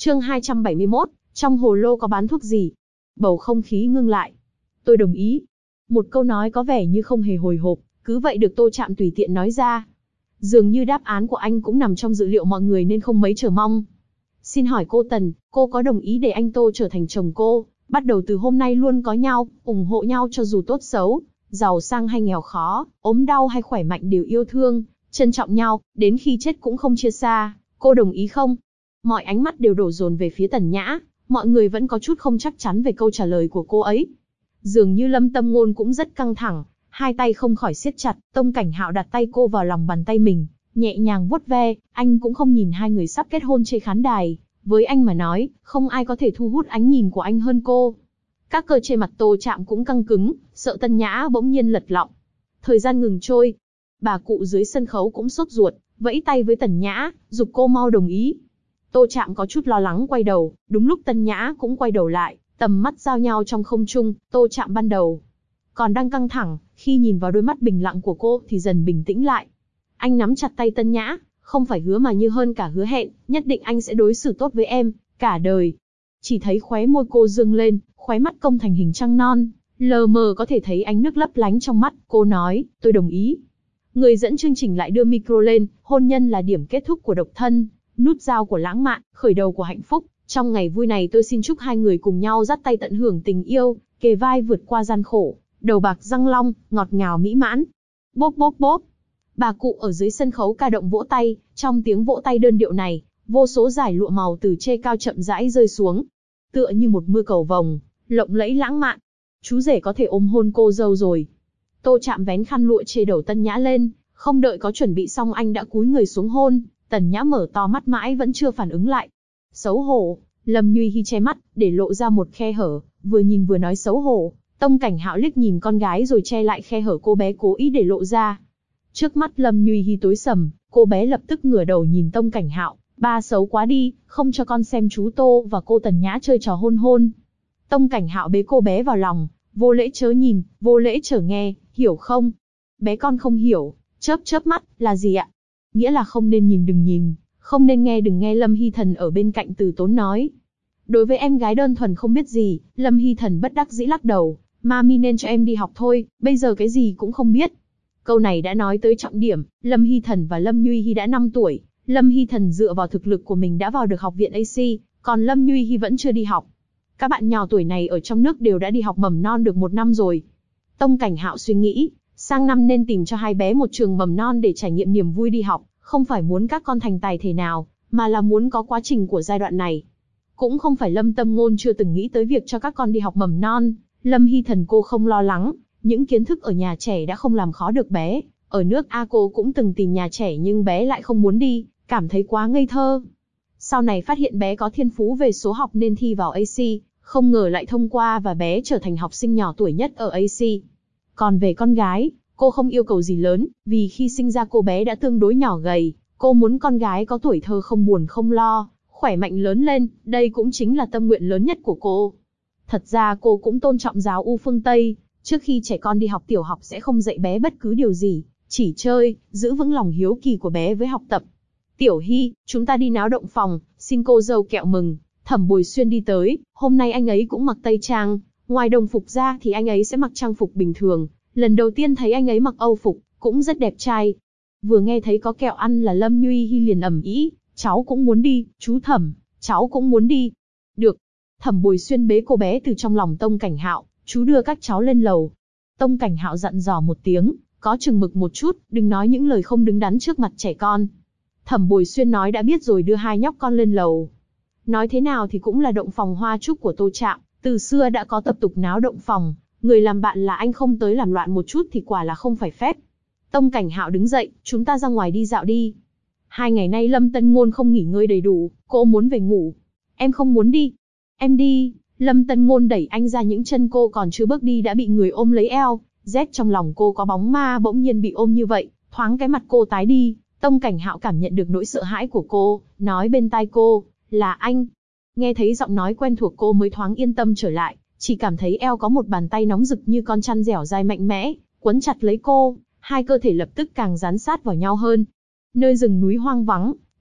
Chương 271, trong hồ lô có bán thuốc gì? Bầu không khí ngưng lại. Tôi đồng ý. Một câu nói có vẻ như không hề hồi hộp, cứ vậy được Tô Trạm tùy tiện nói ra. Dường như đáp án của anh cũng nằm trong dự liệu mọi người nên không mấy chờ mong. Xin hỏi cô Tần, cô có đồng ý để anh Tô trở thành chồng cô, bắt đầu từ hôm nay luôn có nhau, ủng hộ nhau cho dù tốt xấu, giàu sang hay nghèo khó, ốm đau hay khỏe mạnh đều yêu thương, trân trọng nhau, đến khi chết cũng không chia xa, cô đồng ý không? Mọi ánh mắt đều đổ dồn về phía Tần Nhã, mọi người vẫn có chút không chắc chắn về câu trả lời của cô ấy. Dường như Lâm Tâm Ngôn cũng rất căng thẳng, hai tay không khỏi siết chặt, Tông Cảnh Hạo đặt tay cô vào lòng bàn tay mình, nhẹ nhàng vuốt ve, anh cũng không nhìn hai người sắp kết hôn trên khán đài, với anh mà nói, không ai có thể thu hút ánh nhìn của anh hơn cô. Các cơ trên mặt Tô Trạm cũng căng cứng, sợ Tần Nhã bỗng nhiên lật lọng. Thời gian ngừng trôi, bà cụ dưới sân khấu cũng sốt ruột, vẫy tay với Tần Nhã, giục cô mau đồng ý. Tô Trạm có chút lo lắng quay đầu, đúng lúc Tần Nhã cũng quay đầu lại, tầm mắt giao nhau trong không trung. Tô Trạm ban đầu còn đang căng thẳng, khi nhìn vào đôi mắt bình lặng của cô thì dần bình tĩnh lại. Anh nắm chặt tay Tần Nhã, không phải hứa mà như hơn cả hứa hẹn, nhất định anh sẽ đối xử tốt với em, cả đời. Chỉ thấy khóe môi cô dương lên, khóe mắt cong thành hình trăng non, lờ mờ có thể thấy ánh nước lấp lánh trong mắt. Cô nói, tôi đồng ý. Người dẫn chương trình lại đưa micro lên, hôn nhân là điểm kết thúc của độc thân, nút giao của lãng mạn, khởi đầu của hạnh phúc. Trong ngày vui này tôi xin chúc hai người cùng nhau dắt tay tận hưởng tình yêu, kề vai vượt qua gian khổ, đầu bạc răng long, ngọt ngào mỹ mãn. Bốp bốp bốp. Bà cụ ở dưới sân khấu ca động vỗ tay, trong tiếng vỗ tay đơn điệu này, vô số dải lụa màu từ trên cao chậm rãi rơi xuống, tựa như một mưa cầu vồng, lộng lẫy lãng mạn. Chú rể có thể ôm hôn cô dâu rồi. Tô Trạm vén khăn lụa che đầu Tần Nhã lên, không đợi có chuẩn bị xong anh đã cúi người xuống hôn. Tần Nhã mở to mắt mãi vẫn chưa phản ứng lại. Xấu hổ, Lâm Nhuy Hi che mắt, để lộ ra một khe hở, vừa nhìn vừa nói xấu hổ. Tông Cảnh Hạo liếc nhìn con gái rồi che lại khe hở cô bé cố ý để lộ ra. Trước mắt Lâm Nhuy Hi tối sầm, cô bé lập tức ngửa đầu nhìn Tông Cảnh Hạo, ba xấu quá đi, không cho con xem chú Tô và cô Tần Nhã chơi trò hôn hôn. Tông Cảnh Hạo bế cô bé vào lòng, vô lễ chớ nhìn, vô lễ chớ nghe, hiểu không? Bé con không hiểu, chớp chớp mắt, là gì ạ? Nghĩa là không nên nhìn đừng nhìn, không nên nghe đừng nghe. Lâm Hy Thần ở bên cạnh từ tốn nói. Đối với em gái đơn thuần không biết gì, Lâm Hy Thần bất đắc dĩ lắc đầu, mami nên cho em đi học thôi, bây giờ cái gì cũng không biết. Câu này đã nói tới trọng điểm, Lâm Hy Thần và Lâm Nhuy Hi đã 5 tuổi, Lâm Hy Thần dựa vào thực lực của mình đã vào được học viện AC, còn Lâm Nhuy Hi vẫn chưa đi học. Các bạn nhỏ tuổi này ở trong nước đều đã đi học mầm non được 1 năm rồi. Tông Cảnh Hạo suy nghĩ, sang năm nên tìm cho hai bé một trường mầm non để trải nghiệm niềm vui đi học, không phải muốn các con thành tài thể nào, mà là muốn có quá trình của giai đoạn này. Cũng không phải Lâm Tâm Ngôn chưa từng nghĩ tới việc cho các con đi học mầm non, Lâm Hy Thần cô không lo lắng, những kiến thức ở nhà trẻ đã không làm khó được bé. Ở nước A cô cũng từng tìm nhà trẻ nhưng bé lại không muốn đi, cảm thấy quá ngây thơ. Sau này phát hiện bé có thiên phú về số học nên thi vào AC, không ngờ lại thông qua và bé trở thành học sinh nhỏ tuổi nhất ở AC. Còn về con gái, cô không yêu cầu gì lớn, vì khi sinh ra cô bé đã tương đối nhỏ gầy, cô muốn con gái có tuổi thơ không buồn không lo, khỏe mạnh lớn lên, đây cũng chính là tâm nguyện lớn nhất của cô. Thật ra cô cũng tôn trọng giáo U phương Tây, trước khi trẻ con đi học tiểu học sẽ không dạy bé bất cứ điều gì, chỉ chơi, giữ vững lòng hiếu kỳ của bé với học tập. Tiểu Hy, chúng ta đi náo động phòng, xin cô dâu kẹo mừng. Thẩm Bồi Xuyên đi tới, hôm nay anh ấy cũng mặc tây trang, ngoài đồng phục ra thì anh ấy sẽ mặc trang phục bình thường. Lần đầu tiên thấy anh ấy mặc Âu phục, cũng rất đẹp trai. Vừa nghe thấy có kẹo ăn là Lâm Nhuy Hi liền ầm ĩ, cháu cũng muốn đi, chú Thẩm, cháu cũng muốn đi. Được. Thẩm Bồi Xuyên bế cô bé từ trong lòng Tông Cảnh Hạo, chú đưa các cháu lên lầu. Tông Cảnh Hạo dặn dò một tiếng, có chừng mực một chút, đừng nói những lời không đứng đắn trước mặt trẻ con. Thẩm Bồi Xuyên nói đã biết rồi đưa hai nhóc con lên lầu. Nói thế nào thì cũng là động phòng hoa trúc của Tô Trạm, từ xưa đã có tập tục náo động phòng, người làm bạn là anh không tới làm loạn một chút thì quả là không phải phép. Tông Cảnh Hạo đứng dậy, chúng ta ra ngoài đi dạo đi. 2 ngày nay Lâm Tân Ngôn không nghỉ ngơi đầy đủ, cô muốn về ngủ. Em không muốn đi. Em đi. Lâm Tân Ngôn đẩy anh ra, những chân cô còn chưa bước đi đã bị người ôm lấy eo. Rét trong lòng cô có bóng ma bỗng nhiên bị ôm như vậy, thoáng cái mặt cô tái đi. Tông Cảnh Hạo cảm nhận được nỗi sợ hãi của cô, nói bên tai cô, là anh. Nghe thấy giọng nói quen thuộc cô mới thoáng yên tâm trở lại, chỉ cảm thấy eo có một bàn tay nóng rực như con chăn dẻo dai mạnh mẽ, quấn chặt lấy cô, hai cơ thể lập tức càng dán sát vào nhau hơn. Nơi rừng núi hoang vắng,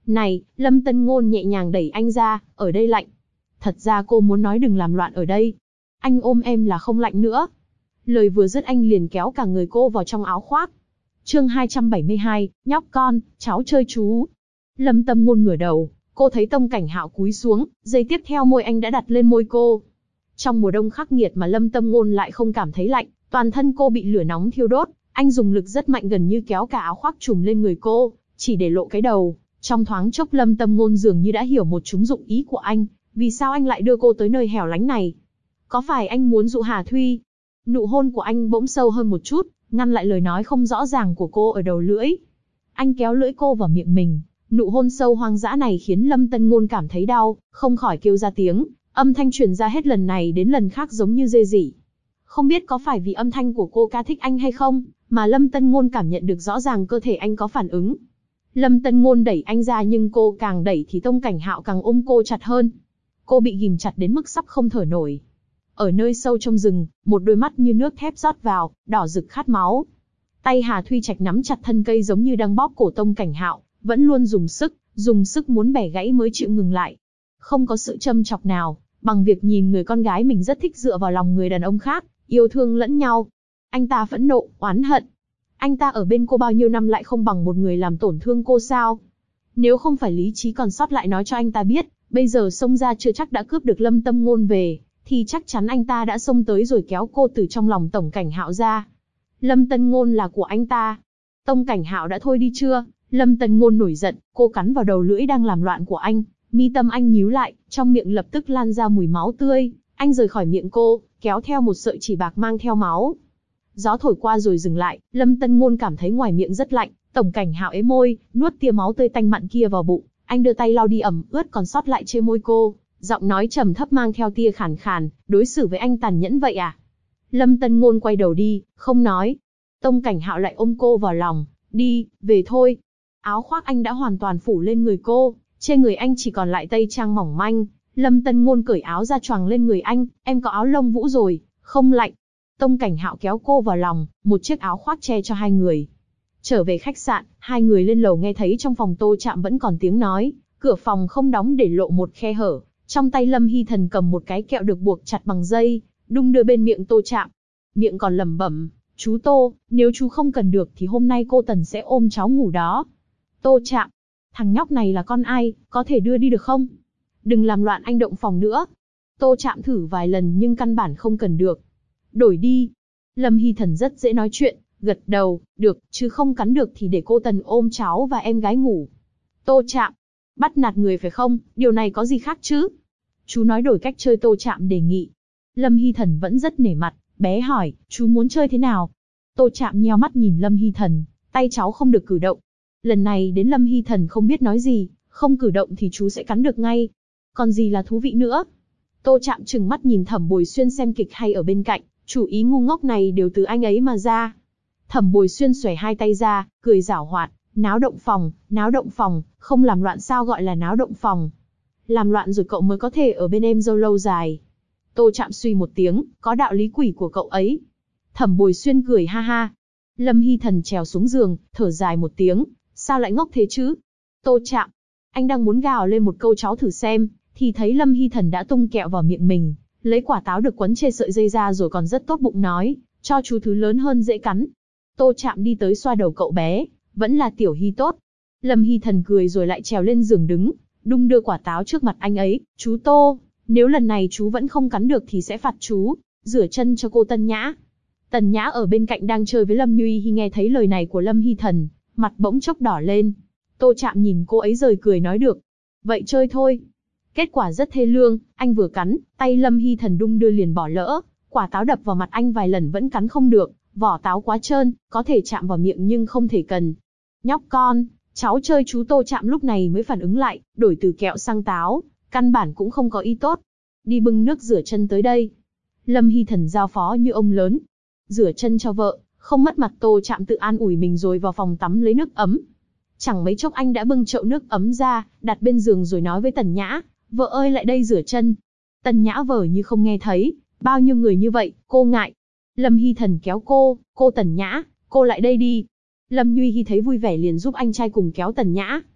Này, Lâm Tân Ngôn nhẹ nhàng đẩy anh ra, ở đây lạnh. Thật ra cô muốn nói đừng làm loạn ở đây. Anh ôm em là không lạnh nữa. Lời vừa dứt anh liền kéo cả người cô vào trong áo khoác. Chương 272, nhóc con, cháu chơi chú. Lâm Tân Ngôn ngửa đầu, cô thấy Tông Cảnh Hạo cúi xuống, giây tiếp theo môi anh đã đặt lên môi cô. Trong mùa đông khắc nghiệt mà Lâm Tân Ngôn lại không cảm thấy lạnh, toàn thân cô bị lửa nóng thiêu đốt, anh dùng lực rất mạnh gần như kéo cả áo khoác trùm lên người cô, chỉ để lộ cái đầu. Trong thoáng chốc Lâm Tân Ngôn dường như đã hiểu một chúng dụng ý của anh, vì sao anh lại đưa cô tới nơi hẻo lánh này? Có phải anh muốn dụ Hà Thuy? Nụ hôn của anh bỗng sâu hơn một chút, ngăn lại lời nói không rõ ràng của cô ở đầu lưỡi. Anh kéo lưỡi cô vào miệng mình, nụ hôn sâu hoang dã này khiến Lâm Tân Ngôn cảm thấy đau, không khỏi kêu ra tiếng, âm thanh truyền ra hết lần này đến lần khác giống như rên rỉ. Không biết có phải vì âm thanh của cô ca thích anh hay không, mà Lâm Tân Ngôn cảm nhận được rõ ràng cơ thể anh có phản ứng. Lâm Tân Ngôn đẩy anh ra nhưng cô càng đẩy thì Tông Cảnh Hạo càng ôm cô chặt hơn. Cô bị ghìm chặt đến mức sắp không thở nổi. Ở nơi sâu trong rừng, một đôi mắt như nước thép rót vào, đỏ rực khát máu. Tay Hà Thuy Trạch nắm chặt thân cây giống như đang bóp cổ Tông Cảnh Hạo, vẫn luôn dùng sức muốn bẻ gãy mới chịu ngừng lại. Không có sự châm chọc nào, bằng việc nhìn người con gái mình rất thích dựa vào lòng người đàn ông khác, yêu thương lẫn nhau. Anh ta phẫn nộ, oán hận. Anh ta ở bên cô bao nhiêu năm lại không bằng một người làm tổn thương cô sao? Nếu không phải lý trí còn sót lại nói cho anh ta biết, bây giờ xông ra chưa chắc đã cướp được Lâm Tân Ngôn về, thì chắc chắn anh ta đã xông tới rồi kéo cô từ trong lòng Tổng Cảnh Hạo ra. Lâm Tân Ngôn là của anh ta. Tông Cảnh Hạo đã thôi đi chưa? Lâm Tân Ngôn nổi giận, cô cắn vào đầu lưỡi đang làm loạn của anh, mi tâm anh nhíu lại, trong miệng lập tức lan ra mùi máu tươi, anh rời khỏi miệng cô, kéo theo một sợi chỉ bạc mang theo máu. Gió thổi qua rồi dừng lại, Lâm Tân Ngôn cảm thấy ngoài miệng rất lạnh, Tổng Cảnh Hạo ế môi, nuốt tia máu tươi tanh mặn kia vào bụng, anh đưa tay lau đi ẩm ướt còn sót lại trên môi cô, giọng nói trầm thấp mang theo tia khàn khàn, đối xử với anh tàn nhẫn vậy à? Lâm Tân Ngôn quay đầu đi, không nói. Tông Cảnh Hạo lại ôm cô vào lòng, đi, về thôi. Áo khoác anh đã hoàn toàn phủ lên người cô, trên người anh chỉ còn lại tây trang mỏng manh. Lâm Tân Ngôn cởi áo ra choàng lên người anh, em có áo lông vũ rồi, không lạnh. Tông Cảnh Hạo kéo cô vào lòng, một chiếc áo khoác che cho hai người. Trở về khách sạn, hai người lên lầu nghe thấy trong phòng Tô Trạm vẫn còn tiếng nói, cửa phòng không đóng để lộ một khe hở. Trong tay Lâm Hy Thần cầm một cái kẹo được buộc chặt bằng dây, đung đưa bên miệng Tô Trạm. Miệng còn lẩm bẩm, chú Tô, nếu chú không cần được thì hôm nay cô Tần sẽ ôm cháu ngủ đó. Tô Trạm, thằng nhóc này là con ai, có thể đưa đi được không? Đừng làm loạn anh động phòng nữa. Tô Trạm thử vài lần nhưng căn bản không cần được. Đổi đi. Lâm Hy Thần rất dễ nói chuyện, gật đầu, được, chứ không cắn được thì để cô Tần ôm cháu và em gái ngủ. Tô Trạm, bắt nạt người phải không, điều này có gì khác chứ? Chú nói đổi cách chơi. Tô Trạm đề nghị. Lâm Hy Thần vẫn rất nể mặt, bé hỏi, chú muốn chơi thế nào? Tô Trạm nheo mắt nhìn Lâm Hy Thần, tay cháu không được cử động. Lần này đến Lâm Hy Thần không biết nói gì, không cử động thì chú sẽ cắn được ngay. Còn gì là thú vị nữa? Tô Trạm trừng mắt nhìn Thẩm Bồi Xuyên xem kịch hay ở bên cạnh, chủ ý ngu ngốc này đều từ anh ấy mà ra. Thẩm Bồi Xuyên xuề hai tay ra, cười giảo hoạt, náo động phòng, không làm loạn sao gọi là náo động phòng. Làm loạn rồi cậu mới có thể ở bên em dâu lâu dài. Tô Trạm suy một tiếng, có đạo lý quỷ của cậu ấy. Thẩm Bồi Xuyên cười ha ha. Lâm Hy Thần trèo xuống giường, thở dài một tiếng, sao lại ngốc thế chứ? Tô Trạm, anh đang muốn gào lên một câu cháu thử xem, thì thấy Lâm Hy Thần đã tung kẹo vào miệng mình, lấy quả táo được quấn trên sợi dây ra rồi còn rất tốt bụng nói, cho chú thứ lớn hơn dễ cắn. Tô Trạm đi tới xoa đầu cậu bé, vẫn là Tiểu Hy tốt. Lâm Hy Thần cười rồi lại trèo lên giường đứng, đung đưa quả táo trước mặt anh ấy, chú Tô, nếu lần này chú vẫn không cắn được thì sẽ phạt chú, rửa chân cho cô Tân Nhã. Tần Nhã ở bên cạnh đang chơi với Lâm Nhuy Hy nghe thấy lời này của Lâm Hy Thần, mặt bỗng chốc đỏ lên. Tô Trạm nhìn cô ấy rồi cười nói được. Vậy chơi thôi. Kết quả rất thê lương, anh vừa cắn, tay Lâm Hy Thần đung đưa liền bỏ lỡ, quả táo đập vào mặt anh vài lần vẫn cắn không được, vỏ táo quá trơn, có thể chạm vào miệng nhưng không thể cần. Nhóc con, cháu chơi chú. Tô Trạm lúc này mới phản ứng lại, đổi từ kẹo sang táo, căn bản cũng không có ý tốt. Đi bưng nước rửa chân tới đây. Lâm Hy Thần giao phó như ông lớn. Rửa chân cho vợ, không mất mặt. Tô Trạm tự an ủi mình rồi vào phòng tắm lấy nước ấm. Chẳng mấy chốc anh đã bưng chậu nước ấm ra, đặt bên giường rồi nói với Tần Nhã, vợ ơi lại đây rửa chân. Tần Nhã vờ như không nghe thấy, bao nhiêu người như vậy, cô ngại. Lâm Hy Thần kéo cô Tần Nhã, cô lại đây đi. Lâm Nhuy Hy thấy vui vẻ liền giúp anh trai cùng kéo Tần Nhã.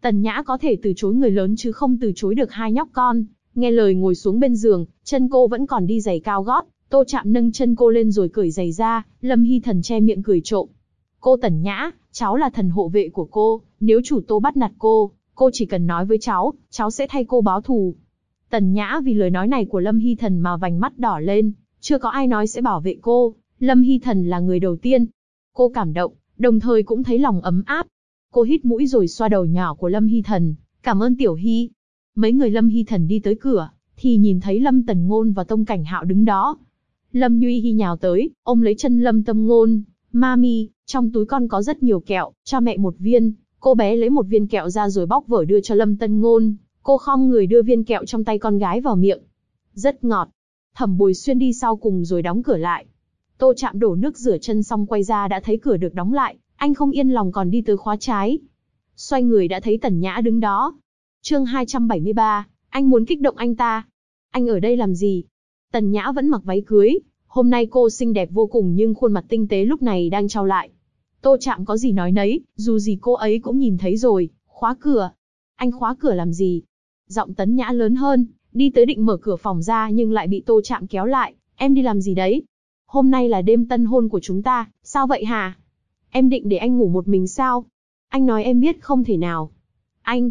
Tần Nhã có thể từ chối người lớn chứ không từ chối được hai nhóc con. Nghe lời ngồi xuống bên giường, chân cô vẫn còn đi giày cao gót. Tô Trạm nâng chân cô lên rồi cởi giày ra. Lâm Hy Thần che miệng cười trộm. Cô Tần Nhã, cháu là thần hộ vệ của cô. Nếu chủ Tô bắt nạt cô chỉ cần nói với cháu sẽ thay cô báo thù. Tần Nhã vì lời nói này của Lâm Hy Thần mà vành mắt đỏ lên. Chưa có ai nói sẽ bảo vệ cô. Lâm Hy Thần là người đầu tiên. Cô cảm động, đồng thời cũng thấy lòng ấm áp. Cô hít mũi rồi xoa đầu nhỏ của Lâm Hy Thần. Cảm ơn Tiểu Hy. Mấy người Lâm Hy Thần đi tới cửa, thì nhìn thấy Lâm Tần Ngôn và Tông Cảnh Hạo đứng đó. Lâm Nhụy Hy nhào tới, ôm lấy chân Lâm Tâm Ngôn. Mami, trong túi con có rất nhiều kẹo, cho mẹ một viên. Cô bé lấy một viên kẹo ra rồi bóc vỏ đưa cho Lâm Tân Ngôn. Cô khom người đưa viên kẹo trong tay con gái vào miệng. Rất ngọt. Thẩm Bồi Xuyên đi sau cùng rồi đóng cửa lại. Tô Trạm đổ nước rửa chân xong quay ra đã thấy cửa được đóng lại. Anh không yên lòng còn đi tới khóa trái. Xoay người đã thấy Tần Nhã đứng đó. Chương 273, anh muốn kích động anh ta. Anh ở đây làm gì? Tần Nhã vẫn mặc váy cưới. Hôm nay cô xinh đẹp vô cùng nhưng khuôn mặt tinh tế lúc này đang trao lại. Tô Trạm có gì nói nấy, dù gì cô ấy cũng nhìn thấy rồi. Khóa cửa. Anh khóa cửa làm gì? Giọng Tần Nhã lớn hơn, đi tới định mở cửa phòng ra nhưng lại bị Tô Trạm kéo lại. Em đi làm gì đấy? Hôm nay là đêm tân hôn của chúng ta, sao vậy hả? Em định để anh ngủ một mình sao? Anh nói em biết không thể nào. Anh...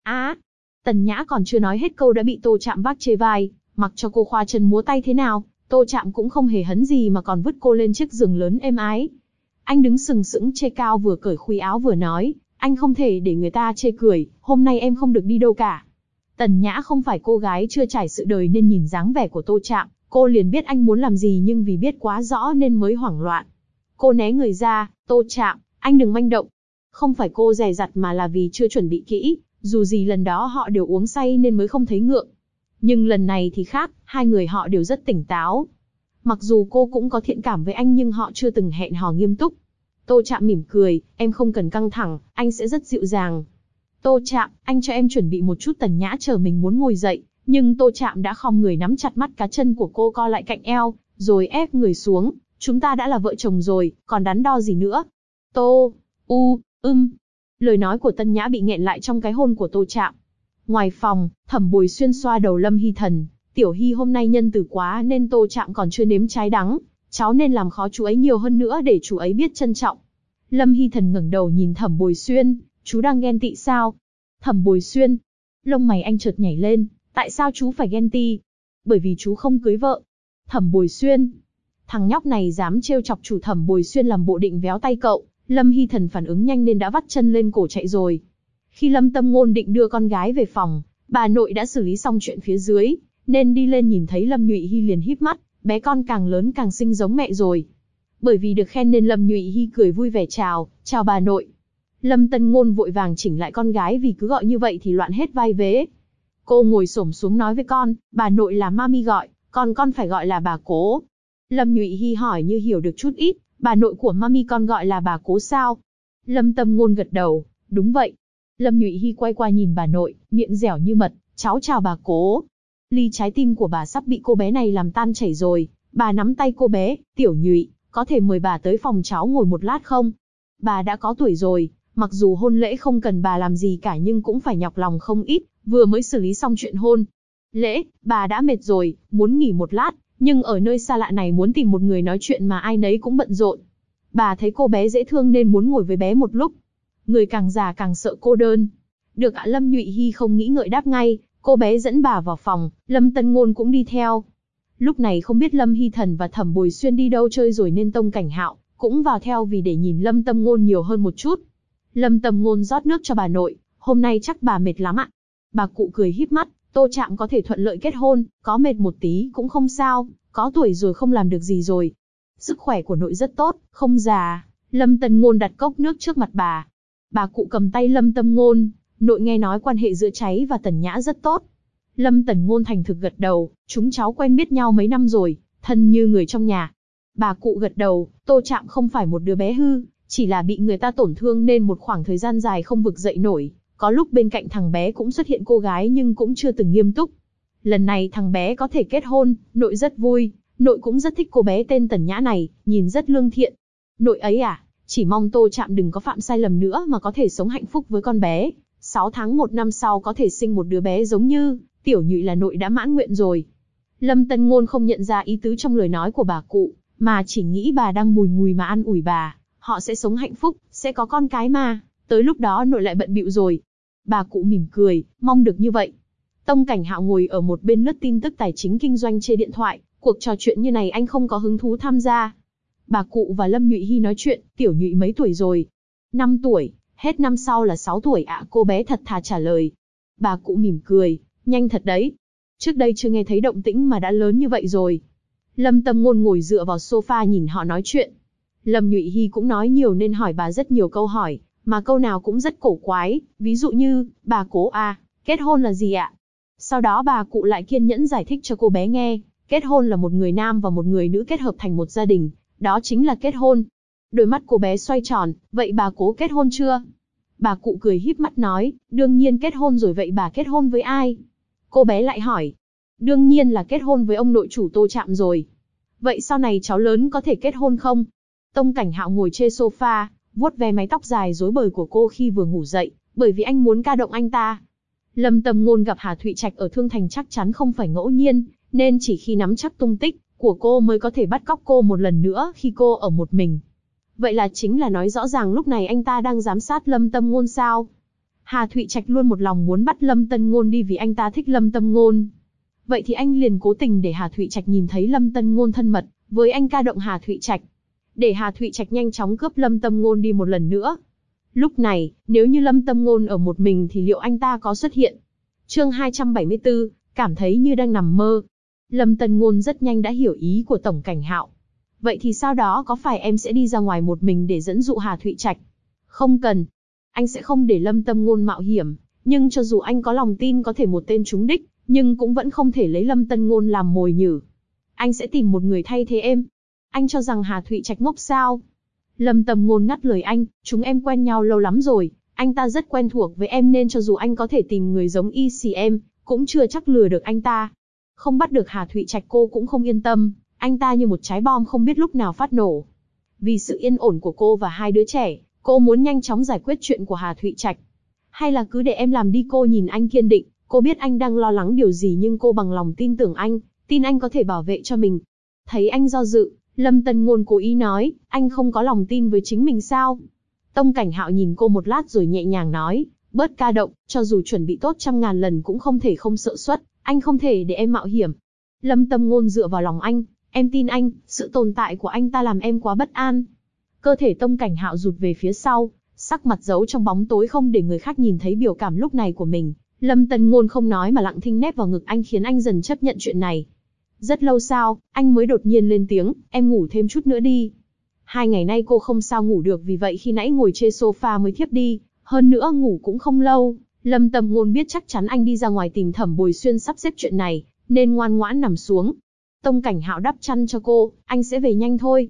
Tần Nhã còn chưa nói hết câu đã bị Tô Trạm vác chê vai, mặc cho cô khoa chân múa tay thế nào, Tô Trạm cũng không hề hấn gì mà còn vứt cô lên chiếc giường lớn êm ái. Anh đứng sừng sững chê cao vừa cởi khuy áo vừa nói, anh không thể để người ta chê cười, hôm nay em không được đi đâu cả. Tần Nhã không phải cô gái chưa trải sự đời nên nhìn dáng vẻ của Tô Trạm, cô liền biết anh muốn làm gì nhưng vì biết quá rõ nên mới hoảng loạn. Cô né người ra, Tô Trạm, anh đừng manh động. Không phải cô dè dặt mà là vì chưa chuẩn bị kỹ, dù gì lần đó họ đều uống say nên mới không thấy ngượng. Nhưng lần này thì khác, hai người họ đều rất tỉnh táo. Mặc dù cô cũng có thiện cảm với anh nhưng họ chưa từng hẹn hò nghiêm túc. Tô Trạm mỉm cười, em không cần căng thẳng, anh sẽ rất dịu dàng. Tô Trạm, anh cho em chuẩn bị một chút. Tần Nhã chờ mình muốn ngồi dậy, nhưng Tô Trạm đã khom người nắm chặt mắt cá chân của cô co lại cạnh eo, rồi ép người xuống. Chúng ta đã là vợ chồng rồi, còn đắn đo gì nữa? Lời nói của Tần Nhã bị nghẹn lại trong cái hôn của Tô Trạm. Ngoài phòng, Thẩm Bồi Xuyên xoa đầu Lâm Hy Thần. Tiểu Hy hôm nay nhân từ quá nên Tô Trạm còn chưa nếm trái đắng. Cháu nên làm khó chú ấy nhiều hơn nữa để chú ấy biết trân trọng. Lâm Hy Thần ngẩng đầu nhìn Thẩm Bồi Xuyên. Chú đang ghen tị sao? Thẩm Bồi Xuyên. Lông mày anh chợt nhảy lên. Tại sao chú phải ghen tị? Bởi vì chú không cưới vợ. Thẩm Bồi Xuyên. Thằng nhóc này dám trêu chọc chủ. Thẩm Bồi Xuyên làm bộ định véo tay cậu. Lâm Hy Thần phản ứng nhanh nên đã vắt chân lên cổ chạy rồi. Khi Lâm Tâm Ngôn định đưa con gái về phòng, bà nội đã xử lý xong chuyện phía dưới, nên đi lên nhìn thấy Lâm Nhụy Hy liền híp mắt, bé con càng lớn càng xinh giống mẹ rồi. Bởi vì được khen nên Lâm Nhụy Hy cười vui vẻ chào bà nội. Lâm Tân Ngôn vội vàng chỉnh lại con gái vì cứ gọi như vậy thì loạn hết vai vế. Cô ngồi xổm xuống nói với con, bà nội là mami gọi, còn con phải gọi là bà cố. Lâm Nhụy Hy hỏi như hiểu được chút ít, bà nội của mami con gọi là bà cố sao? Lâm Tâm Ngôn gật đầu, đúng vậy. Lâm Nhụy Hy quay qua nhìn bà nội, miệng dẻo như mật, cháu chào bà cố. Ly trái tim của bà sắp bị cô bé này làm tan chảy rồi. Bà nắm tay cô bé, Tiểu Nhụy, có thể mời bà tới phòng cháu ngồi một lát không? Bà đã có tuổi rồi, mặc dù hôn lễ không cần bà làm gì cả nhưng cũng phải nhọc lòng không ít, vừa mới xử lý xong chuyện hôn lễ, bà đã mệt rồi, muốn nghỉ một lát, nhưng ở nơi xa lạ này muốn tìm một người nói chuyện mà ai nấy cũng bận rộn. Bà thấy cô bé dễ thương nên muốn ngồi với bé một lúc. Người càng già càng sợ cô đơn. Được ạ. Lâm Nhụy Hy không nghĩ ngợi đáp ngay, cô bé dẫn bà vào phòng, Lâm Tân Ngôn cũng đi theo. Lúc này không biết Lâm Hy Thần và Thẩm Bồi Xuyên đi đâu chơi rồi nên Tông Cảnh Hạo cũng vào theo vì để nhìn Lâm Tâm Ngôn nhiều hơn một chút. Lâm Tâm Ngôn rót nước cho bà nội, hôm nay chắc bà mệt lắm ạ. Bà cụ cười híp mắt, Tô Trạm có thể thuận lợi kết hôn, có mệt một tí cũng không sao, có tuổi rồi không làm được gì rồi. Sức khỏe của nội rất tốt, không già. Lâm Tân Ngôn đặt cốc nước trước mặt bà. Bà cụ cầm tay Lâm Tâm Ngôn, nội nghe nói quan hệ giữa cháy và Tần Nhã rất tốt. Lâm Tần Ngôn thành thực gật đầu, chúng cháu quen biết nhau mấy năm rồi, thân như người trong nhà. Bà cụ gật đầu, Tô Trạm không phải một đứa bé hư, chỉ là bị người ta tổn thương nên một khoảng thời gian dài không vực dậy nổi. Có lúc bên cạnh thằng bé cũng xuất hiện cô gái nhưng cũng chưa từng nghiêm túc. Lần này thằng bé có thể kết hôn, nội rất vui, nội cũng rất thích cô bé tên Tần Nhã này, nhìn rất lương thiện. Nội ấy à, chỉ mong Tô Trạm đừng có phạm sai lầm nữa mà có thể sống hạnh phúc với con bé. 6 tháng 1 năm sau có thể sinh một đứa bé giống như Tiểu Nhụy là nội đã mãn nguyện rồi. Lâm Tân Ngôn không nhận ra ý tứ trong lời nói của bà cụ, mà chỉ nghĩ bà đang bùi ngùi mà an ủi bà, họ sẽ sống hạnh phúc, sẽ có con cái mà, tới lúc đó nội lại bận bịu rồi. Bà cụ mỉm cười, mong được như vậy. Tông Cảnh Hạo ngồi ở một bên lướt tin tức tài chính kinh doanh trên điện thoại, cuộc trò chuyện như này anh không có hứng thú tham gia. Bà cụ và Lâm Nhụy Hy nói chuyện, Tiểu Nhụy mấy tuổi rồi? 5 tuổi, hết năm sau là 6 tuổi ạ, cô bé thật thà trả lời. Bà cụ mỉm cười, nhanh thật đấy. Trước đây chưa nghe thấy động tĩnh mà đã lớn như vậy rồi. Lâm Tâm Ngôn ngồi dựa vào sofa nhìn họ nói chuyện. Lâm Nhụy Hy cũng nói nhiều nên hỏi bà rất nhiều câu hỏi, mà câu nào cũng rất cổ quái, ví dụ như, bà cố à, kết hôn là gì ạ? Sau đó bà cụ lại kiên nhẫn giải thích cho cô bé nghe, kết hôn là một người nam và một người nữ kết hợp thành một gia đình, đó chính là kết hôn. Đôi mắt cô bé xoay tròn, vậy bà cố kết hôn chưa? Bà cụ cười híp mắt nói, đương nhiên kết hôn rồi, vậy bà kết hôn với ai? Cô bé lại hỏi, đương nhiên là kết hôn với ông nội chủ Tô Trạm rồi. Vậy sau này cháu lớn có thể kết hôn không? Tông Cảnh Hạo ngồi trên sofa, vuốt ve mái tóc dài rối bời của cô khi vừa ngủ dậy, bởi vì anh muốn ca động anh ta. Lâm Tâm Ngôn gặp Hà Thụy Trạch ở Thương Thành chắc chắn không phải ngẫu nhiên, nên chỉ khi nắm chắc tung tích của cô mới có thể bắt cóc cô một lần nữa khi cô ở một mình. Vậy là chính là nói rõ ràng lúc này anh ta đang giám sát Lâm Tâm Ngôn sao? Hà Thụy Trạch luôn một lòng muốn bắt Lâm Tân Ngôn đi vì anh ta thích Lâm Tâm Ngôn. Vậy thì anh liền cố tình để Hà Thụy Trạch nhìn thấy Lâm Tân Ngôn thân mật với anh ca động Hà Thụy Trạch, để Hà Thụy Trạch nhanh chóng cướp Lâm Tâm Ngôn đi một lần nữa. Lúc này, nếu như Lâm Tâm Ngôn ở một mình thì liệu anh ta có xuất hiện? Chương 274, cảm thấy như đang nằm mơ. Lâm Tân Ngôn rất nhanh đã hiểu ý của Tổng Cảnh Hạo. Vậy thì sau đó có phải em sẽ đi ra ngoài một mình để dẫn dụ Hà Thụy Trạch? Không cần. Anh sẽ không để Lâm Tâm Ngôn mạo hiểm, nhưng cho dù anh có lòng tin có thể một tên trúng đích, nhưng cũng vẫn không thể lấy Lâm Tân Ngôn làm mồi nhử. Anh sẽ tìm một người thay thế em. Anh cho rằng Hà Thụy Trạch ngốc sao? Lâm Tâm Ngôn ngắt lời anh, chúng em quen nhau lâu lắm rồi, anh ta rất quen thuộc với em nên cho dù anh có thể tìm người giống y xì em, cũng chưa chắc lừa được anh ta. Không bắt được Hà Thụy Trạch cô cũng không yên tâm, anh ta như một trái bom không biết lúc nào phát nổ. Vì sự yên ổn của cô và hai đứa trẻ, cô muốn nhanh chóng giải quyết chuyện của Hà Thụy Trạch. Hay là cứ để em làm đi? Cô nhìn anh kiên định, cô biết anh đang lo lắng điều gì nhưng cô bằng lòng tin tưởng anh, tin anh có thể bảo vệ cho mình. Thấy anh do dự, Lâm Tân Ngôn cố ý nói, anh không có lòng tin với chính mình sao? Tông Cảnh Hạo nhìn cô một lát rồi nhẹ nhàng nói, bớt ca động, cho dù chuẩn bị tốt 100.000 lần cũng không thể không sợ suất, anh không thể để em mạo hiểm. Lâm Tâm Ngôn dựa vào lòng anh, em tin anh, sự tồn tại của anh ta làm em quá bất an. Cơ thể Tông Cảnh Hạo rụt về phía sau, sắc mặt giấu trong bóng tối không để người khác nhìn thấy biểu cảm lúc này của mình. Lâm Tân Ngôn không nói mà lặng thinh nép vào ngực anh khiến anh dần chấp nhận chuyện này. Rất lâu sau, anh mới đột nhiên lên tiếng, em ngủ thêm chút nữa đi. 2 ngày nay cô không sao ngủ được vì vậy khi nãy ngồi trên sofa mới thiếp đi, hơn nữa ngủ cũng không lâu. Lâm Tâm Ngôn biết chắc chắn anh đi ra ngoài tìm Thẩm Bồi Xuyên sắp xếp chuyện này, nên ngoan ngoãn nằm xuống. Tông Cảnh Hạo đắp chăn cho cô, anh sẽ về nhanh thôi.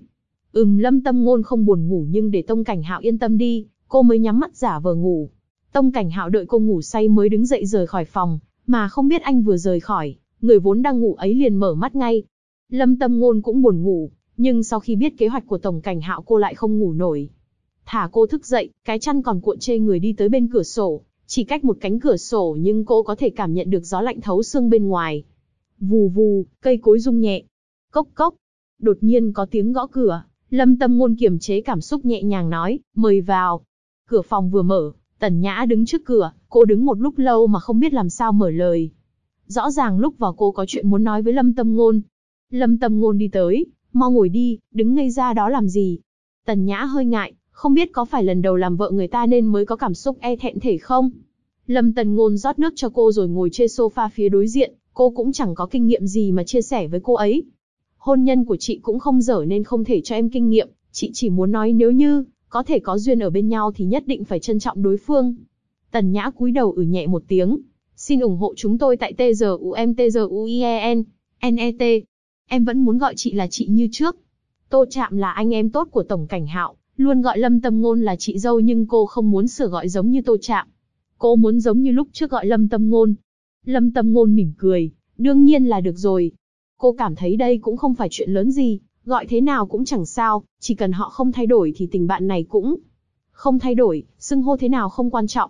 Lâm Tâm Ngôn không buồn ngủ nhưng để Tông Cảnh Hạo yên tâm đi, cô mới nhắm mắt giả vờ ngủ. Tông Cảnh Hạo đợi cô ngủ say mới đứng dậy rời khỏi phòng, mà không biết anh vừa rời khỏi, người vốn đang ngủ ấy liền mở mắt ngay. Lâm Tâm Ngôn cũng buồn ngủ, nhưng sau khi biết kế hoạch của Tổng Cảnh Hạo cô lại không ngủ nổi. Thả cô thức dậy, cái chăn còn cuộn chê người đi tới bên cửa sổ, chỉ cách một cánh cửa sổ nhưng cô có thể cảm nhận được gió lạnh thấu xương bên ngoài. Vù vù, cây cối rung nhẹ. Cốc cốc. Đột nhiên có tiếng gõ cửa, Lâm Tâm Ngôn kiềm chế cảm xúc nhẹ nhàng nói, mời vào. Cửa phòng vừa mở, Tần Nhã đứng trước cửa, cô đứng một lúc lâu mà không biết làm sao mở lời. Rõ ràng lúc vào cô có chuyện muốn nói với Lâm Tâm Ngôn. Lâm Tâm Ngôn đi tới, mau ngồi đi, đứng ngây ra đó làm gì. Tần Nhã hơi ngại, không biết có phải lần đầu làm vợ người ta nên mới có cảm xúc e thẹn thể không. Lâm Tần Ngôn rót nước cho cô rồi ngồi trên sofa phía đối diện, cô cũng chẳng có kinh nghiệm gì mà chia sẻ với cô ấy. Hôn nhân của chị cũng không dở nên không thể cho em kinh nghiệm, chị chỉ muốn nói nếu như có thể có duyên ở bên nhau thì nhất định phải trân trọng đối phương. Tần Nhã cúi đầu nhẹ một tiếng. Xin ủng hộ chúng tôi tại TGUMTGUIEN, NET. Em vẫn muốn gọi chị là chị như trước. Tô Trạm là anh em tốt của Tổng Cảnh Hạo, luôn gọi Lâm Tâm Ngôn là chị dâu nhưng cô không muốn sửa gọi giống như Tô Trạm. Cô muốn giống như lúc trước gọi Lâm Tâm Ngôn. Lâm Tâm Ngôn mỉm cười, đương nhiên là được rồi. Cô cảm thấy đây cũng không phải chuyện lớn gì, gọi thế nào cũng chẳng sao, chỉ cần họ không thay đổi thì tình bạn này cũng không thay đổi, xưng hô thế nào không quan trọng.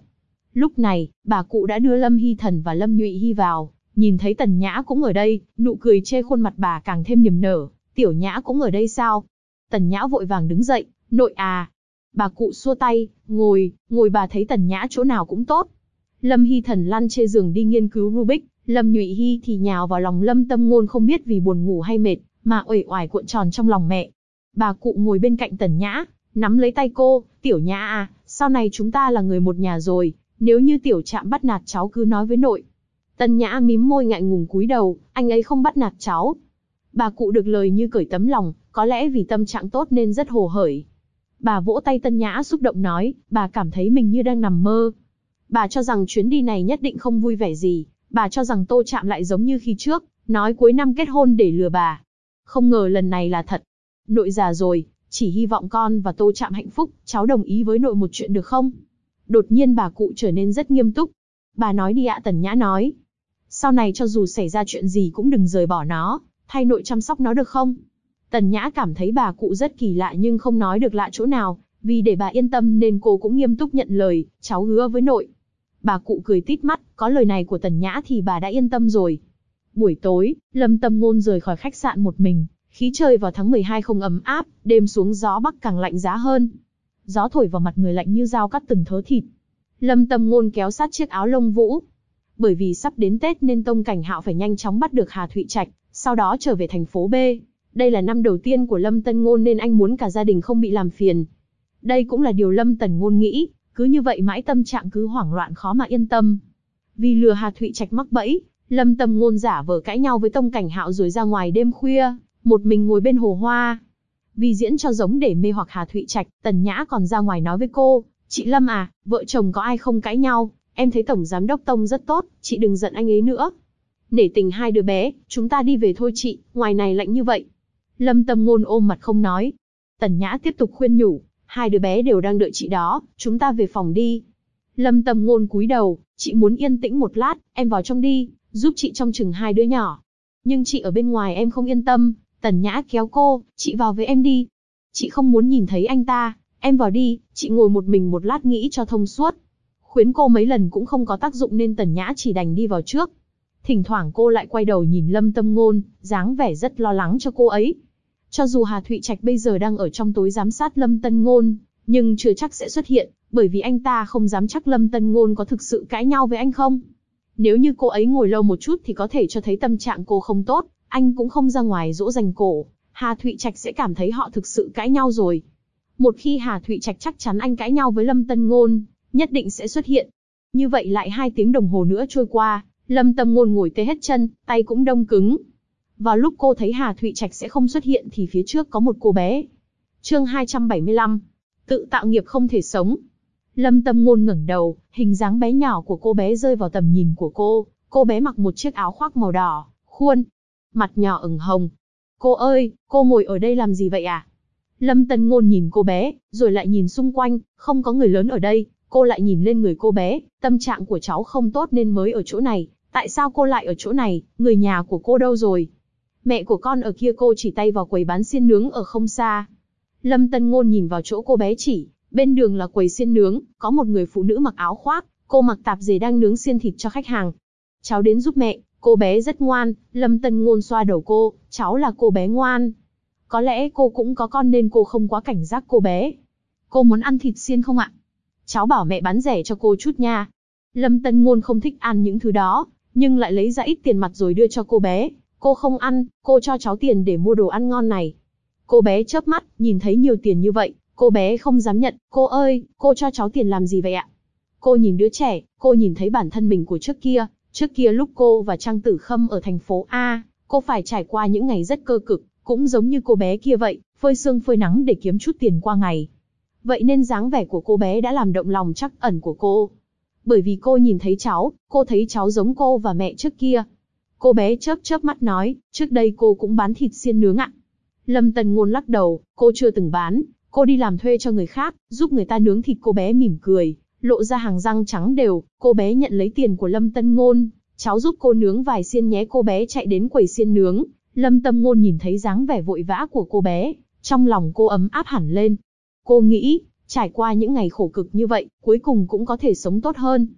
Lúc này, bà cụ đã đưa Lâm Hy Thần và Lâm Nhụy Hy vào, nhìn thấy Tần Nhã cũng ở đây, nụ cười trên khuôn mặt bà càng thêm niềm nở. Tiểu Nhã cũng ở đây sao? Tần Nhã vội vàng đứng dậy, nội à. Bà cụ xua tay, ngồi bà thấy Tần Nhã chỗ nào cũng tốt. Lâm Hy Thần lăn trên giường đi nghiên cứu Rubik, Lâm Nhụy Hy thì nhào vào lòng Lâm Tâm Ngôn không biết vì buồn ngủ hay mệt, mà uể oải cuộn tròn trong lòng mẹ. Bà cụ ngồi bên cạnh Tần Nhã, nắm lấy tay cô, Tiểu Nhã à, sau này chúng ta là người một nhà rồi, nếu như Tiểu Trạm bắt nạt cháu cứ nói với nội. Tần Nhã mím môi ngại ngùng cúi đầu, anh ấy không bắt nạt cháu. Bà cụ được lời như cởi tấm lòng, có lẽ vì tâm trạng tốt nên rất hồ hởi. Bà vỗ tay Tần Nhã xúc động nói, bà cảm thấy mình như đang nằm mơ. Bà cho rằng chuyến đi này nhất định không vui vẻ gì, bà cho rằng Tô Trạm lại giống như khi trước, nói cuối năm kết hôn để lừa bà. Không ngờ lần này là thật. Nội già rồi, chỉ hy vọng con và Tô Trạm hạnh phúc, cháu đồng ý với nội một chuyện được không? Đột nhiên bà cụ trở nên rất nghiêm túc. Bà nói đi ạ. Tần Nhã nói. Sau này cho dù xảy ra chuyện gì cũng đừng rời bỏ nó, thay nội chăm sóc nó được không? Tần Nhã cảm thấy bà cụ rất kỳ lạ nhưng không nói được lạ chỗ nào, vì để bà yên tâm nên cô cũng nghiêm túc nhận lời, cháu hứa với nội. Bà cụ cười tít mắt, có lời này của Tần Nhã thì bà đã yên tâm rồi. Buổi tối, Lâm Tâm Ngôn rời khỏi khách sạn một mình, khí trời vào tháng 12 không ấm áp, đêm xuống gió bắc càng lạnh giá hơn. Gió thổi vào mặt người lạnh như dao cắt từng thớ thịt. Lâm Tâm Ngôn kéo sát chiếc áo lông vũ. Bởi vì sắp đến Tết nên Tông Cảnh Hạo phải nhanh chóng bắt được Hà Thụy Trạch, sau đó trở về thành phố B. Đây là năm đầu tiên của Lâm Tân Ngôn nên anh muốn cả gia đình không bị làm phiền. Đây cũng là điều Lâm Tần Ngôn nghĩ, cứ như vậy mãi tâm trạng cứ hoảng loạn khó mà yên tâm. Vì lừa Hà Thụy Trạch mắc bẫy, Lâm Tần Ngôn giả vờ cãi nhau với Tông Cảnh Hạo rồi ra ngoài đêm khuya, một mình ngồi bên hồ hoa. Vì diễn cho giống để mê hoặc Hà Thụy Trạch, Tần Nhã còn ra ngoài nói với cô, chị Lâm à, vợ chồng có ai không cãi nhau, em thấy Tổng Giám đốc Tông rất tốt, chị đừng giận anh ấy nữa. Nể tình hai đứa bé, chúng ta đi về thôi chị, ngoài này lạnh như vậy. Lâm Tâm Ngôn ôm mặt không nói. Tần Nhã tiếp tục khuyên nhủ, hai đứa bé đều đang đợi chị đó, chúng ta về phòng đi. Lâm Tâm Ngôn cúi đầu, chị muốn yên tĩnh một lát, em vào trong đi, giúp chị trông chừng hai đứa nhỏ. Nhưng chị ở bên ngoài em không yên tâm. Tần Nhã kéo cô, chị vào với em đi. Chị không muốn nhìn thấy anh ta, em vào đi, chị ngồi một mình một lát nghĩ cho thông suốt. Khuyến cô mấy lần cũng không có tác dụng nên Tần Nhã chỉ đành đi vào trước. Thỉnh thoảng cô lại quay đầu nhìn Lâm Tâm Ngôn, dáng vẻ rất lo lắng cho cô ấy. Cho dù Hà Thụy Trạch bây giờ đang ở trong tối giám sát Lâm Tân Ngôn, nhưng chưa chắc sẽ xuất hiện, bởi vì anh ta không dám chắc Lâm Tân Ngôn có thực sự cãi nhau với anh không. Nếu như cô ấy ngồi lâu một chút thì có thể cho thấy tâm trạng cô không tốt, anh cũng không ra ngoài dỗ dành cổ, Hà Thụy Trạch sẽ cảm thấy họ thực sự cãi nhau rồi. Một khi Hà Thụy Trạch chắc chắn anh cãi nhau với Lâm Tân Ngôn, nhất định sẽ xuất hiện. Như vậy lại 2 tiếng đồng hồ nữa trôi qua, Lâm Tâm Ngôn ngồi tê hết chân, tay cũng đông cứng. Vào lúc cô thấy Hà Thụy Trạch sẽ không xuất hiện thì phía trước có một cô bé. Chương 275. Tự tạo nghiệp không thể sống. Lâm Tâm Ngôn ngẩng đầu, hình dáng bé nhỏ của cô bé rơi vào tầm nhìn của cô. Cô bé mặc một chiếc áo khoác màu đỏ, khuôn mặt nhỏ ửng hồng. Cô ơi, cô ngồi ở đây làm gì vậy à? Lâm Tân Ngôn nhìn cô bé, rồi lại nhìn xung quanh, không có người lớn ở đây. Cô lại nhìn lên người cô bé, tâm trạng của cháu không tốt nên mới ở chỗ này. Tại sao cô lại ở chỗ này, người nhà của cô đâu rồi? Mẹ của con ở kia. Cô chỉ tay vào quầy bán xiên nướng ở không xa. Lâm Tân Ngôn nhìn vào chỗ cô bé chỉ, bên đường là quầy xiên nướng, có một người phụ nữ mặc áo khoác, cô mặc tạp dề đang nướng xiên thịt cho khách hàng. Cháu đến giúp mẹ, cô bé rất ngoan. Lâm Tân Ngôn xoa đầu cô, cháu là cô bé ngoan. Có lẽ cô cũng có con nên cô không quá cảnh giác cô bé. Cô muốn ăn thịt xiên không ạ? Cháu bảo mẹ bán rẻ cho cô chút nha. Lâm Tân Ngôn không thích ăn những thứ đó, nhưng lại lấy ra ít tiền mặt rồi đưa cho cô bé. Cô không ăn, cô cho cháu tiền để mua đồ ăn ngon này. Cô bé chớp mắt, nhìn thấy nhiều tiền như vậy, cô bé không dám nhận. Cô ơi, cô cho cháu tiền làm gì vậy ạ? Cô nhìn đứa trẻ, cô nhìn thấy bản thân mình của trước kia lúc cô và Trang Tử Khâm ở thành phố A, cô phải trải qua những ngày rất cơ cực, cũng giống như cô bé kia vậy, phơi sương phơi nắng để kiếm chút tiền qua ngày. Vậy nên dáng vẻ của cô bé đã làm động lòng trắc ẩn của cô. Bởi vì cô nhìn thấy cháu, cô thấy cháu giống cô và mẹ trước kia. Cô bé chớp chớp mắt nói, trước đây cô cũng bán thịt xiên nướng ạ. Lâm Tần Ngôn lắc đầu, cô chưa từng bán, cô đi làm thuê cho người khác, giúp người ta nướng thịt. Cô bé mỉm cười, lộ ra hàng răng trắng đều. Cô bé nhận lấy tiền của Lâm Tân Ngôn, cháu giúp cô nướng vài xiên nhé. Cô bé chạy đến quầy xiên nướng. Lâm Tâm Ngôn nhìn thấy dáng vẻ vội vã của cô bé, trong lòng cô ấm áp hẳn lên. Cô nghĩ, trải qua những ngày khổ cực như vậy, cuối cùng cũng có thể sống tốt hơn.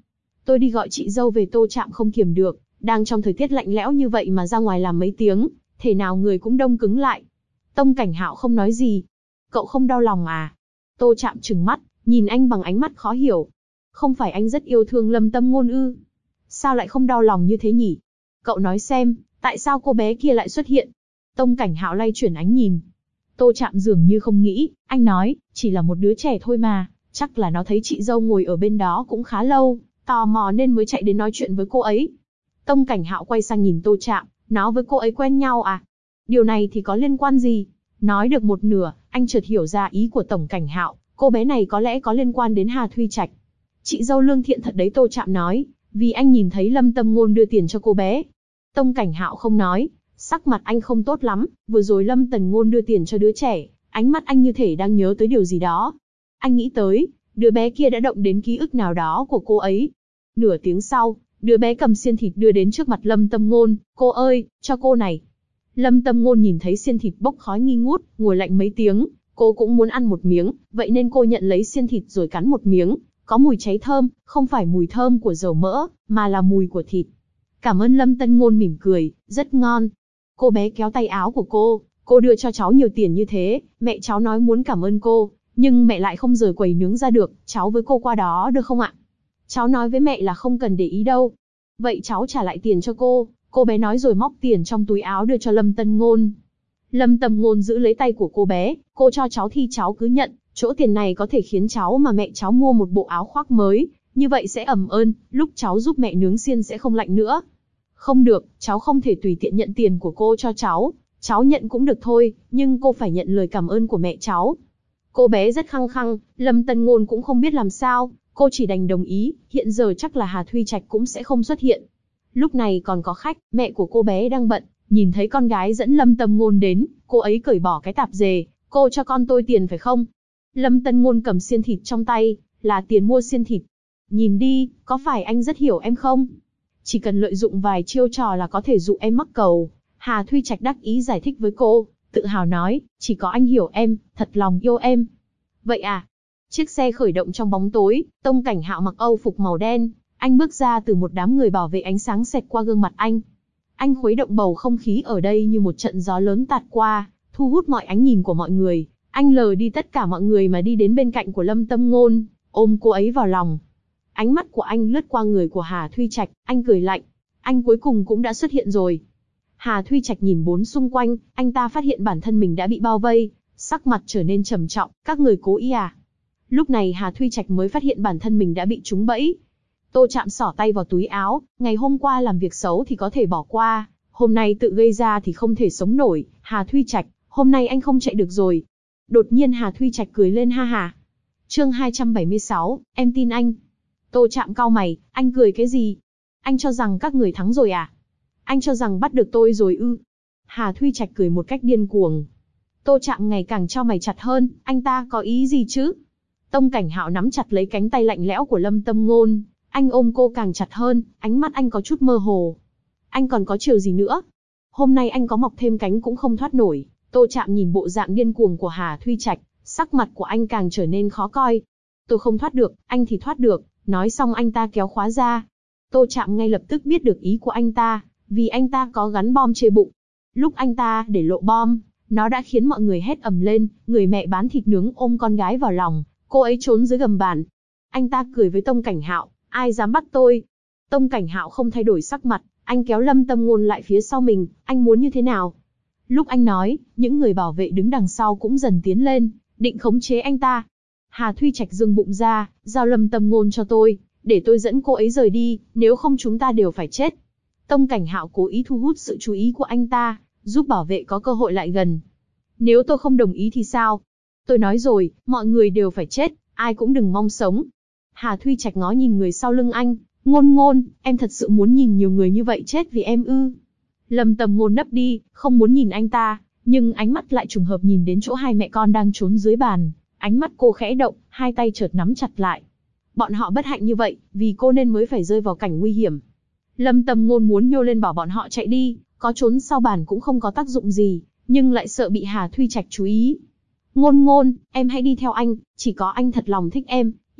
Tôi đi gọi chị dâu về. Tô Trạm không kiềm được, đang trong thời tiết lạnh lẽo như vậy mà ra ngoài làm mấy tiếng, thể nào người cũng đông cứng lại. Tông Cảnh Hạo không nói gì. Cậu không đau lòng à? Tô Trạm trừng mắt, nhìn anh bằng ánh mắt khó hiểu. Không phải anh rất yêu thương Lâm Tâm Ngôn ư? Sao lại không đau lòng như thế nhỉ? Cậu nói xem, tại sao cô bé kia lại xuất hiện? Tông Cảnh Hạo lay chuyển ánh nhìn. Tô Trạm dường như không nghĩ, anh nói, chỉ là một đứa trẻ thôi mà, chắc là nó thấy chị dâu ngồi ở bên đó cũng khá lâu, tò mò nên mới chạy đến nói chuyện với cô ấy. Tông Cảnh Hạo quay sang nhìn Tô Trạm, nó với cô ấy quen nhau à? Điều này thì có liên quan gì? Nói được một nửa, anh chợt hiểu ra ý của Tổng Cảnh Hạo, cô bé này có lẽ có liên quan đến Hà Thuy Trạch. Chị dâu lương thiện thật đấy, Tô Trạm nói, vì anh nhìn thấy Lâm Tâm Ngôn đưa tiền cho cô bé. Tông Cảnh Hạo không nói, sắc mặt anh không tốt lắm, vừa rồi Lâm Tần Ngôn đưa tiền cho đứa trẻ, ánh mắt anh như thể đang nhớ tới điều gì đó. Anh nghĩ tới, đứa bé kia đã động đến ký ức nào đó của cô ấy. Nửa tiếng sau, đứa bé cầm xiên thịt đưa đến trước mặt Lâm Tâm Ngôn, cô ơi, cho cô này. Lâm Tâm Ngôn nhìn thấy xiên thịt bốc khói nghi ngút, ngồi lạnh mấy tiếng, cô cũng muốn ăn một miếng, vậy nên cô nhận lấy xiên thịt rồi cắn một miếng, có mùi cháy thơm, không phải mùi thơm của dầu mỡ, mà là mùi của thịt. Cảm ơn. Lâm Tân Ngôn mỉm cười, rất ngon. Cô bé kéo tay áo của cô đưa cho cháu nhiều tiền như thế, mẹ cháu nói muốn cảm ơn cô, nhưng mẹ lại không rời quầy nướng ra được, cháu với cô qua đó được không ạ? Cháu nói với mẹ là không cần để ý đâu. Vậy cháu trả lại tiền cho cô bé nói rồi móc tiền trong túi áo đưa cho Lâm Tân Ngôn. Lâm Tâm Ngôn giữ lấy tay của cô bé, cô cho cháu thì cháu cứ nhận, chỗ tiền này có thể khiến cháu mà mẹ cháu mua một bộ áo khoác mới, như vậy sẽ ầm ơn, lúc cháu giúp mẹ nướng xiên sẽ không lạnh nữa. Không được, cháu không thể tùy tiện nhận tiền của cô cho cháu nhận cũng được thôi, nhưng cô phải nhận lời cảm ơn của mẹ cháu. Cô bé rất khăng khăng, Lâm Tân Ngôn cũng không biết làm sao, cô chỉ đành đồng ý, hiện giờ chắc là Hà Thuy Trạch cũng sẽ không xuất hiện. Lúc này còn có khách, mẹ của cô bé đang bận, nhìn thấy con gái dẫn Lâm Tâm Ngôn đến, cô ấy cởi bỏ cái tạp dề, cô cho con tôi tiền phải không? Lâm Tân Ngôn cầm xiên thịt trong tay, là tiền mua xiên thịt. Nhìn đi, có phải anh rất hiểu em không? Chỉ cần lợi dụng vài chiêu trò là có thể dụ em mắc cầu. Hà Thuy Trạch đắc ý giải thích với cô, tự hào nói, chỉ có anh hiểu em, thật lòng yêu em. Vậy à? Chiếc xe khởi động trong bóng tối, Tông Cảnh Hạo mặc Âu phục màu đen, anh bước ra từ một đám người bảo vệ, ánh sáng xẹt qua gương mặt anh. Anh khuấy động bầu không khí ở đây như một trận gió lớn tạt qua, thu hút mọi ánh nhìn của mọi người. Anh lờ đi tất cả mọi người mà đi đến bên cạnh của Lâm Tâm Ngôn, ôm cô ấy vào lòng. Ánh mắt của anh lướt qua người của Hà Thuy Trạch, anh cười lạnh. Anh cuối cùng cũng đã xuất hiện rồi. Hà Thuy Trạch nhìn bốn xung quanh, anh ta phát hiện bản thân mình đã bị bao vây, sắc mặt trở nên trầm trọng, các người cố ý à? Lúc này Hà Thuy Trạch mới phát hiện bản thân mình đã bị trúng bẫy. Tô Trạm xỏ tay vào túi áo, ngày hôm qua làm việc xấu thì có thể bỏ qua, hôm nay tự gây ra thì không thể sống nổi. Hà Thuy Trạch, hôm nay anh không chạy được rồi. Đột nhiên Hà Thuy Trạch cười lên ha ha. Chương 276, em tin anh. Tô Trạm cau mày, anh cười cái gì? Anh cho rằng các người thắng rồi à? Anh cho rằng bắt được tôi rồi ư? Hà Thuy Trạch cười một cách điên cuồng. Tô Trạm ngày càng chau mày chặt hơn, anh ta có ý gì chứ? Tông Cảnh Hạo nắm chặt lấy cánh tay lạnh lẽo của Lâm Tâm Ngôn, anh ôm cô càng chặt hơn, ánh mắt anh có chút mơ hồ. Anh còn có chiều gì nữa? Hôm nay anh có mọc thêm cánh cũng không thoát nổi. Tô Trạm nhìn bộ dạng điên cuồng của Hà Thuy Trạch, sắc mặt của anh càng trở nên khó coi. Tôi không thoát được, anh thì thoát được. Nói xong anh ta kéo khóa ra. Tô Trạm ngay lập tức biết được ý của anh ta, vì anh ta có gắn bom chê bụng. Lúc anh ta để lộ bom, nó đã khiến mọi người hét ầm lên, người mẹ bán thịt nướng ôm con gái vào lòng, cô ấy trốn dưới gầm bàn. Anh ta cười với Tông Cảnh Hạo, ai dám bắt tôi? Tông Cảnh Hạo không thay đổi sắc mặt, anh kéo Lâm Tâm Ngôn lại phía sau mình, anh muốn như thế nào? Lúc anh nói, những người bảo vệ đứng đằng sau cũng dần tiến lên, định khống chế anh ta. Hà Thuy Trạch dương bụng ra, giao Lâm Tâm Ngôn cho tôi, để tôi dẫn cô ấy rời đi, nếu không chúng ta đều phải chết. Tông Cảnh Hạo cố ý thu hút sự chú ý của anh ta, giúp bảo vệ có cơ hội lại gần. Nếu tôi không đồng ý thì sao? Tôi nói rồi, mọi người đều phải chết, ai cũng đừng mong sống. Hà Thuy Trạch ngó nhìn người sau lưng anh, Ngôn Ngôn, em thật sự muốn nhìn nhiều người như vậy chết vì em ư? Lâm Tâm Ngôn nấp đi, không muốn nhìn anh ta, nhưng ánh mắt lại trùng hợp nhìn đến chỗ hai mẹ con đang trốn dưới bàn. Ánh mắt cô khẽ động, hai tay chợt nắm chặt lại. Bọn họ bất hạnh như vậy, vì cô nên mới phải rơi vào cảnh nguy hiểm. Lâm Tâm Ngôn muốn nhô lên bảo bọn họ chạy đi, có trốn sau bàn cũng không có tác dụng gì, nhưng lại sợ bị Hà Thuy Trạch chú ý. Ngôn Ngôn, em hãy đi theo anh, chỉ có anh thật lòng thích em,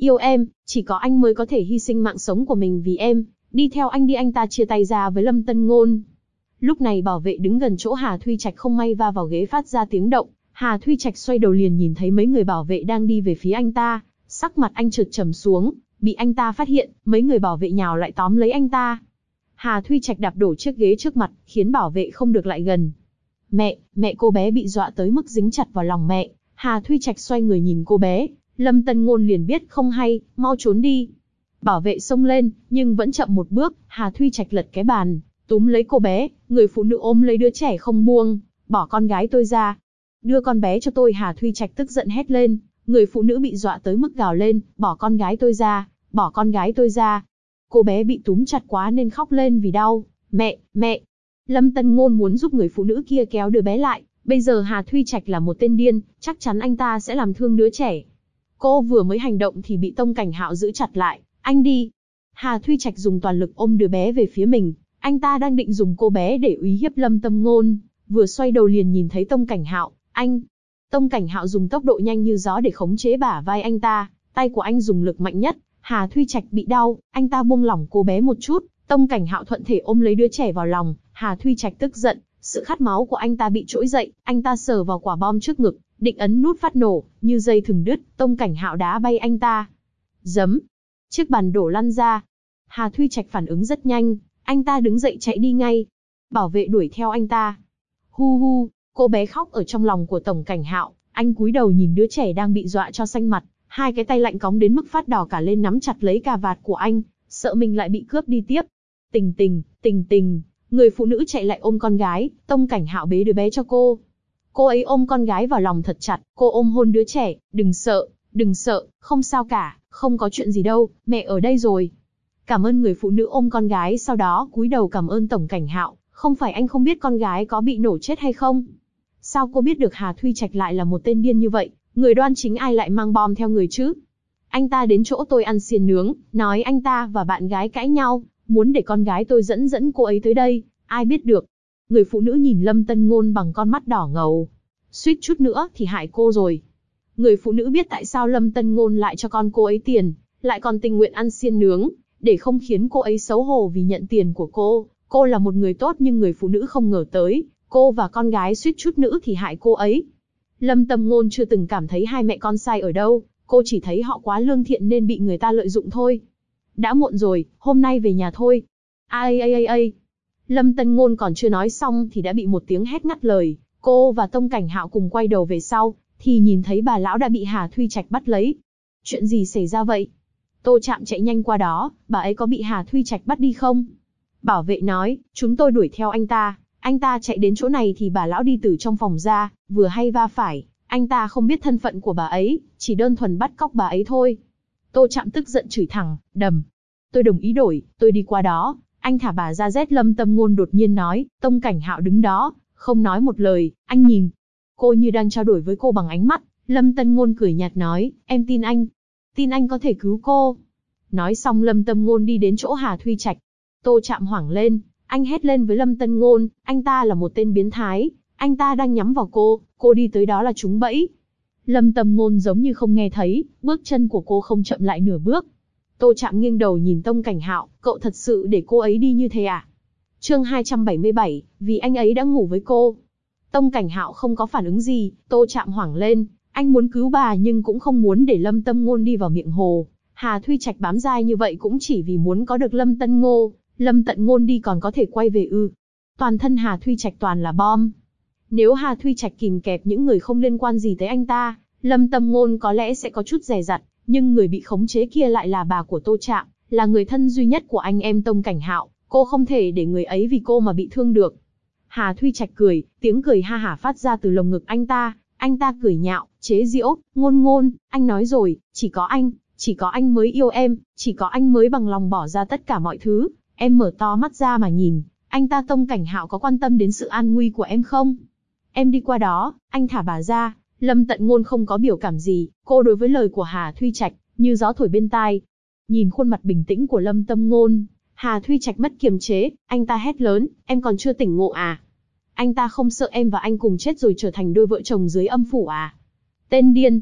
Yêu em, chỉ có anh mới có thể hy sinh mạng sống của mình vì em, đi theo anh đi. Anh ta chia tay ra với Lâm Tân Ngôn. Lúc này bảo vệ đứng gần chỗ Hà Thuy Trạch không may va vào ghế phát ra tiếng động. Hà Thuy Trạch xoay đầu liền nhìn thấy mấy người bảo vệ đang đi về phía anh ta, sắc mặt anh chợt trầm xuống, bị anh ta phát hiện, mấy người bảo vệ nhào lại tóm lấy anh ta. Hà Thuy Trạch đạp đổ chiếc ghế trước mặt, khiến bảo vệ không được lại gần. Mẹ cô bé bị dọa tới mức dính chặt vào lòng mẹ. Hà Thuy Trạch xoay người nhìn cô bé, Lâm Tân Ngôn liền biết không hay, mau trốn đi. Bảo vệ xông lên, nhưng vẫn chậm một bước, Hà Thuy Trạch lật cái bàn, túm lấy cô bé, người phụ nữ ôm lấy đứa trẻ không buông, bỏ con gái tôi ra. Đưa con bé cho tôi. Hà Thuy Trạch tức giận hét lên, người phụ nữ bị dọa tới mức gào lên, bỏ con gái tôi ra, bỏ con gái tôi ra. Cô bé bị túm chặt quá nên khóc lên vì đau. Mẹ. Lâm Tân Ngôn muốn giúp người phụ nữ kia kéo đứa bé lại, bây giờ Hà Thuy Trạch là một tên điên, chắc chắn anh ta sẽ làm thương đứa trẻ. Cô vừa mới hành động thì bị Tông Cảnh Hạo giữ chặt lại, anh đi. Hà Thuy Trạch dùng toàn lực ôm đứa bé về phía mình, anh ta đang định dùng cô bé để uy hiếp Lâm Tân Ngôn, vừa xoay đầu liền nhìn thấy Tông Cảnh Hạo, anh. Tông Cảnh Hạo dùng tốc độ nhanh như gió để khống chế bả vai anh ta, tay của anh dùng lực mạnh nhất. Hà Thuy Trạch bị đau, anh ta buông lỏng cô bé một chút, Tông Cảnh Hạo thuận thể ôm lấy đứa trẻ vào lòng. Hà Thuy Trạch tức giận, sự khát máu của anh ta bị trỗi dậy, anh ta sờ vào quả bom trước ngực, định ấn nút phát nổ, như dây thừng đứt, Tông Cảnh Hạo đá bay anh ta. Giấm, chiếc bàn đổ lăn ra. Hà Thuy Trạch phản ứng rất nhanh, anh ta đứng dậy chạy đi ngay. Bảo vệ đuổi theo anh ta. Hu, cô bé khóc ở trong lòng của Tông Cảnh Hạo, anh cúi đầu nhìn đứa trẻ đang bị dọa cho xanh mặt, hai cái tay lạnh cóng đến mức phát đỏ cả lên nắm chặt lấy cà vạt của anh, sợ mình lại bị cướp đi tiếp. Tình, người phụ nữ chạy lại ôm con gái, Tông Cảnh Hạo bế đứa bé cho cô. Cô ấy ôm con gái vào lòng thật chặt, cô ôm hôn đứa trẻ, đừng sợ, không sao cả, không có chuyện gì đâu, mẹ ở đây rồi. Cảm ơn. Người phụ nữ ôm con gái sau đó cúi đầu cảm ơn Tông Cảnh Hạo, không phải anh không biết con gái có bị nổ chết hay không? Sao cô biết được Hà Thuy Trạch lại là một tên điên như vậy, người đoan chính ai lại mang bom theo người chứ? Anh ta đến chỗ tôi ăn xiên nướng, nói anh ta và bạn gái cãi nhau, muốn để con gái tôi dẫn cô ấy tới đây, ai biết được. Người phụ nữ nhìn Lâm Tân Ngôn bằng con mắt đỏ ngầu. Suýt chút nữa thì hại cô rồi. Người phụ nữ biết tại sao Lâm Tân Ngôn lại cho con cô ấy tiền, lại còn tình nguyện ăn xiên nướng, để không khiến cô ấy xấu hổ vì nhận tiền của cô. Cô là một người tốt nhưng người phụ nữ không ngờ tới, cô và con gái suýt chút nữa thì hại cô ấy. Lâm Tân Ngôn chưa từng cảm thấy hai mẹ con sai ở đâu, cô chỉ thấy họ quá lương thiện nên bị người ta lợi dụng thôi. Đã muộn rồi, hôm nay về nhà thôi. Ai. Lâm Tân Ngôn còn chưa nói xong thì đã bị một tiếng hét ngắt lời. Cô và Tông Cảnh Hạo cùng quay đầu về sau, thì nhìn thấy bà lão đã bị Hà Thuy Trạch bắt lấy. Chuyện gì xảy ra vậy? Tô Trạm chạy nhanh qua đó, bà ấy có bị Hà Thuy Trạch bắt đi không? Bảo vệ nói, chúng tôi đuổi theo anh ta chạy đến chỗ này thì bà lão đi từ trong phòng ra, vừa hay va phải. Anh ta không biết thân phận của bà ấy, chỉ đơn thuần bắt cóc bà ấy thôi. Tô Trạm tức giận chửi thẳng, đầm. Tôi đồng ý đổi, tôi đi qua đó, anh thả bà ra. Lâm Tân Ngôn đột nhiên nói. Tông Cảnh Hạo đứng đó, không nói một lời, anh nhìn. Cô như đang trao đổi với cô bằng ánh mắt. Lâm Tân Ngôn cười nhạt nói, em tin anh có thể cứu cô. Nói xong Lâm Tân Ngôn đi đến chỗ Hà Thuy Trạch. Tô Trạm hoảng lên, anh hét lên với Lâm Tân Ngôn, anh ta là một tên biến thái, anh ta đang nhắm vào cô đi tới đó là trúng bẫy. Lâm Tân Ngôn giống như không nghe thấy, bước chân của cô không chậm lại nửa bước. Tô Trạm nghiêng đầu nhìn Tông Cảnh Hạo, cậu thật sự để cô ấy đi như thế à? Chương 277, vì anh ấy đã ngủ với cô. Tông Cảnh Hạo không có phản ứng gì, Tô Trạm hoảng lên, anh muốn cứu bà nhưng cũng không muốn để Lâm Tân Ngôn đi vào miệng hồ. Hà Thuy Trạch bám dai như vậy cũng chỉ vì muốn có được Lâm Tân Ngôn đi còn có thể quay về ư? Toàn thân Hà Thuy Trạch toàn là bom. Nếu Hà Thuy Trạch kìm kẹp những người không liên quan gì tới anh ta, Lâm Tân Ngôn có lẽ sẽ có chút dè dặt, nhưng người bị khống chế kia lại là bà của Tô Trạm, là người thân duy nhất của anh em Tông Cảnh Hạo, cô không thể để người ấy vì cô mà bị thương được. Hà Thuy Trạch cười, tiếng cười ha hả phát ra từ lồng ngực anh ta cười nhạo, chế giễu, Ngôn, anh nói rồi, chỉ có anh mới yêu em, chỉ có anh mới bằng lòng bỏ ra tất cả mọi thứ. Em mở to mắt ra mà nhìn, anh ta Tông Cảnh Hạo có quan tâm đến sự an nguy của em không? Em đi qua đó, anh thả bà ra. Lâm Tận Ngôn không có biểu cảm gì, cô đối với lời của Hà Thuy Trạch, như gió thổi bên tai. Nhìn khuôn mặt bình tĩnh của Lâm Tận Ngôn, Hà Thuy Trạch mất kiềm chế, anh ta hét lớn, em còn chưa tỉnh ngộ à? Anh ta không sợ em và anh cùng chết rồi trở thành đôi vợ chồng dưới âm phủ à? Tên điên!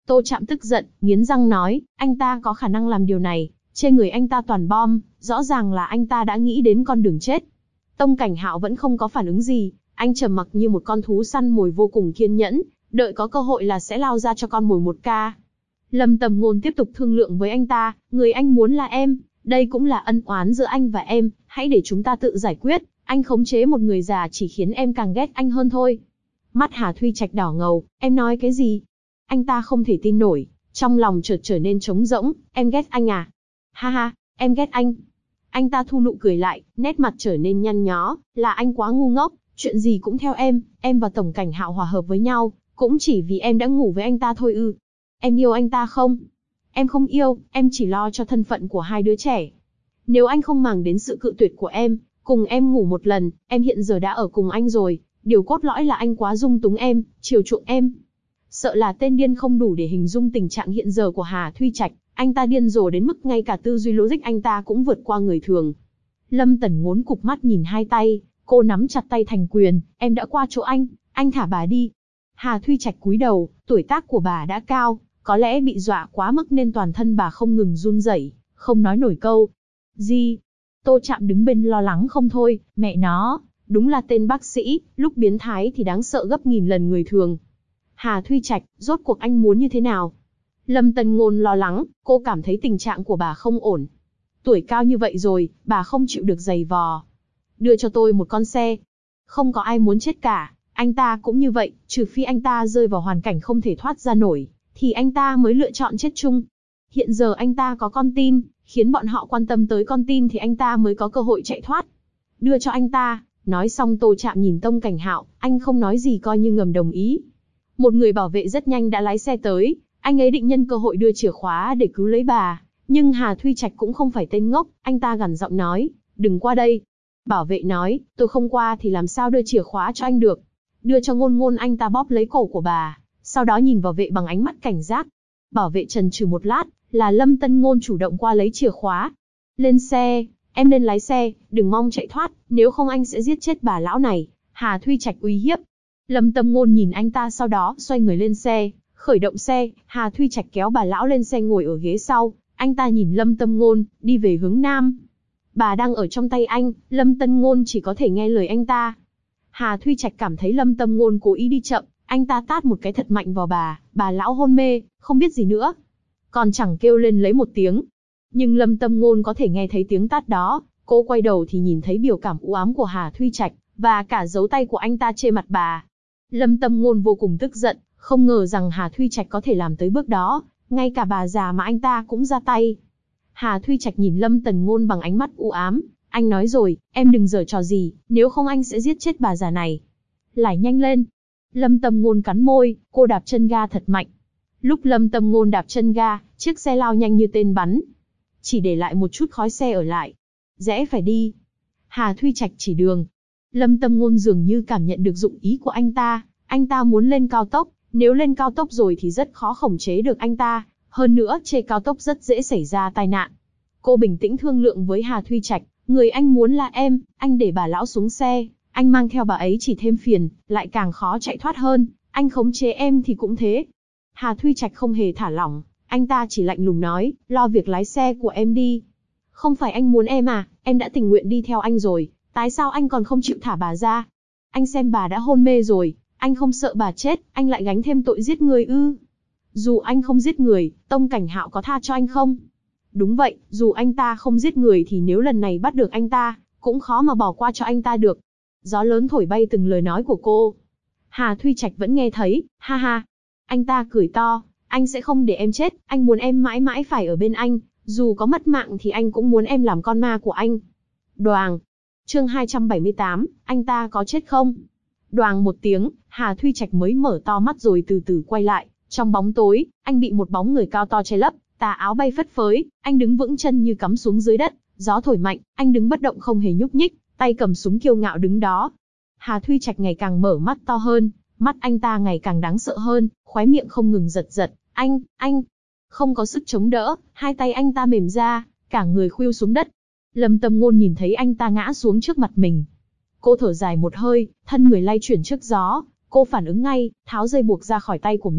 Tô Trạm tức giận, nghiến răng nói, anh ta có khả năng làm điều này, trên người anh ta toàn bom, rõ ràng là anh ta đã nghĩ đến con đường chết. Tông Cảnh Hạo vẫn không có phản ứng gì, anh trầm mặc như một con thú săn mồi vô cùng kiên nhẫn, đợi có cơ hội là sẽ lao ra cho con mồi một ca. Lâm Tầm Ngôn tiếp tục thương lượng với anh ta, người anh muốn là em, đây cũng là ân oán giữa anh và em, hãy để chúng ta tự giải quyết, anh khống chế một người già chỉ khiến em càng ghét anh hơn thôi. Mắt Hà Thuy Trạch đỏ ngầu, em nói cái gì? Anh ta không thể tin nổi, trong lòng chợt trở nên trống rỗng, em ghét anh à? Ha ha, em ghét anh. Anh ta thu nụ cười lại, nét mặt trở nên nhăn nhó, là anh quá ngu ngốc, chuyện gì cũng theo em và Tổng Cảnh Hạo hòa hợp với nhau, cũng chỉ vì em đã ngủ với anh ta thôi ư? Em yêu anh ta không? Em không yêu, em chỉ lo cho thân phận của hai đứa trẻ. Nếu anh không màng đến sự cự tuyệt của em, cùng em ngủ một lần, em hiện giờ đã ở cùng anh rồi, điều cốt lõi là anh quá dung túng em, chiều chuộng em. Sợ là tên điên không đủ để hình dung tình trạng hiện giờ của Hà Thuy Trạch, anh ta điên rồ đến mức ngay cả tư duy logic anh ta cũng vượt qua người thường. Lâm Tần Ngốn cụp mắt nhìn hai tay, cô nắm chặt tay thành quyền, em đã qua chỗ anh thả bà đi. Hà Thuy Trạch cúi đầu, tuổi tác của bà đã cao, có lẽ bị dọa quá mức nên toàn thân bà không ngừng run rẩy, không nói nổi câu. Gì? Tô Trạm đứng bên lo lắng không thôi, mẹ nó, đúng là tên bác sĩ, lúc biến thái thì đáng sợ gấp nghìn lần người thường. Hà Thuy Trạch, rốt cuộc anh muốn như thế nào? Lâm Tần Ngôn lo lắng, cô cảm thấy tình trạng của bà không ổn. Tuổi cao như vậy rồi, bà không chịu được giày vò. Đưa cho tôi một con xe. Không có ai muốn chết cả, anh ta cũng như vậy, trừ phi anh ta rơi vào hoàn cảnh không thể thoát ra nổi, thì anh ta mới lựa chọn chết chung. Hiện giờ anh ta có con tin, khiến bọn họ quan tâm tới con tin thì anh ta mới có cơ hội chạy thoát. Đưa cho anh ta. Nói xong Tô Trạm nhìn Tông Cảnh Hạo, anh không nói gì coi như ngầm đồng ý. Một người bảo vệ rất nhanh đã lái xe tới, anh ấy định nhân cơ hội đưa chìa khóa để cứu lấy bà. Nhưng Hà Thuy Trạch cũng không phải tên ngốc, anh ta gằn giọng nói, đừng qua đây. Bảo vệ nói, tôi không qua thì làm sao đưa chìa khóa cho anh được. Đưa cho Ngôn Ngôn, anh ta bóp lấy cổ của bà, sau đó nhìn bảo vệ bằng ánh mắt cảnh giác. Bảo vệ chần chừ một lát, là Lâm Tân Ngôn chủ động qua lấy chìa khóa. Lên xe, em lên lái xe, đừng mong chạy thoát, nếu không anh sẽ giết chết bà lão này. Hà Thuy Trạch uy hiếp. Lâm Tâm Ngôn nhìn anh ta sau đó xoay người lên xe, khởi động xe, Hà Thuy Trạch kéo bà lão lên xe ngồi ở ghế sau, anh ta nhìn Lâm Tâm Ngôn, đi về hướng nam. Bà đang ở trong tay anh, Lâm Tân Ngôn chỉ có thể nghe lời anh ta. Hà Thuy Trạch cảm thấy Lâm Tâm Ngôn cố ý đi chậm, anh ta tát một cái thật mạnh vào bà lão hôn mê, không biết gì nữa. Còn chẳng kêu lên lấy một tiếng. Nhưng Lâm Tâm Ngôn có thể nghe thấy tiếng tát đó, cô quay đầu thì nhìn thấy biểu cảm u ám của Hà Thuy Trạch, và cả dấu tay của anh ta trên mặt bà. Lâm Tâm Ngôn vô cùng tức giận, không ngờ rằng Hà Thuy Trạch có thể làm tới bước đó, ngay cả bà già mà anh ta cũng ra tay. Hà Thuy Trạch nhìn Lâm Tần Ngôn bằng ánh mắt u ám, anh nói rồi, em đừng giở trò gì, nếu không anh sẽ giết chết bà già này. Lái nhanh lên. Lâm Tâm Ngôn cắn môi, cô đạp chân ga thật mạnh. Lúc Lâm Tâm Ngôn đạp chân ga, chiếc xe lao nhanh như tên bắn. Chỉ để lại một chút khói xe ở lại. Rẽ phải đi. Hà Thuy Trạch chỉ đường. Lâm Tâm Ngôn dường như cảm nhận được dụng ý của anh ta muốn lên cao tốc, nếu lên cao tốc rồi thì rất khó khống chế được anh ta, hơn nữa trên cao tốc rất dễ xảy ra tai nạn. Cô bình tĩnh thương lượng với Hà Thuy Trạch, người anh muốn là em, anh để bà lão xuống xe, anh mang theo bà ấy chỉ thêm phiền, lại càng khó chạy thoát hơn, anh khống chế em thì cũng thế. Hà Thuy Trạch không hề thả lỏng, anh ta chỉ lạnh lùng nói, lo việc lái xe của em đi. Không phải anh muốn em à, em đã tình nguyện đi theo anh rồi, tại sao anh còn không chịu thả bà ra? Anh xem bà đã hôn mê rồi, anh không sợ bà chết, anh lại gánh thêm tội giết người ư? Dù anh không giết người, Tông Cảnh Hạo có tha cho anh không? Đúng vậy, dù anh ta không giết người thì nếu lần này bắt được anh ta, cũng khó mà bỏ qua cho anh ta được. Gió lớn thổi bay từng lời nói của cô. Hà Thuy Trạch vẫn nghe thấy, ha ha. Anh ta cười to, anh sẽ không để em chết, anh muốn em mãi mãi phải ở bên anh, dù có mất mạng thì anh cũng muốn em làm con ma của anh. Đoàng. Chương 278, anh ta có chết không? Đoàng một tiếng, Hà Thuy Trạch mới mở to mắt rồi từ từ quay lại. Trong bóng tối, anh bị một bóng người cao to che lấp, tà áo bay phất phới, anh đứng vững chân như cắm xuống dưới đất, gió thổi mạnh, anh đứng bất động không hề nhúc nhích, tay cầm súng kiêu ngạo đứng đó. Hà Thuy Trạch ngày càng mở mắt to hơn, mắt anh ta ngày càng đáng sợ hơn, khóe miệng không ngừng giật giật, anh, không có sức chống đỡ, hai tay anh ta mềm ra, cả người khuỵu xuống đất. Lâm Tâm Ngôn nhìn thấy anh ta ngã xuống trước mặt mình. Cô thở dài một hơi, thân người lay chuyển trước gió, cô phản ứng ngay, tháo dây buộc ra khỏi tay của mình,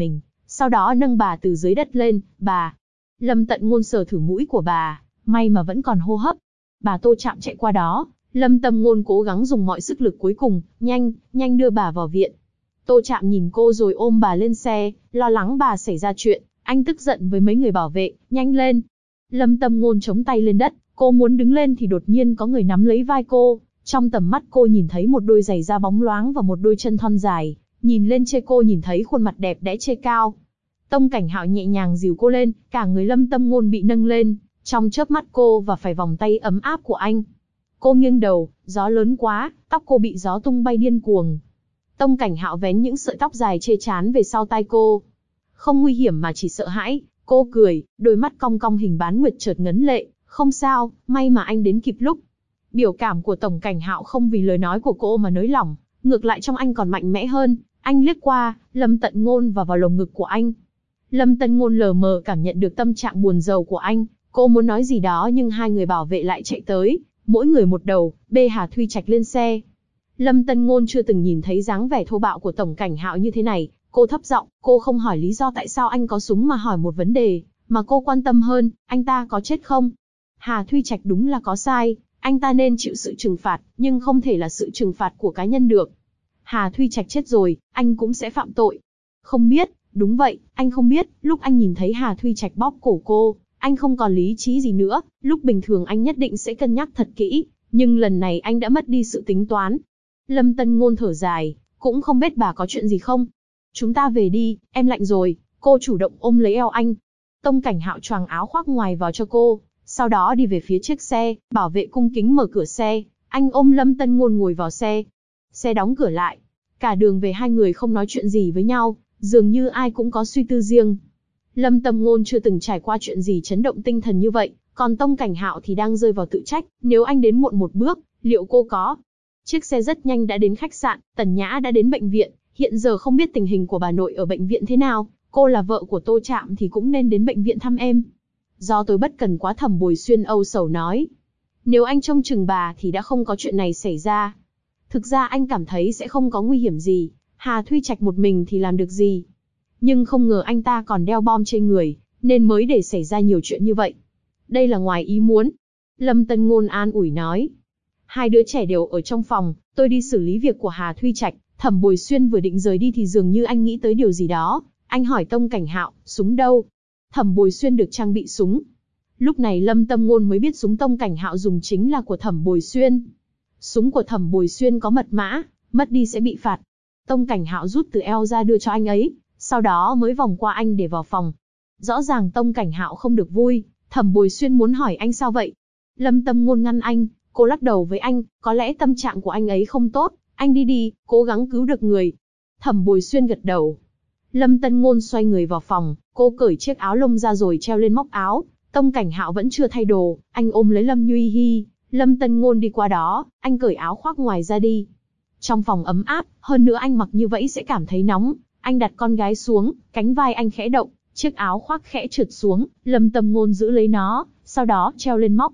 sau đó nâng bà từ dưới đất lên. Bà. Lâm Tận Ngôn sờ thử mũi của bà, may mà vẫn còn hô hấp. Bà Tô Trạm chạy qua đó, Lâm Tận Ngôn cố gắng dùng mọi sức lực cuối cùng, nhanh đưa bà vào viện. Tô Trạm nhìn cô rồi ôm bà lên xe, lo lắng bà xảy ra chuyện, anh tức giận với mấy người bảo vệ, nhanh lên. Lâm Tận Ngôn chống tay lên đất, cô muốn đứng lên thì đột nhiên có người nắm lấy vai cô, trong tầm mắt cô nhìn thấy một đôi giày da bóng loáng và một đôi chân thon dài, nhìn lên trên cô nhìn thấy khuôn mặt đẹp đẽ chê cao. Tông Cảnh Hạo nhẹ nhàng dìu cô lên, cả người Lâm Tận Ngôn bị nâng lên, trong chớp mắt cô và phải vòng tay ấm áp của anh. Cô nghiêng đầu, gió lớn quá, tóc cô bị gió tung bay điên cuồng. Tông Cảnh Hạo vén những sợi tóc dài chê chán về sau tai cô. Không nguy hiểm mà chỉ sợ hãi, cô cười, đôi mắt cong cong hình bán nguyệt chợt ngấn lệ, không sao, may mà anh đến kịp lúc. Biểu cảm của Tổng Cảnh Hạo không vì lời nói của cô mà nới lỏng, ngược lại trong anh còn mạnh mẽ hơn, anh liếc qua, Lâm Tận Ngôn và vào lồng ngực của anh. Lâm Tận Ngôn lờ mờ cảm nhận được tâm trạng buồn rầu của anh, cô muốn nói gì đó nhưng hai người bảo vệ lại chạy tới, mỗi người một đầu, bê Hà Thuy Trạch lên xe. Lâm Tận Ngôn chưa từng nhìn thấy dáng vẻ thô bạo của Tổng Cảnh Hạo như thế này, cô thấp giọng, cô không hỏi lý do tại sao anh có súng mà hỏi một vấn đề, mà cô quan tâm hơn, anh ta có chết không? Hà Thuy Trạch đúng là có sai, anh ta nên chịu sự trừng phạt, nhưng không thể là sự trừng phạt của cá nhân được. Hà Thuy Trạch chết rồi, anh cũng sẽ phạm tội. Không biết, đúng vậy, anh không biết, lúc anh nhìn thấy Hà Thuy Trạch bóp cổ cô, anh không còn lý trí gì nữa, lúc bình thường anh nhất định sẽ cân nhắc thật kỹ, nhưng lần này anh đã mất đi sự tính toán. Lâm Tận Ngôn thở dài, cũng không biết bà có chuyện gì không? Chúng ta về đi, em lạnh rồi, cô chủ động ôm lấy eo anh. Tông Cảnh Hạo choàng áo khoác ngoài vào cho cô, sau đó đi về phía chiếc xe, bảo vệ cung kính mở cửa xe, anh ôm Lâm Tận Ngôn ngồi vào xe. Xe đóng cửa lại, cả đường về hai người không nói chuyện gì với nhau, dường như ai cũng có suy tư riêng. Lâm Tận Ngôn chưa từng trải qua chuyện gì chấn động tinh thần như vậy, còn Tông Cảnh Hạo thì đang rơi vào tự trách, nếu anh đến muộn một bước, liệu cô có? Chiếc xe rất nhanh đã đến khách sạn, Tần Nhã đã đến bệnh viện, hiện giờ không biết tình hình của bà nội ở bệnh viện thế nào, cô là vợ của Tô Trạm thì cũng nên đến bệnh viện thăm em. Do tôi bất cần quá, Thẩm Bồi Xuyên âu sầu nói. Nếu anh trông chừng bà thì đã không có chuyện này xảy ra. Thực ra anh cảm thấy sẽ không có nguy hiểm gì, Hà Thuy Trạch một mình thì làm được gì. Nhưng không ngờ anh ta còn đeo bom trên người, nên mới để xảy ra nhiều chuyện như vậy. Đây là ngoài ý muốn. Lâm Tận Ngôn an ủi nói. Hai đứa trẻ đều ở trong phòng, tôi đi xử lý việc của Hà Thuy Trạch. Thẩm Bồi Xuyên vừa định rời đi thì dường như anh nghĩ tới điều gì đó. Anh hỏi Tông Cảnh Hạo, súng đâu? Thẩm Bồi Xuyên được trang bị súng. Lúc này Lâm Tận Ngôn mới biết súng Tông Cảnh Hạo dùng chính là của Thẩm Bồi Xuyên. Súng của Thẩm Bồi Xuyên có mật mã, mất đi sẽ bị phạt. Tông Cảnh Hạo rút từ eo ra đưa cho anh ấy, sau đó mới vòng qua anh để vào phòng. Rõ ràng Tông Cảnh Hạo không được vui, Thẩm Bồi Xuyên muốn hỏi anh sao vậy? Lâm Tận Ngôn ngăn anh, cô lắc đầu với anh, có lẽ tâm trạng của anh ấy không tốt, anh đi đi, cố gắng cứu được người. Thẩm Bồi Xuyên gật đầu. Lâm Tận Ngôn xoay người vào phòng, cô cởi chiếc áo lông ra rồi treo lên móc áo. Tông Cảnh Hạo vẫn chưa thay đồ, anh ôm lấy Lâm Nhuy Hi. Lâm Tận Ngôn đi qua đó, anh cởi áo khoác ngoài ra đi. Trong phòng ấm áp, hơn nữa anh mặc như vậy sẽ cảm thấy nóng. Anh đặt con gái xuống, cánh vai anh khẽ động, chiếc áo khoác khẽ trượt xuống, Lâm Tận Ngôn giữ lấy nó, sau đó treo lên móc.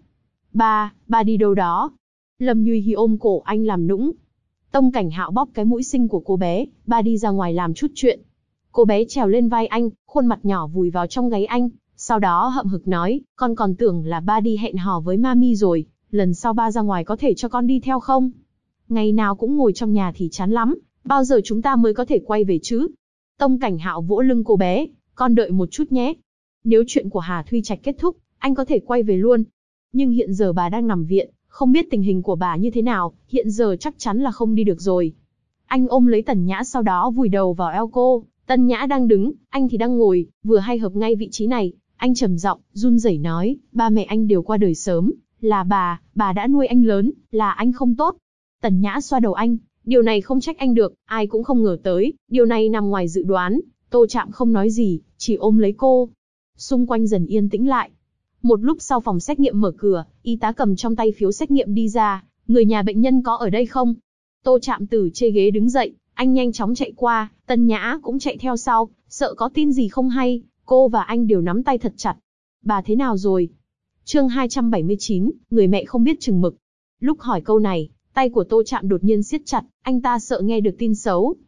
Ba đi đâu đó? Lâm Nhuy Hi ôm cổ anh làm nũng. Tông Cảnh Hạo bóp cái mũi xinh của cô bé, ba đi ra ngoài làm chút chuyện. Cô bé trèo lên vai anh, khuôn mặt nhỏ vùi vào trong gáy anh, sau đó hậm hực nói, con còn tưởng là ba đi hẹn hò với mami rồi, lần sau ba ra ngoài có thể cho con đi theo không? Ngày nào cũng ngồi trong nhà thì chán lắm, bao giờ chúng ta mới có thể quay về chứ? Tông Cảnh Hạo vỗ lưng cô bé, con đợi một chút nhé. Nếu chuyện của Hà Thuy Trạch kết thúc, anh có thể quay về luôn. Nhưng hiện giờ bà đang nằm viện, không biết tình hình của bà như thế nào, hiện giờ chắc chắn là không đi được rồi. Anh ôm lấy Tần Nhã sau đó vùi đầu vào eo cô, Tần Nhã đang đứng, anh thì đang ngồi, vừa hay hợp ngay vị trí này. Anh trầm giọng, run rẩy nói, ba mẹ anh đều qua đời sớm, là bà đã nuôi anh lớn, là anh không tốt. Tần Nhã xoa đầu anh, điều này không trách anh được, ai cũng không ngờ tới, điều này nằm ngoài dự đoán. Tô Trạm không nói gì, chỉ ôm lấy cô. Xung quanh dần yên tĩnh lại. Một lúc sau phòng xét nghiệm mở cửa, y tá cầm trong tay phiếu xét nghiệm đi ra, người nhà bệnh nhân có ở đây không? Tô Trạm từ trên ghế đứng dậy, anh nhanh chóng chạy qua, Tần Nhã cũng chạy theo sau, sợ có tin gì không hay, cô và anh đều nắm tay thật chặt. Bà thế nào rồi? Chương 279, người mẹ không biết chừng mực. Lúc hỏi câu này, tay của Tô Trạm đột nhiên siết chặt, anh ta sợ nghe được tin xấu.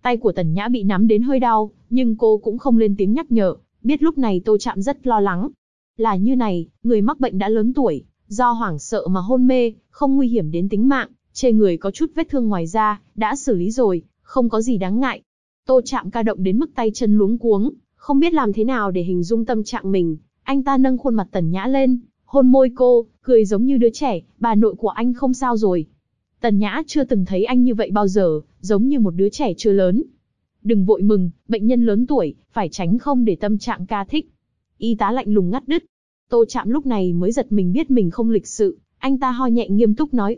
Tay của Tần Nhã bị nắm đến hơi đau, nhưng cô cũng không lên tiếng nhắc nhở, biết lúc này Tô Trạm rất lo lắng. Là như này, người mắc bệnh đã lớn tuổi, do hoảng sợ mà hôn mê, không nguy hiểm đến tính mạng, trên người có chút vết thương ngoài da, đã xử lý rồi, không có gì đáng ngại. Tô Trạm ca động đến mức tay chân luống cuống, không biết làm thế nào để hình dung tâm trạng mình. Anh ta nâng khuôn mặt Tần Nhã lên, hôn môi cô, cười giống như đứa trẻ, bà nội của anh không sao rồi. Tần Nhã chưa từng thấy anh như vậy bao giờ, giống như một đứa trẻ chưa lớn. Đừng vội mừng, bệnh nhân lớn tuổi, phải tránh không để tâm trạng ca thích. Y tá lạnh lùng ngắt đứt. Tô Trạm lúc này mới giật mình biết mình không lịch sự, anh ta ho nhẹ nghiêm túc nói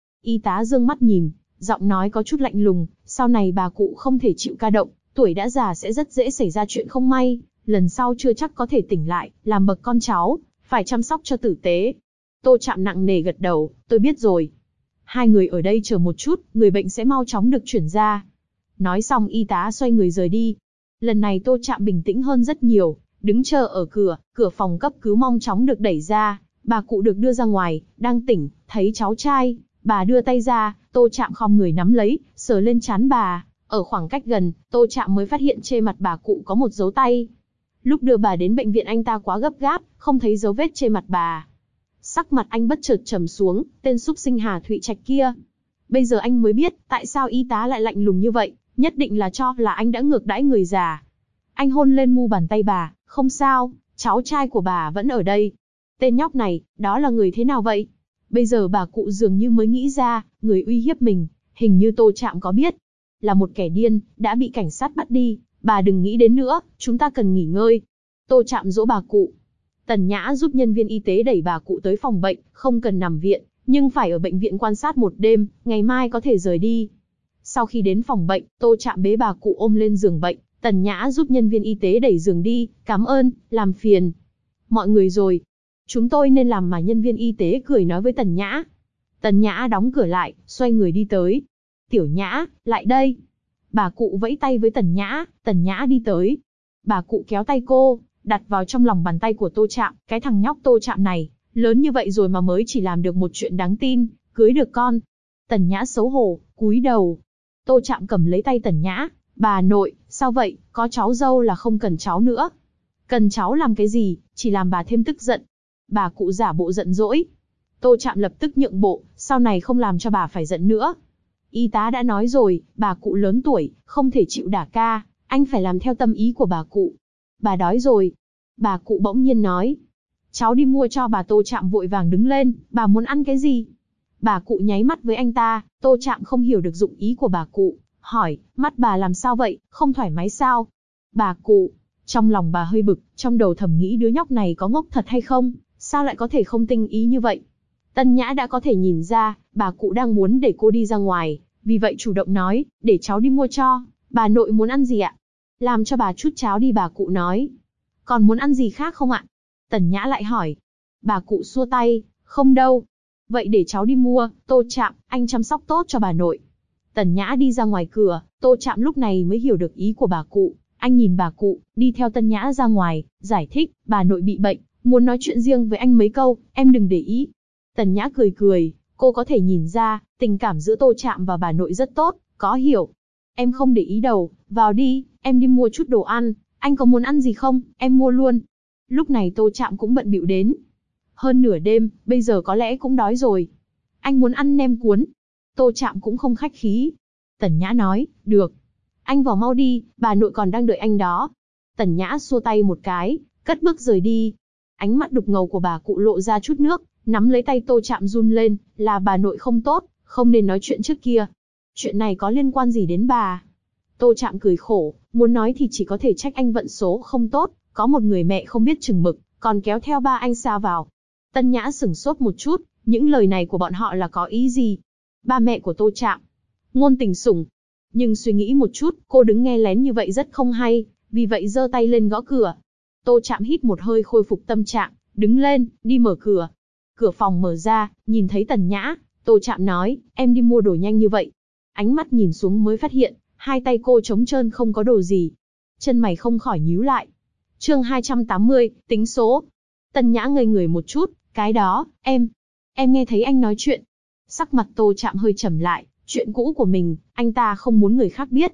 Y tá dương mắt nhìn, giọng nói có chút lạnh lùng, sau này bà cụ không thể chịu ca động, tuổi đã già sẽ rất dễ xảy ra chuyện không may, lần sau chưa chắc có thể tỉnh lại, làm bậc con cháu, phải chăm sóc cho tử tế. Tô Trạm nặng nề gật đầu, tôi biết rồi. Hai người ở đây chờ một chút, người bệnh sẽ mau chóng được chuyển ra. Nói xong y tá xoay người rời đi. Lần này Tô Trạm bình tĩnh hơn rất nhiều, đứng chờ ở cửa phòng cấp cứu mau chóng được đẩy ra, bà cụ được đưa ra ngoài, đang tỉnh, thấy cháu trai, bà đưa tay ra, Tô Trạm khom người nắm lấy, sờ lên trán bà, ở khoảng cách gần, Tô Trạm mới phát hiện trên mặt bà cụ có một dấu tay. Lúc đưa bà đến bệnh viện anh ta quá gấp gáp, không thấy dấu vết trên mặt bà. Sắc mặt anh bất chợt trầm xuống, tên xúc sinh Hà Thụy Trạch kia. Bây giờ anh mới biết, tại sao y tá lại lạnh lùng như vậy, nhất định là cho là anh đã ngược đãi người già. Anh hôn lên mu bàn tay bà, không sao, cháu trai của bà vẫn ở đây. Tên nhóc này, đó là người thế nào vậy? Bây giờ bà cụ dường như mới nghĩ ra, người uy hiếp mình, hình như Tô Trạm có biết. Là một kẻ điên, đã bị cảnh sát bắt đi, bà đừng nghĩ đến nữa, chúng ta cần nghỉ ngơi. Tô Trạm dỗ bà cụ. Tần Nhã giúp nhân viên y tế đẩy bà cụ tới phòng bệnh, không cần nằm viện, nhưng phải ở bệnh viện quan sát một đêm, ngày mai có thể rời đi. Sau khi đến phòng bệnh, Tô Trạm bế bà cụ ôm lên giường bệnh, Tần Nhã giúp nhân viên y tế đẩy giường đi, cảm ơn, làm phiền. Mọi người rồi. Chúng tôi nên làm mà nhân viên y tế cười nói với Tần Nhã. Tần Nhã đóng cửa lại, xoay người đi tới. Tiểu Nhã, lại đây. Bà cụ vẫy tay với Tần Nhã đi tới. Bà cụ kéo tay cô, đặt vào trong lòng bàn tay của Tô Trạm, cái thằng nhóc Tô Trạm này, lớn như vậy rồi mà mới chỉ làm được một chuyện đáng tin, cưới được con. Tần Nhã xấu hổ, cúi đầu. Tô Trạm cầm lấy tay Tần Nhã, bà nội, sao vậy, có cháu dâu là không cần cháu nữa. Cần cháu làm cái gì, chỉ làm bà thêm tức giận. Bà cụ giả bộ giận dỗi. Tô Trạm lập tức nhượng bộ, sau này không làm cho bà phải giận nữa. Y tá đã nói rồi, bà cụ lớn tuổi, không thể chịu đả ca, anh phải làm theo tâm ý của bà cụ. Bà đói rồi. Bà cụ bỗng nhiên nói. Cháu đi mua cho bà. Tô Trạm vội vàng đứng lên, bà muốn ăn cái gì? Bà cụ nháy mắt với anh ta, Tô Trạm không hiểu được dụng ý của bà cụ, hỏi, mắt bà làm sao vậy, không thoải mái sao? Bà cụ, trong lòng bà hơi bực, trong đầu thầm nghĩ đứa nhóc này có ngốc thật hay không, sao lại có thể không tinh ý như vậy? Tần Nhã đã có thể nhìn ra, bà cụ đang muốn để cô đi ra ngoài, vì vậy chủ động nói, để cháu đi mua cho, bà nội muốn ăn gì ạ? Làm cho bà chút cháo đi, bà cụ nói. Còn muốn ăn gì khác không ạ? Tần Nhã lại hỏi. Bà cụ xua tay, không đâu. Vậy để cháu đi mua, Tô Trạm, anh chăm sóc tốt cho bà nội. Tần Nhã đi ra ngoài cửa, Tô Trạm lúc này mới hiểu được ý của bà cụ. Anh nhìn bà cụ, đi theo Tần Nhã ra ngoài, giải thích, bà nội bị bệnh, muốn nói chuyện riêng với anh mấy câu, em đừng để ý. Tần Nhã cười cười, cô có thể nhìn ra, tình cảm giữa Tô Trạm và bà nội rất tốt, có hiểu. Em không để ý đâu, vào đi, em đi mua chút đồ ăn, anh có muốn ăn gì không, em mua luôn. Lúc này Tô Trạm cũng bận bịu đến. Hơn nửa đêm, bây giờ có lẽ cũng đói rồi. Anh muốn ăn nem cuốn. Tô Trạm cũng không khách khí. Tần Nhã nói, được. Anh vào mau đi, bà nội còn đang đợi anh đó. Tần Nhã xua tay một cái, cất bước rời đi. Ánh mắt đục ngầu của bà cụ lộ ra chút nước, nắm lấy tay Tô Trạm run lên, là bà nội không tốt, không nên nói chuyện trước kia. Chuyện này có liên quan gì đến bà? Tô Trạm cười khổ, muốn nói thì chỉ có thể trách anh vận số không tốt, có một người mẹ không biết chừng mực, còn kéo theo ba anh xa vào. Tân Nhã sửng sốt một chút, những lời này của bọn họ là có ý gì? Ba mẹ của Tô Trạm, ngôn tình sủng. Nhưng suy nghĩ một chút, cô đứng nghe lén như vậy rất không hay, vì vậy giơ tay lên gõ cửa. Tô Trạm hít một hơi khôi phục tâm trạng, đứng lên, đi mở cửa. Cửa phòng mở ra, nhìn thấy Tần Nhã, Tô Trạm nói, em đi mua đồ nhanh như vậy. Ánh mắt nhìn xuống mới phát hiện, hai tay cô trống trơn không có đồ gì. Chân mày không khỏi nhíu lại. Chương 280, tính số. Tần Nhã ngây người một chút, cái đó, em nghe thấy anh nói chuyện. Sắc mặt Tô Trạm hơi trầm lại, chuyện cũ của mình, anh ta không muốn người khác biết.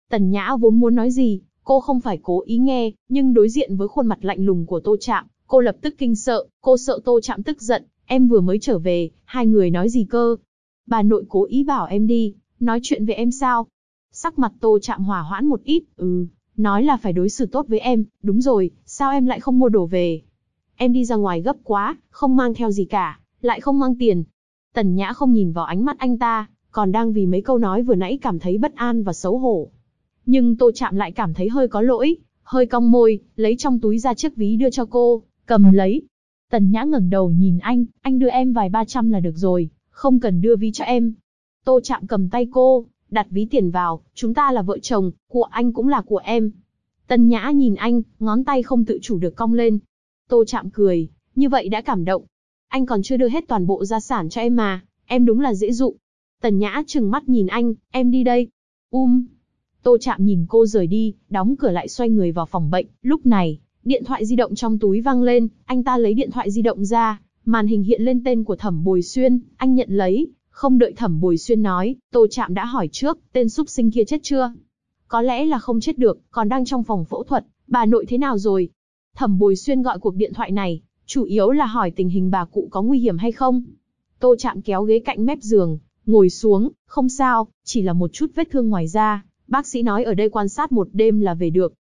Tần Nhã vốn muốn nói gì, cô không phải cố ý nghe, nhưng đối diện với khuôn mặt lạnh lùng của Tô Trạm, cô lập tức kinh sợ, cô sợ Tô Trạm tức giận, em vừa mới trở về, hai người nói gì cơ? Bà nội cố ý bảo em đi, nói chuyện với em sao? Sắc mặt Tô Trạm hòa hoãn một ít, nói là phải đối xử tốt với em, đúng rồi, sao em lại không mua đồ về? Em đi ra ngoài gấp quá, không mang theo gì cả, lại không mang tiền. Tần Nhã không nhìn vào ánh mắt anh ta, còn đang vì mấy câu nói vừa nãy cảm thấy bất an và xấu hổ. Nhưng Tô Trạm lại cảm thấy hơi có lỗi, hơi cong môi, lấy trong túi ra chiếc ví đưa cho cô, cầm lấy. Tần Nhã ngẩng đầu nhìn anh đưa em vài 300 là được rồi, không cần đưa ví cho em. Tô Trạm cầm tay cô, đặt ví tiền vào, chúng ta là vợ chồng, của anh cũng là của em. Tần Nhã nhìn anh, ngón tay không tự chủ được cong lên. Tô Trạm cười, như vậy đã cảm động. Anh còn chưa đưa hết toàn bộ gia sản cho em mà, em đúng là dễ dụ. Tần Nhã trừng mắt nhìn anh, em đi đây. Tô Trạm nhìn cô rời đi, đóng cửa lại xoay người vào phòng bệnh. Lúc này, điện thoại di động trong túi vang lên, anh ta lấy điện thoại di động ra, màn hình hiện lên tên của Thẩm Bồi Xuyên, anh nhận lấy, không đợi Thẩm Bồi Xuyên nói, Tô Trạm đã hỏi trước, tên súc sinh kia chết chưa? Có lẽ là không chết được, còn đang trong phòng phẫu thuật, bà nội thế nào rồi? Thẩm Bồi Xuyên gọi cuộc điện thoại này, chủ yếu là hỏi tình hình bà cụ có nguy hiểm hay không. Tô Trạm kéo ghế cạnh mép giường, ngồi xuống, không sao, chỉ là một chút vết thương ngoài da, bác sĩ nói ở đây quan sát một đêm là về được.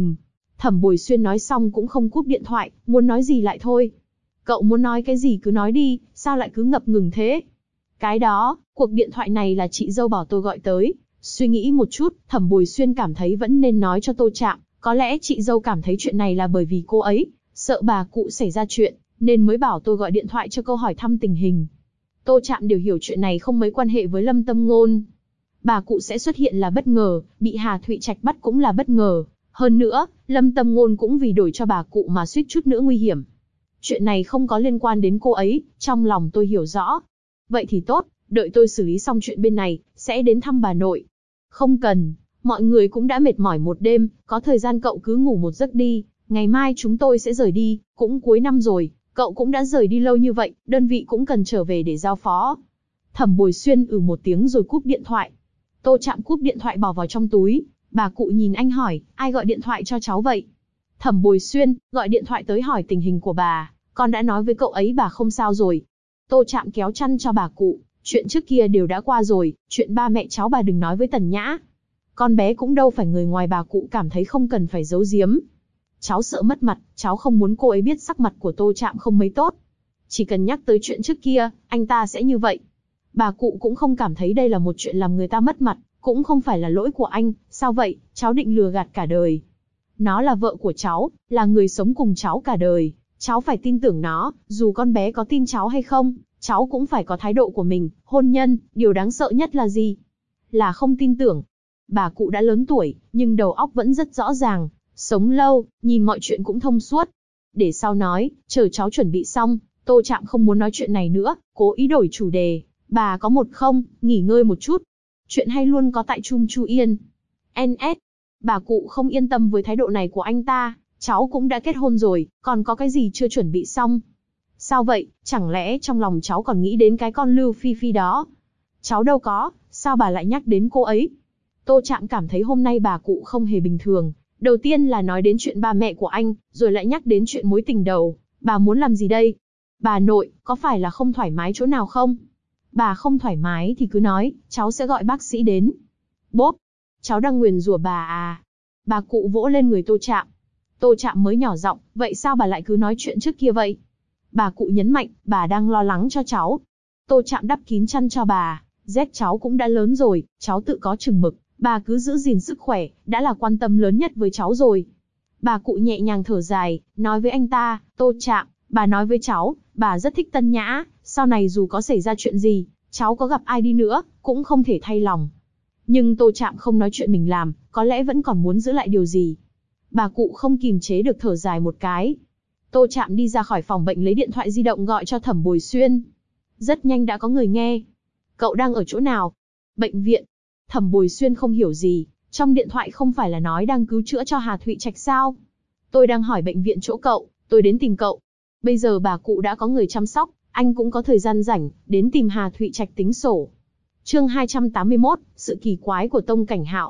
Thẩm Bồi Xuyên nói xong cũng không cúp điện thoại, muốn nói gì lại thôi. Cậu muốn nói cái gì cứ nói đi, sao lại cứ ngập ngừng thế? Cái đó, cuộc điện thoại này là chị dâu bảo tôi gọi tới. Suy nghĩ một chút, Thẩm Bồi Xuyên cảm thấy vẫn nên nói cho Tô Trạm, có lẽ chị dâu cảm thấy chuyện này là bởi vì cô ấy sợ bà cụ xảy ra chuyện, nên mới bảo tôi gọi điện thoại cho cô hỏi thăm tình hình. Tô Trạm đều hiểu chuyện này không mấy quan hệ với Lâm Tâm Ngôn. Bà cụ sẽ xuất hiện là bất ngờ, bị Hà Thụy Trạch bắt cũng là bất ngờ. Hơn nữa, Lâm Tâm Ngôn cũng vì đổi cho bà cụ mà suýt chút nữa nguy hiểm. Chuyện này không có liên quan đến cô ấy, trong lòng tôi hiểu rõ. Vậy thì tốt, đợi tôi xử lý xong chuyện bên này, sẽ đến thăm bà nội. Không cần, mọi người cũng đã mệt mỏi một đêm, có thời gian cậu cứ ngủ một giấc đi, ngày mai chúng tôi sẽ rời đi, cũng cuối năm rồi, cậu cũng đã rời đi lâu như vậy, đơn vị cũng cần trở về để giao phó. Thẩm Bồi Xuyên một tiếng rồi cúp điện thoại. Tô Trạm cúp điện thoại bỏ vào trong túi, bà cụ nhìn anh hỏi, ai gọi điện thoại cho cháu vậy? Thẩm Bồi Xuyên, gọi điện thoại tới hỏi tình hình của bà, con đã nói với cậu ấy bà không sao rồi. Tô Trạm kéo chăn cho bà cụ, chuyện trước kia đều đã qua rồi, chuyện ba mẹ cháu bà đừng nói với Tần Nhã. Con bé cũng đâu phải người ngoài, bà cụ cảm thấy không cần phải giấu giếm. Cháu sợ mất mặt, cháu không muốn cô ấy biết sắc mặt của Tô Trạm không mấy tốt. Chỉ cần nhắc tới chuyện trước kia, anh ta sẽ như vậy. Bà cụ cũng không cảm thấy đây là một chuyện làm người ta mất mặt, cũng không phải là lỗi của anh, sao vậy, cháu định lừa gạt cả đời. Nó là vợ của cháu, là người sống cùng cháu cả đời, cháu phải tin tưởng nó, dù con bé có tin cháu hay không, cháu cũng phải có thái độ của mình. Hôn nhân, điều đáng sợ nhất là gì? Là không tin tưởng. Bà cụ đã lớn tuổi, nhưng đầu óc vẫn rất rõ ràng, sống lâu, nhìn mọi chuyện cũng thông suốt. Để sau nói, chờ cháu chuẩn bị xong. Tô Trạm không muốn nói chuyện này nữa, cố ý đổi chủ đề. Bà có một không, nghỉ ngơi một chút. Chuyện hay luôn có tại Chung Chu Yên. NS. Bà cụ không yên tâm với thái độ này của anh ta, cháu cũng đã kết hôn rồi, còn có cái gì chưa chuẩn bị xong? Sao vậy, chẳng lẽ trong lòng cháu còn nghĩ đến cái con Lưu Phi Phi đó? Cháu đâu có, sao bà lại nhắc đến cô ấy? Tô Trạm cảm thấy hôm nay bà cụ không hề bình thường. Đầu tiên là nói đến chuyện ba mẹ của anh, rồi lại nhắc đến chuyện mối tình đầu. Bà muốn làm gì đây? Bà nội, có phải là không thoải mái chỗ nào không? Bà không thoải mái thì cứ nói, cháu sẽ gọi bác sĩ đến. Bốp, cháu đang nguyền rủa bà à? Bà cụ vỗ lên người Tô Trạm. Tô Trạm mới nhỏ giọng, vậy sao bà lại cứ nói chuyện trước kia vậy? Bà cụ nhấn mạnh, bà đang lo lắng cho cháu. Tô Trạm đắp kín chăn cho bà, rét cháu cũng đã lớn rồi, cháu tự có chừng mực, bà cứ giữ gìn sức khỏe, đã là quan tâm lớn nhất với cháu rồi. Bà cụ nhẹ nhàng thở dài, nói với anh ta, Tô Trạm, bà nói với cháu, bà rất thích Tân Nhã, sau này dù có xảy ra chuyện gì, cháu có gặp ai đi nữa, cũng không thể thay lòng. Nhưng Tô Trạm không nói chuyện mình làm, có lẽ vẫn còn muốn giữ lại điều gì. Bà cụ không kìm chế được thở dài một cái. Tô Trạm đi ra khỏi phòng bệnh lấy điện thoại di động gọi cho Thẩm Bồi Xuyên. Rất nhanh đã có người nghe. Cậu đang ở chỗ nào? Bệnh viện. Thẩm Bồi Xuyên không hiểu gì, trong điện thoại không phải là nói đang cứu chữa cho Hà Thụy Trạch sao? Tôi đang hỏi bệnh viện chỗ cậu, tôi đến tìm cậu. Bây giờ bà cụ đã có người chăm sóc, anh cũng có thời gian rảnh, đến tìm Hà Thụy Trạch tính sổ. Chương 281, sự kỳ quái của Tông Cảnh Hạo.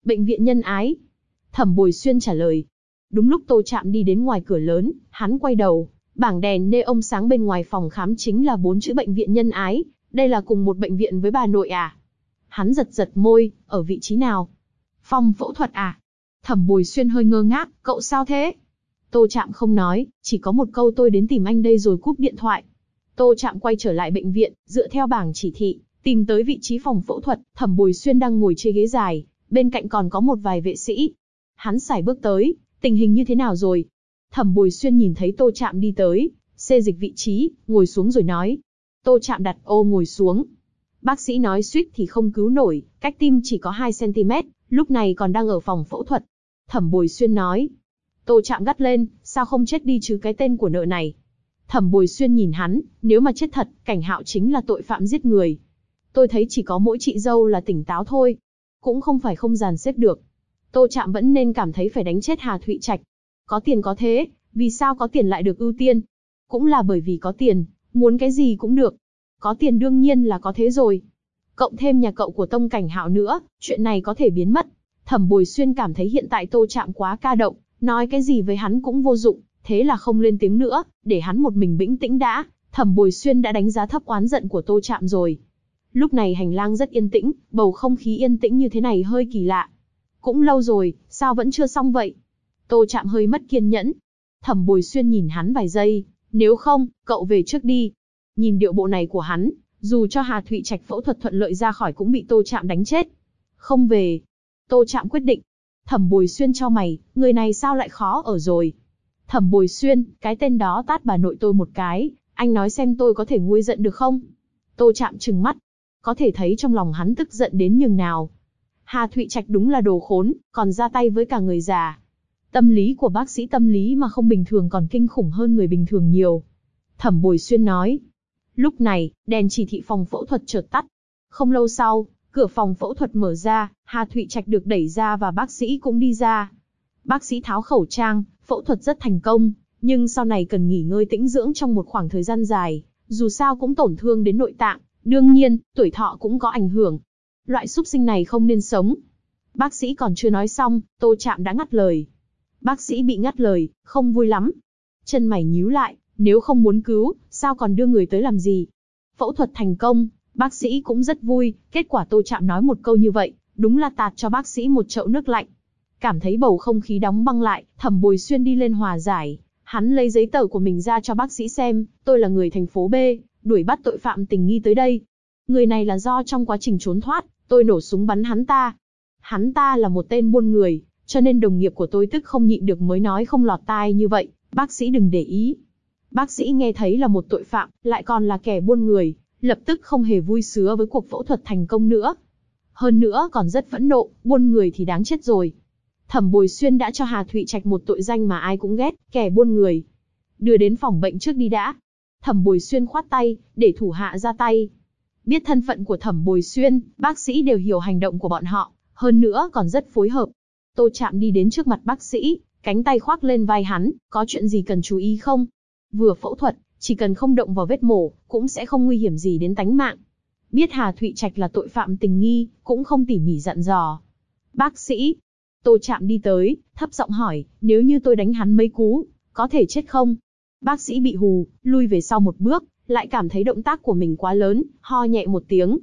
Bệnh viện Nhân Ái. Thẩm Bồi Xuyên trả lời. Đúng lúc Tô Trạm đi đến ngoài cửa lớn, hắn quay đầu, bảng đèn neon sáng bên ngoài phòng khám chính là 4 chữ Bệnh viện Nhân Ái, đây là cùng một bệnh viện với bà nội à? Hắn giật giật môi, ở vị trí nào? Phòng phẫu thuật à? Thẩm Bồi Xuyên hơi ngơ ngác, cậu sao thế? Tô Trạm không nói, chỉ có một câu tôi đến tìm anh đây rồi cúp điện thoại. Tô Trạm quay trở lại bệnh viện, dựa theo bảng chỉ thị, tìm tới vị trí phòng phẫu thuật, Thẩm Bồi Xuyên đang ngồi trên ghế dài, bên cạnh còn có một vài vệ sĩ. Hắn sải bước tới, tình hình như thế nào rồi? Thẩm Bồi Xuyên nhìn thấy Tô Trạm đi tới, xê dịch vị trí, ngồi xuống rồi nói. Tô Trạm đặt ô ngồi xuống. Bác sĩ nói suýt thì không cứu nổi, cách tim chỉ có 2 cm, lúc này còn đang ở phòng phẫu thuật. Thẩm Bồi Xuyên nói. Tô Trạm gắt lên, sao không chết đi chứ cái tên của nợ này. Thẩm Bồi Xuyên nhìn hắn, nếu mà chết thật, Cảnh Hạo chính là tội phạm giết người. Tôi thấy chỉ có mỗi chị dâu là tỉnh táo thôi. Cũng không phải không dàn xếp được. Tô Trạm vẫn nên cảm thấy phải đánh chết Hà Thụy Trạch. Có tiền có thế, vì sao có tiền lại được ưu tiên? Cũng là bởi vì có tiền, muốn cái gì cũng được. Có tiền đương nhiên là có thế rồi. Cộng thêm nhà cậu của Tông Cảnh Hạo nữa, chuyện này có thể biến mất. Thẩm Bồi Xuyên cảm thấy hiện tại Tô Trạm quá ca động, nói cái gì với hắn cũng vô dụng, thế là không lên tiếng nữa, để hắn một mình bĩnh tĩnh đã. Thẩm Bồi Xuyên đã đánh giá thấp oán giận của Tô Trạm rồi. Lúc này hành lang rất yên tĩnh, bầu không khí yên tĩnh như thế này hơi kỳ lạ. Cũng lâu rồi, sao vẫn chưa xong vậy? Tô Trạm hơi mất kiên nhẫn. Thẩm Bồi Xuyên nhìn hắn vài giây, nếu không, cậu về trước đi. Nhìn điệu bộ này của hắn, dù cho Hà Thụy Trạch phẫu thuật thuận lợi ra khỏi cũng bị Tô Trạm đánh chết. Không về. Tô Trạm quyết định. Thẩm Bồi Xuyên chau mày, người này sao lại khó ở rồi. Thẩm Bồi Xuyên, cái tên đó tát bà nội tôi một cái, anh nói xem tôi có thể nguôi giận được không? Tô Trạm trừng mắt. Có thể thấy trong lòng hắn tức giận đến nhường nào. Hà Thụy Trạch đúng là đồ khốn, còn ra tay với cả người già. Tâm lý của bác sĩ tâm lý mà không bình thường còn kinh khủng hơn người bình thường nhiều. Thẩm Bồi Xuyên nói. Lúc này, đèn chỉ thị phòng phẫu thuật chợt tắt. Không lâu sau, cửa phòng phẫu thuật mở ra, Hà Thụy Trạch được đẩy ra và bác sĩ cũng đi ra. Bác sĩ tháo khẩu trang, phẫu thuật rất thành công, nhưng sau này cần nghỉ ngơi tĩnh dưỡng trong một khoảng thời gian dài, dù sao cũng tổn thương đến nội tạng, đương nhiên, tuổi thọ cũng có ảnh hưởng. Loại súc sinh này không nên sống. Bác sĩ còn chưa nói xong, Tô Trạm đã ngắt lời. Bác sĩ bị ngắt lời, không vui lắm. Chân mày nhíu lại, nếu không muốn cứu, sao còn đưa người tới làm gì? Phẫu thuật thành công, bác sĩ cũng rất vui, kết quả Tô Trạm nói một câu như vậy, đúng là tạt cho bác sĩ một chậu nước lạnh. Cảm thấy bầu không khí đóng băng lại, Thẩm Bồi Xuyên đi lên hòa giải. Hắn lấy giấy tờ của mình ra cho bác sĩ xem, tôi là người thành phố B, đuổi bắt tội phạm tình nghi tới đây. Người này là do trong quá trình trốn thoát, tôi nổ súng bắn hắn ta. Hắn ta là một tên buôn người, cho nên đồng nghiệp của tôi tức không nhịn được mới nói không lọt tai như vậy, bác sĩ đừng để ý. Bác sĩ nghe thấy là một tội phạm, lại còn là kẻ buôn người, lập tức không hề vui sướng với cuộc phẫu thuật thành công nữa. Hơn nữa còn rất phẫn nộ, buôn người thì đáng chết rồi. Thẩm Bồi Xuyên đã cho Hà Thụy Trạch một tội danh mà ai cũng ghét, kẻ buôn người. Đưa đến phòng bệnh trước đi đã. Thẩm Bồi Xuyên khoát tay, để thủ hạ ra tay. Biết thân phận của Thẩm Bồi Xuyên, bác sĩ đều hiểu hành động của bọn họ, hơn nữa còn rất phối hợp. Tô Trạm đi đến trước mặt bác sĩ, cánh tay khoác lên vai hắn, có chuyện gì cần chú ý không? Vừa phẫu thuật, chỉ cần không động vào vết mổ, cũng sẽ không nguy hiểm gì đến tánh mạng. Biết Hà Thụy Trạch là tội phạm tình nghi, cũng không tỉ mỉ dặn dò. Bác sĩ. Tô Trạm đi tới, thấp giọng hỏi, nếu như tôi đánh hắn mấy cú, có thể chết không? Bác sĩ bị hù, lui về sau một bước, lại cảm thấy động tác của mình quá lớn, ho nhẹ một tiếng,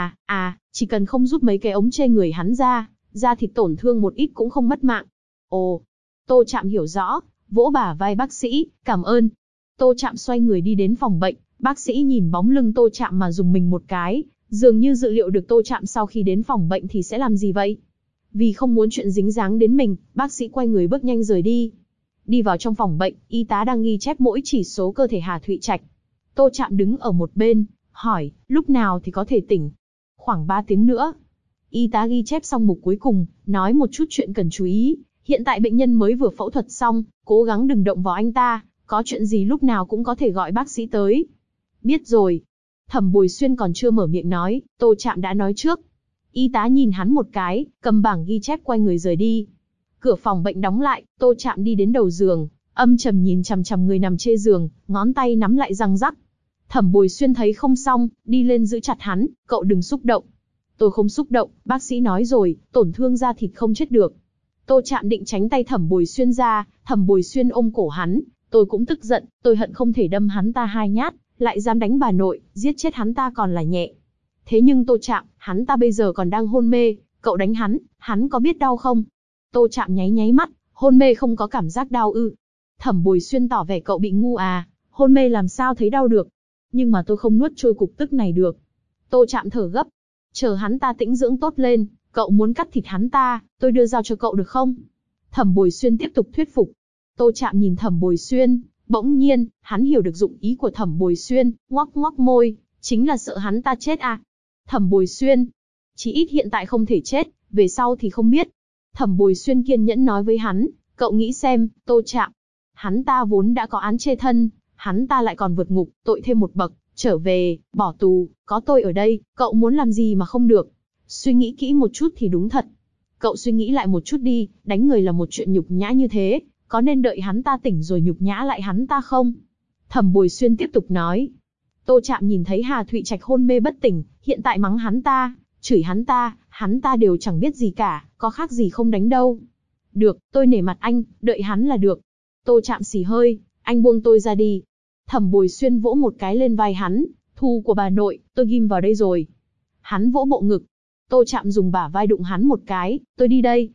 chỉ cần không rút mấy cái ống chê người hắn ra, da thịt tổn thương một ít cũng không mất mạng. Ồ, Tô Trạm hiểu rõ, vỗ bả vai bác sĩ, cảm ơn. Tô Trạm xoay người đi đến phòng bệnh, bác sĩ nhìn bóng lưng Tô Trạm mà dùng mình một cái, dường như dự liệu được Tô Trạm sau khi đến phòng bệnh thì sẽ làm gì vậy. Vì không muốn chuyện dính dáng đến mình, bác sĩ quay người bước nhanh rời đi. Đi vào trong phòng bệnh, y tá đang ghi chép mỗi chỉ số cơ thể Hà Thụy Trạch. Tô Trạm đứng ở một bên, hỏi, lúc nào thì có thể tỉnh? Khoảng 3 tiếng nữa. Y tá ghi chép xong mục cuối cùng, nói một chút chuyện cần chú ý. Hiện tại bệnh nhân mới vừa phẫu thuật xong, cố gắng đừng động vào anh ta, có chuyện gì lúc nào cũng có thể gọi bác sĩ tới. Biết rồi. Thẩm Bồi Xuyên còn chưa mở miệng nói, Tô Trạm đã nói trước. Y tá nhìn hắn một cái, cầm bảng ghi chép quay người rời đi. Cửa phòng bệnh đóng lại, Tô Trạm đi đến đầu giường, âm trầm nhìn chằm chằm người nằm trên giường, ngón tay nắm lại răng rắc. Thẩm Bồi Xuyên thấy không xong, đi lên giữ chặt hắn, cậu đừng xúc động. Tôi không xúc động, bác sĩ nói rồi, tổn thương da thịt không chết được. Tô Trạm định tránh tay Thẩm Bồi Xuyên ra, Thẩm Bồi Xuyên ôm cổ hắn, tôi cũng tức giận, tôi hận không thể đâm hắn ta 2 nhát, lại dám đánh bà nội, giết chết hắn ta còn là nhẹ. Thế nhưng Tô Trạm, hắn ta bây giờ còn đang hôn mê, cậu đánh hắn có biết đau không? Tô Trạm nháy nháy mắt, hôn mê không có cảm giác đau ư? Thẩm Bồi Xuyên tỏ vẻ cậu bị ngu à, hôn mê làm sao thấy đau được? Nhưng mà tôi không nuốt trôi cục tức này được. Tô Trạm thở gấp, chờ hắn ta tĩnh dưỡng tốt lên, cậu muốn cắt thịt hắn ta, tôi đưa dao cho cậu được không? Thẩm Bồi Xuyên tiếp tục thuyết phục. Tô Trạm nhìn Thẩm Bồi Xuyên, bỗng nhiên, hắn hiểu được dụng ý của Thẩm Bồi Xuyên, ngoác ngoác môi, chính là sợ hắn ta chết à? Thẩm Bồi Xuyên, chỉ ít hiện tại không thể chết, về sau thì không biết. Thẩm Bồi Xuyên kiên nhẫn nói với hắn, cậu nghĩ xem, Tô Trạm, hắn ta vốn đã có án chê thân, hắn ta lại còn vượt ngục, tội thêm một bậc, trở về, bỏ tù, có tôi ở đây, cậu muốn làm gì mà không được. Suy nghĩ kỹ một chút thì đúng thật. Cậu suy nghĩ lại một chút đi, đánh người là một chuyện nhục nhã như thế, có nên đợi hắn ta tỉnh rồi nhục nhã lại hắn ta không? Thẩm Bồi Xuyên tiếp tục nói. Tô Trạm nhìn thấy Hà Thụy Trạch hôn mê bất tỉnh, hiện tại mắng hắn ta, chửi hắn ta đều chẳng biết gì cả, có khác gì không đánh đâu. Được, tôi nể mặt anh, đợi hắn là được. Tô Trạm xì hơi, anh buông tôi ra đi. Thẩm Bồi Xuyên vỗ một cái lên vai hắn, thu của bà nội, tôi ghim vào đây rồi. Hắn vỗ bộ ngực. Tô Trạm dùng bả vai đụng hắn một cái, tôi đi đây.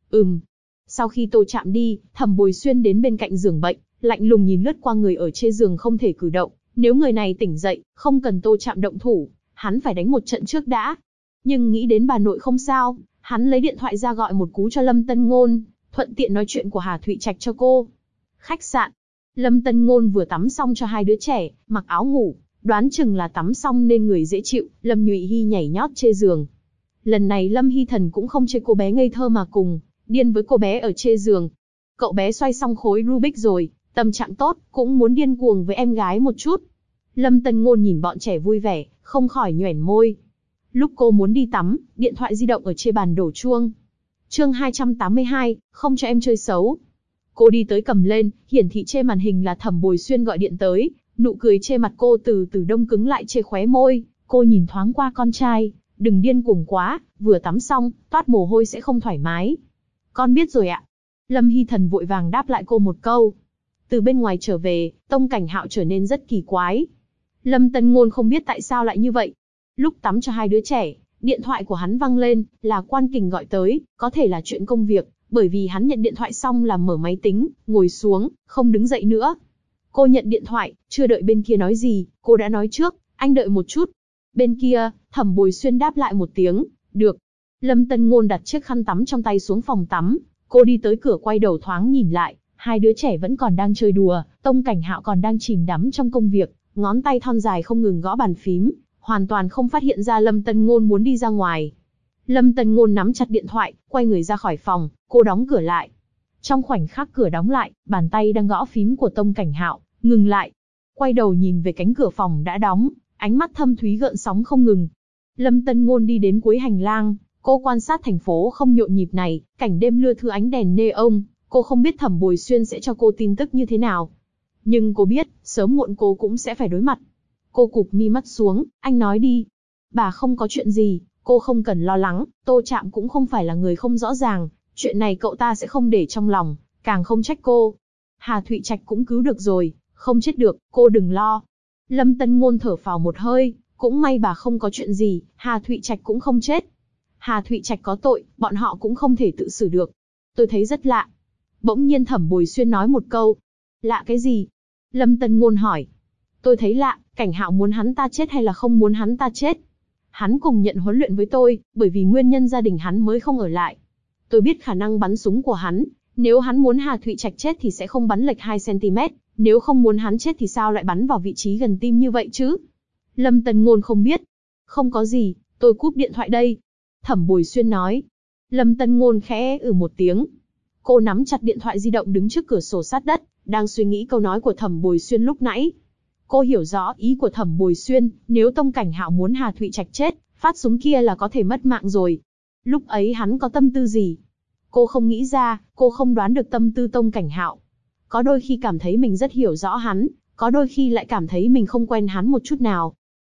Sau khi Tô Trạm đi, Thẩm Bồi Xuyên đến bên cạnh giường bệnh, lạnh lùng nhìn lướt qua người ở trên giường không thể cử động. Nếu người này tỉnh dậy, không cần Tô Trạm động thủ, hắn phải đánh một trận trước đã. Nhưng nghĩ đến bà nội không sao, hắn lấy điện thoại ra gọi một cú cho Lâm Tân Ngôn, thuận tiện nói chuyện của Hà Thụy Trạch cho cô. Khách sạn. Lâm Tân Ngôn vừa tắm xong cho 2 đứa trẻ, mặc áo ngủ, đoán chừng là tắm xong nên người dễ chịu, Lâm Nhụy Hy nhảy nhót trên giường. Lần này Lâm Hy Thần cũng không chê cô bé ngây thơ mà cùng, điên với cô bé ở trên giường. Cậu bé xoay xong khối Rubik rồi, tâm trạng tốt, cũng muốn điên cuồng với em gái một chút. Lâm Tân Ngôn nhìn bọn trẻ vui vẻ, không khỏi nhoẻn môi. Lúc cô muốn đi tắm, điện thoại di động ở trên bàn đổ chuông. Chương 282, không cho em chơi xấu. Cô đi tới cầm lên, hiển thị trên màn hình là Thẩm Bồi Xuyên gọi điện tới, nụ cười trên mặt cô từ từ đông cứng lại trên khóe môi. Cô nhìn thoáng qua con trai, đừng điên cuồng quá, vừa tắm xong, toát mồ hôi sẽ không thoải mái. Con biết rồi ạ. Lâm Hy Thần vội vàng đáp lại cô một câu. Từ bên ngoài trở về, Tông Cảnh Hạo trở nên rất kỳ quái. Lâm Tân Ngôn không biết tại sao lại như vậy. Lúc tắm cho 2 đứa trẻ, điện thoại của hắn vang lên, là Quan Kình gọi tới, có thể là chuyện công việc, bởi vì hắn nhận điện thoại xong là mở máy tính, ngồi xuống, không đứng dậy nữa. Cô nhận điện thoại, chưa đợi bên kia nói gì, cô đã nói trước, anh đợi một chút. Bên kia, Thẩm Bồi Xuyên đáp lại một tiếng, được. Lâm Tân Ngôn đặt chiếc khăn tắm trong tay xuống phòng tắm, cô đi tới cửa quay đầu thoáng nhìn lại, 2 đứa trẻ vẫn còn đang chơi đùa, Tông Cảnh Hạo còn đang chìm đắm trong công việc, ngón tay thon dài không ngừng gõ bàn phím, hoàn toàn không phát hiện ra Lâm Tân Ngôn muốn đi ra ngoài. Lâm Tân Ngôn nắm chặt điện thoại, quay người ra khỏi phòng, cô đóng cửa lại. Trong khoảnh khắc cửa đóng lại, bàn tay đang gõ phím của Tông Cảnh Hạo ngừng lại, quay đầu nhìn về cánh cửa phòng đã đóng, ánh mắt thâm thúy gợn sóng không ngừng. Lâm Tân Ngôn đi đến cuối hành lang, cô quan sát thành phố không nhộn nhịp này, cảnh đêm lưa thưa ánh đèn neon, cô không biết Thẩm Bồi Xuyên sẽ cho cô tin tức như thế nào. Nhưng cô biết, sớm muộn cô cũng sẽ phải đối mặt. Cô cụp mi mắt xuống, anh nói đi. Bà không có chuyện gì, cô không cần lo lắng, Tô Trạm cũng không phải là người không rõ ràng, chuyện này cậu ta sẽ không để trong lòng, càng không trách cô. Hà Thụy Trạch cũng cứu được rồi, không chết được, cô đừng lo. Lâm Tân Ngôn thở phào một hơi, cũng may bà không có chuyện gì, Hà Thụy Trạch cũng không chết. Hà Thụy Trạch có tội, bọn họ cũng không thể tự xử được. Tôi thấy rất lạ. Bỗng nhiên Thẩm Bồi Xuyên nói một câu. Lạ cái gì? Lâm Tân Ngôn hỏi. Tôi thấy lạ, Cảnh Hạo muốn hắn ta chết hay là không muốn hắn ta chết? Hắn cùng nhận huấn luyện với tôi, bởi vì nguyên nhân gia đình hắn mới không ở lại. Tôi biết khả năng bắn súng của hắn, nếu hắn muốn Hà Thụy Trạch chết thì sẽ không bắn lệch 2 cm, nếu không muốn hắn chết thì sao lại bắn vào vị trí gần tim như vậy chứ? Lâm Tân Ngôn không biết. Không có gì, tôi cúp điện thoại đây. Thẩm Bồi Xuyên nói. Lâm Tân Ngôn khẽ một tiếng. Cô nắm chặt điện thoại di động đứng trước cửa sổ sát đất, đang suy nghĩ câu nói của Thẩm Bồi Xuyên lúc nãy. Cô hiểu rõ ý của Thẩm Bồi Xuyên, nếu Tông Cảnh Hạo muốn Hà Thụy Trạch chết, phát súng kia là có thể mất mạng rồi. Lúc ấy hắn có tâm tư gì? Cô không nghĩ ra, cô không đoán được tâm tư Tông Cảnh Hạo. Có đôi khi cảm thấy mình rất hiểu rõ hắn, có đôi khi lại cảm thấy mình không quen hắn một chút nào.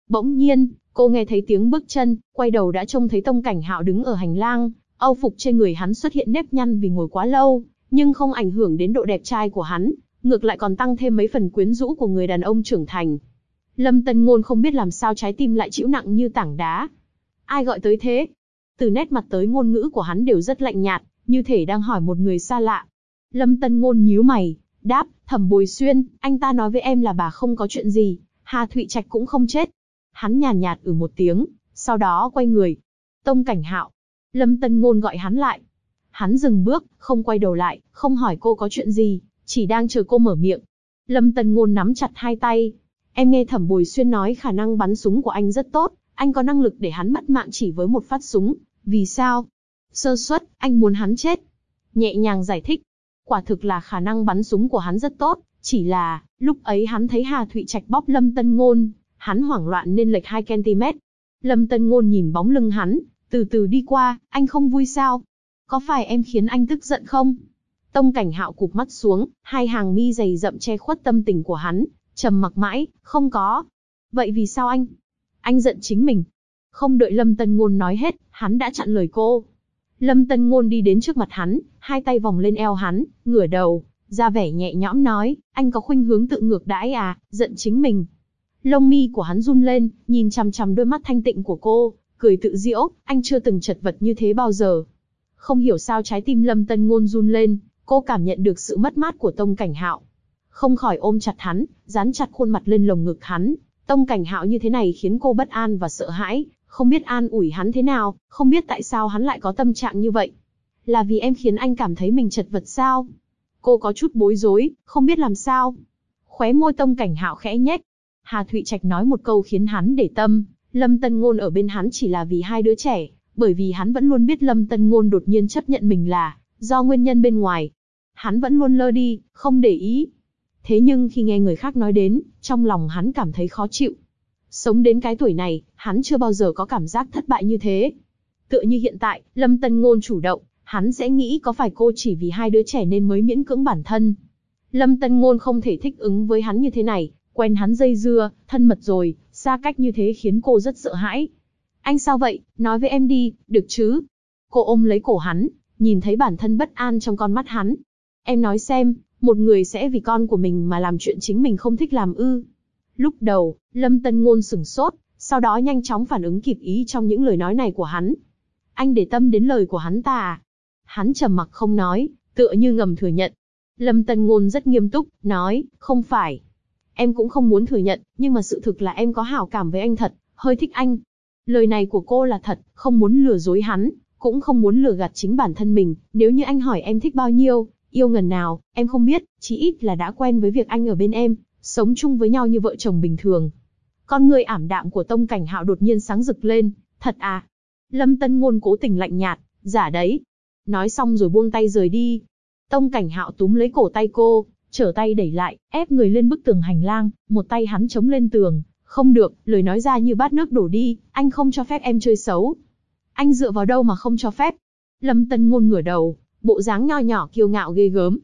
Bỗng nhiên, cô nghe thấy tiếng bước chân, quay đầu đã trông thấy Tông Cảnh Hạo đứng ở hành lang, âu phục trên người hắn xuất hiện nếp nhăn vì ngồi quá lâu, nhưng không ảnh hưởng đến độ đẹp trai của hắn, ngược lại còn tăng thêm mấy phần quyến rũ của người đàn ông trưởng thành. Lâm Tân Ngôn không biết làm sao trái tim lại chịu nặng như tảng đá. Ai gọi tới thế? Từ nét mặt tới ngôn ngữ của hắn đều rất lạnh nhạt, như thể đang hỏi một người xa lạ. Lâm Tân Ngôn nhíu mày, đáp, Thẩm Bồi Xuyên, anh ta nói với em là bà không có chuyện gì, Hà Thụy Trạch cũng không chết. Hắn nhàn nhạt một tiếng, sau đó quay người. Tông Cảnh Hạo. Lâm Tân Ngôn gọi hắn lại. Hắn dừng bước, không quay đầu lại, không hỏi cô có chuyện gì, chỉ đang chờ cô mở miệng. Lâm Tân Ngôn nắm chặt hai tay. Em nghe Thẩm Bồi Xuyên nói khả năng bắn súng của anh rất tốt, anh có năng lực để hắn mất mạng chỉ với một phát súng. Vì sao? Sơ suất, anh muốn hắn chết. Nhẹ nhàng giải thích. Quả thực là khả năng bắn súng của hắn rất tốt, chỉ là, lúc ấy hắn thấy Hà Thụy Trạch bóp Lâm Tân Ngôn, hắn hoảng loạn nên lệch 2 cm. Lâm Tân Ngôn nhìn bóng lưng hắn, từ từ đi qua, anh không vui sao? Có phải em khiến anh tức giận không? Tông Cảnh Hạo cụp mắt xuống, hai hàng mi dày rậm che khuất tâm tình của hắn, trầm mặc mãi, không có. Vậy vì sao anh? Anh giận chính mình. Không đợi Lâm Tân Ngôn nói hết, hắn đã chặn lời cô. Lâm Tân Ngôn đi đến trước mặt hắn, hai tay vòng lên eo hắn, ngửa đầu, ra vẻ nhẹ nhõm nói, anh có khuynh hướng tự ngược đãi à, giận chính mình. Lông mi của hắn run lên, nhìn chằm chằm đôi mắt thanh tịnh của cô, cười tự giễu, anh chưa từng chật vật như thế bao giờ. Không hiểu sao trái tim Lâm Tân Ngôn run lên, cô cảm nhận được sự mất mát của Tông Cảnh Hạo. Không khỏi ôm chặt hắn, dán chặt khuôn mặt lên lồng ngực hắn. Tông Cảnh Hạo như thế này khiến cô bất an và sợ hãi, không biết an ủi hắn thế nào, không biết tại sao hắn lại có tâm trạng như vậy. Là vì em khiến anh cảm thấy mình chật vật sao? Cô có chút bối rối, không biết làm sao. Khóe môi Tông Cảnh Hạo khẽ nhếch. Hà Thụy Trạch nói một câu khiến hắn để tâm, Lâm Tân Ngôn ở bên hắn chỉ là vì hai đứa trẻ, bởi vì hắn vẫn luôn biết Lâm Tân Ngôn đột nhiên chấp nhận mình là do nguyên nhân bên ngoài. Hắn vẫn luôn lơ đi, không để ý. Thế nhưng khi nghe người khác nói đến, trong lòng hắn cảm thấy khó chịu. Sống đến cái tuổi này, hắn chưa bao giờ có cảm giác thất bại như thế. Tựa như hiện tại, Lâm Tân Ngôn chủ động, hắn sẽ nghĩ có phải cô chỉ vì hai đứa trẻ nên mới miễn cưỡng bản thân. Lâm Tân Ngôn không thể thích ứng với hắn như thế này, quen hắn dây dưa, thân mật rồi, xa cách như thế khiến cô rất sợ hãi. Anh sao vậy, nói với em đi, được chứ? Cô ôm lấy cổ hắn, nhìn thấy bản thân bất an trong con mắt hắn. Em nói xem, một người sẽ vì con của mình mà làm chuyện chính mình không thích làm ư? Lúc đầu, Lâm Tân Ngôn sửng sốt, sau đó nhanh chóng phản ứng kịp ý trong những lời nói này của hắn. Anh để tâm đến lời của hắn ta à? Hắn trầm mặc không nói, tựa như ngầm thừa nhận. Lâm Tân Ngôn rất nghiêm túc, nói, không phải. Em cũng không muốn thừa nhận, nhưng mà sự thực là em có hảo cảm với anh thật, hơi thích anh. Lời này của cô là thật, không muốn lừa dối hắn, cũng không muốn lừa gạt chính bản thân mình. Nếu như anh hỏi em thích bao nhiêu, yêu ngần nào, em không biết, chỉ ít là đã quen với việc anh ở bên em, sống chung với nhau như vợ chồng bình thường. Con người ảm đạm của Tông Cảnh Hạo đột nhiên sáng rực lên, thật à? Lâm Tân Ngôn cố tình lạnh nhạt, giả đấy. Nói xong rồi buông tay rời đi. Tông Cảnh Hạo túm lấy cổ tay cô, trở tay đẩy lại, ép người lên bức tường hành lang, một tay hắn chống lên tường. Không được, lời nói ra như bát nước đổ đi, anh không cho phép em chơi xấu. Anh dựa vào đâu mà không cho phép? Lâm Tân Ngôn ngửa đầu, bộ dáng nho nhỏ kiêu ngạo ghê gớm.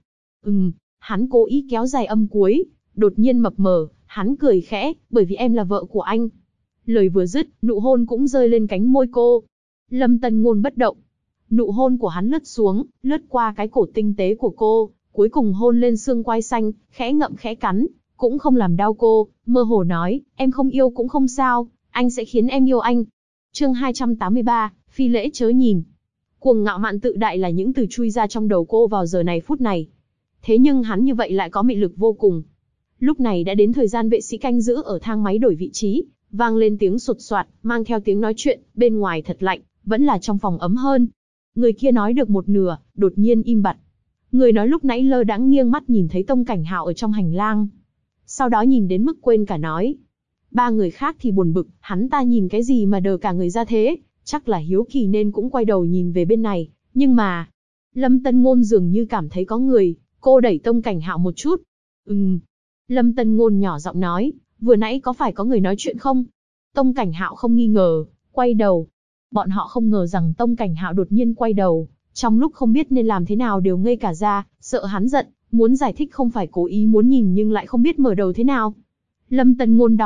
Hắn cố ý kéo dài âm cuối, đột nhiên mập mờ, hắn cười khẽ, bởi vì em là vợ của anh. Lời vừa dứt, nụ hôn cũng rơi lên cánh môi cô. Lâm Tân Ngôn bất động. Nụ hôn của hắn lướt xuống, lướt qua cái cổ tinh tế của cô, cuối cùng hôn lên xương quai xanh, khẽ ngậm khẽ cắn, cũng không làm đau cô, mơ hồ nói, em không yêu cũng không sao, anh sẽ khiến em yêu anh. Chương 283, phi lễ chớ nhìn. Cuồng ngạo mạn tự đại là những từ chui ra trong đầu cô vào giờ này phút này. Thế nhưng hắn như vậy lại có mị lực vô cùng. Lúc này đã đến thời gian vệ sĩ canh giữ ở thang máy đổi vị trí, vang lên tiếng sột soạt, mang theo tiếng nói chuyện, bên ngoài thật lạnh, vẫn là trong phòng ấm hơn. Người kia nói được một nửa, đột nhiên im bặt. Người nói lúc nãy lơ đãng nghiêng mắt nhìn thấy Tông Cảnh Hạo ở trong hành lang. Sau đó nhìn đến mức quên cả nói. Ba người khác thì buồn bực, hắn ta nhìn cái gì mà đờ cả người ra thế, chắc là hiếu kỳ nên cũng quay đầu nhìn về bên này, nhưng mà... Lâm Tân Ngôn dường như cảm thấy có người, cô đẩy Tông Cảnh Hạo một chút. Lâm Tân Ngôn nhỏ giọng nói, vừa nãy có phải có người nói chuyện không? Tông Cảnh Hạo không nghi ngờ, quay đầu. Bọn họ không ngờ rằng Tông Cảnh Hạo đột nhiên quay đầu, trong lúc không biết nên làm thế nào đều ngây cả ra, sợ hắn giận, muốn giải thích không phải cố ý muốn nhìn nhưng lại không biết mở đầu thế nào. Lâm Tân Ngôn đỏ mặt,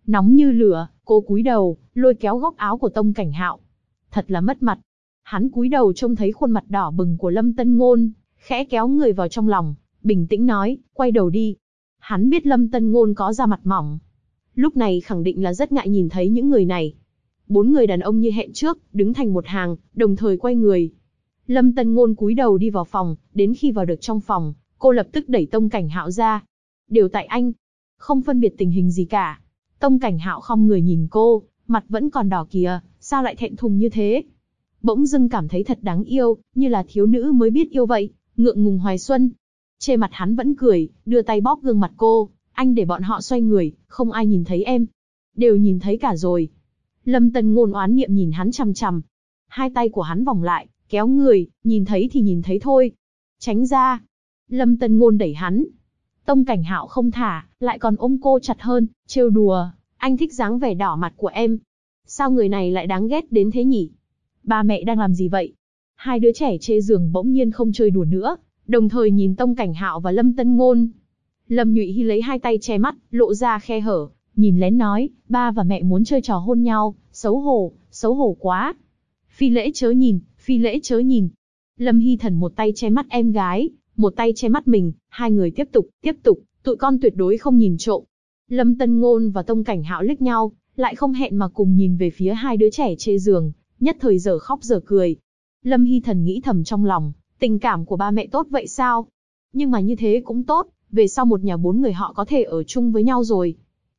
Nóng như lửa, cô cúi đầu, lôi kéo góc áo của Tông Cảnh Hạo. Thật là mất mặt. Hắn cúi đầu trông thấy khuôn mặt đỏ bừng của Lâm Tân Ngôn, khẽ kéo người vào trong lòng, bình tĩnh nói, quay đầu đi. Hắn biết Lâm Tân Ngôn có da mặt mỏng. Lúc này khẳng định là rất ngại nhìn thấy những người này. 4 người đàn ông như hẹn trước, đứng thành một hàng, đồng thời quay người. Lâm Tân Ngôn cúi đầu đi vào phòng, đến khi vào được trong phòng, cô lập tức đẩy Tông Cảnh Hạo ra. Đều tại anh. Không phân biệt tình hình gì cả. Tông Cảnh Hạo khom người nhìn cô, mặt vẫn còn đỏ kìa, sao lại thẹn thùng như thế? Bỗng dưng cảm thấy thật đáng yêu, như là thiếu nữ mới biết yêu vậy, ngượng ngùng hoài xuân. Trên mặt hắn vẫn cười, đưa tay bóp gương mặt cô, anh để bọn họ xoay người, không ai nhìn thấy em. Đều nhìn thấy cả rồi. Lâm Tân Ngôn oán niệm nhìn hắn chằm chằm. Hai tay của hắn vòng lại, kéo người, nhìn thấy thì nhìn thấy thôi. Tránh ra. Lâm Tân Ngôn đẩy hắn. Tông Cảnh Hạo không thả, lại còn ôm cô chặt hơn, trêu đùa. Anh thích dáng vẻ đỏ mặt của em. Sao người này lại đáng ghét đến thế nhỉ? Ba mẹ đang làm gì vậy? Hai đứa trẻ chê giường bỗng nhiên không chơi đùa nữa, đồng thời nhìn Tông Cảnh Hạo và Lâm Tân Ngôn. Lâm Nhụy Hy lấy hai tay che mắt, lộ ra khe hở, nhìn lén nói, ba và mẹ muốn chơi trò hôn nhau, xấu hổ quá. Phi lễ chớ nhìn, phi lễ chớ nhìn. Lâm Hy Thần một tay che mắt em gái, một tay che mắt mình, hai người tiếp tục, tụi con tuyệt đối không nhìn trộm. Lâm Tân Ngôn và Tông Cảnh Hạo liếc nhau, lại không hẹn mà cùng nhìn về phía hai đứa trẻ chê giường, nhất thời dở khóc dở cười. Lâm Hy Thần nghĩ thầm trong lòng, tình cảm của ba mẹ tốt vậy sao? Nhưng mà như thế cũng tốt, về sau một nhà 4 người họ có thể ở chung với nhau rồi.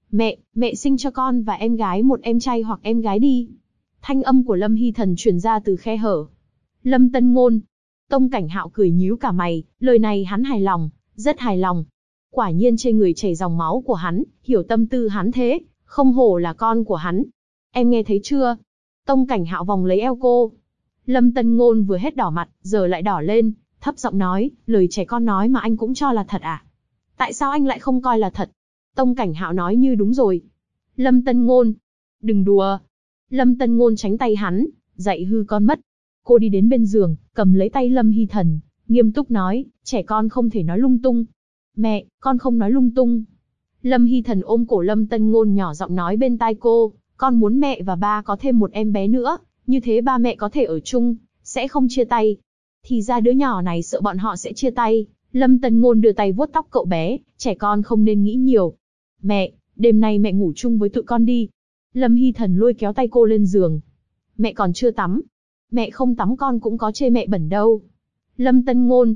Mẹ sinh cho con và em gái một em trai hoặc em gái đi. Thanh âm của Lâm Hy Thần truyền ra từ khe hở. Lâm Tân Ngôn. Tông Cảnh Hạo cười nhíu cả mày, lời này hắn hài lòng, rất hài lòng. Quả nhiên trên người chảy dòng máu của hắn, hiểu tâm tư hắn thế, không hổ là con của hắn. Em nghe thấy chưa? Tông Cảnh Hạo vòng lấy eo cô. Lâm Tân Ngôn vừa hết đỏ mặt, giờ lại đỏ lên, thấp giọng nói, lời trẻ con nói mà anh cũng cho là thật à? Tại sao anh lại không coi là thật? Tông Cảnh Hạo nói như đúng rồi. Lâm Tân Ngôn, đừng đùa. Lâm Tân Ngôn tránh tay hắn, dạy hư con mất. Cô đi đến bên giường, cầm lấy tay Lâm Hy Thần, nghiêm túc nói, trẻ con không thể nói lung tung. Mẹ, con không nói lung tung. Lâm Hy Thần ôm cổ Lâm Tân Ngôn nhỏ giọng nói bên tai cô, con muốn mẹ và ba có thêm một em bé nữa, như thế ba mẹ có thể ở chung, sẽ không chia tay. Thì ra đứa nhỏ này sợ bọn họ sẽ chia tay. Lâm Tân Ngôn đưa tay vuốt tóc cậu bé, trẻ con không nên nghĩ nhiều. Mẹ, đêm nay mẹ ngủ chung với tụi con đi. Lâm Hy Thần lôi kéo tay cô lên giường. Mẹ còn chưa tắm. Mẹ không tắm con cũng có chê mẹ bẩn đâu. Lâm Tân Ngôn.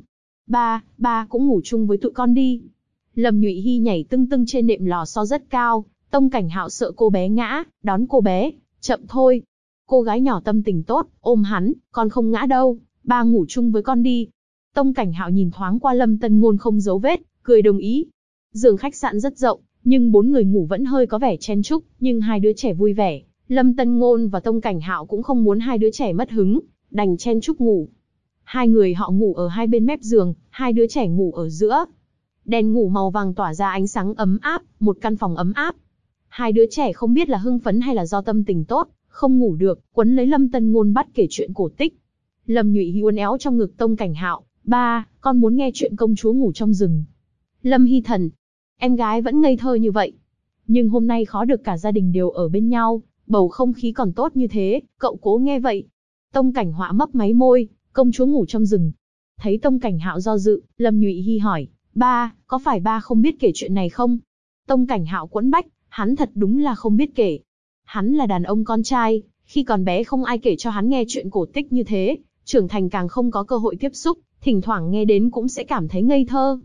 Ba cũng ngủ chung với tụi con đi. Lâm Nhụy Hy nhảy tưng tưng trên nệm lò xo rất cao. Tông Cảnh Hạo sợ cô bé ngã, đón cô bé. Chậm thôi. Cô gái nhỏ tâm tình tốt, ôm hắn, con không ngã đâu, ba ngủ chung với con đi. Tông Cảnh Hạo nhìn thoáng qua Lâm Tân Ngôn không giấu vết, cười đồng ý. Giường khách sạn rất rộng, nhưng 4 người ngủ vẫn hơi có vẻ chen chúc, nhưng hai đứa trẻ vui vẻ. Lâm Tân Ngôn và Tông Cảnh Hạo cũng không muốn hai đứa trẻ mất hứng, đành chen chúc ngủ. Hai người họ ngủ ở hai bên mép giường, hai đứa trẻ ngủ ở giữa. Đèn ngủ màu vàng tỏa ra ánh sáng ấm áp, một căn phòng ấm áp. Hai đứa trẻ không biết là hưng phấn hay là do tâm tình tốt, không ngủ được, quấn lấy Lâm Tân Ngôn bắt kể chuyện cổ tích. Lâm Nhụy Hy uốn éo trong ngực Tông Cảnh Hạo, ba, con muốn nghe chuyện công chúa ngủ trong rừng. Lâm Hy Thần, em gái vẫn ngây thơ như vậy. Nhưng hôm nay khó được cả gia đình đều ở bên nhau, bầu không khí còn tốt như thế, cậu cố nghe vậy. Tông Cảnh Họa mấp máy môi, công chúa ngủ trong rừng. Thấy Tông Cảnh Hạo do dự, Lâm Nhụy Hy hỏi, ba, có phải ba không biết kể chuyện này không? Tông Cảnh Hạo quẫn bách, hắn thật đúng là không biết kể. Hắn là đàn ông con trai, khi còn bé không ai kể cho hắn nghe chuyện cổ tích như thế, trưởng thành càng không có cơ hội tiếp xúc, thỉnh thoảng nghe đến cũng sẽ cảm thấy ngây thơ.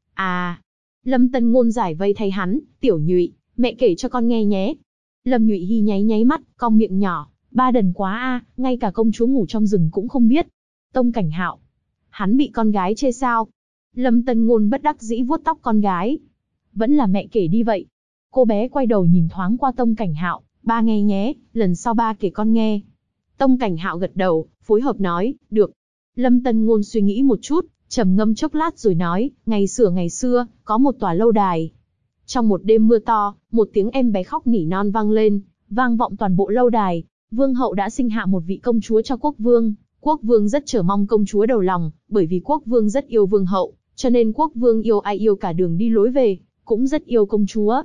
À, Lâm Tân Ngôn giải vây thay hắn, tiểu Nhụy, mẹ kể cho con nghe nhé. Lâm Nhụy Hy nháy nháy mắt, cong miệng nhỏ, ba đần quá a, ngay cả công chúa ngủ trong rừng cũng không biết. Tông Cảnh Hạo, hắn bị con gái chê sao? Lâm Tân Ngôn bất đắc dĩ vuốt tóc con gái. Vẫn là mẹ kể đi vậy. Cô bé quay đầu nhìn thoáng qua Tông Cảnh Hạo, ba nghe nhé, lần sau ba kể con nghe. Tông Cảnh Hạo gật đầu, phối hợp nói, được. Lâm Tân Ngôn suy nghĩ một chút, trầm ngâm chốc lát rồi nói, ngày xưa, có một tòa lâu đài. Trong một đêm mưa to, một tiếng em bé khóc nỉ non vang lên, vang vọng toàn bộ lâu đài. Vương hậu đã sinh hạ một vị công chúa cho quốc vương. Quốc vương rất chờ mong công chúa đầu lòng, bởi vì quốc vương rất yêu vương hậu, cho nên quốc vương yêu ai yêu cả đường đi lối về, cũng rất yêu công chúa.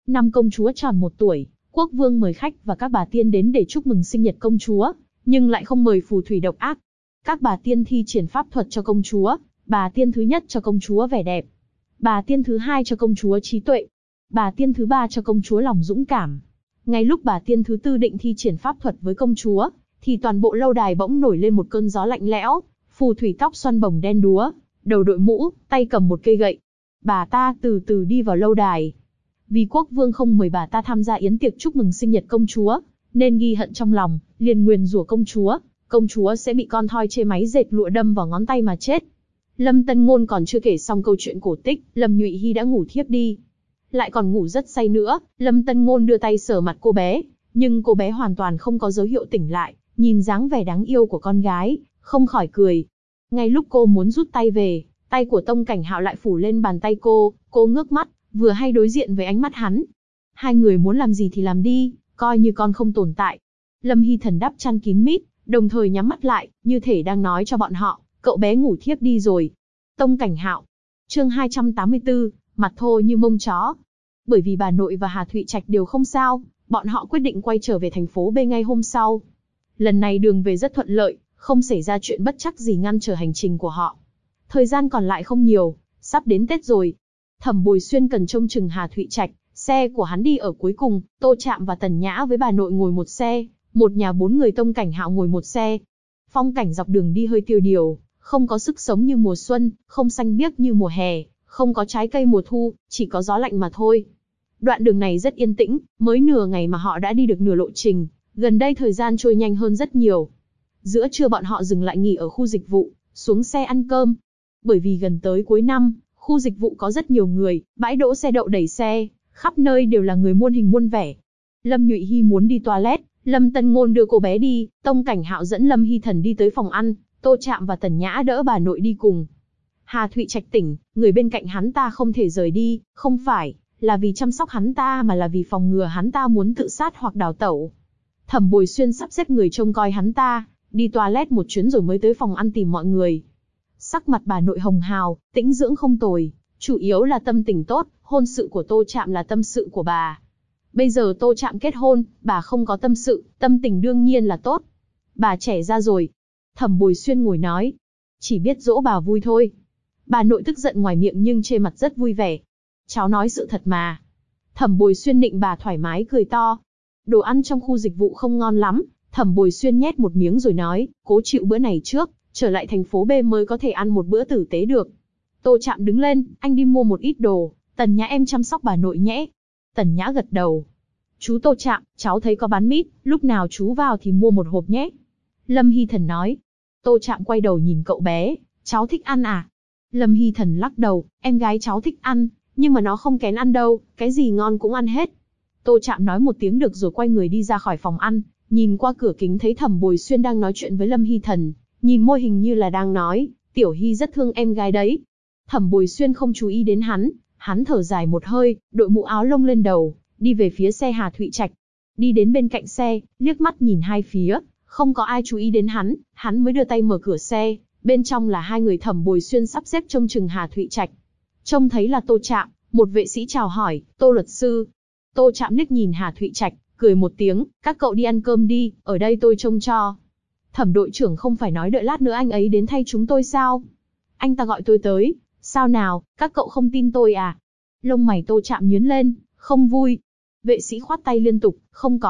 Năm công chúa tròn 1 tuổi, quốc vương mời khách và các bà tiên đến để chúc mừng sinh nhật công chúa, nhưng lại không mời phù thủy độc ác. Các bà tiên thi triển pháp thuật cho công chúa, bà tiên thứ nhất cho công chúa vẻ đẹp, bà tiên thứ hai cho công chúa trí tuệ, bà tiên thứ ba cho công chúa lòng dũng cảm. Ngay lúc bà tiên thứ tư định thi triển pháp thuật với công chúa, thì toàn bộ lâu đài bỗng nổi lên một cơn gió lạnh lẽo, phù thủy tóc xoăn bồng đen đúa, đầu đội mũ, tay cầm một cây gậy. Bà ta từ từ đi vào lâu đài. Vì quốc vương không mời bà ta tham gia yến tiệc chúc mừng sinh nhật công chúa, nên ghi hận trong lòng, liền nguyền rủa công chúa sẽ bị con thoi chê máy dệt lụa đâm vào ngón tay mà chết. Lâm Tân Ngôn còn chưa kể xong câu chuyện cổ tích, Lâm Nhụy Hy đã ngủ thiếp đi. Lại còn ngủ rất say nữa, Lâm Tân Ngôn đưa tay sờ mặt cô bé, nhưng cô bé hoàn toàn không có dấu hiệu tỉnh lại, nhìn dáng vẻ đáng yêu của con gái, không khỏi cười. Ngay lúc cô muốn rút tay về, tay của Tông Cảnh Hạo lại phủ lên bàn tay cô ngước mắt, vừa hay đối diện với ánh mắt hắn. Hai người muốn làm gì thì làm đi, coi như con không tồn tại. Lâm Hy Thần đắp chăn kín mít, đồng thời nhắm mắt lại, như thể đang nói cho bọn họ, cậu bé ngủ thiếp đi rồi. Tông Cảnh Hạo. Chương 284, mặt thô như mông chó. Bởi vì bà nội và Hà Thụy Trạch đều không sao, bọn họ quyết định quay trở về thành phố B ngay hôm sau. Lần này đường về rất thuận lợi, không xảy ra chuyện bất trắc gì ngăn trở hành trình của họ. Thời gian còn lại không nhiều, sắp đến Tết rồi. Thẩm Bồi Xuyên cần trông chừng Hà Thụy Trạch, xe của hắn đi ở cuối cùng, Tô Trạm và Tần Nhã với bà nội ngồi một xe, một nhà 4 người. Tông Cảnh Hạo ngồi một xe. Phong cảnh dọc đường đi hơi tiêu điều, không có sức sống như mùa xuân, không xanh biếc như mùa hè, không có trái cây mùa thu, chỉ có gió lạnh mà thôi. Đoạn đường này rất yên tĩnh, mới nửa ngày mà họ đã đi được nửa lộ trình, gần đây thời gian trôi nhanh hơn rất nhiều. Giữa trưa bọn họ dừng lại nghỉ ở khu dịch vụ, xuống xe ăn cơm. Bởi vì gần tới cuối năm, khu dịch vụ có rất nhiều người, bãi đỗ xe đậu đầy xe, khắp nơi đều là người muôn hình muôn vẻ. Lâm Nhụy Hy muốn đi toilet, Lâm Tân Ngôn đưa cô bé đi, Tông Cảnh Hạo dẫn Lâm Hy Thần đi tới phòng ăn, Tô Trạm và Tần Nhã đỡ bà nội đi cùng. Hà Thụy Trạch tỉnh, người bên cạnh hắn ta không thể rời đi, không phải là vì chăm sóc hắn ta mà là vì phòng ngừa hắn ta muốn tự sát hoặc đào tẩu. Thẩm Bồi Xuyên sắp xếp người trông coi hắn ta, đi toilet một chuyến rồi mới tới phòng ăn tìm mọi người. Sắc mặt bà nội hồng hào, tĩnh dưỡng không tồi, chủ yếu là tâm tình tốt, hôn sự của Tô Trạm là tâm sự của bà. Bây giờ Tô Trạm kết hôn, bà không có tâm sự, tâm tình đương nhiên là tốt. Bà trẻ ra rồi. Thẩm Bồi Xuyên ngồi nói. Chỉ biết dỗ bà vui thôi. Bà nội tức giận ngoài miệng nhưng trên mặt rất vui vẻ. Cháu nói sự thật mà. Thẩm Bồi Xuyên nịnh bà thoải mái cười to. Đồ ăn trong khu dịch vụ không ngon lắm. Thẩm Bồi Xuyên nhét một miếng rồi nói, cố chịu bữa này trước, trở lại thành phố B mới có thể ăn một bữa tử tế được. Tô Trạm đứng lên, anh đi mua một ít đồ, Tần Nhã em chăm sóc bà nội nhé. Tần Nhã gật đầu. Chú Tô Trạm, cháu thấy có bán mít, lúc nào chú vào thì mua một hộp nhé. Lâm Hy Thần nói. Tô Trạm quay đầu nhìn cậu bé, cháu thích ăn à? Lâm Hy Thần lắc đầu, em gái cháu thích ăn, nhưng mà nó không kén ăn đâu, cái gì ngon cũng ăn hết. Tô Trạm nói một tiếng được rồi quay người đi ra khỏi phòng ăn, nhìn qua cửa kính thấy Thẩm Bồi Xuyên đang nói chuyện với Lâm Hy Thần, nhìn môi hình như là đang nói, Tiểu Hy rất thương em gái đấy. Thẩm Bồi Xuyên không chú ý đến hắn thở dài một hơi, đội mũ áo lông lên đầu, đi về phía xe Hà Thụy Trạch. Đi đến bên cạnh xe, liếc mắt nhìn hai phía, không có ai chú ý đến hắn mới đưa tay mở cửa xe, bên trong là hai người Thẩm Bồi Xuyên sắp xếp trông chừng Hà Thụy Trạch. Trông thấy là Tô Trạm, một vệ sĩ chào hỏi, Tô luật sư. Tô Trạm liếc nhìn Hà Thụy Trạch, cười một tiếng, các cậu đi ăn cơm đi, ở đây tôi trông cho. Thẩm đội trưởng không phải nói đợi lát nữa anh ấy đến thay chúng tôi sao? Anh ta gọi tôi tới, sao nào, các cậu không tin tôi à? Lông mày Tô Trạm nhướng lên, không vui. Vệ sĩ khoát tay liên tục, không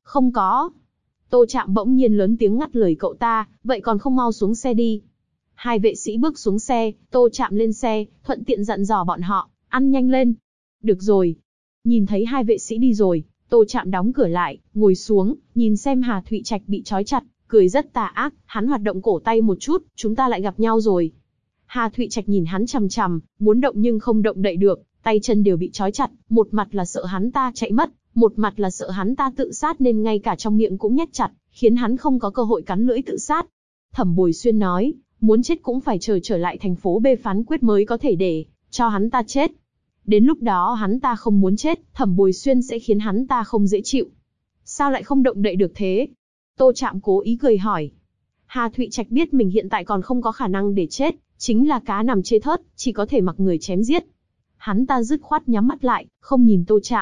có. Tô Trạm bỗng nhiên lớn tiếng ngắt lời cậu ta, vậy còn không mau xuống xe đi. Hai vệ sĩ bước xuống xe, Tô Trạm lên xe, thuận tiện dặn dò bọn họ, ăn nhanh lên. Được rồi. Nhìn thấy hai vệ sĩ đi rồi, Tô Trạm đóng cửa lại, ngồi xuống, nhìn xem Hà Thụy Trạch bị trói chặt, cười rất tà ác, hắn hoạt động cổ tay một chút, chúng ta lại gặp nhau rồi. Hà Thụy Trạch nhìn hắn chằm chằm, muốn động nhưng không động đậy được, tay chân đều bị trói chặt, một mặt là sợ hắn ta chạy mất, một mặt là sợ hắn ta tự sát nên ngay cả trong miệng cũng nhét chặt, khiến hắn không có cơ hội cắn lưỡi tự sát. Thẩm Bồi Xuyên nói, muốn chết cũng phải chờ trở lại thành phố B phán quyết mới có thể để cho hắn ta chết. Đến lúc đó hắn ta không muốn chết, Thẩm Bồi Xuyên sẽ khiến hắn ta không dễ chịu. Sao lại không động đậy được thế? Tô Trạm cố ý cười hỏi. Hà Thụy Trạch biết mình hiện tại còn không có khả năng để chết, chính là cá nằm chê thớt, chỉ có thể mặc người chém giết. Hắn ta dứt khoát nhắm mắt lại, không nhìn Tô Trạm.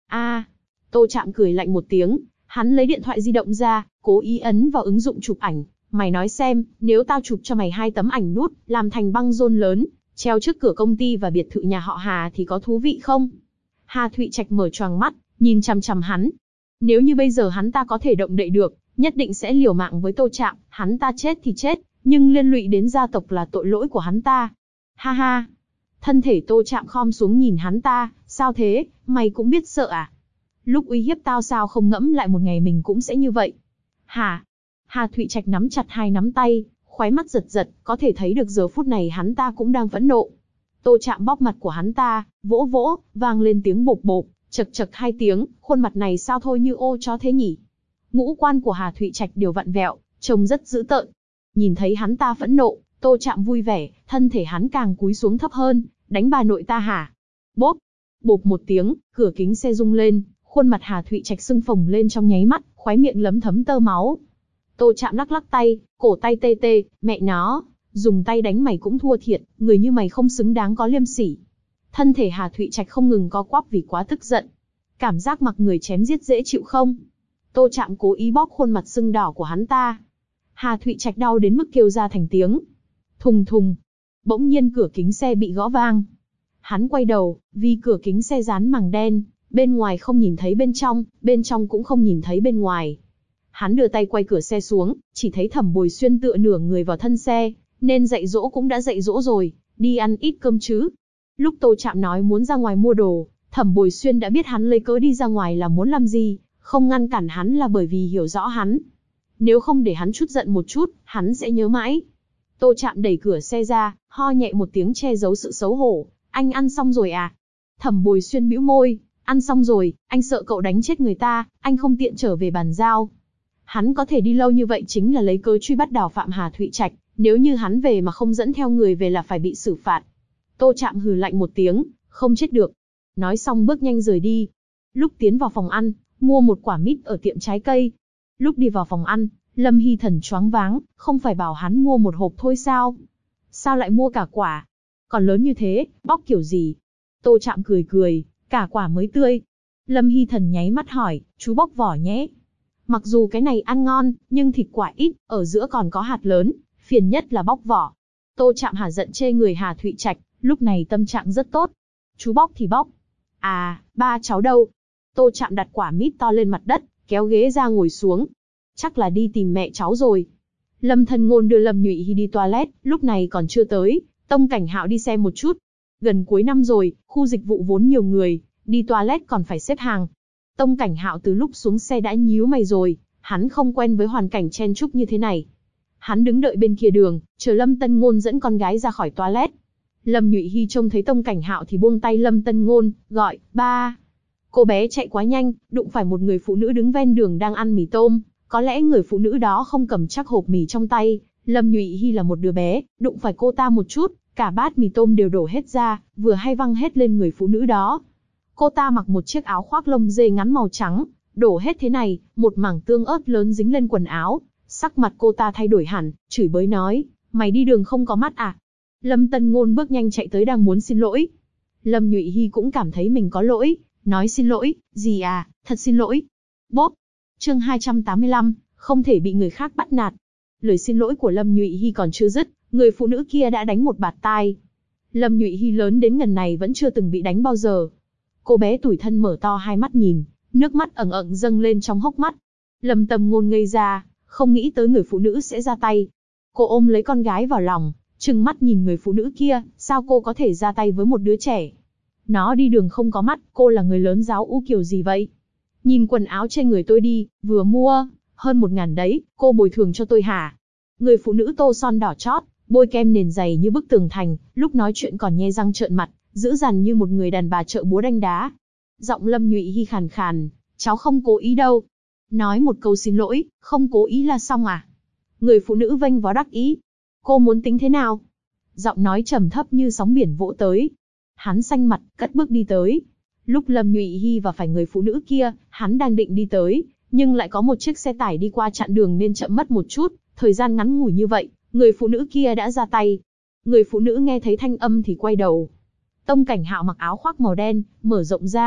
Tô Trạm cười lạnh một tiếng, hắn lấy điện thoại di động ra, cố ý ấn vào ứng dụng chụp ảnh. Mày nói xem, nếu tao chụp cho mày 2 tấm ảnh nút, làm thành băng rôn lớn, treo trước cửa công ty và biệt thự nhà họ Hà thì có thú vị không? Hà Thụy Trạch mở choàng mắt, nhìn chằm chằm hắn. Nếu như bây giờ hắn ta có thể động đậy được, nhất định sẽ liều mạng với Tô Trạm, hắn ta chết thì chết, nhưng liên lụy đến gia tộc là tội lỗi của hắn ta. Ha ha. Thân thể Tô Trạm khom xuống nhìn hắn ta, sao thế, mày cũng biết sợ à? Lúc uy hiếp tao sao không ngẫm lại một ngày mình cũng sẽ như vậy? Hả? Hà Thụy Trạch nắm chặt 2 nắm tay, khóe mắt giật giật, có thể thấy được giờ phút này hắn ta cũng đang phẫn nộ. Tô Trạm bóp mặt của hắn ta, vỗ vỗ, vang lên tiếng bộp bộp, chật chật 2 tiếng, khuôn mặt này sao thôi như ô chó thế nhỉ? Ngũ quan của Hà Thụy Trạch đều vặn vẹo, trông rất dữ tợn. Nhìn thấy hắn ta phẫn nộ, Tô Trạm vui vẻ, thân thể hắn càng cúi xuống thấp hơn, đánh bà nội ta hả? Bốp, bộp một tiếng, cửa kính xe rung lên, khuôn mặt Hà Thụy Trạch sưng phồng lên trong nháy mắt, khóe miệng lấm thấm tơ máu. Tô Trạm lắc lắc tay, cổ tay tê tê, mẹ nó, dùng tay đánh mày cũng thua thiệt, người như mày không xứng đáng có liêm sỉ. Thân thể Hà Thụy Trạch không ngừng co quắp vì quá tức giận. Cảm giác mặc người chém giết dễ chịu không? Tô Trạm cố ý bóp khuôn mặt sưng đỏ của hắn ta. Hà Thụy Trạch đau đến mức kêu ra thành tiếng. Thùng thùng. Bỗng nhiên cửa kính xe bị gõ vang. Hắn quay đầu, vì cửa kính xe dán màng đen, bên ngoài không nhìn thấy bên trong cũng không nhìn thấy bên ngoài. Hắn đưa tay quay cửa xe xuống, chỉ thấy Thẩm Bồi Xuyên tựa nửa người vào thân xe, nên dạy dỗ cũng đã dạy dỗ rồi, đi ăn ít cơm chứ. Lúc Tô Trạm nói muốn ra ngoài mua đồ, Thẩm Bồi Xuyên đã biết hắn lấy cớ đi ra ngoài là muốn làm gì, không ngăn cản hắn là bởi vì hiểu rõ hắn. Nếu không để hắn chút giận một chút, hắn sẽ nhớ mãi. Tô Trạm đẩy cửa xe ra, ho nhẹ một tiếng che giấu sự xấu hổ. Anh ăn xong rồi à? Thẩm Bồi Xuyên bĩu môi, ăn xong rồi, anh sợ cậu đánh chết người ta, anh không tiện trở về bàn giao. Hắn có thể đi lâu như vậy chính là lấy cớ truy bắt đào phạm Hà Thụy Trạch, nếu như hắn về mà không dẫn theo người về là phải bị xử phạt. Tô Trạm hừ lạnh một tiếng, không chết được. Nói xong bước nhanh rời đi. Lúc tiến vào phòng ăn, mua một quả mít ở tiệm trái cây. Lúc đi vào phòng ăn, Lâm Hy Thần choáng váng, không phải bảo hắn mua một hộp thôi sao? Sao lại mua cả quả? Còn lớn như thế, bóc kiểu gì? Tô Trạm cười cười, cả quả mới tươi. Lâm Hy Thần nháy mắt hỏi, chú bóc vỏ nhé. Mặc dù cái này ăn ngon, nhưng thịt quả ít, ở giữa còn có hạt lớn, phiền nhất là bóc vỏ. Tô Trạm hả giận chê người Hà Thụy Trạch, lúc này tâm trạng rất tốt. Chú bóc thì bóc. À, ba cháu đâu? Tô Trạm đặt quả mít to lên mặt đất, kéo ghế ra ngồi xuống. Chắc là đi tìm mẹ cháu rồi. Lâm Thân Ngôn đưa Lâm Nhụy Hy đi toilet, lúc này còn chưa tới. Tông Cảnh Hạo đi xem một chút. Gần cuối năm rồi, khu dịch vụ vốn nhiều người, đi toilet còn phải xếp hàng. Tông Cảnh Hạo từ lúc xuống xe đã nhíu mày rồi, hắn không quen với hoàn cảnh chen chúc như thế này. Hắn đứng đợi bên kia đường, chờ Lâm Tân Ngôn dẫn con gái ra khỏi toilet. Lâm Nhụy Hy trông thấy Tông Cảnh Hạo thì buông tay Lâm Tân Ngôn, gọi, ba. Cô bé chạy quá nhanh, đụng phải một người phụ nữ đứng ven đường đang ăn mì tôm. Có lẽ người phụ nữ đó không cầm chắc hộp mì trong tay. Lâm Nhụy Hy là một đứa bé, đụng phải cô ta một chút, cả bát mì tôm đều đổ hết ra, vừa hay văng hết lên người phụ nữ đó. Cô ta mặc một chiếc áo khoác lông dê ngắn màu trắng, đổ hết thế này, một mảng tương ớt lớn dính lên quần áo. Sắc mặt cô ta thay đổi hẳn, chửi bới nói, mày đi đường không có mắt à? Lâm Tân Ngôn bước nhanh chạy tới đang muốn xin lỗi. Lâm Nhụy Hy cũng cảm thấy mình có lỗi, nói xin lỗi, gì à, thật xin lỗi. Bốp. Chương 285, không thể bị người khác bắt nạt. Lời xin lỗi của Lâm Nhụy Hy còn chưa dứt, người phụ nữ kia đã đánh một bạt tai. Lâm Nhụy Hy lớn đến ngần này vẫn chưa từng bị đánh bao giờ. Cô bé tủi thân mở to hai mắt nhìn, nước mắt ẩn ẩn dâng lên trong hốc mắt. Lâm Tầm Ngôn ngây ra, không nghĩ tới người phụ nữ sẽ ra tay. Cô ôm lấy con gái vào lòng, trừng mắt nhìn người phụ nữ kia, sao cô có thể ra tay với một đứa trẻ? Nó đi đường không có mắt, cô là người lớn giáo u kiểu gì vậy? Nhìn quần áo trên người tôi đi, vừa mua, hơn 1.000 đấy, cô bồi thường cho tôi hả? Người phụ nữ tô son đỏ chót, bôi kem nền dày như bức tường thành, lúc nói chuyện còn nhe răng trợn mặt, dữ dằn như một người đàn bà chợ búa đánh đá. Giọng Lâm Nhụy Hy khàn khàn, cháu không cố ý đâu. Nói một câu xin lỗi, không cố ý là xong à? Người phụ nữ vênh váo đắc ý. Cô muốn tính thế nào? Giọng nói trầm thấp như sóng biển vỗ tới. Hắn xanh mặt, cất bước đi tới. Lúc Lâm Nhụy Hy và phải người phụ nữ kia, hắn đang định đi tới, nhưng lại có một chiếc xe tải đi qua chặn đường nên chậm mất một chút. Thời gian ngắn ngủi như vậy, người phụ nữ kia đã ra tay. Người phụ nữ nghe thấy thanh âm thì quay đầu. Tông Cảnh Hạo mặc áo khoác màu đen, mở rộng ra,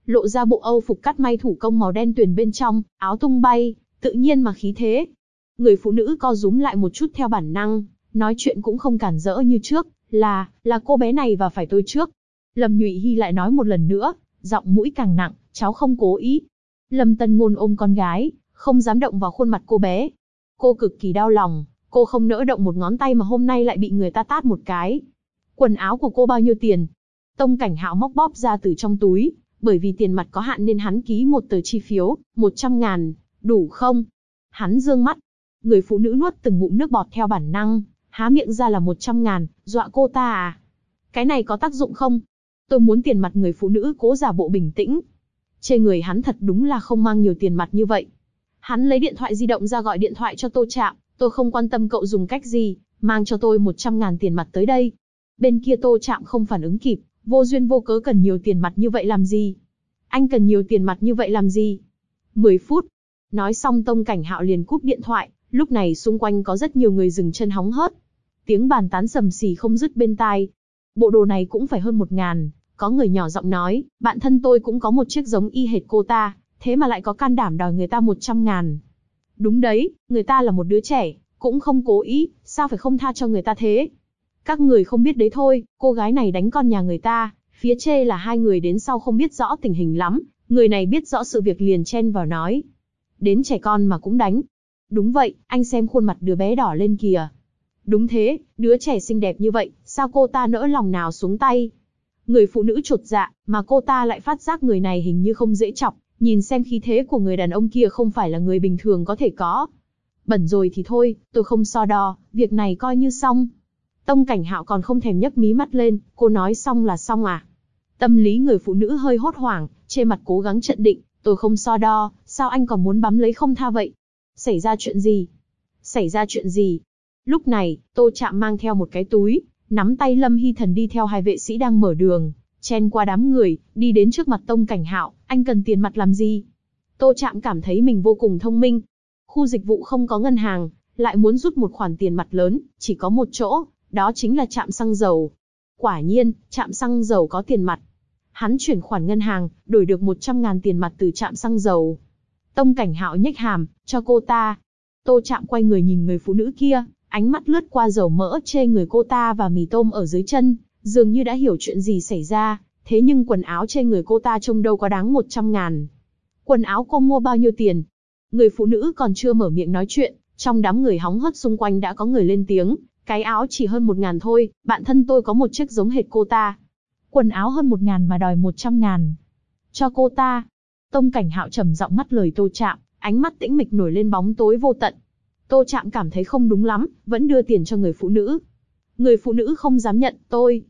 lộ ra bộ Âu phục cắt may thủ công màu đen tuyền bên trong, áo tung bay, tự nhiên mà khí thế. Người phụ nữ co rúm lại một chút theo bản năng, nói chuyện cũng không cản rỡ như trước, là cô bé này và phải tôi trước. Lâm Nhụy Hy lại nói một lần nữa, giọng mũi càng nặng, cháu không cố ý. Lâm Tân Ngôn ôm con gái, không dám động vào khuôn mặt cô bé. Cô cực kỳ đau lòng, cô không nỡ động một ngón tay mà hôm nay lại bị người ta tát một cái. Quần áo của cô bao nhiêu tiền? Tông Cảnh Hạo móc bóp ra từ trong túi, bởi vì tiền mặt có hạn nên hắn ký một tờ chi phiếu, 100.000, đủ không? Hắn dương mắt. Người phụ nữ nuốt từng ngụm nước bọt theo bản năng, há miệng ra là 100.000, dọa cô ta à? Cái này có tác dụng không? Tôi muốn tiền mặt. Người phụ nữ cố giả bộ bình tĩnh. Trên người hắn thật đúng là không mang nhiều tiền mặt như vậy. Hắn lấy điện thoại di động ra gọi điện thoại cho Tô Trạm, tôi không quan tâm cậu dùng cách gì, mang cho tôi 100.000 tiền mặt tới đây. Bên kia Tô Trạm không phản ứng kịp, vô duyên vô cớ cần nhiều tiền mặt như vậy làm gì? Anh cần nhiều tiền mặt như vậy làm gì? 10 phút. Nói xong Tông Cảnh Hạo liền cúp điện thoại, lúc này xung quanh có rất nhiều người dừng chân hóng hớt. Tiếng bàn tán sầm xì không dứt bên tai. Bộ đồ này cũng phải hơn 1.000, có người nhỏ giọng nói, bạn thân tôi cũng có một chiếc giống y hệt cô ta, thế mà lại có can đảm đòi người ta 100.000. Đúng đấy, người ta là một đứa trẻ, cũng không cố ý, sao phải không tha cho người ta thế? Các người không biết đấy thôi, cô gái này đánh con nhà người ta, phía trên là hai người đến sau không biết rõ tình hình lắm, người này biết rõ sự việc liền chen vào nói. Đến trẻ con mà cũng đánh. Đúng vậy, anh xem khuôn mặt đứa bé đỏ lên kìa. Đúng thế, đứa trẻ xinh đẹp như vậy, sao cô ta nỡ lòng nào xuống tay? Người phụ nữ chột dạ, mà cô ta lại phát giác người này hình như không dễ chọc, nhìn xem khí thế của người đàn ông kia không phải là người bình thường có thể có. Bẩn rồi thì thôi, tôi không so đo, việc này coi như xong. Tông Cảnh Hạo còn không thèm nhấc mí mắt lên, cô nói xong là xong à? Tâm lý người phụ nữ hơi hốt hoảng, trên mặt cố gắng chấn định, tôi không so đo, sao anh còn muốn bám lấy không tha vậy? Xảy ra chuyện gì? Xảy ra chuyện gì? Lúc này, Tô Trạm mang theo một cái túi, nắm tay Lâm Hy Thần đi theo hai vệ sĩ đang mở đường, chen qua đám người, đi đến trước mặt Tông Cảnh Hạo, anh cần tiền mặt làm gì? Tô Trạm cảm thấy mình vô cùng thông minh. Khu dịch vụ không có ngân hàng, lại muốn rút một khoản tiền mặt lớn, chỉ có một chỗ, đó chính là trạm xăng dầu. Quả nhiên, trạm xăng dầu có tiền mặt. Hắn chuyển khoản ngân hàng, đổi được 100.000 tiền mặt từ trạm xăng dầu. Tông Cảnh Hạo nhếch hàm, cho cô ta. Tô Trạm quay người nhìn người phụ nữ kia, ánh mắt lướt qua dầu mỡ trên người cô ta và mì tôm ở dưới chân, dường như đã hiểu chuyện gì xảy ra, thế nhưng quần áo trên người cô ta trông đâu có đáng 100.000. Quần áo cô mua bao nhiêu tiền? Người phụ nữ còn chưa mở miệng nói chuyện, trong đám người hóng hớt xung quanh đã có người lên tiếng, cái áo chỉ hơn 1.000 thôi, bạn thân tôi có một chiếc giống hệt cô ta. Quần áo hơn 1.000 mà đòi 100.000. Cho cô ta. Tông Cảnh Hạo trầm giọng ngắt lời Tô Trạm, ánh mắt tĩnh mịch nổi lên bóng tối vô tận. Tô Trạm cảm thấy không đúng lắm, vẫn đưa tiền cho người phụ nữ. Người phụ nữ không dám nhận,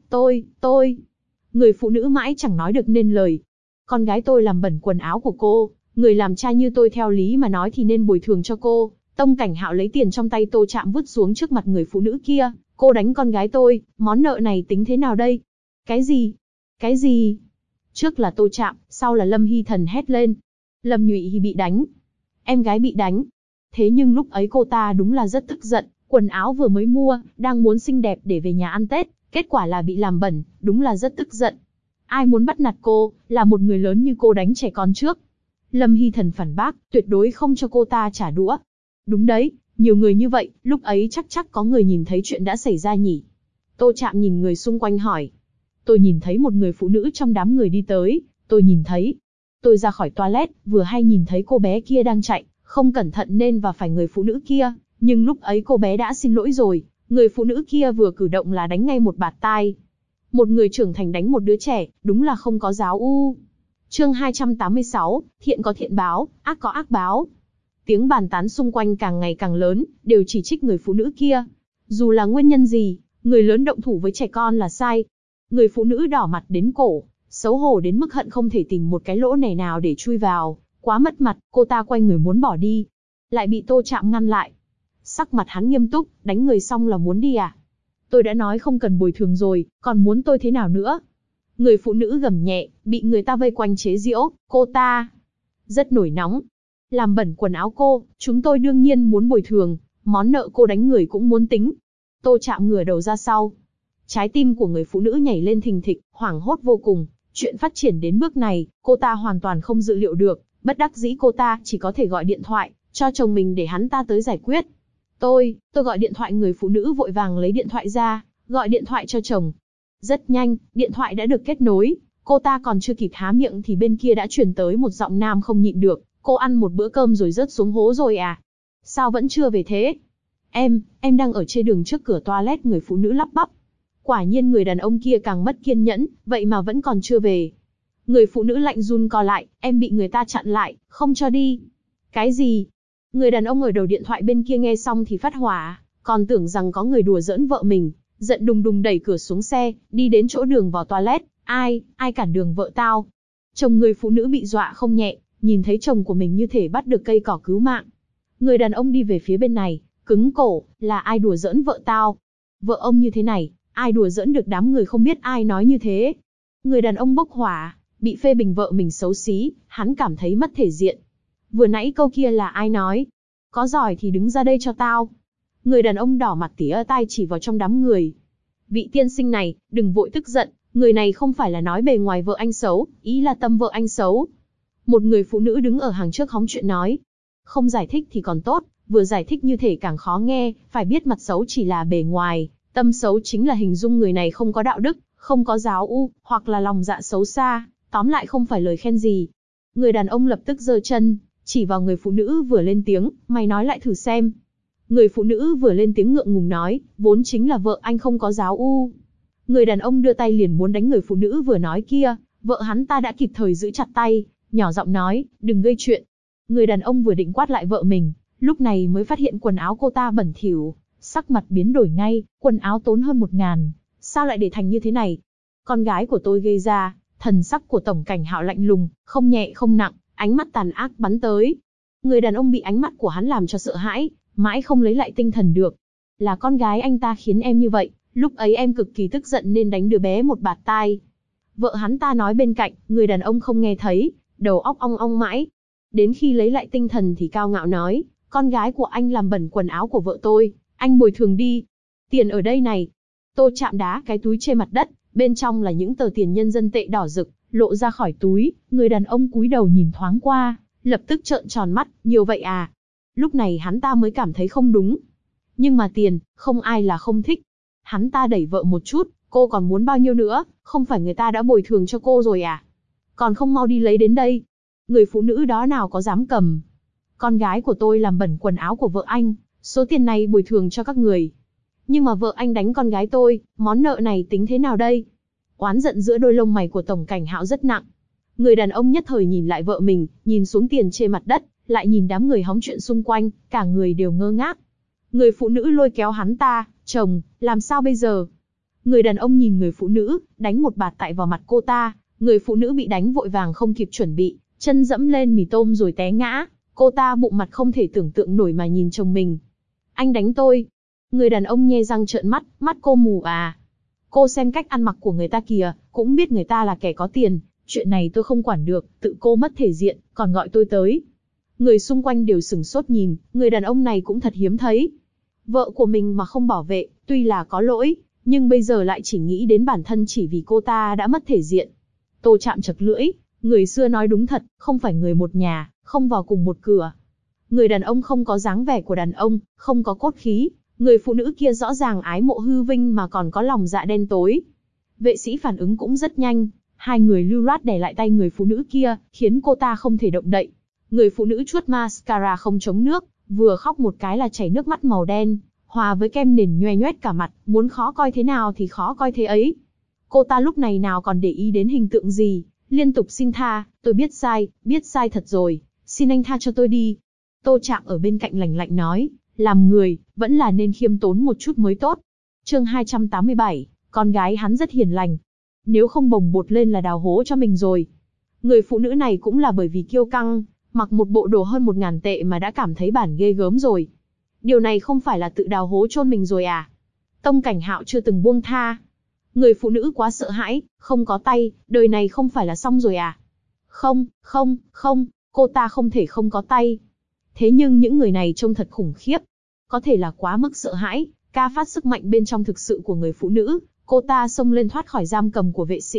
tôi. Người phụ nữ mãi chẳng nói được nên lời. Con gái tôi làm bẩn quần áo của cô, người làm cha như tôi theo lý mà nói thì nên bồi thường cho cô. Tông Cảnh Hạo lấy tiền trong tay Tô Trạm vứt xuống trước mặt người phụ nữ kia. Cô đánh con gái tôi, món nợ này tính thế nào đây? Cái gì? Cái gì? Trước là Tô Trạm, sau là Lâm Hy Thần hét lên. Lâm Nhụy Hy bị đánh. Em gái bị đánh. Thế nhưng lúc ấy cô ta đúng là rất tức giận, quần áo vừa mới mua, đang muốn xinh đẹp để về nhà ăn Tết, kết quả là bị làm bẩn, đúng là rất tức giận. Ai muốn bắt nạt cô, là một người lớn như cô đánh trẻ con trước. Lâm Hy Thần phản bác, tuyệt đối không cho cô ta trả đũa. Đúng đấy, nhiều người như vậy, lúc ấy chắc có người nhìn thấy chuyện đã xảy ra nhỉ. Tô Trạm nhìn người xung quanh hỏi. Tôi nhìn thấy một người phụ nữ trong đám người đi tới, tôi nhìn thấy. Tôi ra khỏi toilet, vừa hay nhìn thấy cô bé kia đang chạy, không cẩn thận nên vào phải người phụ nữ kia, nhưng lúc ấy cô bé đã xin lỗi rồi, người phụ nữ kia vừa cử động là đánh ngay một bạt tai. Một người trưởng thành đánh một đứa trẻ, đúng là không có giáo u. Chương 286, thiện có thiện báo, ác có ác báo. Tiếng bàn tán xung quanh càng ngày càng lớn, đều chỉ trích người phụ nữ kia. Dù là nguyên nhân gì, người lớn động thủ với trẻ con là sai. Người phụ nữ đỏ mặt đến cổ, xấu hổ đến mức hận không thể tìm một cái lỗ nẻ nào để chui vào. Quá mất mặt, cô ta quay người muốn bỏ đi. Lại bị Tô Trạm ngăn lại. Sắc mặt hắn nghiêm túc, đánh người xong là muốn đi à? Tôi đã nói không cần bồi thường rồi, còn muốn tôi thế nào nữa? Người phụ nữ gầm nhẹ, bị người ta vây quanh chế giễu, cô ta rất nổi nóng. Làm bẩn quần áo cô, chúng tôi đương nhiên muốn bồi thường, món nợ cô đánh người cũng muốn tính. Tô Trạm ngửa đầu ra sau. Trái tim của người phụ nữ nhảy lên thình thịch, hoảng hốt vô cùng. Chuyện phát triển đến bước này, cô ta hoàn toàn không dự liệu được, bất đắc dĩ cô ta chỉ có thể gọi điện thoại cho chồng mình để hắn ta tới giải quyết. Tôi gọi điện thoại, người phụ nữ vội vàng lấy điện thoại ra, gọi điện thoại cho chồng. Rất nhanh, điện thoại đã được kết nối, cô ta còn chưa kịp há miệng thì bên kia đã truyền tới một giọng nam không nhịn được, cô ăn một bữa cơm rồi rớt xuống hố rồi à? Sao vẫn chưa về thế? Em đang ở trên đường trước cửa toilet, người phụ nữ lắp bắp. Quả nhiên người đàn ông kia càng mất kiên nhẫn, vậy mà vẫn còn chưa về. Người phụ nữ lạnh run co lại, em bị người ta chặn lại, không cho đi. Cái gì? Người đàn ông ở đầu điện thoại bên kia nghe xong thì phát hỏa, còn tưởng rằng có người đùa giỡn vợ mình, giận đùng đùng đẩy cửa xuống xe, đi đến chỗ đường vào toilet. Ai cản đường vợ tao? Chồng người phụ nữ bị dọa không nhẹ, nhìn thấy chồng của mình như thể bắt được cây cỏ cứu mạng. Người đàn ông đi về phía bên này, cứng cổ, là ai đùa giỡn vợ tao? Vợ ông như thế này, ai đùa giỡn được, đám người không biết ai nói như thế. Người đàn ông bốc hỏa, bị phê bình vợ mình xấu xí, hắn cảm thấy mất thể diện. Vừa nãy câu kia là ai nói? Có giỏi thì đứng ra đây cho tao. Người đàn ông đỏ mặt tía tai chỉ vào trong đám người. Vị tiên sinh này, đừng vội tức giận, người này không phải là nói bề ngoài vợ anh xấu, ý là tâm vợ anh xấu. Một người phụ nữ đứng ở hàng trước hóng chuyện nói. Không giải thích thì còn tốt, vừa giải thích như thể càng khó nghe, phải biết mặt xấu chỉ là bề ngoài, tâm xấu chính là hình dung người này không có đạo đức, không có giáo u, hoặc là lòng dạ xấu xa, tóm lại không phải lời khen gì. Người đàn ông lập tức giơ chân, chỉ vào người phụ nữ vừa lên tiếng, mày nói lại thử xem. Người phụ nữ vừa lên tiếng ngượng ngùng nói, vốn chính là vợ anh không có giáo u. Người đàn ông đưa tay liền muốn đánh người phụ nữ vừa nói kia, vợ hắn ta đã kịp thời giữ chặt tay, nhỏ giọng nói, đừng gây chuyện. Người đàn ông vừa định quát lại vợ mình, lúc này mới phát hiện quần áo cô ta bẩn thỉu, sắc mặt biến đổi ngay, quần áo tốn hơn 1.000, sao lại để thành như thế này? Con gái của tôi gây ra. Thần sắc của Tổng Cảnh Hạo lạnh lùng, không nhẹ không nặng, ánh mắt tàn ác bắn tới. Người đàn ông bị ánh mắt của hắn làm cho sợ hãi, mãi không lấy lại tinh thần được. Là con gái anh ta khiến em như vậy, lúc ấy em cực kỳ tức giận nên đánh đứa bé một bạt tai. Vợ hắn ta nói bên cạnh, người đàn ông không nghe thấy, đầu óc ong ong mãi. Đến khi lấy lại tinh thần thì cao ngạo nói, con gái của anh làm bẩn quần áo của vợ tôi, anh bồi thường đi. Tiền ở đây này. Tô Trạm đá cái túi trên mặt đất, bên trong là những tờ tiền nhân dân tệ đỏ rực, lộ ra khỏi túi. Người đàn ông cúi đầu nhìn thoáng qua, lập tức trợn tròn mắt, nhiều vậy à? Lúc này hắn ta mới cảm thấy không đúng. Nhưng mà tiền, không ai là không thích. Hắn ta đẩy vợ một chút, cô còn muốn bao nhiêu nữa, không phải người ta đã bồi thường cho cô rồi à? Còn không mau đi lấy đến đây. Người phụ nữ đó nào có dám cầm. Con gái của tôi làm bẩn quần áo của vợ anh, số tiền này bồi thường cho các người. Nhưng mà vợ anh đánh con gái tôi, món nợ này tính thế nào đây? Oán giận giữa đôi lông mày của Tổng Cảnh Hạo rất nặng. Người đàn ông nhất thời nhìn lại vợ mình, nhìn xuống tiền trên mặt đất, lại nhìn đám người hóng chuyện xung quanh, cả người đều ngơ ngác. Người phụ nữ lôi kéo hắn ta, chồng, làm sao bây giờ? Người đàn ông nhìn người phụ nữ, đánh một bạt tại vào mặt cô ta, người phụ nữ bị đánh vội vàng không kịp chuẩn bị, chân dẫm lên mì tôm rồi té ngã, cô ta bụng mặt không thể tưởng tượng nổi mà nhìn chồng mình. Anh đánh tôi. Người đàn ông nhe răng trợn mắt, mắt cô mù à? Cô xem cách ăn mặc của người ta kìa, cũng biết người ta là kẻ có tiền, chuyện này tôi không quản được, tự cô mất thể diện, còn gọi tôi tới. Người xung quanh đều sửng sốt nhìn, người đàn ông này cũng thật hiếm thấy. Vợ của mình mà không bảo vệ, tuy là có lỗi, nhưng bây giờ lại chỉ nghĩ đến bản thân chỉ vì cô ta đã mất thể diện. Tô Trạm chật lưỡi, người xưa nói đúng thật, không phải người một nhà, không vào cùng một cửa. Người đàn ông không có dáng vẻ của đàn ông, không có cốt khí, người phụ nữ kia rõ ràng ái mộ hư vinh mà còn có lòng dạ đen tối. Vệ sĩ phản ứng cũng rất nhanh, hai người lưu loát đè lại tay người phụ nữ kia, khiến cô ta không thể động đậy. Người phụ nữ chuốt mascara không chống nước, vừa khóc một cái là chảy nước mắt màu đen, hòa với kem nền nhoe nhoét cả mặt, muốn khó coi thế nào thì khó coi thế ấy. Cô ta lúc này nào còn để ý đến hình tượng gì, liên tục xin tha, tôi biết sai thật rồi, xin anh tha cho tôi đi. Tô Trạm ở bên cạnh lạnh lạnh nói, làm người, vẫn là nên khiêm tốn một chút mới tốt. Chương 287, con gái hắn rất hiền lành. Nếu không bồng bột lên là đào hố cho mình rồi. Người phụ nữ này cũng là bởi vì kiêu căng, mặc một bộ đồ hơn 1.000 tệ mà đã cảm thấy bản ghê gớm rồi. Điều này không phải là tự đào hố chôn mình rồi à? Tông Cảnh Hạo chưa từng buông tha. Người phụ nữ quá sợ hãi, không có tay, đời này không phải là xong rồi à? Không, cô ta không thể không có tay. Thế nhưng những người này trông thật khủng khiếp. Có thể là quá mức sợ hãi, ca phát sức mạnh bên trong thực sự của người phụ nữ, cô ta xông lên thoát khỏi giam cầm của vệ sĩ,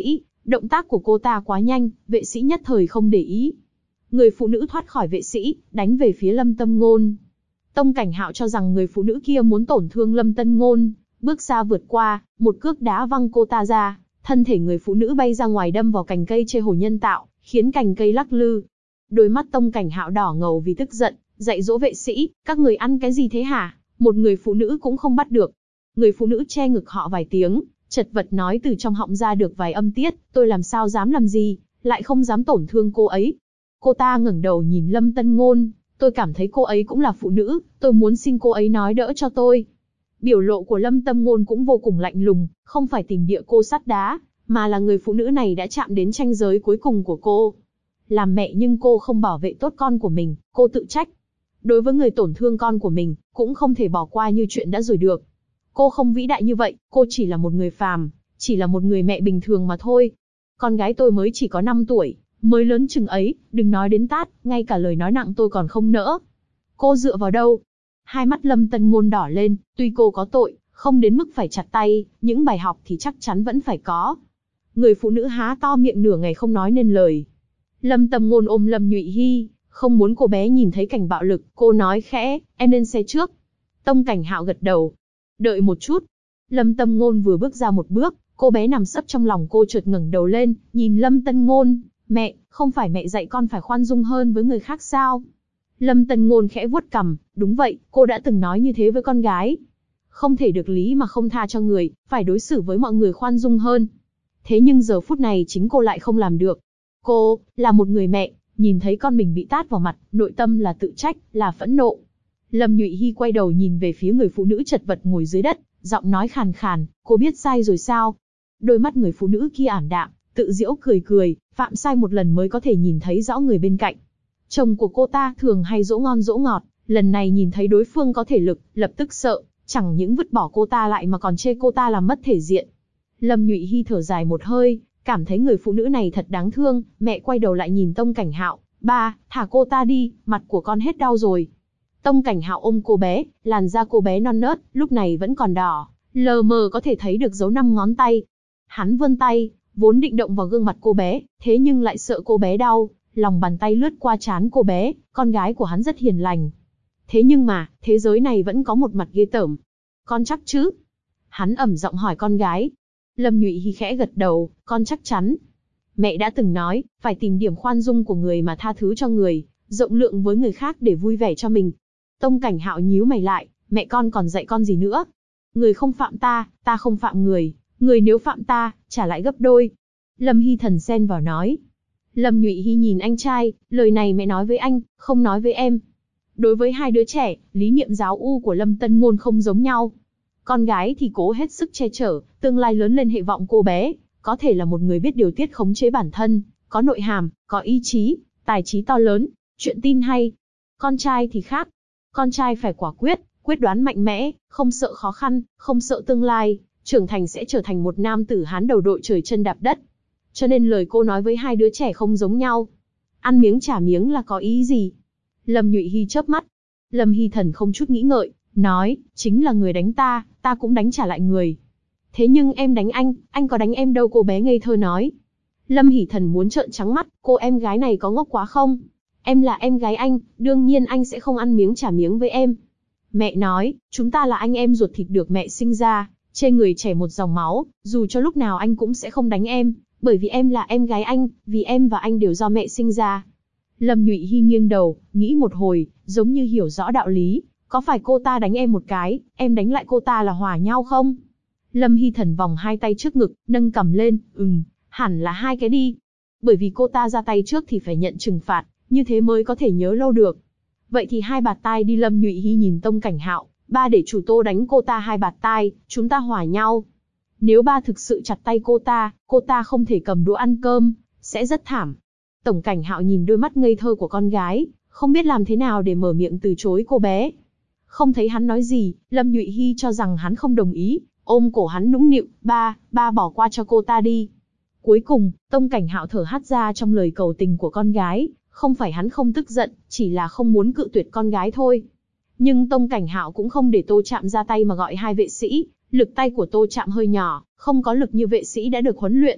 Động tác của cô ta quá nhanh, vệ sĩ nhất thời không để ý. Người phụ nữ thoát khỏi vệ sĩ, đánh về phía Lâm Tâm Ngôn. Tông Cảnh Hạo cho rằng người phụ nữ kia muốn tổn thương Lâm Tâm Ngôn, bước ra vượt qua, một cước đá văng cô ta ra, thân thể người phụ nữ bay ra ngoài đâm vào cành cây che hồ nhân tạo, khiến cành cây lắc lư. Đôi mắt Tông Cảnh Hạo đỏ ngầu vì tức giận, dạy dỗ vệ sĩ, các người ăn cái gì thế hả? Một người phụ nữ cũng không bắt được. Người phụ nữ che ngực họ vài tiếng, chật vật nói từ trong họng ra được vài âm tiết, tôi làm sao dám làm gì, lại không dám tổn thương cô ấy. Cô ta ngẩng đầu nhìn Lâm Tân Ngôn, tôi cảm thấy cô ấy cũng là phụ nữ, tôi muốn xin cô ấy nói đỡ cho tôi. Biểu lộ của Lâm Tâm Ngôn cũng vô cùng lạnh lùng, không phải tìm địa cô sắt đá, mà là người phụ nữ này đã chạm đến ranh giới cuối cùng của cô. Làm mẹ nhưng cô không bảo vệ tốt con của mình, cô tự trách. Đối với người tổn thương con của mình, cũng không thể bỏ qua như chuyện đã rồi được. Cô không vĩ đại như vậy, cô chỉ là một người phàm, chỉ là một người mẹ bình thường mà thôi. Con gái tôi mới chỉ có 5 tuổi, mới lớn chừng ấy, đừng nói đến tát, ngay cả lời nói nặng tôi còn không nỡ. Cô dựa vào đâu? Hai mắt Lâm Tân Ngôn đỏ lên, tuy cô có tội, không đến mức phải chặt tay, những bài học thì chắc chắn vẫn phải có. Người phụ nữ há to miệng nửa ngày không nói nên lời. Lâm Tâm Ngôn ôm Lâm Nhụy Hy, không muốn cô bé nhìn thấy cảnh bạo lực, cô nói khẽ, em lên xe trước. Tông Cảnh Hạo gật đầu. Đợi một chút. Lâm Tâm Ngôn vừa bước ra một bước, cô bé nằm sấp trong lòng cô chợt ngẩng đầu lên, nhìn Lâm Tân Ngôn, mẹ, không phải mẹ dạy con phải khoan dung hơn với người khác sao? Lâm Tân Ngôn khẽ vuốt cằm, đúng vậy, cô đã từng nói như thế với con gái. Không thể được lý mà không tha cho người, phải đối xử với mọi người khoan dung hơn. Thế nhưng giờ phút này chính cô lại không làm được. Cô, là một người mẹ, nhìn thấy con mình bị tát vào mặt, nội tâm là tự trách, là phẫn nộ. Lâm Nhụy Hy quay đầu nhìn về phía người phụ nữ chật vật ngồi dưới đất, giọng nói khàn khàn, cô biết sai rồi sao? Đôi mắt người phụ nữ kia ảm đạm, tự giễu cười cười, phạm sai một lần mới có thể nhìn thấy rõ người bên cạnh. Chồng của cô ta thường hay dỗ ngon dỗ ngọt, lần này nhìn thấy đối phương có thể lực, lập tức sợ, chẳng những vứt bỏ cô ta lại mà còn chê cô ta làm mất thể diện. Lâm Nhụy Hy thở dài một hơi, cảm thấy người phụ nữ này thật đáng thương, mẹ quay đầu lại nhìn Tông Cảnh Hạo, ba, thả cô ta đi, mặt của con hết đau rồi. Tông Cảnh Hạo ôm cô bé, làn da cô bé non nớt, lúc này vẫn còn đỏ, lờ mờ có thể thấy được dấu 5 ngón tay. Hắn vươn tay, vốn định động vào gương mặt cô bé, thế nhưng lại sợ cô bé đau, lòng bàn tay lướt qua trán cô bé, con gái của hắn rất hiền lành. Thế nhưng mà, thế giới này vẫn có một mặt ghê tởm. Con chắc chứ? Hắn ẩm giọng hỏi con gái. Lâm Nhụy Hy khẽ gật đầu, con chắc chắn. Mẹ đã từng nói, phải tìm điểm khoan dung của người mà tha thứ cho người, rộng lượng với người khác để vui vẻ cho mình. Tông Cảnh Hạo nhíu mày lại, mẹ con còn dạy con gì nữa? Người không phạm ta, ta không phạm người, người nếu phạm ta, trả lại gấp đôi. Lâm Hy Thần xen vào nói. Lâm Nhụy Hy nhìn anh trai, lời này mẹ nói với anh, không nói với em. Đối với hai đứa trẻ, lý niệm giáo u của Lâm Tân Ngôn không giống nhau. Con gái thì cố hết sức che chở, tương lai lớn lên hệ vọng cô bé, có thể là một người biết điều tiết khống chế bản thân, có nội hàm, có ý chí, tài trí to lớn, chuyện tin hay. Con trai thì khác. Con trai phải quả quyết, quyết đoán mạnh mẽ, không sợ khó khăn, không sợ tương lai, trưởng thành sẽ trở thành một nam tử hán đầu đội trời chân đạp đất. Cho nên lời cô nói với hai đứa trẻ không giống nhau. Ăn miếng trả miếng là có ý gì? Lâm Nhụy Hy chớp mắt. Lâm Hy Thần không chút nghĩ ngợi, nói, chính là người đánh ta, ta cũng đánh trả lại người. Thế nhưng em đánh anh có đánh em đâu, cô bé ngây thơ nói. Lâm Hỷ Thần muốn trợn trắng mắt, cô em gái này có ngốc quá không? Em là em gái anh, đương nhiên anh sẽ không ăn miếng trả miếng với em. Mẹ nói, chúng ta là anh em ruột thịt được mẹ sinh ra, trên người chảy một dòng máu, dù cho lúc nào anh cũng sẽ không đánh em, bởi vì em là em gái anh, vì em và anh đều do mẹ sinh ra. Lâm Nhụy Hy nghiêng đầu, nghĩ một hồi, giống như hiểu rõ đạo lý, có phải cô ta đánh em một cái, em đánh lại cô ta là hòa nhau không? Lâm Hy Thần vòng hai tay trước ngực, nâng cằm lên, hẳn là hai cái đi. Bởi vì cô ta ra tay trước thì phải nhận trừng phạt, như thế mới có thể nhớ lâu được. Vậy thì hai bạt tai đi. Lâm Nhụy Hy nhìn Tông Cảnh Hạo, ba để chủ Tô đánh cô ta hai bạt tai, chúng ta hòa nhau. Nếu ba thực sự chặt tay cô ta không thể cầm đũa ăn cơm, sẽ rất thảm. Tổng Cảnh Hạo nhìn đôi mắt ngây thơ của con gái, không biết làm thế nào để mở miệng từ chối cô bé. Không thấy hắn nói gì, Lâm Nhụy Hy cho rằng hắn không đồng ý, ôm cổ hắn nũng nịu, ba bỏ qua cho cô ta đi. Cuối cùng, Tông Cảnh Hạo thở hắt ra trong lời cầu tình của con gái, không phải hắn không tức giận, chỉ là không muốn cự tuyệt con gái thôi. Nhưng Tông Cảnh Hạo cũng không để Tô Trạm ra tay mà gọi hai vệ sĩ, lực tay của Tô Trạm hơi nhỏ, không có lực như vệ sĩ đã được huấn luyện.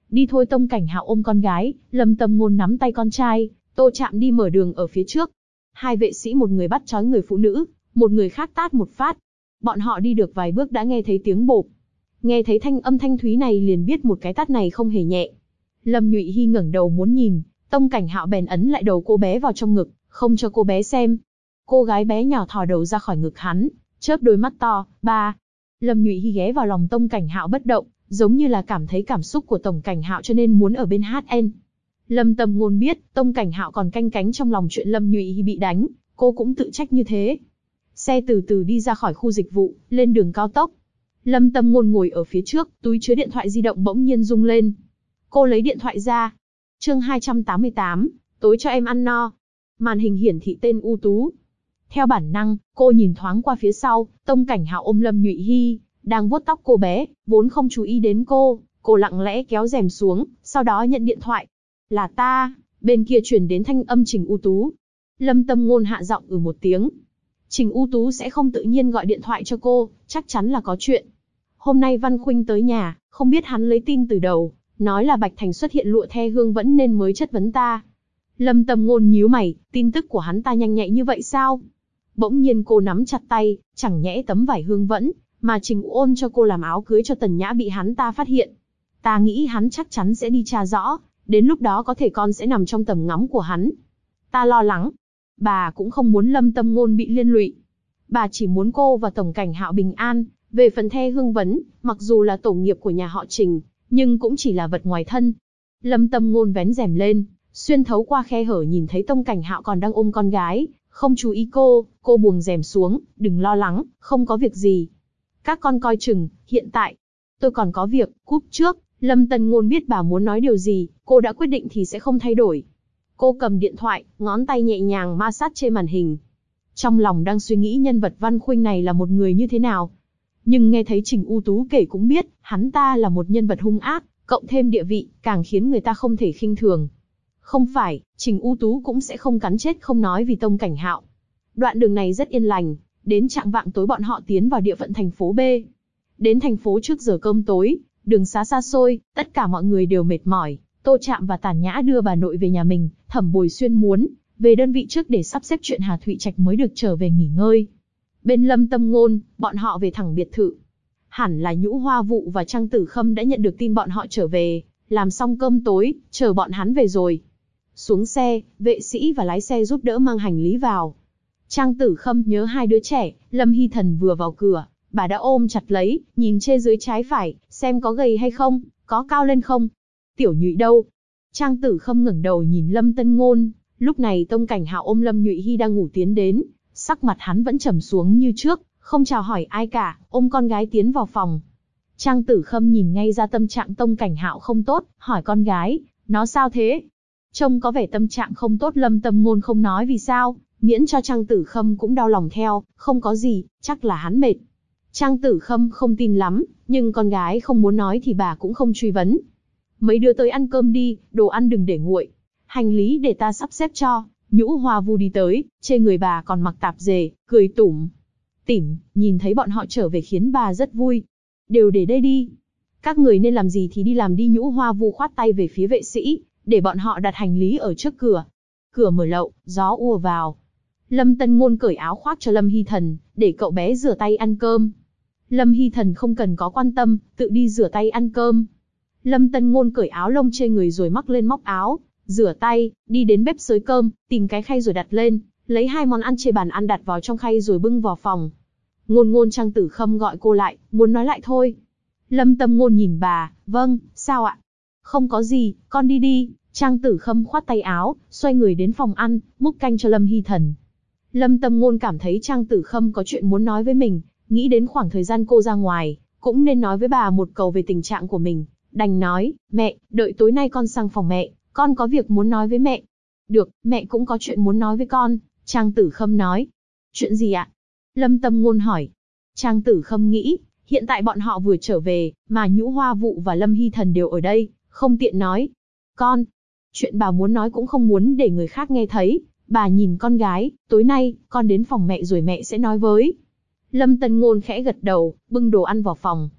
Đi thôi. Tông Cảnh Hạo ôm con gái, Lâm Tâm Ngôn nắm tay con trai, Tô Trạm đi mở đường ở phía trước. Hai vệ sĩ, một người bắt trói người phụ nữ, một người khác tát một phát. Bọn họ đi được vài bước đã nghe thấy tiếng bộp. Nghe thấy thanh âm thanh thúy này liền biết một cái tát này không hề nhẹ. Lâm Nhụy Hy ngẩng đầu muốn nhìn, Tông Cảnh Hạo bèn ấn lại đầu cô bé vào trong ngực, không cho cô bé xem. Cô gái bé nhỏ thò đầu ra khỏi ngực hắn, chớp đôi mắt to, ba. Lâm Nhụy Hy ghé vào lòng Tông Cảnh Hạo bất động, giống như là cảm thấy cảm xúc của Tông Cảnh Hạo cho nên muốn ở bên HN. Lâm Tâm Ngôn biết, Tông Cảnh Hạo còn canh cánh trong lòng chuyện Lâm Nhụy Hy bị đánh, cô cũng tự trách như thế. Xe từ từ đi ra khỏi khu dịch vụ, lên đường cao tốc. Lâm Tâm Ngôn ngồi ở phía trước, túi chứa điện thoại di động bỗng nhiên rung lên. Cô lấy điện thoại ra. Chương 288, tối cho em ăn no. Màn hình hiển thị tên U Tú. Theo bản năng, cô nhìn thoáng qua phía sau, Tông Cảnh Hạo ôm Lâm Nhụy Hy, đang vuốt tóc cô bé, vốn không chú ý đến cô lặng lẽ kéo rèm xuống, sau đó nhận điện thoại. Là ta, bên kia truyền đến thanh âm Trình U Tú. Lâm Tâm Ngôn hạ giọng một tiếng. Trình U Tú sẽ không tự nhiên gọi điện thoại cho cô, chắc chắn là có chuyện. Hôm nay Văn Khuynh tới nhà, không biết hắn lấy tin từ đầu, nói là Bạch Thành xuất hiện lụa the hương vẫn nên mới chất vấn ta. Lâm Tâm Ngôn nhíu mày, tin tức của hắn ta nhanh nhạy như vậy sao? Bỗng nhiên cô nắm chặt tay, chẳng nhẽ tấm vải hương vẫn, mà Trình Ôn cho cô làm áo cưới cho Tần Nhã bị hắn ta phát hiện. Ta nghĩ hắn chắc chắn sẽ đi tra rõ, đến lúc đó có thể con sẽ nằm trong tầm ngắm của hắn. Ta lo lắng. Bà cũng không muốn Lâm Tâm Ngôn bị liên lụy. Bà chỉ muốn cô và Tổng Cảnh Hạo bình an. Về phần the hương vấn, mặc dù là tổ nghiệp của nhà họ Trình, nhưng cũng chỉ là vật ngoài thân. Lâm Tâm Ngôn vén rèm lên, xuyên thấu qua khe hở nhìn thấy Tông Cảnh Hạo còn đang ôm con gái, không chú ý cô buông rèm xuống, đừng lo lắng, không có việc gì. Các con coi chừng, hiện tại, tôi còn có việc, cúp trước. Lâm Tâm Ngôn biết bà muốn nói điều gì, cô đã quyết định thì sẽ không thay đổi. Cô cầm điện thoại, ngón tay nhẹ nhàng ma sát trên màn hình. Trong lòng đang suy nghĩ nhân vật Văn Khuynh này là một người như thế nào. Nhưng nghe thấy Trình U Tú kể cũng biết, hắn ta là một nhân vật hung ác, cộng thêm địa vị, càng khiến người ta không thể khinh thường. Không phải, Trình U Tú cũng sẽ không cắn chết không nói vì Tông Cảnh Hạo. Đoạn đường này rất yên lành, đến chạng vạng tối bọn họ tiến vào địa phận thành phố B. Đến thành phố trước giờ cơm tối, đường xá xa xôi, tất cả mọi người đều mệt mỏi. Tô Trạm và Tản Nhã đưa bà nội về nhà mình, Thẩm Bồi Xuyên muốn về đơn vị trước để sắp xếp chuyện Hà Thụy Trạch mới được trở về nghỉ ngơi. Bên Lâm Tâm Ngôn, bọn họ về thẳng biệt thự. Hẳn là Nhũ Hoa Vụ và Trang Tử Khâm đã nhận được tin bọn họ trở về, làm xong cơm tối, chờ bọn hắn về rồi. Xuống xe, vệ sĩ và lái xe giúp đỡ mang hành lý vào. Trang Tử Khâm nhớ hai đứa trẻ, Lâm Hy Thần vừa vào cửa, bà đã ôm chặt lấy, nhìn trên dưới trái phải, xem có gầy hay không, có cao lên không. Tiểu Nhụy đâu? Trang Tử Khâm ngẩng đầu nhìn Lâm Tân Ngôn, lúc này Tông Cảnh Hạo ôm Lâm Nhụy Hy đang ngủ tiến đến, sắc mặt hắn vẫn trầm xuống như trước, không chào hỏi ai cả, ôm con gái tiến vào phòng. Trang Tử Khâm nhìn ngay ra tâm trạng Tông Cảnh Hạo không tốt, hỏi con gái, nó sao thế? Trông có vẻ tâm trạng không tốt. Lâm Tâm Ngôn không nói vì sao, miễn cho Trang Tử Khâm cũng đau lòng theo, không có gì, chắc là hắn mệt. Trang Tử Khâm không tin lắm, nhưng con gái không muốn nói thì bà cũng không truy vấn. Mấy đứa tới ăn cơm đi, đồ ăn đừng để nguội. Hành lý để ta sắp xếp cho. Nhũ Hoa Vu đi tới, trên người bà còn mặc tạp dề, cười tủm tỉm, nhìn thấy bọn họ trở về khiến bà rất vui. Đều để đây đi. Các người nên làm gì thì đi làm đi. Nhũ Hoa Vu khoát tay về phía vệ sĩ, để bọn họ đặt hành lý ở trước cửa. Cửa mở lậu, gió ùa vào. Lâm Tân Ngôn cởi áo khoác cho Lâm Hy Thần, để cậu bé rửa tay ăn cơm. Lâm Hy Thần không cần có quan tâm, tự đi rửa tay ăn cơm. Lâm Tân Ngôn cởi áo lông trên người rồi mắc lên móc áo, rửa tay, đi đến bếp xới cơm, tìm cái khay rồi đặt lên, lấy 2 món ăn trên bàn ăn đặt vào trong khay rồi bưng vào phòng. Ngôn Ngôn. Trang Tử Khâm gọi cô lại, muốn nói lại thôi. Lâm Tâm Ngôn nhìn bà, vâng, sao ạ? Không có gì, con đi đi. Trang Tử Khâm khoát tay áo, xoay người đến phòng ăn, múc canh cho Lâm Hy Thần. Lâm Tâm Ngôn cảm thấy Trang Tử Khâm có chuyện muốn nói với mình, nghĩ đến khoảng thời gian cô ra ngoài, cũng nên nói với bà một câu về tình trạng của mình. Đành nói, mẹ, đợi tối nay con sang phòng mẹ, con có việc muốn nói với mẹ. Được, mẹ cũng có chuyện muốn nói với con, Trang Tử Khâm nói. Chuyện gì ạ? Lâm Tâm Ngôn hỏi. Trang Tử Khâm nghĩ, hiện tại bọn họ vừa trở về, mà Nhũ Hoa Vụ và Lâm Hy Thần đều ở đây, không tiện nói. Con, chuyện bà muốn nói cũng không muốn để người khác nghe thấy. Bà nhìn con gái, tối nay, con đến phòng mẹ rồi mẹ sẽ nói với. Lâm Tân Ngôn khẽ gật đầu, bưng đồ ăn vào phòng.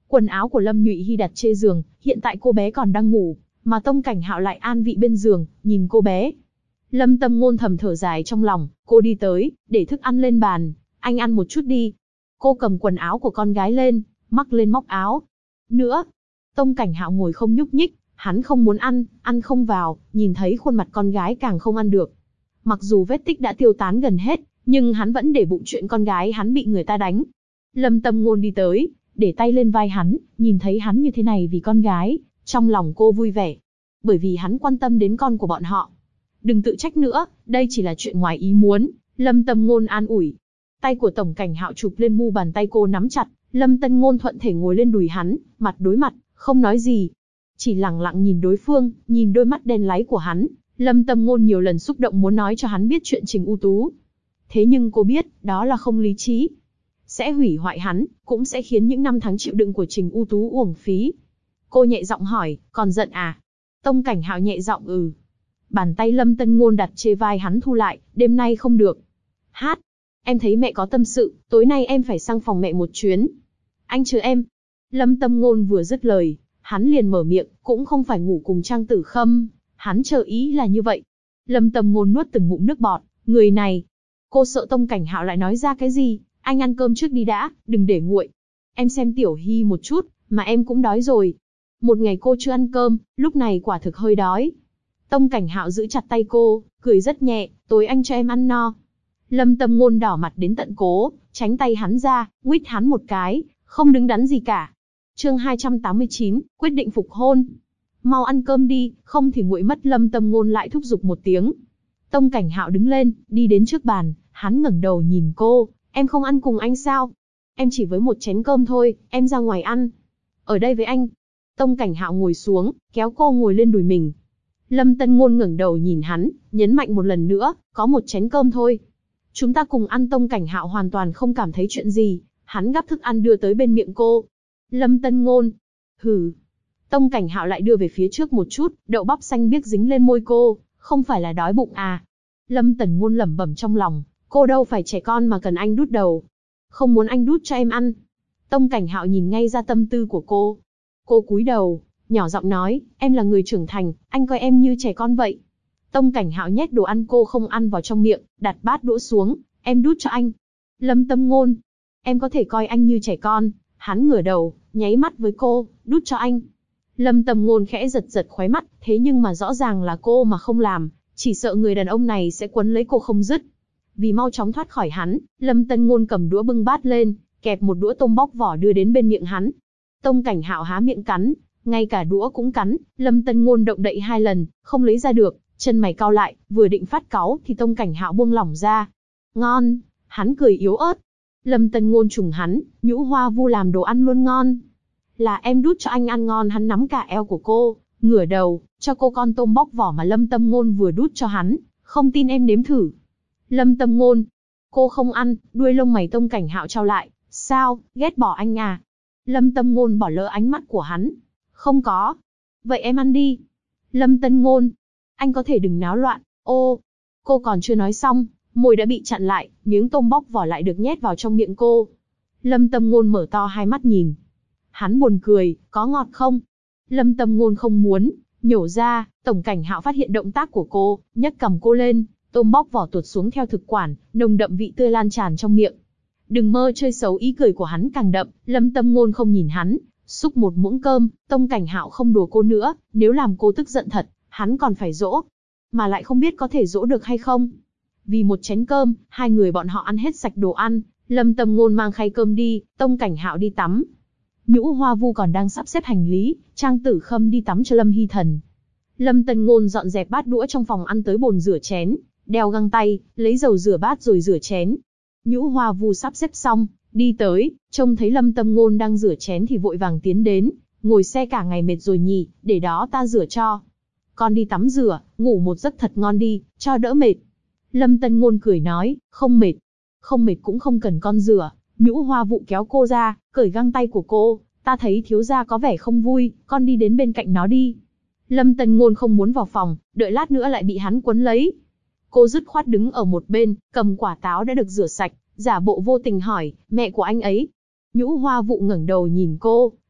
Quần áo của Lâm Nhụy Hy đặt trên giường, hiện tại cô bé còn đang ngủ, mà Tông Cảnh Hạo lại an vị bên giường, nhìn cô bé. Lâm Tâm Ngôn thầm thở dài trong lòng, cô đi tới, để thức ăn lên bàn, anh ăn một chút đi. Cô cầm quần áo của con gái lên, mắc lên móc áo. Nữa. Tông Cảnh Hạo ngồi không nhúc nhích, hắn không muốn ăn không vào, nhìn thấy khuôn mặt con gái càng không ăn được. Mặc dù vết tích đã tiêu tán gần hết, nhưng hắn vẫn để bụng chuyện con gái hắn bị người ta đánh. Lâm Tâm Ngôn đi tới, để tay lên vai hắn, nhìn thấy hắn như thế này vì con gái, trong lòng cô vui vẻ. Bởi vì hắn quan tâm đến con của bọn họ. Đừng tự trách nữa, đây chỉ là chuyện ngoài ý muốn, Lâm Tâm Ngôn an ủi. Tay của Tổng Cảnh Hạo chụp lên mu bàn tay cô nắm chặt, Lâm Tâm Ngôn thuận thể ngồi lên đùi hắn, mặt đối mặt, không nói gì. Chỉ lặng lặng nhìn đối phương, nhìn đôi mắt đen láy của hắn, Lâm Tâm Ngôn nhiều lần xúc động muốn nói cho hắn biết chuyện Trình U Tú. Thế nhưng cô biết, đó là không lý trí. Sẽ hủy hoại hắn, cũng sẽ khiến những năm tháng chịu đựng của Trình U Tú uổng phí. Cô nhẹ giọng hỏi, còn giận à? Tông Cảnh Hạo nhẹ giọng Bàn tay Lâm Tâm Ngôn đặt trên vai hắn thu lại, đêm nay không được. Hát, em thấy mẹ có tâm sự, tối nay em phải sang phòng mẹ một chuyến. Anh chờ em. Lâm Tâm Ngôn vừa dứt lời, hắn liền mở miệng, cũng không phải ngủ cùng Trang Tử Khâm, hắn chờ ý là như vậy. Lâm Tâm Ngôn nuốt từng ngụm nước bọt, người này. Cô sợ Tông Cảnh Hạo lại nói ra cái gì, anh ăn cơm trước đi đã, đừng để nguội. Em xem Tiểu Hy một chút, mà em cũng đói rồi. Một ngày cô chưa ăn cơm, lúc này quả thực hơi đói. Tông Cảnh Hạo giữ chặt tay cô, cười rất nhẹ, tối anh cho em ăn no. Lâm Tâm Ngôn đỏ mặt đến tận cố, tránh tay hắn ra, nguýt hắn một cái, không đứng đắn gì cả. Chương 289, quyết định phục hôn. Mau ăn cơm đi, không thì nguội mất. Lâm Tâm Ngôn lại thúc giục một tiếng. Tông Cảnh Hạo đứng lên, đi đến trước bàn, hắn ngẩng đầu nhìn cô, em không ăn cùng anh sao? Em chỉ với một chén cơm thôi, em ra ngoài ăn. Ở đây với anh. Tông Cảnh Hạo ngồi xuống, kéo cô ngồi lên đùi mình. Lâm Tâm Ngôn ngẩng đầu nhìn hắn, nhấn mạnh một lần nữa, có một chén cơm thôi. Chúng ta cùng ăn. Tông Cảnh Hạo hoàn toàn không cảm thấy chuyện gì, hắn gắp thức ăn đưa tới bên miệng cô. Lâm Tâm Ngôn. Hừ. Tông Cảnh Hạo lại đưa về phía trước một chút, đậu bắp xanh biếc dính lên môi cô, không phải là đói bụng à? Lâm Tâm Ngôn lẩm bẩm trong lòng, cô đâu phải trẻ con mà cần anh đút đầu. Không muốn anh đút cho em ăn. Tông Cảnh Hạo nhìn ngay ra tâm tư của cô. Cô cúi đầu, nhỏ giọng nói, em là người trưởng thành, anh coi em như trẻ con vậy. Tông Cảnh Hạo nhét đồ ăn cô không ăn vào trong miệng, đặt bát đũa xuống, em đút cho anh. Lâm Tâm Ngôn, em có thể coi anh như trẻ con. Hắn ngửa đầu, nháy mắt với cô, đút cho anh. Lâm Tâm Ngôn khẽ giật giật khóe mắt, thế nhưng mà rõ ràng là cô mà không làm, chỉ sợ người đàn ông này sẽ quấn lấy cô không dứt. Vì mau chóng thoát khỏi hắn, Lâm Tâm Ngôn cầm đũa bưng bát lên, kẹp một đũa tôm bóc vỏ đưa đến bên miệng hắn. Tông Cảnh Hạo há miệng cắn, ngay cả đũa cũng cắn. Lâm Tâm Ngôn động đậy 2 lần, không lấy ra được, chân mày cau lại, vừa định phát cáu thì Tông Cảnh Hạo buông lỏng ra. Ngon, hắn cười yếu ớt. Lâm Tâm Ngôn trùng hắn, Nhũ Hoa Vu làm đồ ăn luôn ngon. Là em đút cho anh ăn ngon. Hắn nắm cả eo của cô, ngửa đầu, cho cô con tôm bóc vỏ mà Lâm Tâm Ngôn vừa đút cho hắn. Không tin em nếm thử. Lâm Tâm Ngôn. Cô không ăn. Đuôi lông mày Tông Cảnh Hạo trao lại. Sao, ghét bỏ anh à? Lâm Tâm Ngôn bỏ lỡ ánh mắt của hắn. Không có. Vậy em ăn đi. Lâm Tâm Ngôn. Anh có thể đừng náo loạn. Ô. Cô còn chưa nói xong, môi đã bị chặn lại, miếng tôm bóc vỏ lại được nhét vào trong miệng cô. Lâm Tâm Ngôn mở to hai mắt nhìn. Hắn buồn cười, có ngọt không? Lâm Tâm Ngôn không muốn nhổ ra. Tổng Cảnh Hạo phát hiện động tác của cô, nhấc cầm cô lên, tôm bóc vỏ tuột xuống theo thực quản, nồng đậm vị tươi lan tràn trong miệng. Đừng mơ chơi xấu. Ý cười của hắn càng đậm. Lâm Tâm Ngôn không nhìn hắn, xúc một muỗng cơm. Tông Cảnh Hạo không đùa cô nữa, nếu làm cô tức giận thật, hắn còn phải dỗ, mà lại không biết có thể dỗ được hay không. Vì một chén cơm, hai người bọn họ ăn hết sạch đồ ăn. Lâm Tâm Ngôn mang khay cơm đi, Tông Cảnh Hạo đi tắm. Nhũ Hoa Vu còn đang sắp xếp hành lý, Trang Tử Khâm đi tắm cho Lâm Hy Thần. Lâm Tâm Ngôn dọn dẹp bát đũa trong phòng ăn tới bồn rửa chén, đeo găng tay, lấy dầu rửa bát rồi rửa chén. Nhũ Hoa Vu sắp xếp xong, đi tới, trông thấy Lâm Tâm Ngôn đang rửa chén thì vội vàng tiến đến, ngồi xe cả ngày mệt rồi nhỉ, để đó ta rửa cho. Con đi tắm rửa, ngủ một giấc thật ngon đi, cho đỡ mệt. Lâm Tâm Ngôn cười nói, không mệt. Không mệt cũng không cần con rửa. Nhũ Hoa Vu kéo cô ra, cởi găng tay của cô. Ta thấy thiếu gia có vẻ không vui, con đi đến bên cạnh nó đi. Lâm Tâm Ngôn không muốn vào phòng, đợi lát nữa lại bị hắn quấn lấy. Cô dứt khoát đứng ở một bên, cầm quả táo đã được rửa sạch, giả bộ vô tình hỏi, mẹ của anh ấy. Nhũ Hoa Vu ngẩng đầu nhìn cô,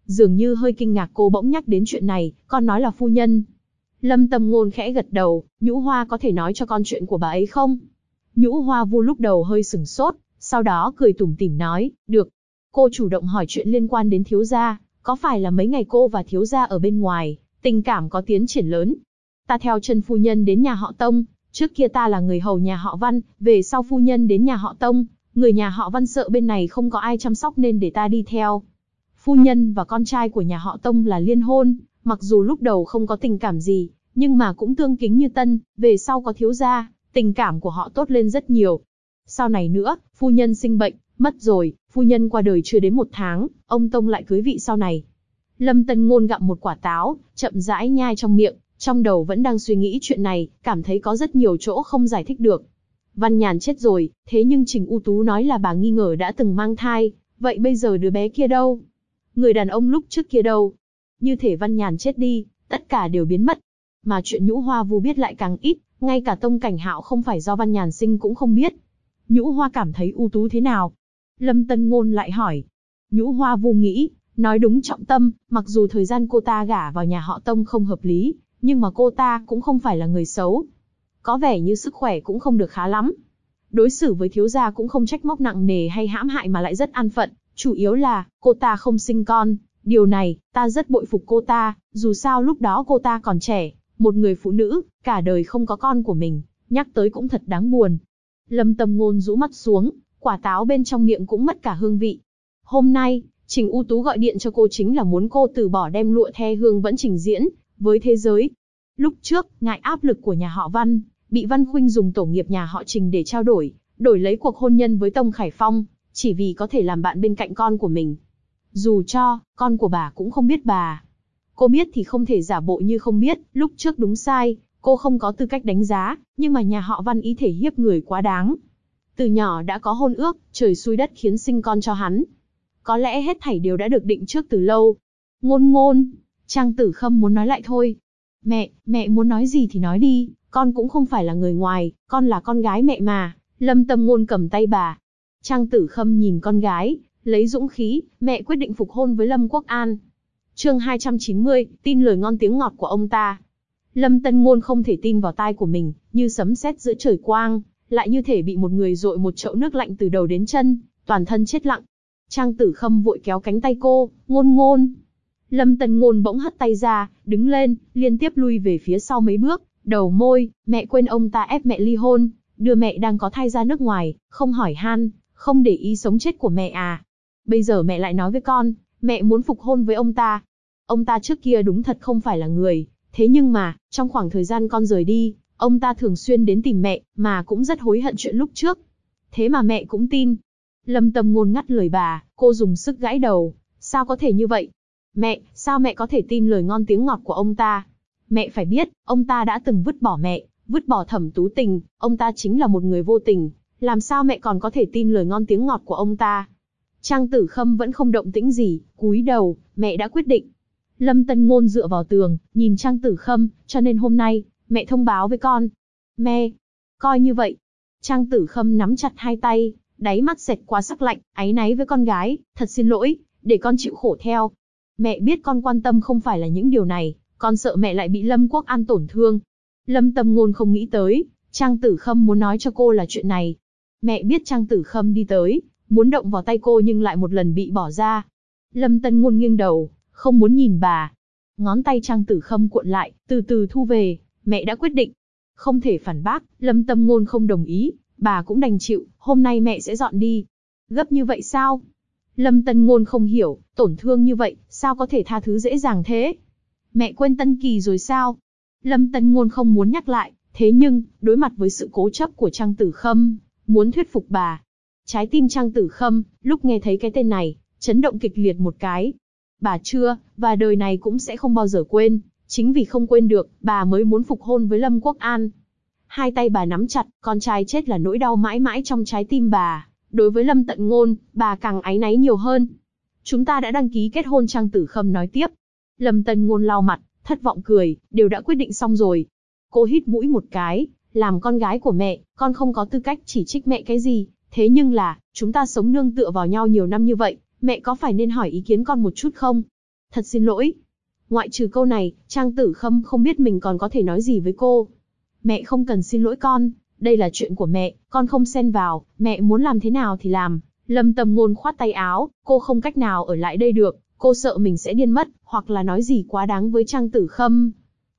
Dường như hơi kinh ngạc cô bỗng nhắc đến chuyện này, con nói là phu nhân. Lâm Tâm Ngôn khẽ gật đầu, Nhũ Hoa có thể nói cho con chuyện của bà ấy không? Nhũ Hoa Vu lúc đầu hơi sửng sốt, sau đó cười tủm tỉm nói, được. Cô chủ động hỏi chuyện liên quan đến thiếu gia, có phải là mấy ngày cô và thiếu gia ở bên ngoài, tình cảm có tiến triển lớn? Ta theo chân phu nhân đến nhà họ Tông, trước kia ta là người hầu nhà họ Văn, về sau phu nhân đến nhà họ Tông, người nhà họ Văn sợ bên này không có ai chăm sóc nên để ta đi theo. Phu nhân và con trai của nhà họ Tông là liên hôn, mặc dù lúc đầu không có tình cảm gì, nhưng mà cũng tương kính như tân, về sau có thiếu gia, tình cảm của họ tốt lên rất nhiều. Sau này nữa, phu nhân sinh bệnh, mất rồi, phu nhân qua đời chưa đến 1 tháng, ông Tông lại cưới vị sau này. Lâm Tân Ngôn gặm một quả táo, chậm rãi nhai trong miệng, trong đầu vẫn đang suy nghĩ chuyện này, cảm thấy có rất nhiều chỗ không giải thích được. Văn Nhàn chết rồi, thế nhưng Trình U Tú nói là bà nghi ngờ đã từng mang thai, vậy bây giờ đứa bé kia đâu? Người đàn ông lúc trước kia đâu? Như thể Văn Nhàn chết đi, tất cả đều biến mất. Mà chuyện Nhũ Hoa Vu biết lại càng ít, ngay cả Tông Cảnh Hạo không phải do Văn Nhàn sinh cũng không biết. Nhũ Hoa cảm thấy U Tú thế nào? Lâm Tân Ngôn lại hỏi. Nhũ Hoa Vu nghĩ, nói đúng trọng tâm, mặc dù thời gian cô ta gả vào nhà họ Tông không hợp lý, nhưng mà cô ta cũng không phải là người xấu. Có vẻ như sức khỏe cũng không được khá lắm. Đối xử với thiếu gia cũng không trách móc nặng nề hay hãm hại mà lại rất an phận, chủ yếu là, cô ta không sinh con. Điều này, ta rất bội phục cô ta, dù sao lúc đó cô ta còn trẻ, một người phụ nữ, cả đời không có con của mình, nhắc tới cũng thật đáng buồn. Lâm Tâm Ngôn rũ mắt xuống, quả táo bên trong miệng cũng mất cả hương vị. Hôm nay, Trình U Tú gọi điện cho cô chính là muốn cô từ bỏ đem lụa the hương vẫn trình diễn với thế giới. Lúc trước, ngại áp lực của nhà họ Văn, bị Văn Khuynh dùng tổ nghiệp nhà họ Trình để trao đổi lấy cuộc hôn nhân với Tông Khải Phong, chỉ vì có thể làm bạn bên cạnh con của mình. Dù cho, con của bà cũng không biết bà. Cô biết thì không thể giả bộ như không biết, lúc trước đúng sai, cô không có tư cách đánh giá, nhưng mà nhà họ Văn ý thể hiếp người quá đáng. Từ nhỏ đã có hôn ước, trời xui đất khiến sinh con cho hắn. Có lẽ hết thảy đều đã được định trước từ lâu. Ngôn ngôn, Trang Tử Khâm muốn nói lại thôi. Mẹ muốn nói gì thì nói đi, con cũng không phải là người ngoài, con là con gái mẹ mà. Lâm Tâm Ngôn cầm tay bà. Trang Tử Khâm nhìn con gái, lấy dũng khí, mẹ quyết định phục hôn với Lâm Quốc An. Chương 290, tin lời ngon tiếng ngọt của ông ta. Lâm Tân Ngôn không thể tin vào tai của mình, như sấm sét giữa trời quang, lại như thể bị một người dội một chậu nước lạnh từ đầu đến chân, toàn thân chết lặng. Trang Tử Khâm vội kéo cánh tay cô, Ngôn ngôn. Lâm Tân Ngôn bỗng hất tay ra, đứng lên, liên tiếp lui về phía sau mấy bước, đầu môi, mẹ quên ông ta ép mẹ ly hôn, đưa mẹ đang có thai ra nước ngoài, không hỏi han, không để ý sống chết của mẹ à. Bây giờ mẹ lại nói với con, mẹ muốn phục hôn với ông ta. Ông ta trước kia đúng thật không phải là người, thế nhưng mà, trong khoảng thời gian con rời đi, ông ta thường xuyên đến tìm mẹ, mà cũng rất hối hận chuyện lúc trước. Thế mà mẹ cũng tin. Lâm Tâm Ngôn ngắt lời bà, cô dùng sức gãi đầu, sao có thể như vậy? Mẹ, sao mẹ có thể tin lời ngon tiếng ngọt của ông ta? Mẹ phải biết, ông ta đã từng vứt bỏ mẹ, vứt bỏ Thẩm Tú Tình, ông ta chính là một người vô tình, làm sao mẹ còn có thể tin lời ngon tiếng ngọt của ông ta? Trang Tử Khâm vẫn không động tĩnh gì, cúi đầu, mẹ đã quyết định. Lâm Tân Ngôn dựa vào tường, nhìn Trang Tử Khâm, cho nên hôm nay, mẹ thông báo với con. Mẹ, coi như vậy. Trang Tử Khâm nắm chặt hai tay, đáy mắt xẹt qua sắc lạnh, áy náy với con gái, thật xin lỗi, để con chịu khổ theo. Mẹ biết con quan tâm không phải là những điều này, con sợ mẹ lại bị Lâm Quốc An tổn thương. Lâm Tâm Ngôn không nghĩ tới, Trang Tử Khâm muốn nói cho cô là chuyện này. Mẹ biết Trang Tử Khâm đi tới, muốn động vào tay cô nhưng lại một lần bị bỏ ra. Lâm Tân Ngôn nghiêng đầu, không muốn nhìn bà. Ngón tay Trang Tử Khâm cuộn lại, từ từ thu về, mẹ đã quyết định. Không thể phản bác, Lâm Tâm Ngôn không đồng ý, bà cũng đành chịu, hôm nay mẹ sẽ dọn đi. Gấp như vậy sao? Lâm Tân Ngôn không hiểu, tổn thương như vậy, sao có thể tha thứ dễ dàng thế? Mẹ quên Tân Kỳ rồi sao? Lâm Tân Ngôn không muốn nhắc lại, thế nhưng, đối mặt với sự cố chấp của Trang Tử Khâm, muốn thuyết phục bà. Trái tim Trang Tử Khâm, lúc nghe thấy cái tên này, chấn động kịch liệt một cái. Bà chưa, và đời này cũng sẽ không bao giờ quên, chính vì không quên được, bà mới muốn phục hôn với Lâm Quốc An. Hai tay bà nắm chặt, con trai chết là nỗi đau mãi mãi trong trái tim bà. Đối với Lâm Tận Ngôn, bà càng áy náy nhiều hơn. Chúng ta đã đăng ký kết hôn, Trang Tử Khâm nói tiếp. Lâm Tận Ngôn lau mặt, thất vọng cười, đều đã quyết định xong rồi. Cô hít mũi một cái, làm con gái của mẹ, con không có tư cách chỉ trích mẹ cái gì. Thế nhưng là, chúng ta sống nương tựa vào nhau nhiều năm như vậy, mẹ có phải nên hỏi ý kiến con một chút không? Thật xin lỗi. Ngoại trừ câu này, Trang Tử Khâm không biết mình còn có thể nói gì với cô. Mẹ không cần xin lỗi con, đây là chuyện của mẹ, con không xen vào, mẹ muốn làm thế nào thì làm. Lâm Tâm Ngôn khoát tay áo, cô không cách nào ở lại đây được, cô sợ mình sẽ điên mất, hoặc là nói gì quá đáng với Trang Tử Khâm.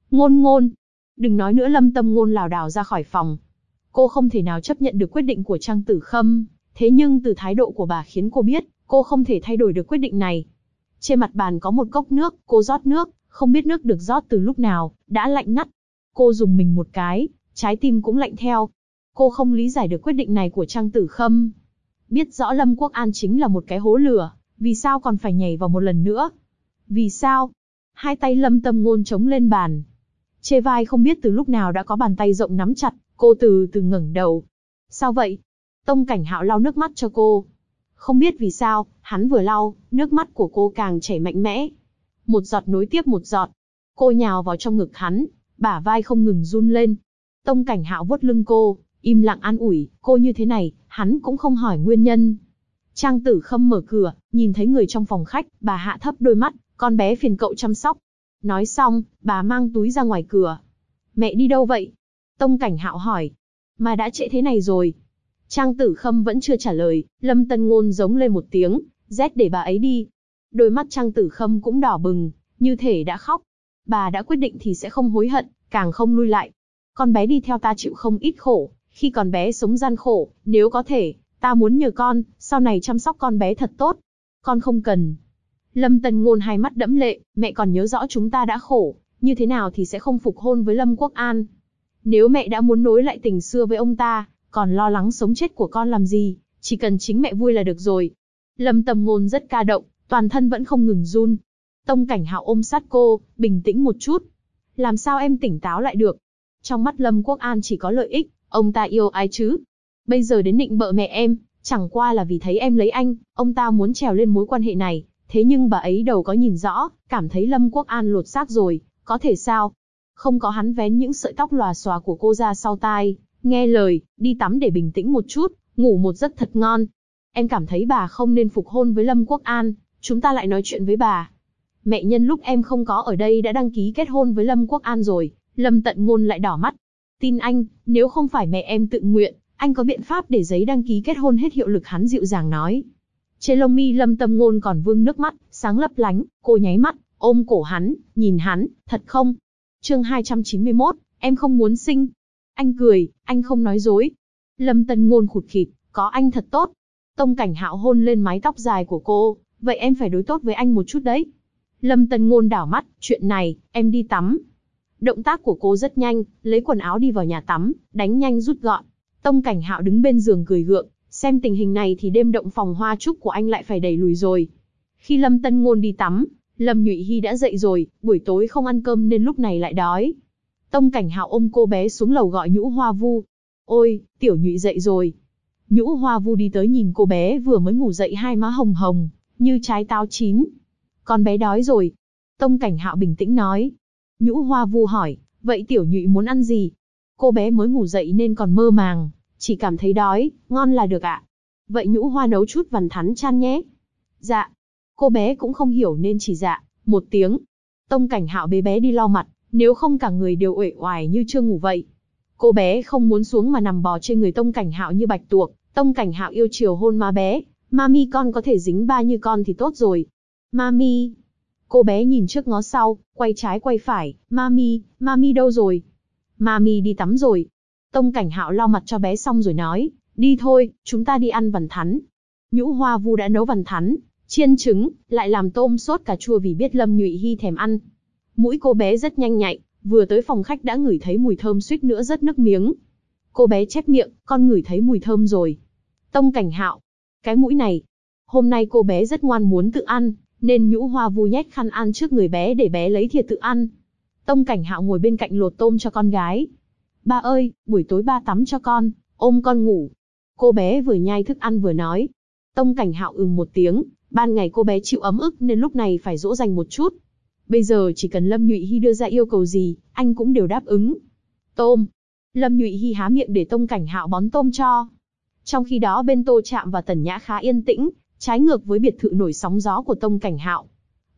Ngôn, đừng nói nữa. Lâm Tâm Ngôn lảo đảo ra khỏi phòng. Cô không thể nào chấp nhận được quyết định của Trang Tử Khâm, thế nhưng từ thái độ của bà khiến cô biết, cô không thể thay đổi được quyết định này. Trên mặt bàn có một cốc nước, cô rót nước, không biết nước được rót từ lúc nào, đã lạnh ngắt. Cô dùng mình một cái, trái tim cũng lạnh theo. Cô không lý giải được quyết định này của Trang Tử Khâm. Biết rõ Lâm Quốc An chính là một cái hố lửa, vì sao còn phải nhảy vào một lần nữa? Vì sao? Hai tay Lâm Tâm Ngôn chống lên bàn. Trên vai không biết từ lúc nào đã có bàn tay rộng nắm chặt, cô từ từ ngẩng đầu. Sao vậy? Tông Cảnh Hạo lau nước mắt cho cô. Không biết vì sao, hắn vừa lau, nước mắt của cô càng chảy mạnh mẽ. Một giọt nối tiếp một giọt. Cô nhào vào trong ngực hắn, bả vai không ngừng run lên. Tông Cảnh Hạo vuốt lưng cô, im lặng an ủi, cô như thế này, hắn cũng không hỏi nguyên nhân. Trang Tử Khâm mở cửa, nhìn thấy người trong phòng khách, bà hạ thấp đôi mắt, con bé phiền cậu chăm sóc. Nói xong, bà mang túi ra ngoài cửa. Mẹ đi đâu vậy? Tông Cảnh Hạo hỏi. Mà đã trễ thế này rồi. Trang Tử Khâm vẫn chưa trả lời, Lâm Tân Ngôn giống lên một tiếng, rét để bà ấy đi. Đôi mắt Trang Tử Khâm cũng đỏ bừng, như thể đã khóc. Bà đã quyết định thì sẽ không hối hận, càng không lui lại. Con bé đi theo ta chịu không ít khổ, khi còn bé sống gian khổ, nếu có thể, ta muốn nhờ con, sau này chăm sóc con bé thật tốt. Con không cần. Lâm Tân Ngôn hai mắt đẫm lệ, mẹ còn nhớ rõ chúng ta đã khổ, như thế nào thì sẽ không phục hôn với Lâm Quốc An. Nếu mẹ đã muốn nối lại tình xưa với ông ta, còn lo lắng sống chết của con làm gì, chỉ cần chính mẹ vui là được rồi. Lâm Tâm Ngôn rất ca động, toàn thân vẫn không ngừng run. Tông Cảnh Hạo ôm sát cô, bình tĩnh một chút. Làm sao em tỉnh táo lại được? Trong mắt Lâm Quốc An chỉ có lợi ích, ông ta yêu ai chứ? Bây giờ đến nịnh bợ mẹ em, chẳng qua là vì thấy em lấy anh, ông ta muốn trèo lên mối quan hệ này. Thế nhưng bà ấy đâu có nhìn rõ, cảm thấy Lâm Quốc An lột xác rồi, có thể sao? Không có hắn vén những sợi tóc lòa xòa của cô ra sau tai, nghe lời, đi tắm để bình tĩnh một chút, ngủ một giấc thật ngon. Em cảm thấy bà không nên phục hôn với Lâm Quốc An, chúng ta lại nói chuyện với bà. Mẹ nhân lúc em không có ở đây đã đăng ký kết hôn với Lâm Quốc An rồi. Lâm Tận Ngôn lại đỏ mắt. Tin anh, nếu không phải mẹ em tự nguyện, anh có biện pháp để giấy đăng ký kết hôn hết hiệu lực, hắn dịu dàng nói. Trên lông mi Lâm Tâm Ngôn còn vương nước mắt, sáng lấp lánh, cô nháy mắt, ôm cổ hắn, nhìn hắn, thật không? Chương 291, em không muốn sinh. Anh cười, anh không nói dối. Lâm Tân Ngôn khụt khịt, có anh thật tốt. Tông Cảnh Hạo hôn lên mái tóc dài của cô, vậy em phải đối tốt với anh một chút đấy. Lâm Tân Ngôn đảo mắt, chuyện này, em đi tắm. Động tác của cô rất nhanh, lấy quần áo đi vào nhà tắm, đánh nhanh rút gọn. Tông Cảnh Hạo đứng bên giường cười gượng, xem tình hình này thì đêm động phòng hoa trúc của anh lại phải đẩy lùi rồi. Khi Lâm Tân Ngôn đi tắm, Lâm Nhụy Hy đã dậy rồi, buổi tối không ăn cơm nên lúc này lại đói. Tông Cảnh Hạo ôm cô bé xuống lầu gọi Nhũ Hoa Vu. Ôi, Tiểu Nhụy dậy rồi. Nhũ Hoa Vu đi tới nhìn cô bé vừa mới ngủ dậy, hai má hồng hồng, như trái táo chín. Con bé đói rồi. Tông Cảnh Hạo bình tĩnh nói. Nhũ Hoa Vu hỏi, vậy Tiểu Nhụy muốn ăn gì? Cô bé mới ngủ dậy nên còn mơ màng, chỉ cảm thấy đói, ngon là được ạ. Vậy Nhũ Hoa nấu chút vằn thắn chan nhé. Dạ. Cô bé cũng không hiểu nên chỉ dạ một tiếng. Tông Cảnh Hạo bế bé đi lau mặt, nếu không cả người đều uể oải như chưa ngủ vậy. Cô bé không muốn xuống mà nằm bò trên người Tông Cảnh Hạo như bạch tuộc. Tông Cảnh Hạo yêu chiều hôn má bé. Mami con có thể dính ba như con thì tốt rồi. Mami. Cô bé nhìn trước ngó sau, quay trái quay phải. Mami, Mami đâu rồi? Mami đi tắm rồi. Tông Cảnh Hạo lau mặt cho bé xong rồi nói, đi thôi, chúng ta đi ăn vằn thắn. Nhũ Hoa Vu đã nấu vằn thắn, chiên trứng, lại làm tôm sốt cà chua vì biết Lâm Nhụy Hy thèm ăn. Mũi cô bé rất nhanh nhạy, vừa tới phòng khách đã ngửi thấy mùi thơm, suýt nữa rớt nước miếng. Cô bé chép miệng, con ngửi thấy mùi thơm rồi. Tông Cảnh Hạo, cái mũi này. Hôm nay cô bé rất ngoan muốn tự ăn, nên Nhũ Hoa Vu nhét khăn ăn trước người bé để bé lấy thìa tự ăn. Tông Cảnh Hạo ngồi bên cạnh lột tôm cho con gái. Ba ơi, buổi tối ba tắm cho con, ôm con ngủ. Cô bé vừa nhai thức ăn vừa nói. Tông Cảnh Hạo một tiếng, ban ngày cô bé chịu ấm ức nên lúc này phải dỗ dành một chút. Bây giờ chỉ cần Lâm Nhụy Hy đưa ra yêu cầu gì, anh cũng đều đáp ứng. Tôm. Lâm Nhụy Hy há miệng để Tông Cảnh Hạo bón tôm cho. Trong khi đó bên Tô Trạm và Tần Nhã khá yên tĩnh, trái ngược với biệt thự nổi sóng gió của Tông Cảnh Hạo.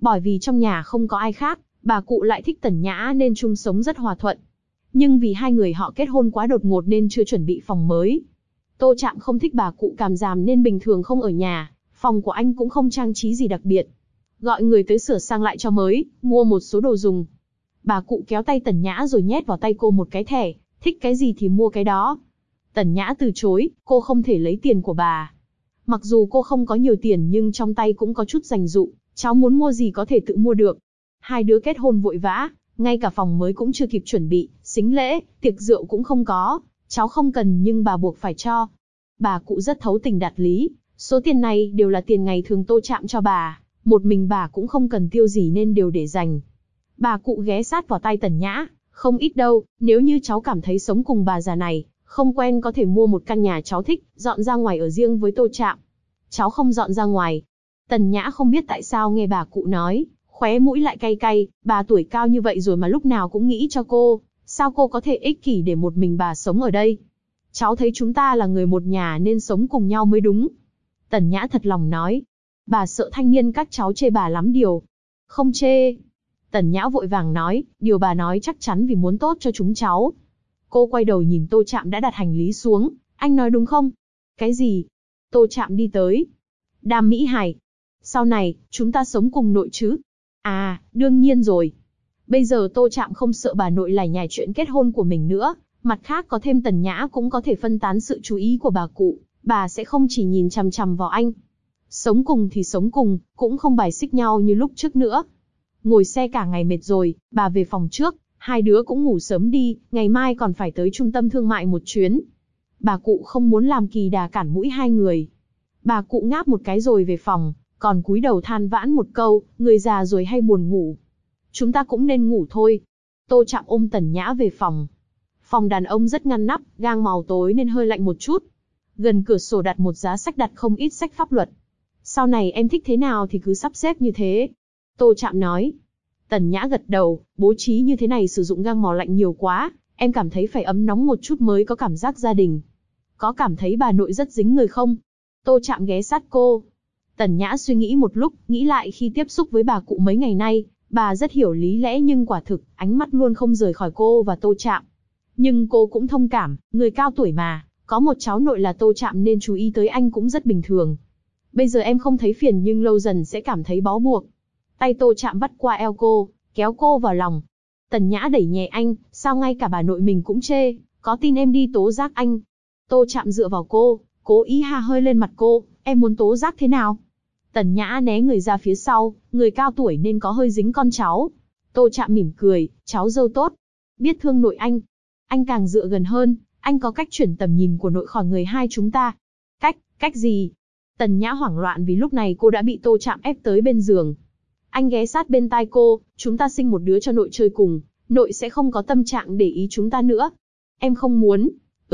Bởi vì trong nhà không có ai khác, bà cụ lại thích Tần Nhã nên chung sống rất hòa thuận. Nhưng vì hai người họ kết hôn quá đột ngột nên chưa chuẩn bị phòng mới. Tô Trạm không thích bà cụ cảm giảm nên bình thường không ở nhà, phòng của anh cũng không trang trí gì đặc biệt. Gọi người tới sửa sang lại cho mới, mua một số đồ dùng. Bà cụ kéo tay Tần Nhã rồi nhét vào tay cô một cái thẻ, thích cái gì thì mua cái đó. Tần Nhã từ chối, cô không thể lấy tiền của bà. Mặc dù cô không có nhiều tiền nhưng trong tay cũng có chút dành dụm, cháu muốn mua gì có thể tự mua được. Hai đứa kết hôn vội vã, ngay cả phòng mới cũng chưa kịp chuẩn bị, sính lễ, tiệc rượu cũng không có, cháu không cần nhưng bà buộc phải cho. Bà cụ rất thấu tình đạt lý, số tiền này đều là tiền ngày thường Tô Trạm cho bà, một mình bà cũng không cần tiêu gì nên đều để dành. Bà cụ ghé sát vào tay Tần Nhã, không ít đâu, nếu như cháu cảm thấy sống cùng bà già này, không quen có thể mua một căn nhà cháu thích, dọn ra ngoài ở riêng với Tô Trạm. Cháu không dọn ra ngoài. Tần Nhã không biết tại sao nghe bà cụ nói, khóe mũi lại cay cay, bà tuổi cao như vậy rồi mà lúc nào cũng nghĩ cho cô, sao cô có thể ích kỷ để một mình bà sống ở đây? Cháu thấy chúng ta là người một nhà nên sống cùng nhau mới đúng. Tần Nhã thật lòng nói. Bà sợ thanh niên các cháu chê bà lắm điều. Không chê. Tần Nhã vội vàng nói, điều bà nói chắc chắn vì muốn tốt cho chúng cháu. Cô quay đầu nhìn Tô Trạm đã đặt hành lý xuống, anh nói đúng không? Cái gì? Tô Trạm đi tới. Đàm Mỹ Hải. Sau này, chúng ta sống cùng nội chứ? À, đương nhiên rồi. Bây giờ Tô Trạm không sợ bà nội lải nhải chuyện kết hôn của mình nữa, mặt khác có thêm Tần Nhã cũng có thể phân tán sự chú ý của bà cụ, bà sẽ không chỉ nhìn chằm chằm vào anh. Sống cùng thì sống cùng, cũng không bài xích nhau như lúc trước nữa. Ngồi xe cả ngày mệt rồi, bà về phòng trước, hai đứa cũng ngủ sớm đi, ngày mai còn phải tới trung tâm thương mại một chuyến. Bà cụ không muốn làm kỳ đà cản mũi hai người. Bà cụ ngáp một cái rồi về phòng, còn cúi đầu than vãn một câu, người già rồi hay buồn ngủ. Chúng ta cũng nên ngủ thôi. Tô Trạm ôm Tần Nhã về phòng. Phòng đàn ông rất ngăn nắp, gang màu tối nên hơi lạnh một chút. Gần cửa sổ đặt một giá sách đặt không ít sách pháp luật. Sau này em thích thế nào thì cứ sắp xếp như thế. Tô Trạm nói. Tần Nhã gật đầu, bố trí như thế này sử dụng gang màu lạnh nhiều quá, em cảm thấy phải ấm nóng một chút mới có cảm giác gia đình. Có cảm thấy bà nội rất dính người không? Tô Trạm ghé sát cô. Tần Nhã suy nghĩ một lúc, nghĩ lại khi tiếp xúc với bà cụ mấy ngày nay, bà rất hiểu lý lẽ nhưng quả thực, ánh mắt luôn không rời khỏi cô và Tô Trạm. Nhưng cô cũng thông cảm, người cao tuổi mà, có một cháu nội là Tô Trạm nên chú ý tới anh cũng rất bình thường. Bây giờ em không thấy phiền nhưng lâu dần sẽ cảm thấy bó buộc. Tay Tô Trạm vắt qua eo cô, kéo cô vào lòng. Tần Nhã đẩy nhẹ anh, sao ngay cả bà nội mình cũng chê, có tin em đi tố giác anh. Tô Trạm dựa vào cô, cố ý ha hơi lên mặt cô, em muốn tố giác thế nào? Tần Nhã né người ra phía sau, người cao tuổi nên có hơi dính con cháu. Tô Trạm mỉm cười, cháu dâu tốt. Biết thương nội anh. Anh càng dựa gần hơn, anh có cách chuyển tầm nhìn của nội khỏi người hai chúng ta. Cách gì? Tần Nhã hoảng loạn vì lúc này cô đã bị Tô Trạm ép tới bên giường. Anh ghé sát bên tai cô, chúng ta sinh một đứa cho nội chơi cùng, nội sẽ không có tâm trạng để ý chúng ta nữa. Em không muốn.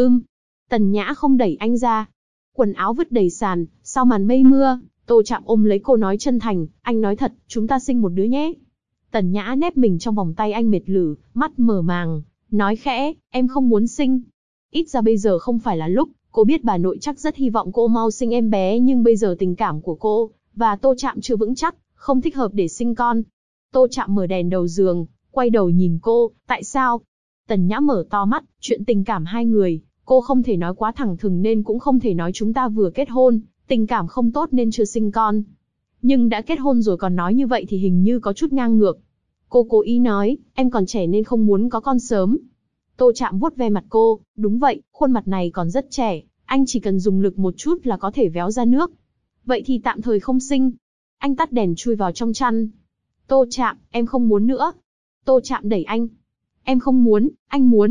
Tần Nhã không đẩy anh ra. Quần áo vứt đầy sàn, sau màn mây mưa, Tô Trạm ôm lấy cô nói chân thành, anh nói thật, chúng ta sinh một đứa nhé. Tần Nhã nép mình trong vòng tay anh mệt lử, mắt mờ màng, nói khẽ, em không muốn sinh. Ít ra bây giờ không phải là lúc, cô biết bà nội chắc rất hy vọng cô mau sinh em bé nhưng bây giờ tình cảm của cô và Tô Trạm chưa vững chắc, không thích hợp để sinh con. Tô Trạm mở đèn đầu giường, quay đầu nhìn cô, tại sao? Tần Nhã mở to mắt, chuyện tình cảm hai người, cô không thể nói quá thẳng thừng nên cũng không thể nói chúng ta vừa kết hôn, tình cảm không tốt nên chưa sinh con. Nhưng đã kết hôn rồi còn nói như vậy thì hình như có chút ngang ngược. Cô cố ý nói, em còn trẻ nên không muốn có con sớm. Tô Trạm vuốt ve mặt cô, đúng vậy, khuôn mặt này còn rất trẻ, anh chỉ cần dùng lực một chút là có thể véo ra nước. Vậy thì tạm thời không sinh. Anh tắt đèn chui vào trong chăn. Tô Trạm, em không muốn nữa. Tô Trạm đẩy anh. Em không muốn, anh muốn.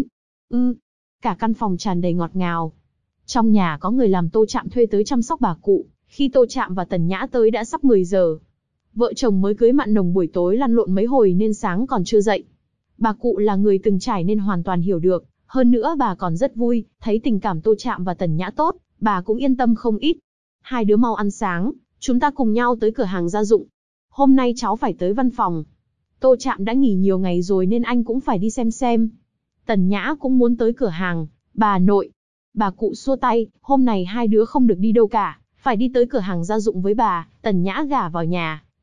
Cả căn phòng tràn đầy ngọt ngào. Trong nhà có người làm Tô Trạm thuê tới chăm sóc bà cụ, khi Tô Trạm và Tần Nhã tới đã sắp 10 giờ. Vợ chồng mới cưới mặn nồng buổi tối lăn lộn mấy hồi nên sáng còn chưa dậy. Bà cụ là người từng trải nên hoàn toàn hiểu được, hơn nữa bà còn rất vui, thấy tình cảm Tô Trạm và Tần Nhã tốt, bà cũng yên tâm không ít. Hai đứa mau ăn sáng, chúng ta cùng nhau tới cửa hàng gia dụng. Hôm nay cháu phải tới văn phòng. Tô Trạm đã nghỉ nhiều ngày rồi nên anh cũng phải đi xem. Tần Nhã cũng muốn tới cửa hàng, bà nội. Bà cụ xua tay, hôm nay hai đứa không được đi đâu cả, phải đi tới cửa hàng gia dụng với bà. Tần Nhã gả vào nhà,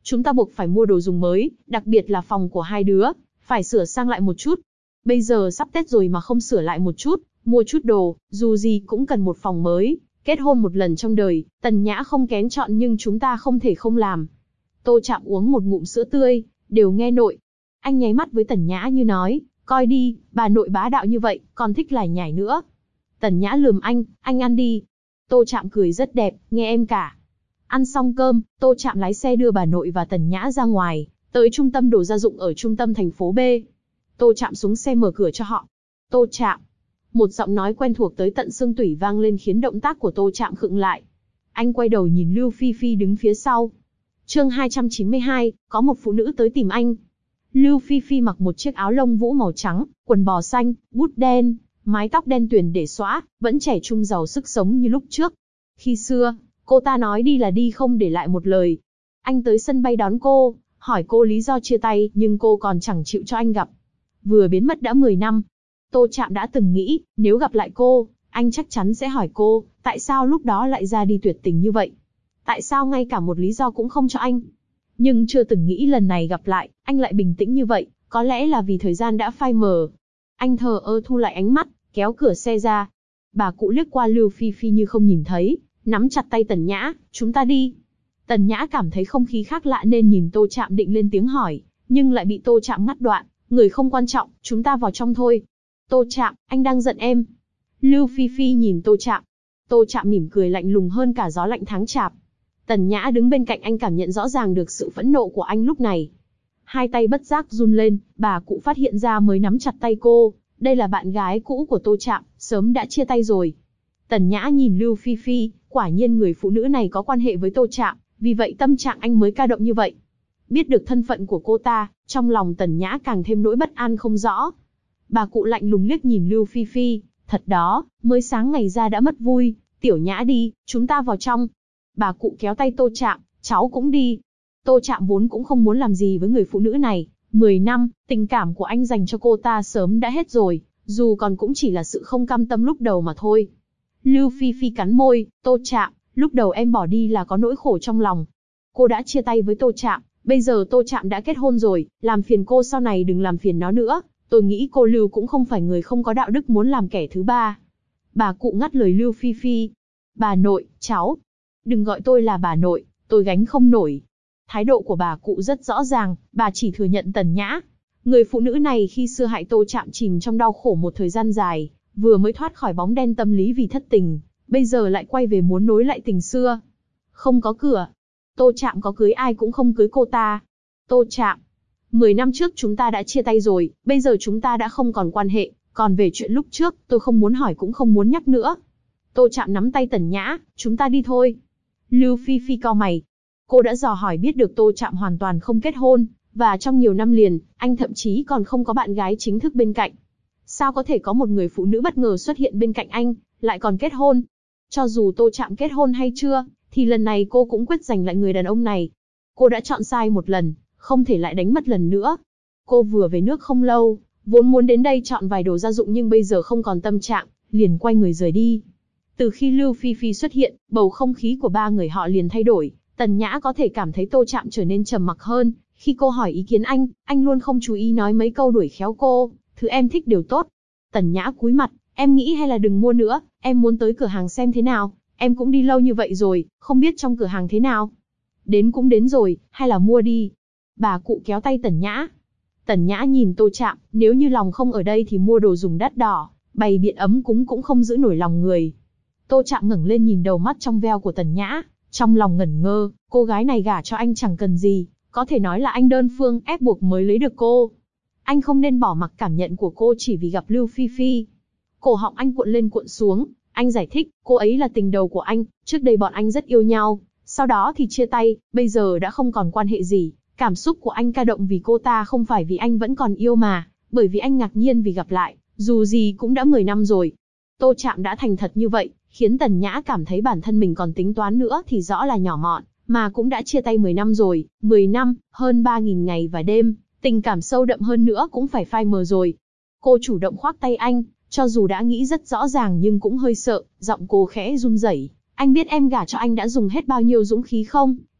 chúng ta buộc phải mua đồ dùng mới, đặc biệt là phòng của hai đứa, phải sửa sang lại một chút. Bây giờ sắp Tết rồi mà không sửa lại một chút, mua chút đồ, dù gì cũng cần một phòng mới. Kết hôn một lần trong đời, Tần Nhã không kén chọn nhưng chúng ta không thể không làm. Tô Trạm uống một ngụm sữa tươi, đều nghe nội. Anh nháy mắt với Tần Nhã như nói, coi đi, bà nội bá đạo như vậy, còn thích lải nhải nữa. Tần Nhã lườm anh ăn đi. Tô Trạm cười rất đẹp, nghe em cả. Ăn xong cơm, Tô Trạm lái xe đưa bà nội và Tần Nhã ra ngoài, tới trung tâm đồ gia dụng ở trung tâm thành phố B. Tô Trạm xuống xe mở cửa cho họ. Tô Trạm. Một giọng nói quen thuộc tới tận xương tủy vang lên khiến động tác của Tô Trạm khựng lại. Anh quay đầu nhìn Lưu Phi Phi đứng phía sau. Chương 292, có một phụ nữ tới tìm anh. Lưu Phi Phi mặc một chiếc áo lông vũ màu trắng, quần bò xanh, bút đen, mái tóc đen tuyền để xõa, vẫn trẻ trung giàu sức sống như lúc trước. Khi xưa, cô ta nói đi là đi không để lại một lời. Anh tới sân bay đón cô, hỏi cô lý do chia tay nhưng cô còn chẳng chịu cho anh gặp. Vừa biến mất đã 10 năm. Tô Trạm đã từng nghĩ, nếu gặp lại cô, anh chắc chắn sẽ hỏi cô, tại sao lúc đó lại ra đi tuyệt tình như vậy? Tại sao ngay cả một lý do cũng không cho anh? Nhưng chưa từng nghĩ lần này gặp lại, anh lại bình tĩnh như vậy, có lẽ là vì thời gian đã phai mờ. Anh thờ ơ thu lại ánh mắt, kéo cửa xe ra. Bà cụ liếc qua Lưu Phi Phi như không nhìn thấy, nắm chặt tay Tần Nhã, chúng ta đi. Tần Nhã cảm thấy không khí khác lạ nên nhìn Tô Trạm định lên tiếng hỏi, nhưng lại bị Tô Trạm ngắt đoạn, người không quan trọng, chúng ta vào trong thôi. Tô Trạm, anh đang giận em. Lưu Phi Phi nhìn Tô Trạm. Tô Trạm mỉm cười lạnh lùng hơn cả gió lạnh tháng chạp. Tần Nhã đứng bên cạnh anh cảm nhận rõ ràng được sự phẫn nộ của anh lúc này. Hai tay bất giác run lên, bà cụ phát hiện ra mới nắm chặt tay cô. Đây là bạn gái cũ của Tô Trạm, sớm đã chia tay rồi. Tần Nhã nhìn Lưu Phi Phi, quả nhiên người phụ nữ này có quan hệ với Tô Trạm, vì vậy tâm trạng anh mới ca động như vậy. Biết được thân phận của cô ta, trong lòng Tần Nhã càng thêm nỗi bất an không rõ. Bà cụ lạnh lùng liếc nhìn Lưu Phi Phi, thật đó, mới sáng ngày ra đã mất vui, Tiểu Nhã đi, chúng ta vào trong. Bà cụ kéo tay Tô Trạm, cháu cũng đi. Tô Trạm vốn cũng không muốn làm gì với người phụ nữ này, 10 năm, tình cảm của anh dành cho cô ta sớm đã hết rồi, dù còn cũng chỉ là sự không cam tâm lúc đầu mà thôi. Lưu Phi Phi cắn môi, Tô Trạm, lúc đầu em bỏ đi là có nỗi khổ trong lòng. Cô đã chia tay với Tô Trạm, bây giờ Tô Trạm đã kết hôn rồi, làm phiền cô sau này đừng làm phiền nó nữa. Tôi nghĩ cô Lưu cũng không phải người không có đạo đức muốn làm kẻ thứ ba. Bà cụ ngắt lời Lưu Phi Phi. Bà nội, cháu. Đừng gọi tôi là bà nội, tôi gánh không nổi. Thái độ của bà cụ rất rõ ràng, bà chỉ thừa nhận Tần Nhã. Người phụ nữ này khi xưa hại Tô Trạm chìm trong đau khổ một thời gian dài, vừa mới thoát khỏi bóng đen tâm lý vì thất tình, bây giờ lại quay về muốn nối lại tình xưa. Không có cửa. Tô Trạm có cưới ai cũng không cưới cô ta. Tô Trạm. 10 năm trước chúng ta đã chia tay rồi, bây giờ chúng ta đã không còn quan hệ, còn về chuyện lúc trước, tôi không muốn hỏi cũng không muốn nhắc nữa. Tô Trạm nắm tay Tần Nhã, chúng ta đi thôi. Lưu Phi Phi cau mày. Cô đã dò hỏi biết được Tô Trạm hoàn toàn không kết hôn, và trong nhiều năm liền, anh thậm chí còn không có bạn gái chính thức bên cạnh. Sao có thể có một người phụ nữ bất ngờ xuất hiện bên cạnh anh, lại còn kết hôn? Cho dù Tô Trạm kết hôn hay chưa, thì lần này cô cũng quyết giành lại người đàn ông này. Cô đã chọn sai một lần, không thể lại đánh mất lần nữa. Cô vừa về nước không lâu, vốn muốn đến đây chọn vài đồ gia dụng nhưng bây giờ không còn tâm trạng, liền quay người rời đi. Từ khi Lưu Phi Phi xuất hiện, bầu không khí của ba người họ liền thay đổi. Tần Nhã có thể cảm thấy Tô Trạm trở nên trầm mặc hơn. Khi cô hỏi ý kiến anh luôn không chú ý nói mấy câu đuổi khéo cô. Thứ em thích đều tốt. Tần Nhã cúi mặt, em nghĩ hay là đừng mua nữa, em muốn tới cửa hàng xem thế nào. Em cũng đi lâu như vậy rồi, không biết trong cửa hàng thế nào. Đến cũng đến rồi, hay là mua đi. Bà cụ kéo tay Tần Nhã. Tần Nhã nhìn Tô Trạm, nếu như lòng không ở đây thì mua đồ dùng đắt đỏ, bày biện ấm cúng cũng không giữ nổi lòng người. Tô Trạm ngẩng lên nhìn đầu mắt trong veo của Tần Nhã, trong lòng ngẩn ngơ, cô gái này gả cho anh chẳng cần gì, có thể nói là anh đơn phương ép buộc mới lấy được cô. Anh không nên bỏ mặc cảm nhận của cô chỉ vì gặp Lưu Phi Phi. Cổ họng anh cuộn lên cuộn xuống, anh giải thích, cô ấy là tình đầu của anh, trước đây bọn anh rất yêu nhau, sau đó thì chia tay, bây giờ đã không còn quan hệ gì. Cảm xúc của anh ca động vì cô ta không phải vì anh vẫn còn yêu mà, bởi vì anh ngạc nhiên vì gặp lại, dù gì cũng đã 10 năm rồi. Tô Trạm đã thành thật như vậy, khiến Tần Nhã cảm thấy bản thân mình còn tính toán nữa thì rõ là nhỏ mọn, mà cũng đã chia tay 10 năm rồi, 10 năm, hơn 3.000 ngày và đêm, tình cảm sâu đậm hơn nữa cũng phải phai mờ rồi. Cô chủ động khoác tay anh, cho dù đã nghĩ rất rõ ràng nhưng cũng hơi sợ, giọng cô khẽ run rẩy. Anh biết em gả cho anh đã dùng hết bao nhiêu dũng khí không?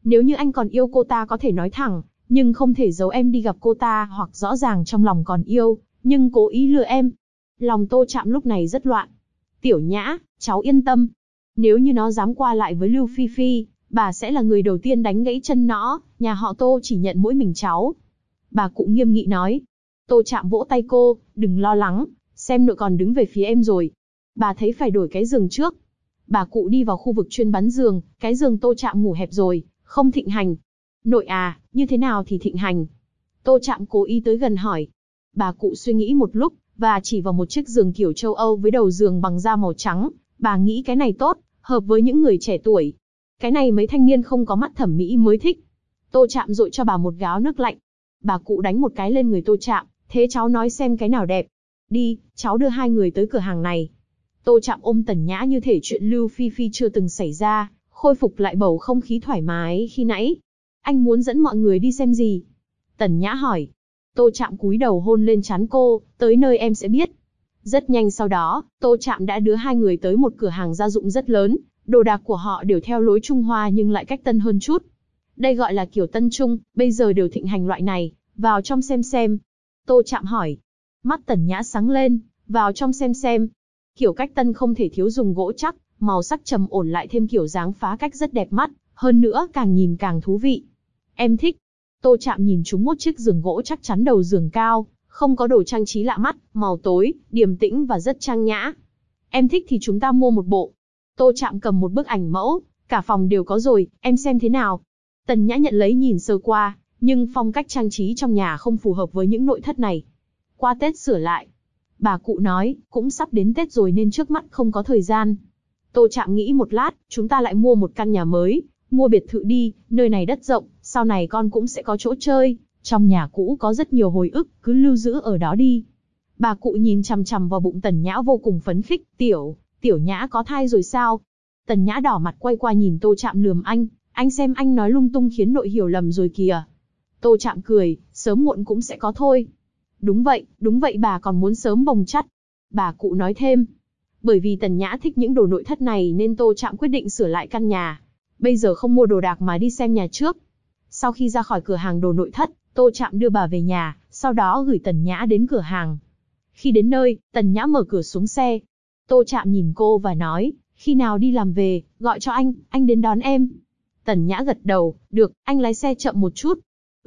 Nếu như anh còn yêu cô ta có thể nói thẳng, nhưng không thể giấu em đi gặp cô ta hoặc rõ ràng trong lòng còn yêu, nhưng cố ý lừa em. Lòng Tô Trạm lúc này rất loạn. Tiểu Nhã, cháu yên tâm. Nếu như nó dám qua lại với Lưu Phi Phi, bà sẽ là người đầu tiên đánh gãy chân nó, nhà họ Tô chỉ nhận mỗi mình cháu. Bà cụ nghiêm nghị nói. Tô Trạm vỗ tay cô, đừng lo lắng, xem nội còn đứng về phía em rồi. Bà thấy phải đổi cái giường trước. Bà cụ đi vào khu vực chuyên bán giường, cái giường Tô Trạm ngủ hẹp rồi, không thịnh hành. Nội à, như thế nào thì thịnh hành? Tô Trạm cố ý tới gần hỏi. Bà cụ suy nghĩ một lúc, và chỉ vào một chiếc giường kiểu châu Âu với đầu giường bằng da màu trắng. Bà nghĩ cái này tốt, hợp với những người trẻ tuổi. Cái này mấy thanh niên không có mắt thẩm mỹ mới thích. Tô Trạm dội cho bà một gáo nước lạnh. Bà cụ đánh một cái lên người Tô Trạm, thế cháu nói xem cái nào đẹp. Đi, cháu đưa hai người tới cửa hàng này. Tô Trạm ôm Tần Nhã như thể chuyện Lưu Phi Phi chưa từng xảy ra, khôi phục lại bầu không khí thoải mái khi nãy. Anh muốn dẫn mọi người đi xem gì? Tần Nhã hỏi. Tô Trạm cúi đầu hôn lên trán cô, tới nơi em sẽ biết. Rất nhanh sau đó, Tô Trạm đã đưa hai người tới một cửa hàng gia dụng rất lớn, đồ đạc của họ đều theo lối Trung Hoa nhưng lại cách tân hơn chút. Đây gọi là kiểu tân trung, bây giờ đều thịnh hành loại này, vào trong xem. Tô Trạm hỏi. Mắt Tần Nhã sáng lên, vào trong xem. Kiểu cách tân không thể thiếu dùng gỗ chắc, màu sắc trầm ổn lại thêm kiểu dáng phá cách rất đẹp mắt, hơn nữa càng nhìn càng thú vị. Em thích. Tô Trạm nhìn trúng một chiếc giường gỗ chắc chắn đầu giường cao, không có đồ trang trí lạ mắt, màu tối, điềm tĩnh và rất trang nhã. Em thích thì chúng ta mua một bộ. Tô Trạm cầm một bức ảnh mẫu, cả phòng đều có rồi, em xem thế nào. Tần Nhã nhận lấy nhìn sơ qua, nhưng phong cách trang trí trong nhà không phù hợp với những nội thất này. Qua Tết sửa lại. Bà cụ nói, cũng sắp đến Tết rồi nên trước mắt không có thời gian. Tô Trạm nghĩ một lát, chúng ta lại mua một căn nhà mới, mua biệt thự đi, nơi này đất rộng, sau này con cũng sẽ có chỗ chơi, trong nhà cũ có rất nhiều hồi ức, cứ lưu giữ ở đó đi. Bà cụ nhìn chằm chằm vào bụng Tần Nhã vô cùng phấn khích, Tiểu Nhã có thai rồi sao? Tần Nhã đỏ mặt quay qua nhìn Tô Trạm lườm anh xem anh nói lung tung khiến nội hiểu lầm rồi kìa. Tô Trạm cười, sớm muộn cũng sẽ có thôi. Đúng vậy bà còn muốn sớm bồng chắt. Bà cụ nói thêm. Bởi vì Tần Nhã thích những đồ nội thất này nên Tô Trạm quyết định sửa lại căn nhà. Bây giờ không mua đồ đạc mà đi xem nhà trước. Sau khi ra khỏi cửa hàng đồ nội thất, Tô Trạm đưa bà về nhà, sau đó gửi Tần Nhã đến cửa hàng. Khi đến nơi, Tần Nhã mở cửa xuống xe. Tô Trạm nhìn cô và nói, khi nào đi làm về, gọi cho anh đến đón em. Tần Nhã gật đầu, được, anh lái xe chậm một chút.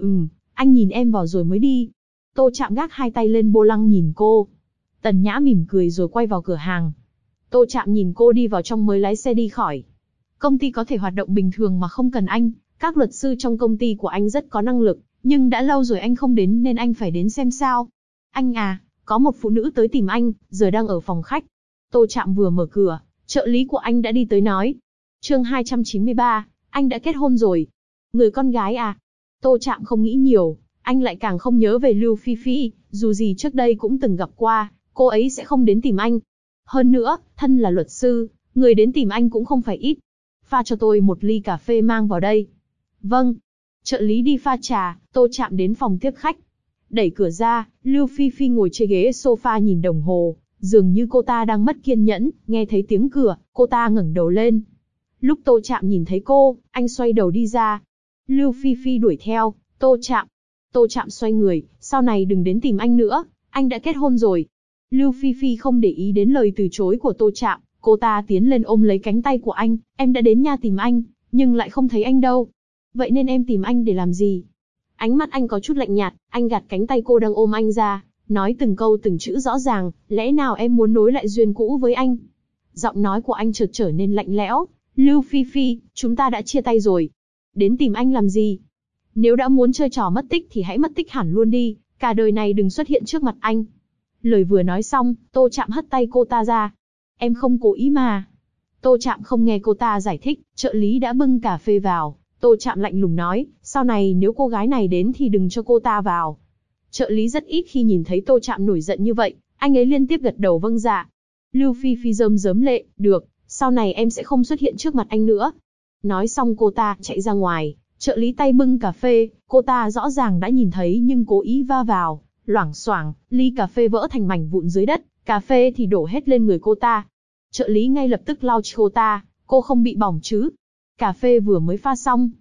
Anh nhìn em vào rồi mới đi. Tô Trạm gác hai tay lên vô lăng nhìn cô. Tần Nhã mỉm cười rồi quay vào cửa hàng. Tô Trạm nhìn cô đi vào trong mới lái xe đi khỏi. Công ty có thể hoạt động bình thường mà không cần anh. Các luật sư trong công ty của anh rất có năng lực, nhưng đã lâu rồi anh không đến nên anh phải đến xem sao. Anh à, có một phụ nữ tới tìm anh, giờ đang ở phòng khách. Tô Trạm vừa mở cửa, trợ lý của anh đã đi tới nói. Chương 293, anh đã kết hôn rồi. Người con gái à? Tô Trạm không nghĩ nhiều, anh lại càng không nhớ về Lưu Phi Phi, dù gì trước đây cũng từng gặp qua, cô ấy sẽ không đến tìm anh. Hơn nữa, thân là luật sư, người đến tìm anh cũng không phải ít. Pha cho tôi một ly cà phê mang vào đây. Vâng. Trợ lý đi pha trà, Tô Trạm đến phòng tiếp khách. Đẩy cửa ra, Lưu Phi Phi ngồi trên ghế sofa nhìn đồng hồ, dường như cô ta đang mất kiên nhẫn, nghe thấy tiếng cửa, cô ta ngẩng đầu lên. Lúc Tô Trạm nhìn thấy cô, anh xoay đầu đi ra. Lưu Phi Phi đuổi theo, Tô Trạm xoay người, sau này đừng đến tìm anh nữa, anh đã kết hôn rồi. Lưu Phi Phi không để ý đến lời từ chối của Tô Trạm, cô ta tiến lên ôm lấy cánh tay của anh, em đã đến nhà tìm anh, nhưng lại không thấy anh đâu. Vậy nên em tìm anh để làm gì? Ánh mắt anh có chút lạnh nhạt, anh gạt cánh tay cô đang ôm anh ra, nói từng câu từng chữ rõ ràng, lẽ nào em muốn nối lại duyên cũ với anh? Giọng nói của anh chợt trở nên lạnh lẽo. Lưu Phi Phi, chúng ta đã chia tay rồi. Đến tìm anh làm gì? Nếu đã muốn chơi trò mất tích thì hãy mất tích hẳn luôn đi, cả đời này đừng xuất hiện trước mặt anh. Lời vừa nói xong, Tô Trạm hất tay cô ta ra. Em không cố ý mà. Tô Trạm không nghe cô ta giải thích, trợ lý đã bưng cà phê vào. Tô Trạm lạnh lùng nói, sau này nếu cô gái này đến thì đừng cho cô ta vào. Trợ lý rất ít khi nhìn thấy Tô Trạm nổi giận như vậy, anh ấy liên tiếp gật đầu vâng dạ. Lưu Phi Phi rơm rớm lệ, được, sau này em sẽ không xuất hiện trước mặt anh nữa. Nói xong cô ta chạy ra ngoài, trợ lý tay bưng cà phê, cô ta rõ ràng đã nhìn thấy nhưng cố ý va vào, loảng xoảng, ly cà phê vỡ thành mảnh vụn dưới đất, cà phê thì đổ hết lên người cô ta. Trợ lý ngay lập tức lau cho cô ta, cô không bị bỏng chứ? Cà phê vừa mới pha xong.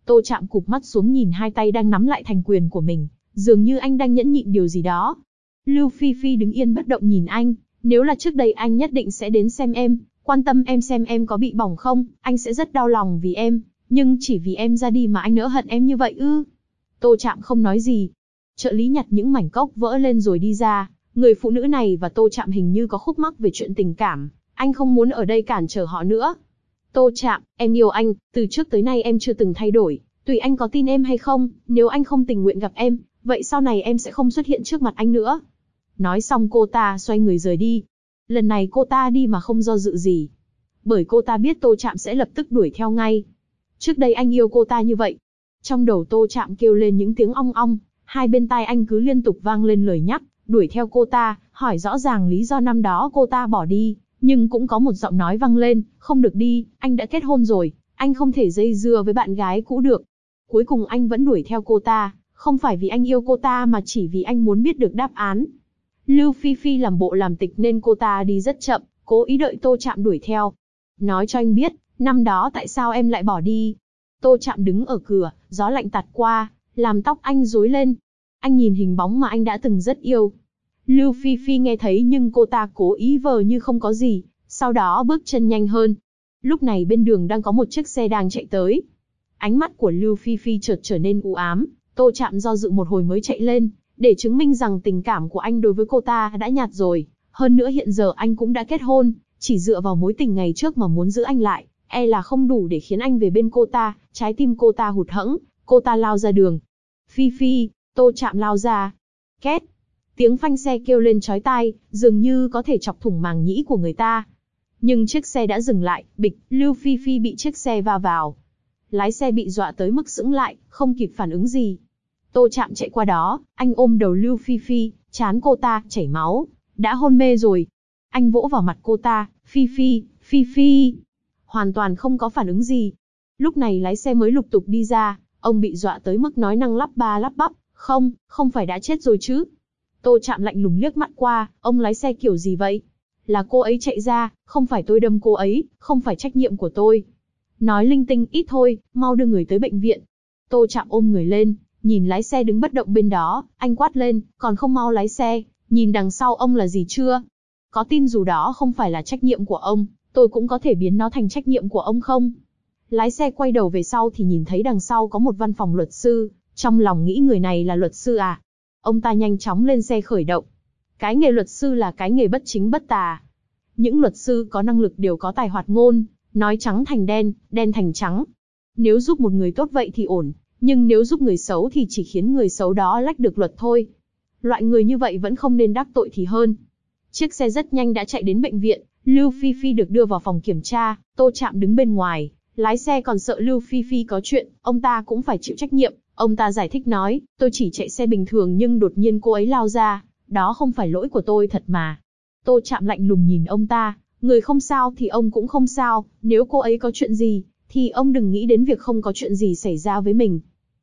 Tô Trạm cụp mắt xuống nhìn hai tay đang nắm lại thành quyền của mình, dường như anh đang nhẫn nhịn điều gì đó. Lưu Phi Phi đứng yên bất động nhìn anh, nếu là trước đây anh nhất định sẽ đến xem em, quan tâm em xem em có bị bỏng không, anh sẽ rất đau lòng vì em, nhưng chỉ vì em ra đi mà anh nỡ hận em như vậy ư? Tô Trạm không nói gì. Trợ lý nhặt những mảnh cốc vỡ lên rồi đi ra, người phụ nữ này và Tô Trạm hình như có khúc mắc về chuyện tình cảm, anh không muốn ở đây cản trở họ nữa. Tô Trạm, em yêu anh, từ trước tới nay em chưa từng thay đổi, tùy anh có tin em hay không, nếu anh không tình nguyện gặp em, vậy sau này em sẽ không xuất hiện trước mặt anh nữa. Nói xong cô ta xoay người rời đi. Lần này cô ta đi mà không do dự gì, bởi cô ta biết Tô Trạm sẽ lập tức đuổi theo ngay. Trước đây anh yêu cô ta như vậy. Trong đầu Tô Trạm kêu lên những tiếng ong ong, hai bên tai anh cứ liên tục vang lên lời nhắc, đuổi theo cô ta, hỏi rõ ràng lý do năm đó cô ta bỏ đi, nhưng cũng có một giọng nói vang lên, không được đi, anh đã kết hôn rồi, anh không thể dây dưa với bạn gái cũ được. Cuối cùng anh vẫn đuổi theo cô ta, không phải vì anh yêu cô ta mà chỉ vì anh muốn biết được đáp án. Lưu Phi Phi làm bộ làm tịch nên cô ta đi rất chậm, cố ý đợi Tô Trạm đuổi theo. Nói cho anh biết, năm đó tại sao em lại bỏ đi? Tô Trạm đứng ở cửa, gió lạnh tạt qua, làm tóc anh rối lên. Anh nhìn hình bóng mà anh đã từng rất yêu. Lưu Phi Phi nghe thấy nhưng cô ta cố ý vờ như không có gì, sau đó bước chân nhanh hơn. Lúc này bên đường đang có một chiếc xe đang chạy tới. Ánh mắt của Lưu Phi Phi chợt trở nên u ám, Tô Trạm do dự một hồi mới chạy lên, để chứng minh rằng tình cảm của anh đối với cô ta đã nhạt rồi. Hơn nữa hiện giờ anh cũng đã kết hôn, chỉ dựa vào mối tình ngày trước mà muốn giữ anh lại, e là không đủ để khiến anh về bên cô ta. Trái tim cô ta hụt hẫng, cô ta lao ra đường. Phi Phi, Tô Trạm lao ra. Két. Tiếng phanh xe kêu lên chói tai, dường như có thể chọc thủng màng nhĩ của người ta. Nhưng chiếc xe đã dừng lại, bịch, Lưu Phi Phi bị chiếc xe va vào. Lái xe bị dọa tới mức sững lại, không kịp phản ứng gì. Tô Trạm chạy qua đó, anh ôm đầu Lưu Phi Phi, trán cô ta chảy máu, đã hôn mê rồi. Anh vỗ vào mặt cô ta, Phi Phi, Phi Phi. Hoàn toàn không có phản ứng gì. Lúc này lái xe mới lục tục đi ra, ông bị dọa tới mức nói năng lắp ba lắp bắp, không phải đã chết rồi chứ. Tô Trạm lạnh lùng liếc mắt qua, ông lái xe kiểu gì vậy? Là cô ấy chạy ra, không phải tôi đâm cô ấy, không phải trách nhiệm của tôi. Nói linh tinh ít thôi, mau đưa người tới bệnh viện. Tô Trạm ôm người lên, nhìn lái xe đứng bất động bên đó, anh quát lên, còn không mau lái xe, nhìn đằng sau ông là gì chưa? Có tin dù đó không phải là trách nhiệm của ông, tôi cũng có thể biến nó thành trách nhiệm của ông không? Lái xe quay đầu về sau thì nhìn thấy đằng sau có một văn phòng luật sư, trong lòng nghĩ người này là luật sư à? Ông ta nhanh chóng lên xe khởi động. Cái nghề luật sư là cái nghề bất chính bất tà. Những luật sư có năng lực đều có tài hoạt ngôn, nói trắng thành đen, đen thành trắng. Nếu giúp một người tốt vậy thì ổn, nhưng nếu giúp người xấu thì chỉ khiến người xấu đó lách được luật thôi. Loại người như vậy vẫn không nên đắc tội thì hơn. Chiếc xe rất nhanh đã chạy đến bệnh viện, Lưu Phi Phi được đưa vào phòng kiểm tra, Tô Trạm đứng bên ngoài, lái xe còn sợ Lưu Phi Phi có chuyện, ông ta cũng phải chịu trách nhiệm. Ông ta giải thích nói, tôi chỉ chạy xe bình thường nhưng đột nhiên cô ấy lao ra, đó không phải lỗi của tôi thật mà. Tô Trạm lạnh lùng nhìn ông ta, người không sao thì ông cũng không sao, nếu cô ấy có chuyện gì, thì ông đừng nghĩ đến việc không có chuyện gì xảy ra với mình.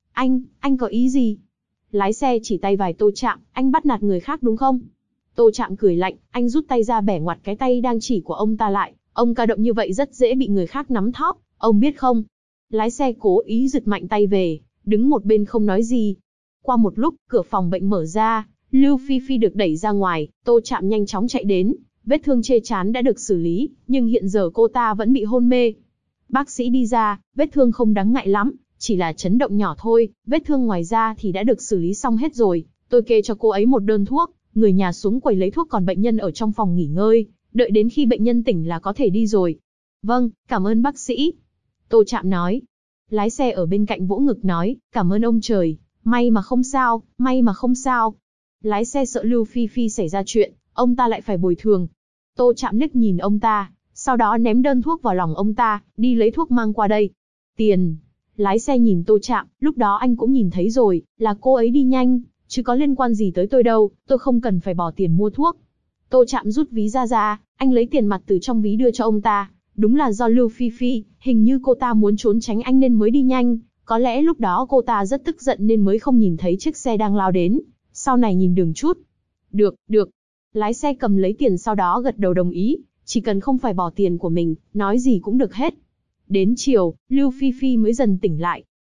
Anh có ý gì? Lái xe chỉ tay vài Tô Trạm, anh bắt nạt người khác đúng không? Tô Trạm cười lạnh, anh rút tay ra bẻ ngoặt cái tay đang chỉ của ông ta lại, ông ca động như vậy rất dễ bị người khác nắm thóp, ông biết không? Lái xe cố ý giật mạnh tay về, đứng một bên không nói gì. Qua một lúc, cửa phòng bệnh mở ra, Lưu Phi Phi được đẩy ra ngoài, Tô Trạm nhanh chóng chạy đến, vết thương trên trán đã được xử lý, nhưng hiện giờ cô ta vẫn bị hôn mê. Bác sĩ đi ra, vết thương không đáng ngại lắm, chỉ là chấn động nhỏ thôi, vết thương ngoài da thì đã được xử lý xong hết rồi, tôi kê cho cô ấy một đơn thuốc, người nhà xuống quầy lấy thuốc còn bệnh nhân ở trong phòng nghỉ ngơi, đợi đến khi bệnh nhân tỉnh là có thể đi rồi. Vâng, cảm ơn bác sĩ. Tô Trạm nói. Lái xe ở bên cạnh vỗ ngực nói, cảm ơn ông trời, may mà không sao, may mà không sao. Lái xe sợ Lưu Phi Phi xảy ra chuyện, ông ta lại phải bồi thường. Tô Trạm liếc nhìn ông ta, sau đó ném đơn thuốc vào lòng ông ta, đi lấy thuốc mang qua đây. Tiền. Lái xe nhìn Tô Trạm, lúc đó anh cũng nhìn thấy rồi, là cô ấy đi nhanh, chứ có liên quan gì tới tôi đâu, tôi không cần phải bỏ tiền mua thuốc. Tô Trạm rút ví ra, anh lấy tiền mặt từ trong ví đưa cho ông ta. Đúng là do Lưu Phi Phi, hình như cô ta muốn trốn tránh anh nên mới đi nhanh, có lẽ lúc đó cô ta rất tức giận nên mới không nhìn thấy chiếc xe đang lao đến, sau này nhìn đường chút. Được. Lái xe cầm lấy tiền sau đó gật đầu đồng ý, chỉ cần không phải bỏ tiền của mình, nói gì cũng được hết. Đến chiều, Lưu Phi Phi mới dần tỉnh lại.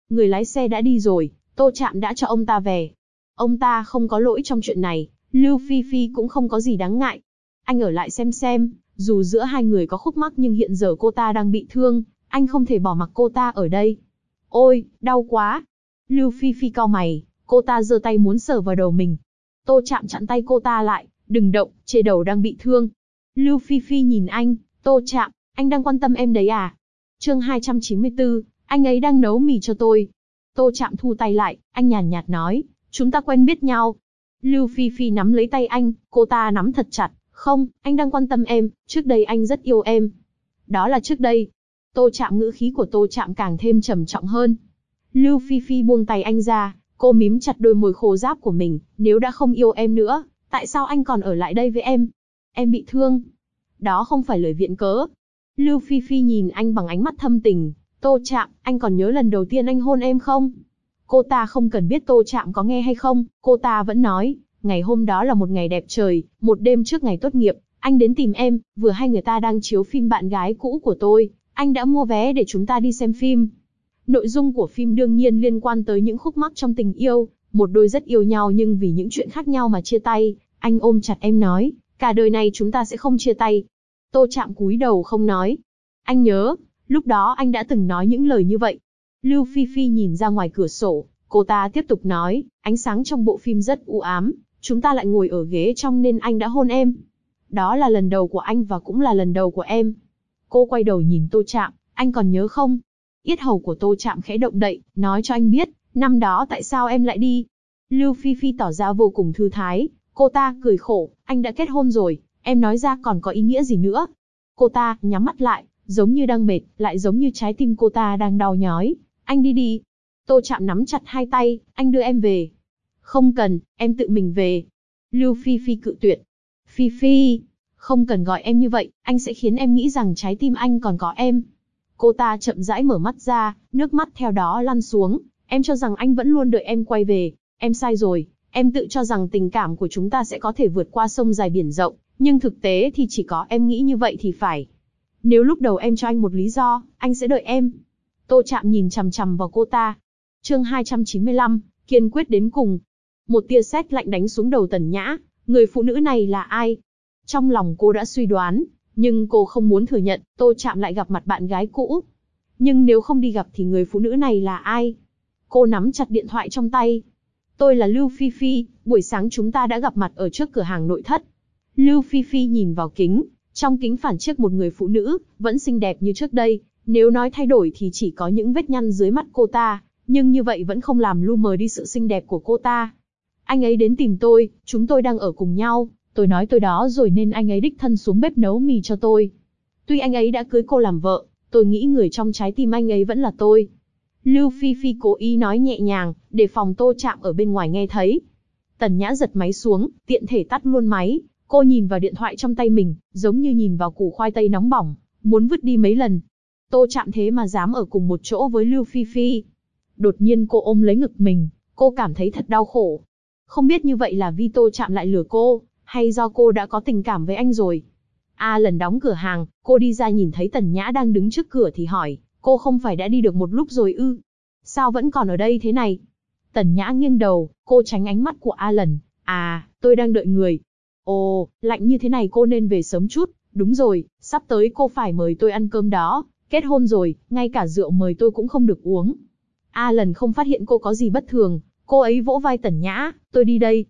Người lái xe đã đi rồi, Tô Trạm đã cho ông ta về. Ông ta không có lỗi trong chuyện này, Lưu Phi Phi cũng không có gì đáng ngại. Anh ở lại xem, dù giữa hai người có khúc mắc nhưng hiện giờ cô ta đang bị thương, anh không thể bỏ mặc cô ta ở đây. Ôi, đau quá. Lưu Phi Phi cau mày, cô ta giơ tay muốn sờ vào đầu mình. Tô Trạm chặn tay cô ta lại, đừng động, trên đầu đang bị thương. Lưu Phi Phi nhìn anh, Tô Trạm, anh đang quan tâm em đấy à? Chương 294, anh ấy đang nấu mì cho tôi. Tô Trạm thu tay lại, anh nhàn nhạt nói, chúng ta quen biết nhau. Lưu Phi Phi nắm lấy tay anh, cô ta nắm thật chặt, không, anh đang quan tâm em, trước đây anh rất yêu em. Đó là trước đây. Tô Trạm, ngữ khí của Tô Trạm càng thêm trầm trọng hơn. Lưu Phi Phi buông tay anh ra, cô mím chặt đôi môi khô ráp của mình, nếu đã không yêu em nữa, tại sao anh còn ở lại đây với em? Em bị thương. Đó không phải lời viện cớ. Lưu Phi Phi nhìn anh bằng ánh mắt thâm tình, Tô Trạm, anh còn nhớ lần đầu tiên anh hôn em không? Cô ta không cần biết Tô Trạm có nghe hay không, cô ta vẫn nói, ngày hôm đó là một ngày đẹp trời, một đêm trước ngày tốt nghiệp, anh đến tìm em, vừa hay người ta đang chiếu phim Bạn gái cũ của tôi, anh đã mua vé để chúng ta đi xem phim. Nội dung của phim đương nhiên liên quan tới những khúc mắc trong tình yêu, một đôi rất yêu nhau nhưng vì những chuyện khác nhau mà chia tay, anh ôm chặt em nói, cả đời này chúng ta sẽ không chia tay. Tô Trạm cúi đầu không nói. Anh nhớ, lúc đó anh đã từng nói những lời như vậy. Lưu Phi Phi nhìn ra ngoài cửa sổ, cô ta tiếp tục nói, ánh sáng trong bộ phim rất u ám, chúng ta lại ngồi ở ghế trong nên anh đã hôn em. Đó là lần đầu của anh và cũng là lần đầu của em. Cô quay đầu nhìn Tô Trạm, anh còn nhớ không? Yết hầu của Tô Trạm khẽ động đậy, nói cho anh biết, năm đó tại sao em lại đi. Lưu Phi Phi tỏ ra vô cùng thư thái, cô ta cười khổ, anh đã kết hôn rồi, em nói ra còn có ý nghĩa gì nữa. Cô ta nhắm mắt lại, giống như đang mệt, lại giống như trái tim cô ta đang đau nhói. Anh đi đi. Tô Trạm nắm chặt hai tay, anh đưa em về. Không cần, em tự mình về. Lưu Phi Phi cự tuyệt. Phi Phi, không cần gọi em như vậy, anh sẽ khiến em nghĩ rằng trái tim anh còn có em. Cô ta chậm rãi mở mắt ra, nước mắt theo đó lăn xuống. Em cho rằng anh vẫn luôn đợi em quay về. Em sai rồi, em tự cho rằng tình cảm của chúng ta sẽ có thể vượt qua sông dài biển rộng, nhưng thực tế thì chỉ có em nghĩ như vậy thì phải. Nếu lúc đầu em cho anh một lý do, anh sẽ đợi em. Tô Trạm nhìn chằm chằm vào cô ta. Chương 295, kiên quyết đến cùng. Một tia sét lạnh đánh xuống đầu Tần Nhã, người phụ nữ này là ai? Trong lòng cô đã suy đoán, nhưng cô không muốn thừa nhận, Tô Trạm lại gặp mặt bạn gái cũ. Nhưng nếu không đi gặp thì người phụ nữ này là ai? Cô nắm chặt điện thoại trong tay. Tôi là Lưu Phi Phi, buổi sáng chúng ta đã gặp mặt ở trước cửa hàng nội thất. Lưu Phi Phi nhìn vào kính, trong kính phản chiếu một người phụ nữ, vẫn xinh đẹp như trước đây. Nếu nói thay đổi thì chỉ có những vết nhăn dưới mắt cô ta, nhưng như vậy vẫn không làm lu mờ đi sự xinh đẹp của cô ta. Anh ấy đến tìm tôi, chúng tôi đang ở cùng nhau, tôi nói tôi đó rồi nên anh ấy đích thân xuống bếp nấu mì cho tôi. Tuy anh ấy đã cưới cô làm vợ, tôi nghĩ người trong trái tim anh ấy vẫn là tôi. Lưu Phi Phi cố ý nói nhẹ nhàng, để phòng Tô Trạm ở bên ngoài nghe thấy. Tần Nhã giật máy xuống, tiện thể tắt luôn máy. Cô nhìn vào điện thoại trong tay mình, giống như nhìn vào củ khoai tây nóng bỏng, muốn vứt đi mấy lần. Tô Trạm thế mà dám ở cùng một chỗ với Lưu Phi Phi. Đột nhiên cô ôm lấy ngực mình, cô cảm thấy thật đau khổ. Không biết như vậy là vì Tô Trạm lại lừa cô, hay do cô đã có tình cảm với anh rồi. Lần đóng cửa hàng, cô đi ra nhìn thấy Tần Nhã đang đứng trước cửa thì hỏi, cô không phải đã đi được một lúc rồi ư? Sao vẫn còn ở đây thế này? Tần Nhã nghiêng đầu, cô tránh ánh mắt của Alan. Tôi đang đợi người. Ồ, lạnh như thế này cô nên về sớm chút. Đúng rồi, sắp tới cô phải mời tôi ăn cơm đó. Kết hôn rồi, ngay cả rượu mời tôi cũng không được uống. Alan không phát hiện cô có gì bất thường. Cô ấy vỗ vai Tần Nhã, tôi đi đây.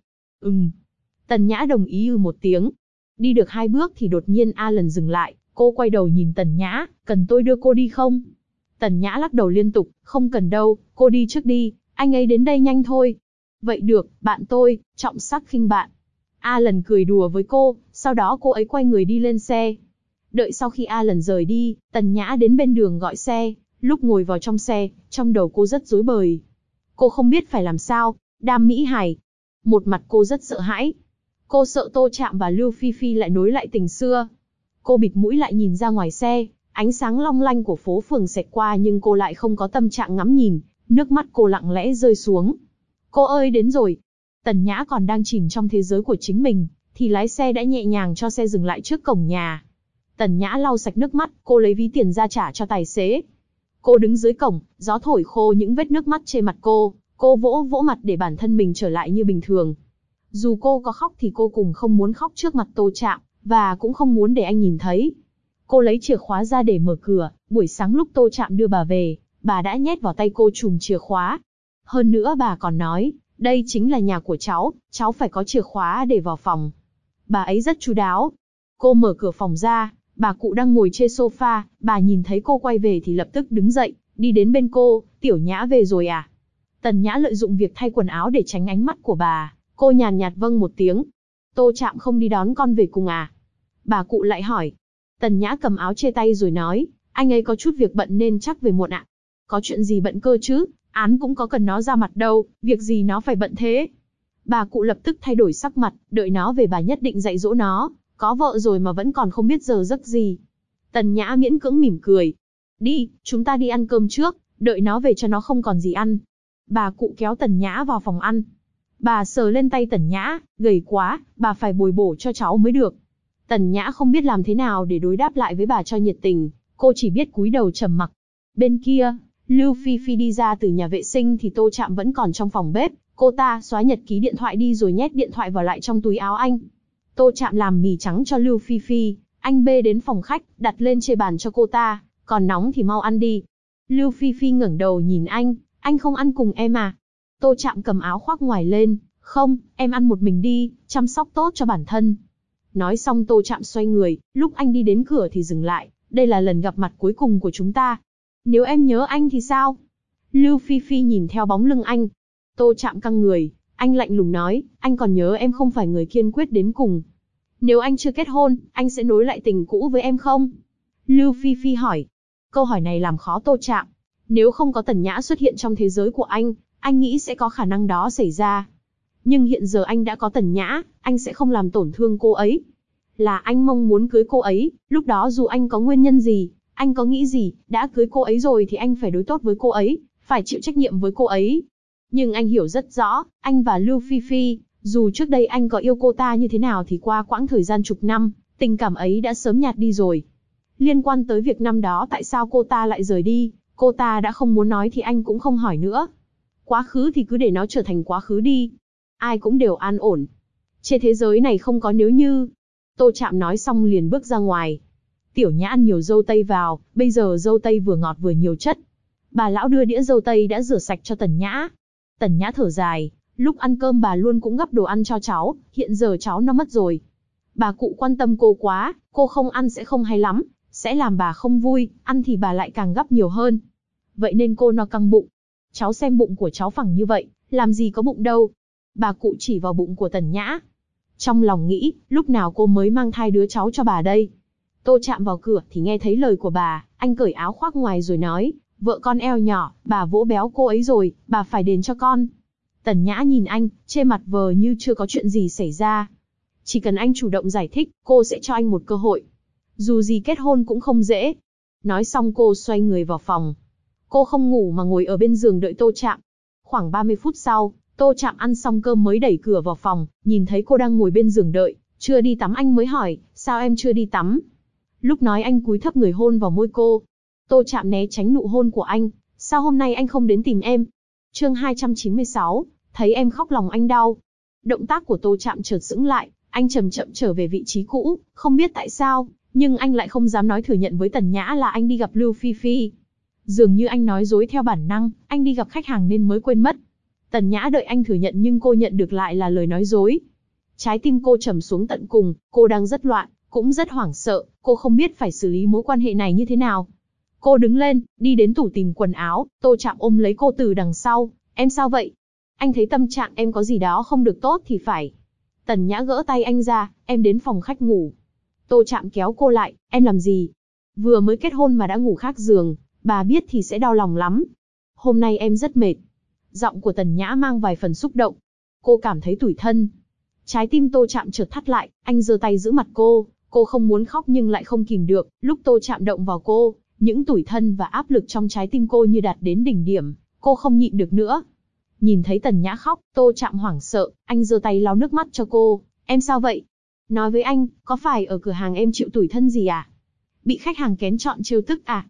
Tần Nhã đồng ý một tiếng. Đi được 2 bước thì đột nhiên Alan dừng lại. Cô quay đầu nhìn Tần Nhã, cần tôi đưa cô đi không? Tần Nhã lắc đầu liên tục, không cần đâu, cô đi trước đi, anh ấy đến đây nhanh thôi. Vậy được, bạn tôi, trọng sắc khinh bạn. Alan cười đùa với cô, sau đó cô ấy quay người đi lên xe. Đợi sau khi Alan rời đi, Tần Nhã đến bên đường gọi xe, lúc ngồi vào trong xe, trong đầu cô rất rối bời. Cô không biết phải làm sao, Đam Mỹ Hải. Một mặt cô rất sợ hãi. Cô sợ Tô Trạm và Lưu Phi Phi lại nối lại tình xưa. Cô bịt mũi lại nhìn ra ngoài xe, ánh sáng long lanh của phố phường xẹt qua nhưng cô lại không có tâm trạng ngắm nhìn, nước mắt cô lặng lẽ rơi xuống. Cô ơi đến rồi. Tần Nhã còn đang chìm trong thế giới của chính mình, thì lái xe đã nhẹ nhàng cho xe dừng lại trước cổng nhà. Tần Nhã lau sạch nước mắt, cô lấy ví tiền ra trả cho tài xế. Cô đứng dưới cổng, gió thổi khô những vết nước mắt trên mặt cô vỗ vỗ mặt để bản thân mình trở lại như bình thường. Dù cô có khóc thì cô cũng không muốn khóc trước mặt Tô Trạm, và cũng không muốn để anh nhìn thấy. Cô lấy chìa khóa ra để mở cửa, buổi sáng lúc Tô Trạm đưa bà về, bà đã nhét vào tay cô chùm chìa khóa. Hơn nữa bà còn nói, đây chính là nhà của cháu phải có chìa khóa để vào phòng. Bà ấy rất chu đáo. Cô mở cửa phòng ra, bà cụ đang ngồi trên sofa, bà nhìn thấy cô quay về thì lập tức đứng dậy, đi đến bên cô, Tiểu Nhã về rồi à? Tần Nhã lợi dụng việc thay quần áo để tránh ánh mắt của bà, cô nhàn nhạt vâng một tiếng. Tô Trạm không đi đón con về cùng à? Bà cụ lại hỏi. Tần Nhã cầm áo chê tay rồi nói, anh ấy có chút việc bận nên chắc về muộn ạ. Có chuyện gì bận cơ chứ, án cũng có cần nó ra mặt đâu, việc gì nó phải bận thế? Bà cụ lập tức thay đổi sắc mặt, đợi nó về bà nhất định dạy dỗ nó, có vợ rồi mà vẫn còn không biết giờ giấc gì. Tần Nhã miễn cưỡng mỉm cười. Đi, chúng ta đi ăn cơm trước, đợi nó về cho nó không còn gì ăn. Bà cụ kéo Tần Nhã vào phòng ăn. Bà sờ lên tay Tần Nhã, gầy quá, bà phải bồi bổ cho cháu mới được. Tần Nhã không biết làm thế nào để đối đáp lại với bà cho nhiệt tình, cô chỉ biết cúi đầu trầm mặc. Bên kia, Lưu Phi Phi đi ra từ nhà vệ sinh thì Tô Trạm vẫn còn trong phòng bếp, cô ta xóa nhật ký điện thoại đi rồi nhét điện thoại vào lại trong túi áo anh. Tô Trạm làm mì trắng cho Lưu Phi Phi, anh bê đến phòng khách, đặt lên trên bàn cho cô ta, còn nóng thì mau ăn đi. Lưu Phi Phi ngẩng đầu nhìn anh không ăn cùng em à? Tô Trạm cầm áo khoác ngoài lên, không, em ăn một mình đi, chăm sóc tốt cho bản thân. Nói xong Tô Trạm xoay người, lúc anh đi đến cửa thì dừng lại, đây là lần gặp mặt cuối cùng của chúng ta. Nếu em nhớ anh thì sao? Lưu Phi Phi nhìn theo bóng lưng anh. Tô Trạm căng người, anh lạnh lùng nói, anh còn nhớ em không phải người kiên quyết đến cùng. Nếu anh chưa kết hôn, anh sẽ nối lại tình cũ với em không? Lưu Phi Phi hỏi. Câu hỏi này làm khó Tô Trạm. Nếu không có Tần Nhã xuất hiện trong thế giới của anh nghĩ sẽ có khả năng đó xảy ra. Nhưng hiện giờ anh đã có Tần Nhã, anh sẽ không làm tổn thương cô ấy. Là anh mong muốn cưới cô ấy, lúc đó dù anh có nguyên nhân gì, anh có nghĩ gì, đã cưới cô ấy rồi thì anh phải đối tốt với cô ấy, phải chịu trách nhiệm với cô ấy. Nhưng anh hiểu rất rõ, anh và Lưu Phi Phi, dù trước đây anh có yêu cô ta như thế nào thì qua quãng thời gian chục năm, tình cảm ấy đã sớm nhạt đi rồi. Liên quan tới việc năm đó tại sao cô ta lại rời đi, cô ta đã không muốn nói thì anh cũng không hỏi nữa. Quá khứ thì cứ để nó trở thành quá khứ đi. Ai cũng đều an ổn. Trên thế giới này không có nếu như. Tô Trạm nói xong liền bước ra ngoài. Tiểu Nhã ăn nhiều dâu tây vào, bây giờ dâu tây vừa ngọt vừa nhiều chất. Bà lão đưa đĩa dâu tây đã rửa sạch cho Tần Nhã. Tần Nhã thở dài, lúc ăn cơm bà luôn cũng gắp đồ ăn cho cháu, hiện giờ cháu nó mất rồi. Bà cụ quan tâm cô quá, cô không ăn sẽ không hay lắm, sẽ làm bà không vui, ăn thì bà lại càng gắp nhiều hơn. Vậy nên cô no căng bụng. Cháu xem bụng của cháu phẳng như vậy, làm gì có bụng đâu. Bà cụ chỉ vào bụng của Tần Nhã. Trong lòng nghĩ, lúc nào cô mới mang thai đứa cháu cho bà đây. Tô Trạm vào cửa thì nghe thấy lời của bà, anh cởi áo khoác ngoài rồi nói, vợ con eo nhỏ, bà vỗ béo cô ấy rồi, bà phải đền cho con. Tần Nhã nhìn anh, trên mặt vờ như chưa có chuyện gì xảy ra. Chỉ cần anh chủ động giải thích, cô sẽ cho anh một cơ hội. Dù gì kết hôn cũng không dễ. Nói xong cô xoay người vào phòng. Cô không ngủ mà ngồi ở bên giường đợi Tô Trạm. Khoảng 30 phút sau, Tô Trạm ăn xong cơm mới đẩy cửa vào phòng, nhìn thấy cô đang ngồi bên giường đợi, chưa đi tắm anh mới hỏi, sao em chưa đi tắm? Lúc nói anh cúi thấp người hôn vào môi cô. Tô Trạm né tránh nụ hôn của anh, sao hôm nay anh không đến tìm em? Chương 296, thấy em khóc lòng anh đau. Động tác của Tô Trạm chợt sững lại, anh chậm chậm trở về vị trí cũ, không biết tại sao, nhưng anh lại không dám nói thừa nhận với Tần Nhã là anh đi gặp Lưu Phi Phi. Dường như anh nói dối theo bản năng, anh đi gặp khách hàng nên mới quên mất. Tần Nhã đợi anh thừa nhận nhưng cô nhận được lại là lời nói dối. Trái tim cô trầm xuống tận cùng, cô đang rất loạn, cũng rất hoảng sợ, cô không biết phải xử lý mối quan hệ này như thế nào. Cô đứng lên, đi đến tủ tìm quần áo, Tô Trạm ôm lấy cô từ đằng sau, em sao vậy? Anh thấy tâm trạng em có gì đó không được tốt thì phải. Tần Nhã gỡ tay anh ra, em đến phòng khách ngủ. Tô Trạm kéo cô lại, em làm gì? Vừa mới kết hôn mà đã ngủ khác giường, bà biết thì sẽ đau lòng lắm. Hôm nay em rất mệt. Giọng của Tần Nhã mang vài phần xúc động. Cô cảm thấy tủi thân. Trái tim Tô Trạm chợt thắt lại, anh giơ tay giữ mặt cô không muốn khóc nhưng lại không kìm được, lúc Tô Trạm động vào cô, những tủi thân và áp lực trong trái tim cô như đạt đến đỉnh điểm, cô không nhịn được nữa. Nhìn thấy Tần Nhã khóc, Tô Trạm hoảng sợ, anh giơ tay lau nước mắt cho cô, em sao vậy? Nói với anh, có phải ở cửa hàng em chịu tủi thân gì à? Bị khách hàng kén chọn trêu tức à?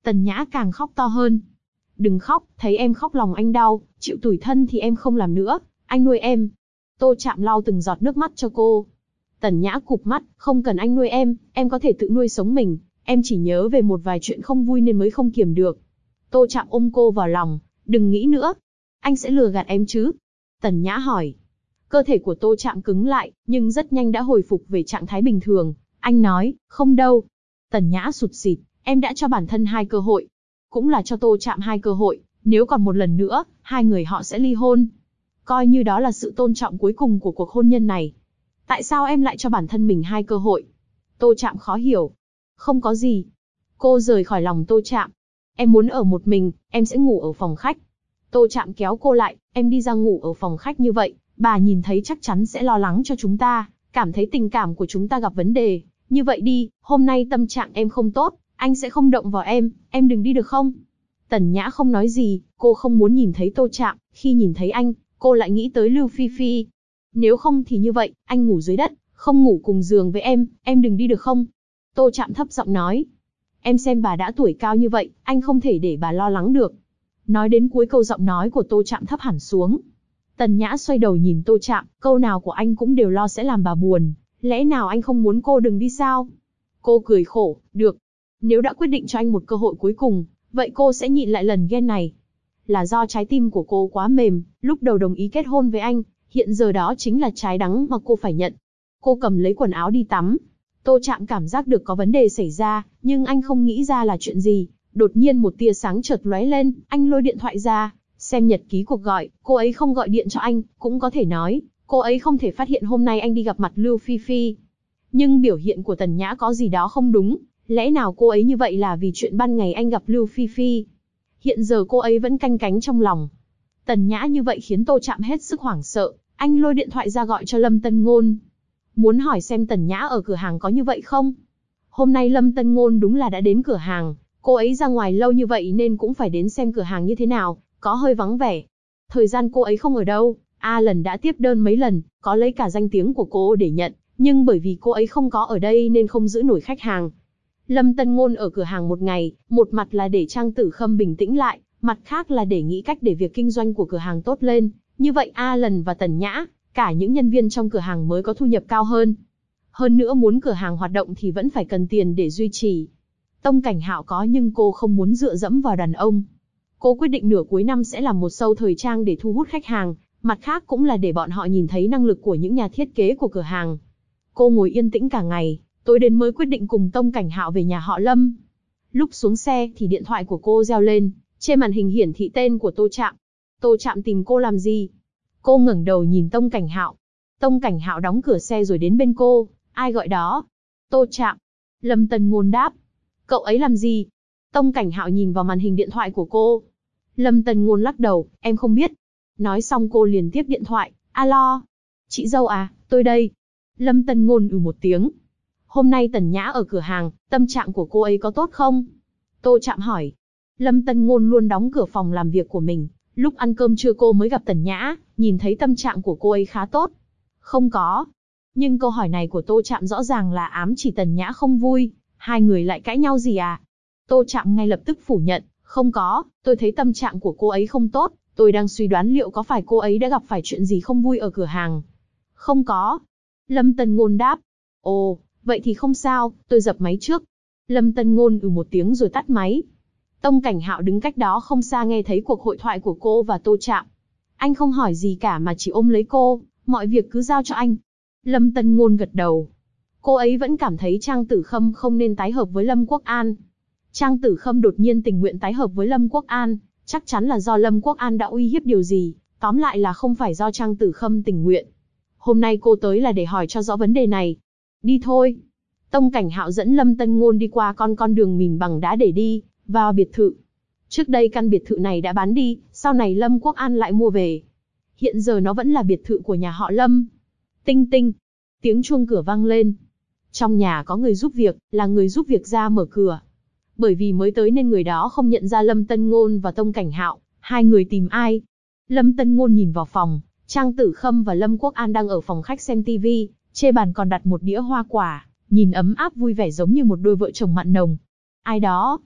Tần Nhã càng khóc to hơn. Đừng khóc, thấy em khóc lòng anh đau, chịu tủi thân thì em không làm nữa, anh nuôi em. Tô Trạm lau từng giọt nước mắt cho cô. Tần Nhã cụp mắt, không cần anh nuôi em có thể tự nuôi sống mình, em chỉ nhớ về một vài chuyện không vui nên mới không kiềm được. Tô Trạm ôm cô vào lòng, đừng nghĩ nữa. Anh sẽ lừa gạt em chứ? Tần Nhã hỏi. Cơ thể của Tô Trạm cứng lại, nhưng rất nhanh đã hồi phục về trạng thái bình thường. Anh nói, không đâu. Tần Nhã sụt sịt, em đã cho bản thân 2 cơ hội. Cũng là cho Tô Trạm 2 cơ hội, nếu còn một lần nữa, hai người họ sẽ ly hôn. Coi như đó là sự tôn trọng cuối cùng của cuộc hôn nhân này. Tại sao em lại cho bản thân mình 2 cơ hội? Tô Trạm khó hiểu. Không có gì. Cô rời khỏi lòng Tô Trạm. Em muốn ở một mình, em sẽ ngủ ở phòng khách. Tô Trạm kéo cô lại, em đi ra ngủ ở phòng khách như vậy, bà nhìn thấy chắc chắn sẽ lo lắng cho chúng ta, cảm thấy tình cảm của chúng ta gặp vấn đề. Như vậy đi, hôm nay tâm trạng em không tốt, anh sẽ không động vào em đừng đi được không? Tần Nhã không nói gì, cô không muốn nhìn thấy Tô Trạm, khi nhìn thấy anh, cô lại nghĩ tới Lưu Phi Phi. Nếu không thì như vậy, anh ngủ dưới đất, không ngủ cùng giường với em đừng đi được không? Tô Trạm thấp giọng nói. Em xem bà đã tuổi cao như vậy, anh không thể để bà lo lắng được. Nói đến cuối câu giọng nói của Tô Trạm thấp hẳn xuống. Tần Nhã xoay đầu nhìn Tô Trạm, câu nào của anh cũng đều lo sẽ làm bà buồn. Lẽ nào anh không muốn cô đừng đi sao? Cô cười khổ, được. Nếu đã quyết định cho anh một cơ hội cuối cùng, vậy cô sẽ nhịn lại lần ghen này. Là do trái tim của cô quá mềm, lúc đầu đồng ý kết hôn với anh, hiện giờ đó chính là trái đắng mà cô phải nhận. Cô cầm lấy quần áo đi tắm. Tô Trạm cảm giác được có vấn đề xảy ra, nhưng anh không nghĩ ra là chuyện gì. Đột nhiên một tia sáng chợt lóe lên, anh lôi điện thoại ra, xem nhật ký cuộc gọi, cô ấy không gọi điện cho anh, cũng có thể nói, cô ấy không thể phát hiện hôm nay anh đi gặp mặt Lưu Phi Phi. Nhưng biểu hiện của Tần Nhã có gì đó không đúng, lẽ nào cô ấy như vậy là vì chuyện ban ngày anh gặp Lưu Phi Phi? Hiện giờ cô ấy vẫn canh cánh trong lòng. Tần Nhã như vậy khiến Tô Trạm hết sức hoảng sợ, anh lôi điện thoại ra gọi cho Lâm Tân Ngôn. Muốn hỏi xem Tần Nhã ở cửa hàng có như vậy không? Hôm nay Lâm Tân Ngôn đúng là đã đến cửa hàng, cô ấy ra ngoài lâu như vậy nên cũng phải đến xem cửa hàng như thế nào, có hơi vắng vẻ. Thời gian cô ấy không ở đâu, Alan đã tiếp đơn mấy lần, có lấy cả danh tiếng của cô để nhận, nhưng bởi vì cô ấy không có ở đây nên không giữ nổi khách hàng. Lâm Tân Ngôn ở cửa hàng một ngày, một mặt là để Trang Tử Khâm bình tĩnh lại, mặt khác là để nghĩ cách để việc kinh doanh của cửa hàng tốt lên, như vậy Alan và Tần Nhã, cả những nhân viên trong cửa hàng mới có thu nhập cao hơn. Hơn nữa muốn cửa hàng hoạt động thì vẫn phải cần tiền để duy trì. Tông Cảnh Hạo có nhưng cô không muốn dựa dẫm vào đàn ông. Cô quyết định nửa cuối năm sẽ làm một show thời trang để thu hút khách hàng, mặt khác cũng là để bọn họ nhìn thấy năng lực của những nhà thiết kế của cửa hàng. Cô ngồi yên tĩnh cả ngày, tối đến mới quyết định cùng Tông Cảnh Hạo về nhà họ Lâm. Lúc xuống xe thì điện thoại của cô reo lên, trên màn hình hiển thị tên của Tô Trạm. Tô Trạm tìm cô làm gì? Cô ngẩng đầu nhìn Tông Cảnh Hạo. Tông Cảnh Hạo đóng cửa xe rồi đến bên cô. Ai gọi đó? Tô Trạm. Lâm Tân Ngôn đáp. Cậu ấy làm gì? Tông Cảnh Hạo nhìn vào màn hình điện thoại của cô. Lâm Tân Ngôn lắc đầu, em không biết. Nói xong cô liền tiếp điện thoại. Alo. Chị dâu à, tôi đây. Lâm Tân Ngôn một tiếng. Hôm nay Tần Nhã ở cửa hàng, tâm trạng của cô ấy có tốt không? Tô Trạm hỏi. Lâm Tân Ngôn luôn đóng cửa phòng làm việc của mình. Lúc ăn cơm trưa cô mới gặp Tần Nhã, nhìn thấy tâm trạng của cô ấy khá tốt. Không có. Nhưng câu hỏi này của Tô Trạm rõ ràng là ám chỉ Tần Nhã không vui. Hai người lại cãi nhau gì à? Tô Trạm ngay lập tức phủ nhận. Không có, tôi thấy tâm trạng của cô ấy không tốt. Tôi đang suy đoán liệu có phải cô ấy đã gặp phải chuyện gì không vui ở cửa hàng. Không có. Lâm Tân Ngôn đáp. Ồ, vậy thì không sao, tôi dập máy trước. Lâm Tân Ngôn một tiếng rồi tắt máy. Tông Cảnh Hạo đứng cách đó không xa nghe thấy cuộc hội thoại của cô và Tô Trạm. Anh không hỏi gì cả mà chỉ ôm lấy cô, mọi việc cứ giao cho anh. Lâm Tân Ngôn gật đầu. Cô ấy vẫn cảm thấy Trang Tử Khâm không nên tái hợp với Lâm Quốc An. Trang Tử Khâm đột nhiên tình nguyện tái hợp với Lâm Quốc An, chắc chắn là do Lâm Quốc An đã uy hiếp điều gì, tóm lại là không phải do Trang Tử Khâm tình nguyện. Hôm nay cô tới là để hỏi cho rõ vấn đề này. Đi thôi. Tông Cảnh Hạo dẫn Lâm Tân Ngôn đi qua con đường mìn bằng đá để đi vào biệt thự. Trước đây căn biệt thự này đã bán đi, sau này Lâm Quốc An lại mua về. Hiện giờ nó vẫn là biệt thự của nhà họ Lâm. Tinh tinh. Tiếng chuông cửa vang lên. Trong nhà có người giúp việc, là người giúp việc ra mở cửa. Bởi vì mới tới nên người đó không nhận ra Lâm Tân Ngôn và Tông Cảnh Hạo, hai người tìm ai. Lâm Tân Ngôn nhìn vào phòng, Trang Tử Khâm và Lâm Quốc An đang ở phòng khách xem TV, trên bàn còn đặt một đĩa hoa quả, nhìn ấm áp vui vẻ giống như một đôi vợ chồng mặn nồng. Ai đó?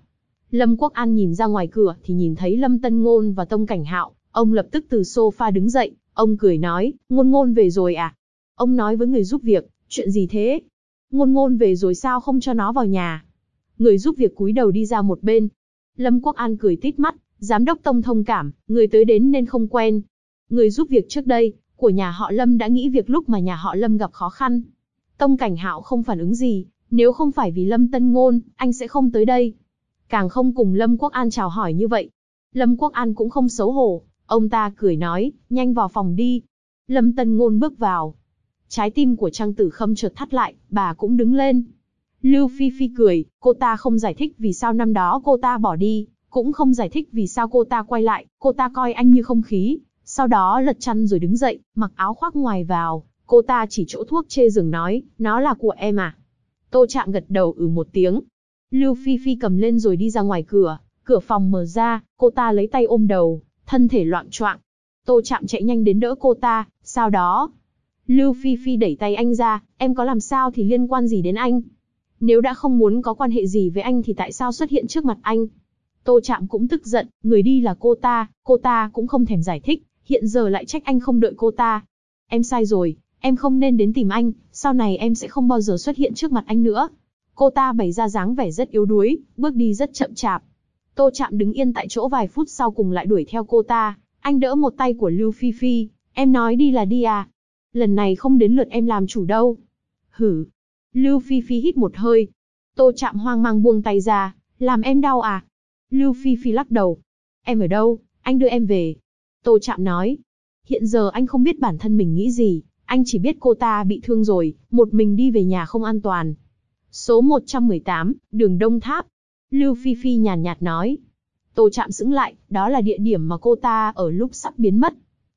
Lâm Quốc An nhìn ra ngoài cửa thì nhìn thấy Lâm Tân Ngôn và Tông Cảnh Hạo, ông lập tức từ sofa đứng dậy, ông cười nói, Ngôn Ngôn về rồi à? Ông nói với người giúp việc, chuyện gì thế? Ngôn Ngôn về rồi sao không cho nó vào nhà? Người giúp việc cúi đầu đi ra một bên. Lâm Quốc An cười tít mắt, giám đốc Tông thông cảm, người tới đến nên không quen. Người giúp việc trước đây, của nhà họ Lâm đã nghĩ việc lúc mà nhà họ Lâm gặp khó khăn. Tông Cảnh Hạo không phản ứng gì, nếu không phải vì Lâm Tân Ngôn, anh sẽ không tới đây. Càng không cùng Lâm Quốc An chào hỏi như vậy. Lâm Quốc An cũng không xấu hổ, ông ta cười nói, nhanh vào phòng đi. Lâm Tân Ngôn bước vào. Trái tim của Trang Tử Khâm chợt thắt lại, bà cũng đứng lên. Lưu Phi Phi cười, cô ta không giải thích vì sao năm đó cô ta bỏ đi, cũng không giải thích vì sao cô ta quay lại, cô ta coi anh như không khí. Sau đó lật chăn rồi đứng dậy, mặc áo khoác ngoài vào, cô ta chỉ chỗ thuốc chê giường nói, nó là của em à? Tô Trạm gật đầu một tiếng. Lưu Phi Phi cầm lên rồi đi ra ngoài cửa, cửa phòng mở ra, cô ta lấy tay ôm đầu, thân thể loạng choạng. Tô Trạm chạy nhanh đến đỡ cô ta, sau đó. Lưu Phi Phi đẩy tay anh ra, em có làm sao thì liên quan gì đến anh? Nếu đã không muốn có quan hệ gì với anh thì tại sao xuất hiện trước mặt anh? Tô Trạm cũng tức giận, người đi là cô ta cũng không thèm giải thích, hiện giờ lại trách anh không đợi cô ta. Em sai rồi, em không nên đến tìm anh, sau này em sẽ không bao giờ xuất hiện trước mặt anh nữa. Cô ta bày ra dáng vẻ rất yếu đuối, bước đi rất chậm chạp. Tô Trạm đứng yên tại chỗ vài phút sau cùng lại đuổi theo cô ta, anh đỡ một tay của Lưu Phi Phi, em nói đi là đi à? Lần này không đến lượt em làm chủ đâu. Hử. Lưu Phi Phi hít một hơi. Tô Trạm hoang mang buông tay ra, làm em đau à? Lưu Phi Phi lắc đầu. Em ở đâu, anh đưa em về. Tô Trạm nói. Hiện giờ anh không biết bản thân mình nghĩ gì, anh chỉ biết cô ta bị thương rồi, một mình đi về nhà không an toàn. Số 118, đường Đông Tháp. Lưu Phi Phi nhàn nhạt nói. Tô Trạm sững lại, đó là địa điểm mà cô ta ở lúc sắp biến mất.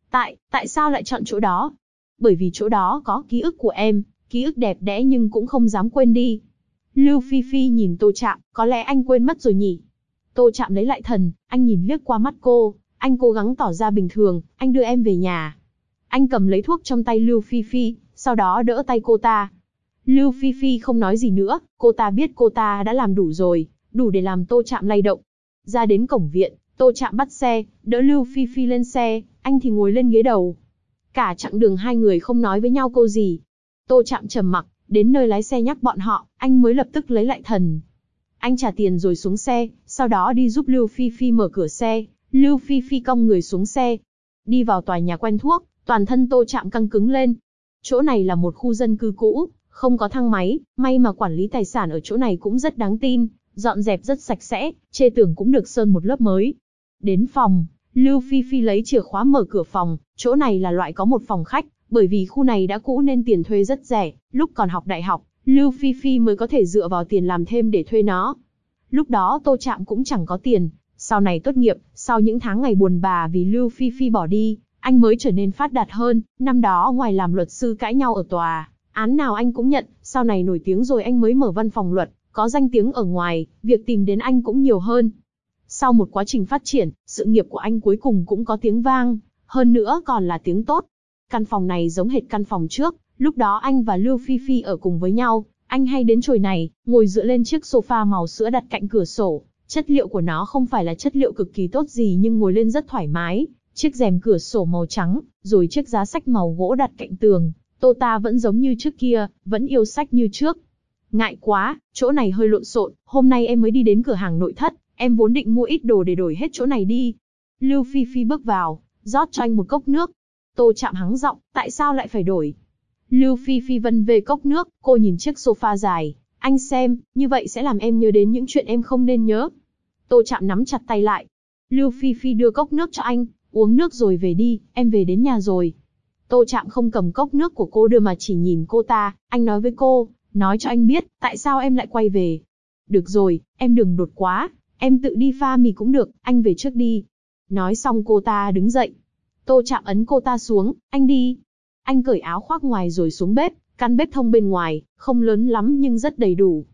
Tại sao lại chọn chỗ đó? Bởi vì chỗ đó có ký ức của em, ký ức đẹp đẽ nhưng cũng không dám quên đi. Lưu Phi Phi nhìn Tô Trạm, có lẽ anh quên mất rồi nhỉ? Tô Trạm lấy lại thần, anh nhìn liếc qua mắt cô, anh cố gắng tỏ ra bình thường, anh đưa em về nhà. Anh cầm lấy thuốc trong tay Lưu Phi Phi, sau đó đỡ tay cô ta. Lưu Phi Phi không nói gì nữa, cô ta biết cô ta đã làm đủ rồi, đủ để làm Tô Trạm lay động. Ra đến cổng viện, Tô Trạm bắt xe, đỡ Lưu Phi Phi lên xe, anh thì ngồi lên ghế đầu. Cả chặng đường hai người không nói với nhau câu gì. Tô Trạm trầm mặc, đến nơi lái xe nhắc bọn họ, anh mới lập tức lấy lại thần. Anh trả tiền rồi xuống xe, sau đó đi giúp Lưu Phi Phi mở cửa xe, Lưu Phi Phi cong người xuống xe. Đi vào tòa nhà quen thuộc, toàn thân Tô Trạm căng cứng lên. Chỗ này là một khu dân cư cũ, không có thang máy, may mà quản lý tài sản ở chỗ này cũng rất đáng tin, dọn dẹp rất sạch sẽ, chê tường cũng được sơn một lớp mới. Đến phòng, Lưu Phi Phi lấy chìa khóa mở cửa phòng, chỗ này là loại có một phòng khách, bởi vì khu này đã cũ nên tiền thuê rất rẻ, lúc còn học đại học, Lưu Phi Phi mới có thể dựa vào tiền làm thêm để thuê nó. Lúc đó Tô Trạm cũng chẳng có tiền, sau này tốt nghiệp, sau những tháng ngày buồn bã vì Lưu Phi Phi bỏ đi, anh mới trở nên phát đạt hơn, năm đó ngoài làm luật sư cãi nhau ở tòa, án nào anh cũng nhận, sau này nổi tiếng rồi anh mới mở văn phòng luật, có danh tiếng ở ngoài, việc tìm đến anh cũng nhiều hơn. Sau một quá trình phát triển, sự nghiệp của anh cuối cùng cũng có tiếng vang, hơn nữa còn là tiếng tốt. Căn phòng này giống hệt căn phòng trước, lúc đó anh và Lưu Phi Phi ở cùng với nhau, anh hay đến chồi này, ngồi dựa lên chiếc sofa màu sữa đặt cạnh cửa sổ, chất liệu của nó không phải là chất liệu cực kỳ tốt gì nhưng ngồi lên rất thoải mái, chiếc rèm cửa sổ màu trắng, rồi chiếc giá sách màu gỗ đặt cạnh tường, Tô ta vẫn giống như trước kia, vẫn yêu sách như trước. Ngại quá, chỗ này hơi lộn xộn, hôm nay em mới đi đến cửa hàng nội thất, em vốn định mua ít đồ để đổi hết chỗ này đi. Lưu Phi Phi bước vào, rót cho anh một cốc nước. Tô Trạm hắng giọng, tại sao lại phải đổi? Lưu Phi Phi vân về cốc nước, cô nhìn chiếc sofa dài, anh xem, như vậy sẽ làm em nhớ đến những chuyện em không nên nhớ. Tô Trạm nắm chặt tay lại. Lưu Phi Phi đưa cốc nước cho anh, uống nước rồi về đi, em về đến nhà rồi. Tô Trạm không cầm cốc nước của cô đưa mà chỉ nhìn cô ta, anh nói với cô, nói cho anh biết, tại sao em lại quay về. Được rồi, em đừng đột quá, em tự đi pha mì cũng được, anh về trước đi. Nói xong cô ta đứng dậy. Tô Trạm ấn cô ta xuống, anh đi. Anh cởi áo khoác ngoài rồi xuống bếp, căn bếp thông bên ngoài, không lớn lắm nhưng rất đầy đủ.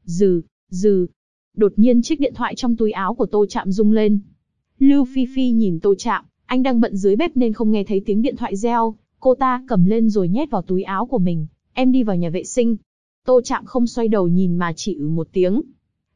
Dừ. Đột nhiên chiếc điện thoại trong túi áo của Tô Trạm rung lên. Lưu Phi Phi nhìn Tô Trạm, anh đang bận dưới bếp nên không nghe thấy tiếng điện thoại reo, cô ta cầm lên rồi nhét vào túi áo của mình. Em đi vào nhà vệ sinh. Tô Trạm không xoay đầu nhìn mà chỉ một tiếng.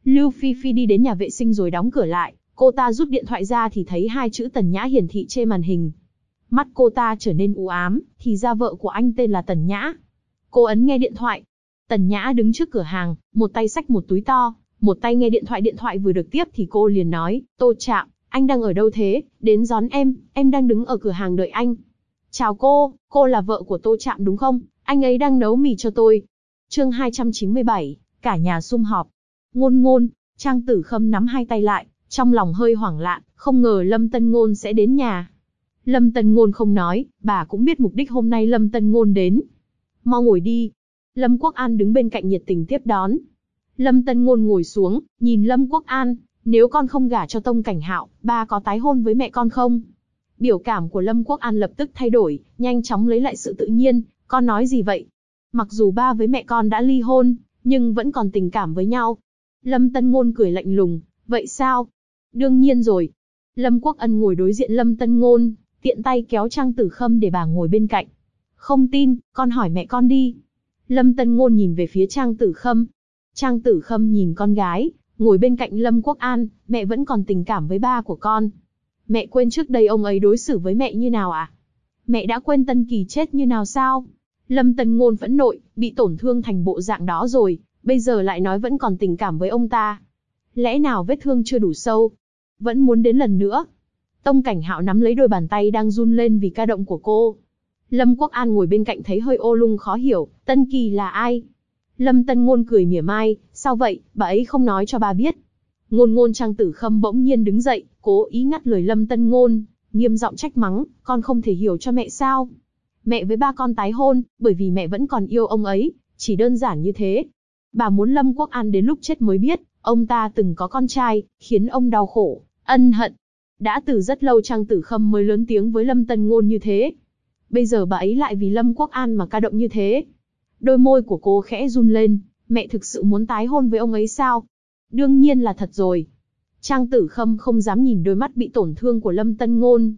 Lưu Phi Phi đi đến nhà vệ sinh rồi đóng cửa lại, cô ta rút điện thoại ra thì thấy hai chữ Tần Nhã hiển thị trên màn hình. Mắt cô ta trở nên u ám, thì ra vợ của anh tên là Tần Nhã. Cô ấn nghe điện thoại. Tần Nhã đứng trước cửa hàng, một tay xách một túi to, một tay nghe điện thoại vừa được tiếp thì cô liền nói, Tô Trạm, anh đang ở đâu thế, đến đón em đang đứng ở cửa hàng đợi anh. Chào cô là vợ của Tô Trạm đúng không, anh ấy đang nấu mì cho tôi. Chương 297, cả nhà sum họp. Ngôn, Trang Tử Khâm nắm hai tay lại, trong lòng hơi hoảng loạn, không ngờ Lâm Tân Ngôn sẽ đến nhà. Lâm Tân Ngôn không nói, bà cũng biết mục đích hôm nay Lâm Tân Ngôn đến. Mau ngồi đi. Lâm Quốc An đứng bên cạnh nhiệt tình tiếp đón. Lâm Tân Ngôn ngồi xuống, nhìn Lâm Quốc An, nếu con không gả cho Tông Cảnh Hạo, ba có tái hôn với mẹ con không? Biểu cảm của Lâm Quốc An lập tức thay đổi, nhanh chóng lấy lại sự tự nhiên, con nói gì vậy? Mặc dù ba với mẹ con đã ly hôn, nhưng vẫn còn tình cảm với nhau. Lâm Tân Ngôn cười lạnh lùng, vậy sao? Đương nhiên rồi. Lâm Quốc Ân ngồi đối diện Lâm Tân Ngôn, tiện tay kéo Trang Tử Khâm để bà ngồi bên cạnh. Không tin, con hỏi mẹ con đi. Lâm Tân Ngôn nhìn về phía Trang Tử Khâm. Trang Tử Khâm nhìn con gái, ngồi bên cạnh Lâm Quốc An, mẹ vẫn còn tình cảm với ba của con. Mẹ quên trước đây ông ấy đối xử với mẹ như nào à? Mẹ đã quên Tân Kỳ chết như nào sao? Lâm Tân Ngôn phẫn nộ, bị tổn thương thành bộ dạng đó rồi, bây giờ lại nói vẫn còn tình cảm với ông ta. Lẽ nào vết thương chưa đủ sâu? Vẫn muốn đến lần nữa? Tông Cảnh Hạo nắm lấy đôi bàn tay đang run lên vì ca động của cô. Lâm Quốc An ngồi bên cạnh thấy hơi ô lung khó hiểu, Tân Kỳ là ai? Lâm Tân Ngôn cười mỉa mai, sao vậy, bà ấy không nói cho ba biết. Ngôn Trang Tử Khâm bỗng nhiên đứng dậy, cố ý ngắt lời Lâm Tân Ngôn, nghiêm giọng trách mắng, con không thể hiểu cho mẹ sao? Mẹ với ba con tái hôn, bởi vì mẹ vẫn còn yêu ông ấy, chỉ đơn giản như thế. Bà muốn Lâm Quốc An đến lúc chết mới biết, ông ta từng có con trai, khiến ông đau khổ, ân hận. Đã từ rất lâu Trang Tử Khâm mới lớn tiếng với Lâm Tân Ngôn như thế. Bây giờ bà ấy lại vì Lâm Quốc An mà ca động như thế. Đôi môi của cô khẽ run lên, mẹ thực sự muốn tái hôn với ông ấy sao? Đương nhiên là thật rồi. Trang Tử Khâm không dám nhìn đôi mắt bị tổn thương của Lâm Tân Ngôn.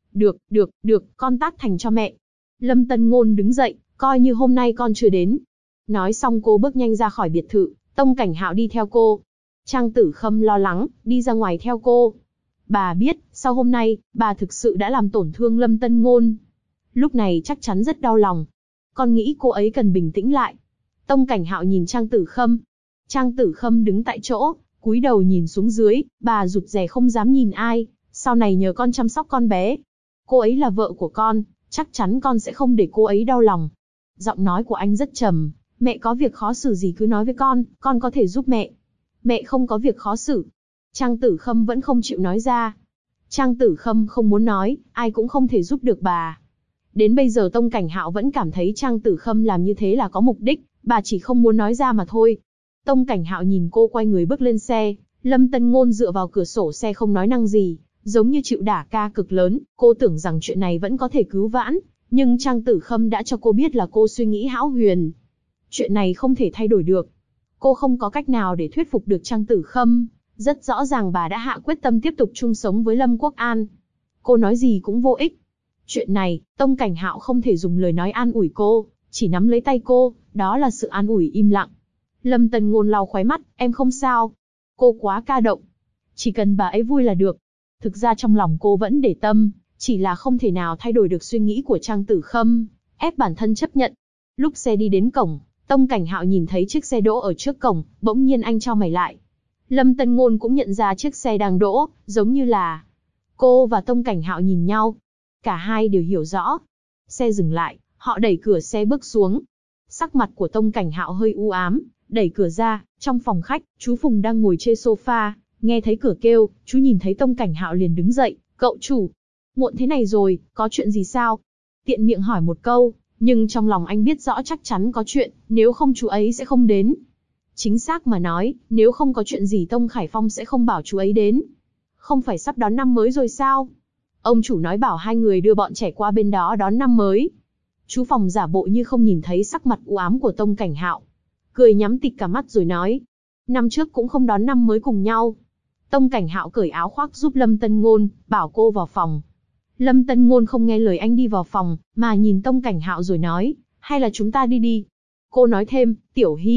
Được, con tát thành cho mẹ. Lâm Tân Ngôn đứng dậy, coi như hôm nay con chưa đến. Nói xong cô bước nhanh ra khỏi biệt thự, Tông Cảnh Hạo đi theo cô. Trang Tử Khâm lo lắng, đi ra ngoài theo cô. Bà biết, sau hôm nay, bà thực sự đã làm tổn thương Lâm Tân Ngôn. Lúc này chắc chắn rất đau lòng. Con nghĩ cô ấy cần bình tĩnh lại. Tông Cảnh Hạo nhìn Trang Tử Khâm. Trang Tử Khâm đứng tại chỗ, cúi đầu nhìn xuống dưới, bà rụt rè không dám nhìn ai. Sau này nhờ con chăm sóc con bé. Cô ấy là vợ của con, chắc chắn con sẽ không để cô ấy đau lòng. Giọng nói của anh rất trầm, mẹ có việc khó xử gì cứ nói với con có thể giúp mẹ. Mẹ không có việc khó xử. Trang Tử Khâm vẫn không chịu nói ra. Trang Tử Khâm không muốn nói, ai cũng không thể giúp được bà. Đến bây giờ Tông Cảnh Hạo vẫn cảm thấy Trang Tử Khâm làm như thế là có mục đích, bà chỉ không muốn nói ra mà thôi. Tông Cảnh Hạo nhìn cô quay người bước lên xe, Lâm Tân Ngôn dựa vào cửa sổ xe không nói năng gì, giống như chịu đả ca cực lớn, cô tưởng rằng chuyện này vẫn có thể cứu vãn, nhưng Trang Tử Khâm đã cho cô biết là cô suy nghĩ hão huyền. Chuyện này không thể thay đổi được. Cô không có cách nào để thuyết phục được Trang Tử Khâm, rất rõ ràng bà đã hạ quyết tâm tiếp tục chung sống với Lâm Quốc An. Cô nói gì cũng vô ích. Chuyện này, Tông Cảnh Hạo không thể dùng lời nói an ủi cô, chỉ nắm lấy tay cô, đó là sự an ủi im lặng. Lâm Tân Ngôn lau khóe mắt, em không sao. Cô quá ca động. Chỉ cần bà ấy vui là được. Thực ra trong lòng cô vẫn để tâm, chỉ là không thể nào thay đổi được suy nghĩ của Trang Tử Khâm, ép bản thân chấp nhận. Lúc xe đi đến cổng, Tông Cảnh Hạo nhìn thấy chiếc xe đỗ ở trước cổng, bỗng nhiên anh chau mày lại. Lâm Tân Ngôn cũng nhận ra chiếc xe đang đỗ, giống như là... Cô và Tông Cảnh Hạo nhìn nhau. Cả hai đều hiểu rõ. Xe dừng lại, họ đẩy cửa xe bước xuống. Sắc mặt của Tông Cảnh Hạo hơi u ám, đẩy cửa ra, trong phòng khách, chú Phùng đang ngồi trên sofa, nghe thấy cửa kêu, chú nhìn thấy Tông Cảnh Hạo liền đứng dậy, cậu chủ. Muộn thế này rồi, có chuyện gì sao? Tiện miệng hỏi một câu, nhưng trong lòng anh biết rõ chắc chắn có chuyện, nếu không chú ấy sẽ không đến. Chính xác mà nói, nếu không có chuyện gì Tông Khải Phong sẽ không bảo chú ấy đến. Không phải sắp đón năm mới rồi sao? Ông chủ nói bảo hai người đưa bọn trẻ qua bên đó đón năm mới. Chú Phòng giả bộ như không nhìn thấy sắc mặt u ám của Tông Cảnh Hạo. Cười nhắm tịt cả mắt rồi nói. Năm trước cũng không đón năm mới cùng nhau. Tông Cảnh Hạo cởi áo khoác giúp Lâm Tân Ngôn, bảo cô vào phòng. Lâm Tân Ngôn không nghe lời anh đi vào phòng, mà nhìn Tông Cảnh Hạo rồi nói, hay là chúng ta đi đi. Cô nói thêm, Tiểu Hy,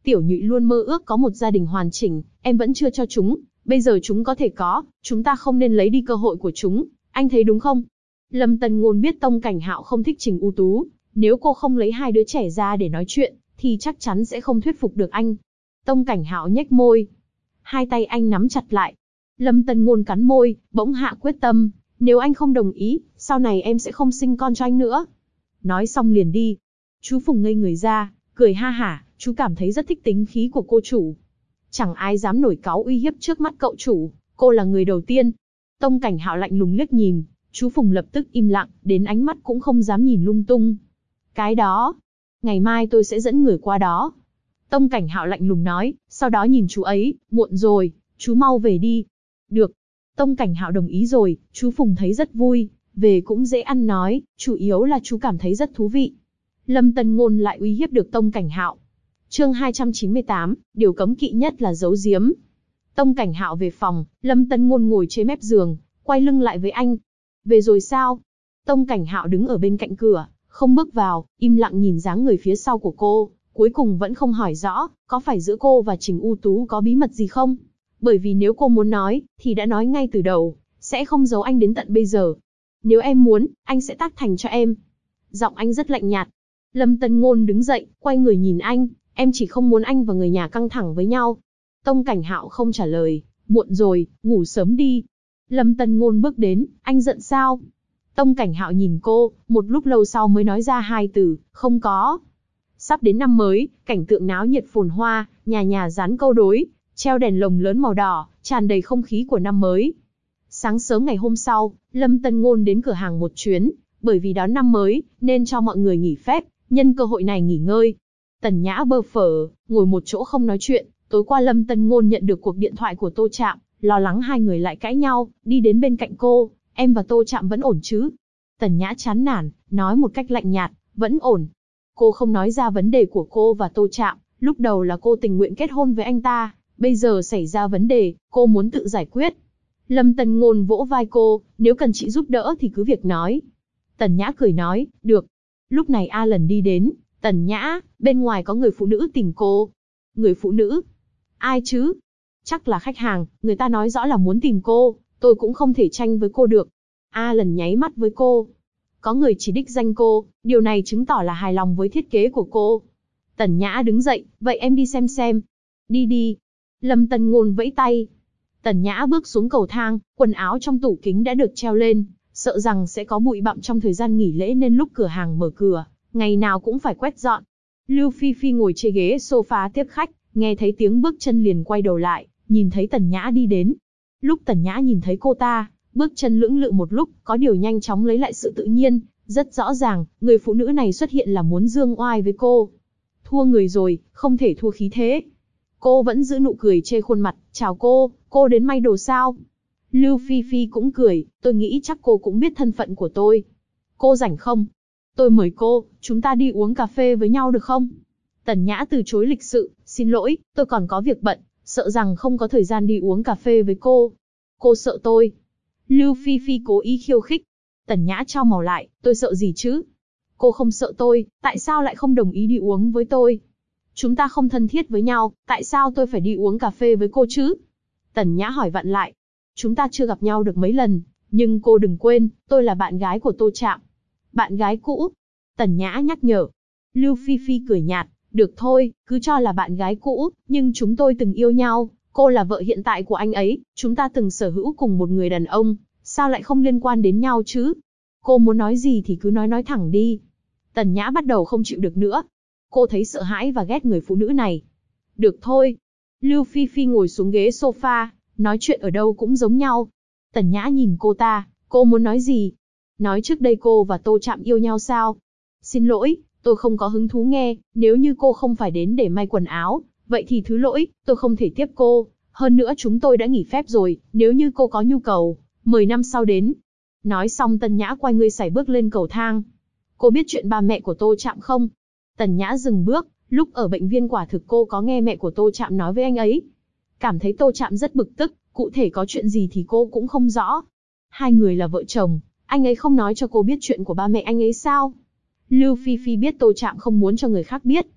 Tiểu Nhụy luôn mơ ước có một gia đình hoàn chỉnh, em vẫn chưa cho chúng, bây giờ chúng có thể có, chúng ta không nên lấy đi cơ hội của chúng, anh thấy đúng không? Lâm Tân Ngôn biết Tông Cảnh Hạo không thích Trình U Tú, nếu cô không lấy hai đứa trẻ ra để nói chuyện, thì chắc chắn sẽ không thuyết phục được anh. Tông Cảnh Hạo nhếch môi, hai tay anh nắm chặt lại. Lâm Tân Ngôn cắn môi, bỗng hạ quyết tâm, nếu anh không đồng ý, sau này em sẽ không sinh con cho anh nữa. Nói xong liền đi. Chú Phùng ngây người ra, cười ha hả, chú cảm thấy rất thích tính khí của cô chủ. Chẳng ai dám nổi cáu uy hiếp trước mắt cậu chủ, cô là người đầu tiên. Tông Cảnh Hạo lạnh lùng liếc nhìn, chú Phùng lập tức im lặng, đến ánh mắt cũng không dám nhìn lung tung. Cái đó, ngày mai tôi sẽ dẫn người qua đó. Tông Cảnh Hạo lạnh lùng nói, sau đó nhìn chú ấy, muộn rồi, chú mau về đi. Được. Tông Cảnh Hạo đồng ý rồi, chú Phùng thấy rất vui, về cũng dễ ăn nói, chủ yếu là chú cảm thấy rất thú vị. Lâm Tân Ngôn lại uy hiếp được Tông Cảnh Hạo. Chương 298, điều cấm kỵ nhất là giấu giếm. Tông Cảnh Hạo về phòng, Lâm Tân Ngôn ngồi trên mép giường, quay lưng lại với anh. Về rồi sao? Tông Cảnh Hạo đứng ở bên cạnh cửa, không bước vào, im lặng nhìn dáng người phía sau của cô, cuối cùng vẫn không hỏi rõ, có phải giữa cô và Trình U Tú có bí mật gì không? Bởi vì nếu cô muốn nói, thì đã nói ngay từ đầu, sẽ không giấu anh đến tận bây giờ. Nếu em muốn, anh sẽ tác thành cho em. Giọng anh rất lạnh nhạt. Lâm Tân Ngôn đứng dậy, quay người nhìn anh, em chỉ không muốn anh và người nhà căng thẳng với nhau. Tông Cảnh Hạo không trả lời, muộn rồi, ngủ sớm đi. Lâm Tân Ngôn bước đến, anh giận sao? Tông Cảnh Hạo nhìn cô, một lúc lâu sau mới nói ra hai từ, không có. Sắp đến năm mới, cảnh tượng náo nhiệt phồn hoa, nhà nhà dán câu đối, treo đèn lồng lớn màu đỏ, tràn đầy không khí của năm mới. Sáng sớm ngày hôm sau, Lâm Tân Ngôn đến cửa hàng một chuyến, bởi vì đón năm mới, nên cho mọi người nghỉ phép, nhân cơ hội này nghỉ ngơi. Tần Nhã bơ phờ, ngồi một chỗ không nói chuyện, tối qua Lâm Tân Ngôn nhận được cuộc điện thoại của Tô Trạm, lo lắng hai người lại cãi nhau, đi đến bên cạnh cô, em và Tô Trạm vẫn ổn chứ? Tần Nhã chán nản, nói một cách lạnh nhạt, vẫn ổn. Cô không nói ra vấn đề của cô và Tô Trạm, lúc đầu là cô tình nguyện kết hôn với anh ta, bây giờ xảy ra vấn đề, cô muốn tự giải quyết. Lâm Tân Ngôn vỗ vai cô, nếu cần chị giúp đỡ thì cứ việc nói. Tần Nhã cười nói, được. Lúc này Alan đi đến, Tần Nhã, bên ngoài có người phụ nữ tìm cô. Người phụ nữ? Ai chứ? Chắc là khách hàng, người ta nói rõ là muốn tìm cô, tôi cũng không thể tranh với cô được. Alan nháy mắt với cô. Có người chỉ đích danh cô, điều này chứng tỏ là hài lòng với thiết kế của cô. Tần Nhã đứng dậy, vậy em đi xem. Đi đi. Lâm Tân Ngôn vẫy tay. Tần Nhã bước xuống cầu thang, quần áo trong tủ kính đã được treo lên, sợ rằng sẽ có bụi bặm trong thời gian nghỉ lễ nên lúc cửa hàng mở cửa, ngày nào cũng phải quét dọn. Lưu Phi Phi ngồi trên ghế sofa tiếp khách, nghe thấy tiếng bước chân liền quay đầu lại, nhìn thấy Tần Nhã đi đến. Lúc Tần Nhã nhìn thấy cô ta, bước chân lưỡng lự một lúc, có điều nhanh chóng lấy lại sự tự nhiên, rất rõ ràng, người phụ nữ này xuất hiện là muốn giương oai với cô. Thua người rồi, không thể thua khí thế. Cô vẫn giữ nụ cười trên khuôn mặt, chào cô đến may đồ sao? Lưu Phi Phi cũng cười, tôi nghĩ chắc cô cũng biết thân phận của tôi. Cô rảnh không? Tôi mời cô, chúng ta đi uống cà phê với nhau được không? Tần Nhã từ chối lịch sự, xin lỗi, tôi còn có việc bận, sợ rằng không có thời gian đi uống cà phê với cô. Cô sợ tôi? Lưu Phi Phi cố ý khiêu khích. Tần Nhã chau màu lại, tôi sợ gì chứ? Cô không sợ tôi, tại sao lại không đồng ý đi uống với tôi? Chúng ta không thân thiết với nhau, tại sao tôi phải đi uống cà phê với cô chứ? Tần Nhã hỏi vặn lại. Chúng ta chưa gặp nhau được mấy lần, nhưng cô đừng quên, tôi là bạn gái của Tô Trạm. Bạn gái cũ? Tần Nhã nhắc nhở. Lưu Phi Phi cười nhạt, được thôi, cứ cho là bạn gái cũ, nhưng chúng tôi từng yêu nhau, cô là vợ hiện tại của anh ấy, chúng ta từng sở hữu cùng một người đàn ông, sao lại không liên quan đến nhau chứ? Cô muốn nói gì thì cứ nói thẳng đi. Tần Nhã bắt đầu không chịu được nữa. Cô thấy sợ hãi và ghét người phụ nữ này. Được thôi. Lưu Phi Phi ngồi xuống ghế sofa, nói chuyện ở đâu cũng giống nhau. Tần Nhã nhìn cô ta, cô muốn nói gì? Nói trước đây cô và Tô Trạm yêu nhau sao? Xin lỗi, tôi không có hứng thú nghe, nếu như cô không phải đến để may quần áo, vậy thì thứ lỗi, tôi không thể tiếp cô. Hơn nữa chúng tôi đã nghỉ phép rồi, nếu như cô có nhu cầu, 10 năm sau đến. Nói xong Tần Nhã quay người sải bước lên cầu thang. Cô biết chuyện ba mẹ của Tô Trạm không? Tần Nhã dừng bước, lúc ở bệnh viện quả thực cô có nghe mẹ của Tô Trạm nói với anh ấy. Cảm thấy Tô Trạm rất bực tức, cụ thể có chuyện gì thì cô cũng không rõ. Hai người là vợ chồng, anh ấy không nói cho cô biết chuyện của ba mẹ anh ấy sao? Lưu Phi Phi biết Tô Trạm không muốn cho người khác biết.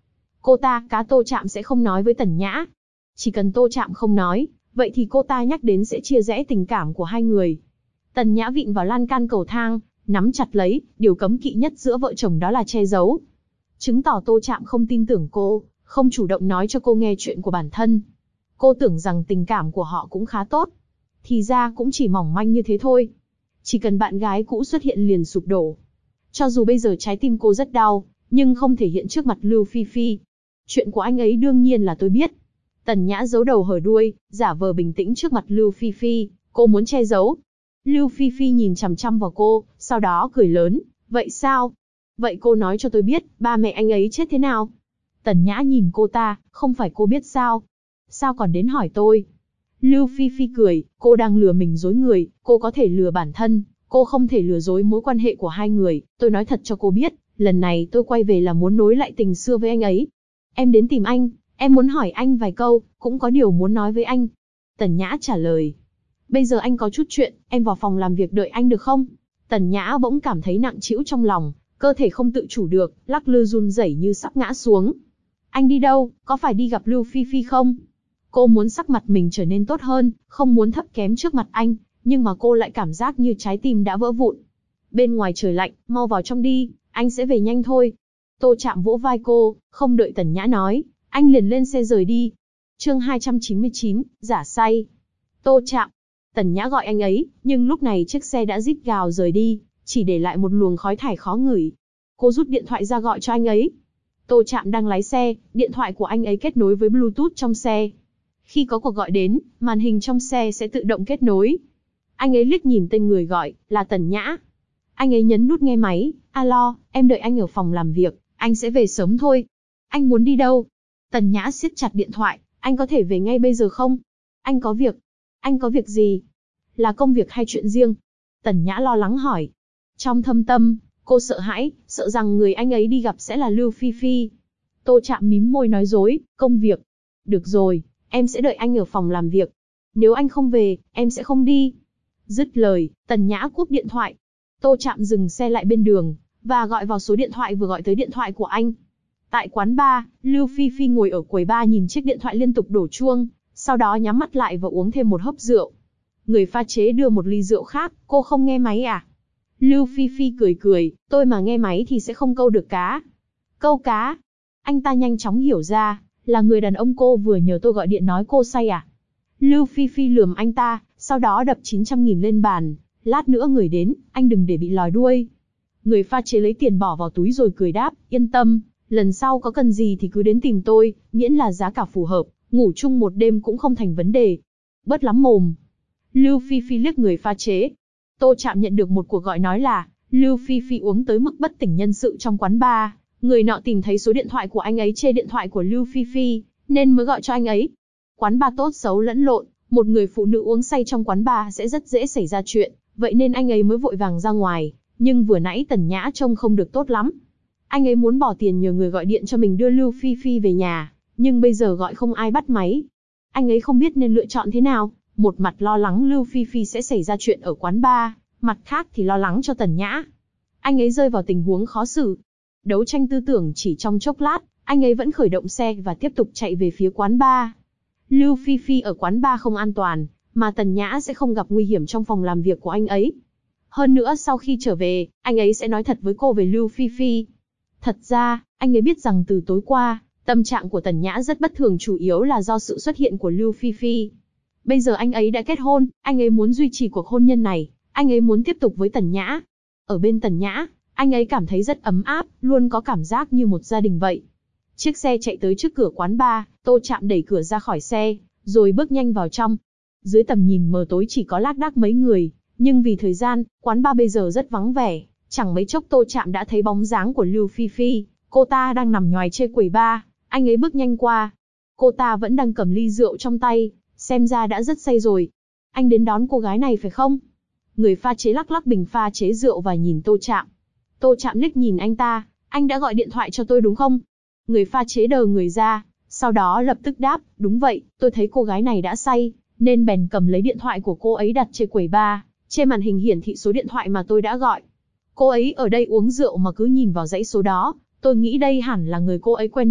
Cô ta, cá Tô Trạm sẽ không nói với Tần Nhã. Chỉ cần Tô Trạm không nói, vậy thì cô ta nhắc đến sẽ chia rẽ tình cảm của hai người. Tần Nhã vịn vào lan can cầu thang, nắm chặt lấy, điều cấm kỵ nhất giữa vợ chồng đó là che giấu. Chứng tỏ Tô Trạm không tin tưởng cô, không chủ động nói cho cô nghe chuyện của bản thân. Cô tưởng rằng tình cảm của họ cũng khá tốt. Thì ra cũng chỉ mỏng manh như thế thôi. Chỉ cần bạn gái cũ xuất hiện liền sụp đổ. Cho dù bây giờ trái tim cô rất đau, nhưng không thể hiện trước mặt Lưu Phi Phi. Chuyện của anh ấy đương nhiên là tôi biết. Tần Nhã giấu đầu hở đuôi, giả vờ bình tĩnh trước mặt Lưu Phi Phi, cô muốn che giấu. Lưu Phi Phi nhìn chằm chằm vào cô, sau đó cười lớn, vậy sao? Vậy cô nói cho tôi biết, ba mẹ anh ấy chết thế nào? Tần Nhã nhìn cô ta, không phải cô biết sao? Sao còn đến hỏi tôi? Lưu Phi Phi cười, cô đang lừa mình dối người, cô có thể lừa bản thân, cô không thể lừa dối mối quan hệ của hai người. Tôi nói thật cho cô biết, lần này tôi quay về là muốn nối lại tình xưa với anh ấy. Em đến tìm anh, em muốn hỏi anh vài câu, cũng có điều muốn nói với anh. Tần Nhã trả lời. Bây giờ anh có chút chuyện, em vào phòng làm việc đợi anh được không? Tần Nhã bỗng cảm thấy nặng trĩu trong lòng, cơ thể không tự chủ được, lắc lư run rẩy như sắp ngã xuống. Anh đi đâu, có phải đi gặp Lưu Phi Phi không? Cô muốn sắc mặt mình trở nên tốt hơn, không muốn thấp kém trước mặt anh, nhưng mà cô lại cảm giác như trái tim đã vỡ vụn. Bên ngoài trời lạnh, mau vào trong đi, anh sẽ về nhanh thôi. Tô Trạm vỗ vai cô, không đợi Tần Nhã nói, anh liền lên xe rời đi. Chương 299, giả say. Tô Trạm. Tần Nhã gọi anh ấy, nhưng lúc này chiếc xe đã rít gào rời đi, chỉ để lại một luồng khói thải khó ngửi. Cô rút điện thoại ra gọi cho anh ấy. Tô Trạm đang lái xe, điện thoại của anh ấy kết nối với Bluetooth trong xe. Khi có cuộc gọi đến, màn hình trong xe sẽ tự động kết nối. Anh ấy liếc nhìn tên người gọi, là Tần Nhã. Anh ấy nhấn nút nghe máy, alo, em đợi anh ở phòng làm việc, anh sẽ về sớm thôi. Anh muốn đi đâu? Tần Nhã siết chặt điện thoại, anh có thể về ngay bây giờ không? Anh có việc. Anh có việc gì? Là công việc hay chuyện riêng? Tần Nhã lo lắng hỏi. Trong thâm tâm, cô sợ hãi, sợ rằng người anh ấy đi gặp sẽ là Lưu Phi Phi. Tô Trạm mím môi nói dối, công việc. Được rồi, em sẽ đợi anh ở phòng làm việc. Nếu anh không về, em sẽ không đi. Dứt lời, Tần Nhã cúp điện thoại. Tô Trạm dừng xe lại bên đường, và gọi vào số điện thoại vừa gọi tới điện thoại của anh. Tại quán bar, Lưu Phi Phi ngồi ở quầy bar nhìn chiếc điện thoại liên tục đổ chuông, sau đó nhắm mắt lại và uống thêm một hớp rượu. Người pha chế đưa một ly rượu khác, cô không nghe máy à? Lưu Phi Phi cười cười, tôi mà nghe máy thì sẽ không câu được cá. Câu cá? Anh ta nhanh chóng hiểu ra, là người đàn ông cô vừa nhờ tôi gọi điện nói cô say à? Lưu Phi Phi lườm anh ta, sau đó đập 900.000 lên bàn. Lát nữa người đến, anh đừng để bị lòi đuôi. Người pha chế lấy tiền bỏ vào túi rồi cười đáp, yên tâm, lần sau có cần gì thì cứ đến tìm tôi, miễn là giá cả phù hợp, ngủ chung một đêm cũng không thành vấn đề. Bớt lắm mồm. Lưu Phi Phi liếc người pha chế. Tô Trạm nhận được một cuộc gọi nói là, Lưu Phi Phi uống tới mức bất tỉnh nhân sự trong quán bar. Người nọ tìm thấy số điện thoại của anh ấy trên điện thoại của Lưu Phi Phi, nên mới gọi cho anh ấy. Quán bar tốt xấu lẫn lộn, một người phụ nữ uống say trong quán bar sẽ rất dễ xảy ra chuyện, vậy nên anh ấy mới vội vàng ra ngoài. Nhưng vừa nãy Tần Nhã trông không được tốt lắm. Anh ấy muốn bỏ tiền nhờ người gọi điện cho mình đưa Lưu Phi Phi về nhà, nhưng bây giờ gọi không ai bắt máy. Anh ấy không biết nên lựa chọn thế nào, một mặt lo lắng Lưu Phi Phi sẽ xảy ra chuyện ở quán bar, mặt khác thì lo lắng cho Tần Nhã. Anh ấy rơi vào tình huống khó xử. Đấu tranh tư tưởng chỉ trong chốc lát, anh ấy vẫn khởi động xe và tiếp tục chạy về phía quán bar. Lưu Phi Phi ở quán bar không an toàn, mà Tần Nhã sẽ không gặp nguy hiểm trong phòng làm việc của anh ấy. Hơn nữa sau khi trở về, anh ấy sẽ nói thật với cô về Lưu Phi Phi. Thật ra, anh ấy biết rằng từ tối qua, tâm trạng của Tần Nhã rất bất thường chủ yếu là do sự xuất hiện của Lưu Phi Phi. Bây giờ anh ấy đã kết hôn, anh ấy muốn duy trì cuộc hôn nhân này, anh ấy muốn tiếp tục với Tần Nhã. Ở bên Tần Nhã, anh ấy cảm thấy rất ấm áp, luôn có cảm giác như một gia đình vậy. Chiếc xe chạy tới trước cửa quán bar, Tô Trạm đẩy cửa ra khỏi xe, rồi bước nhanh vào trong. Dưới tầm nhìn mờ tối chỉ có lác đác mấy người, nhưng vì thời gian, quán bar bây giờ rất vắng vẻ. Chẳng mấy chốc Tô Trạm đã thấy bóng dáng của Lưu Phi Phi, cô ta đang nằm nhoài trên quầy bar, anh ấy bước nhanh qua. Cô ta vẫn đang cầm ly rượu trong tay, xem ra đã rất say rồi. Anh đến đón cô gái này phải không? Người pha chế lắc lắc bình pha chế rượu và nhìn Tô Trạm. Tô Trạm liếc nhìn anh ta, anh đã gọi điện thoại cho tôi đúng không? Người pha chế đờ người ra, sau đó lập tức đáp, đúng vậy, tôi thấy cô gái này đã say, nên bèn cầm lấy điện thoại của cô ấy đặt trên quầy bar, trên màn hình hiển thị số điện thoại mà tôi đã gọi. Cô ấy ở đây uống rượu mà cứ nhìn vào dãy số đó, tôi nghĩ đây hẳn là người cô ấy quen biết,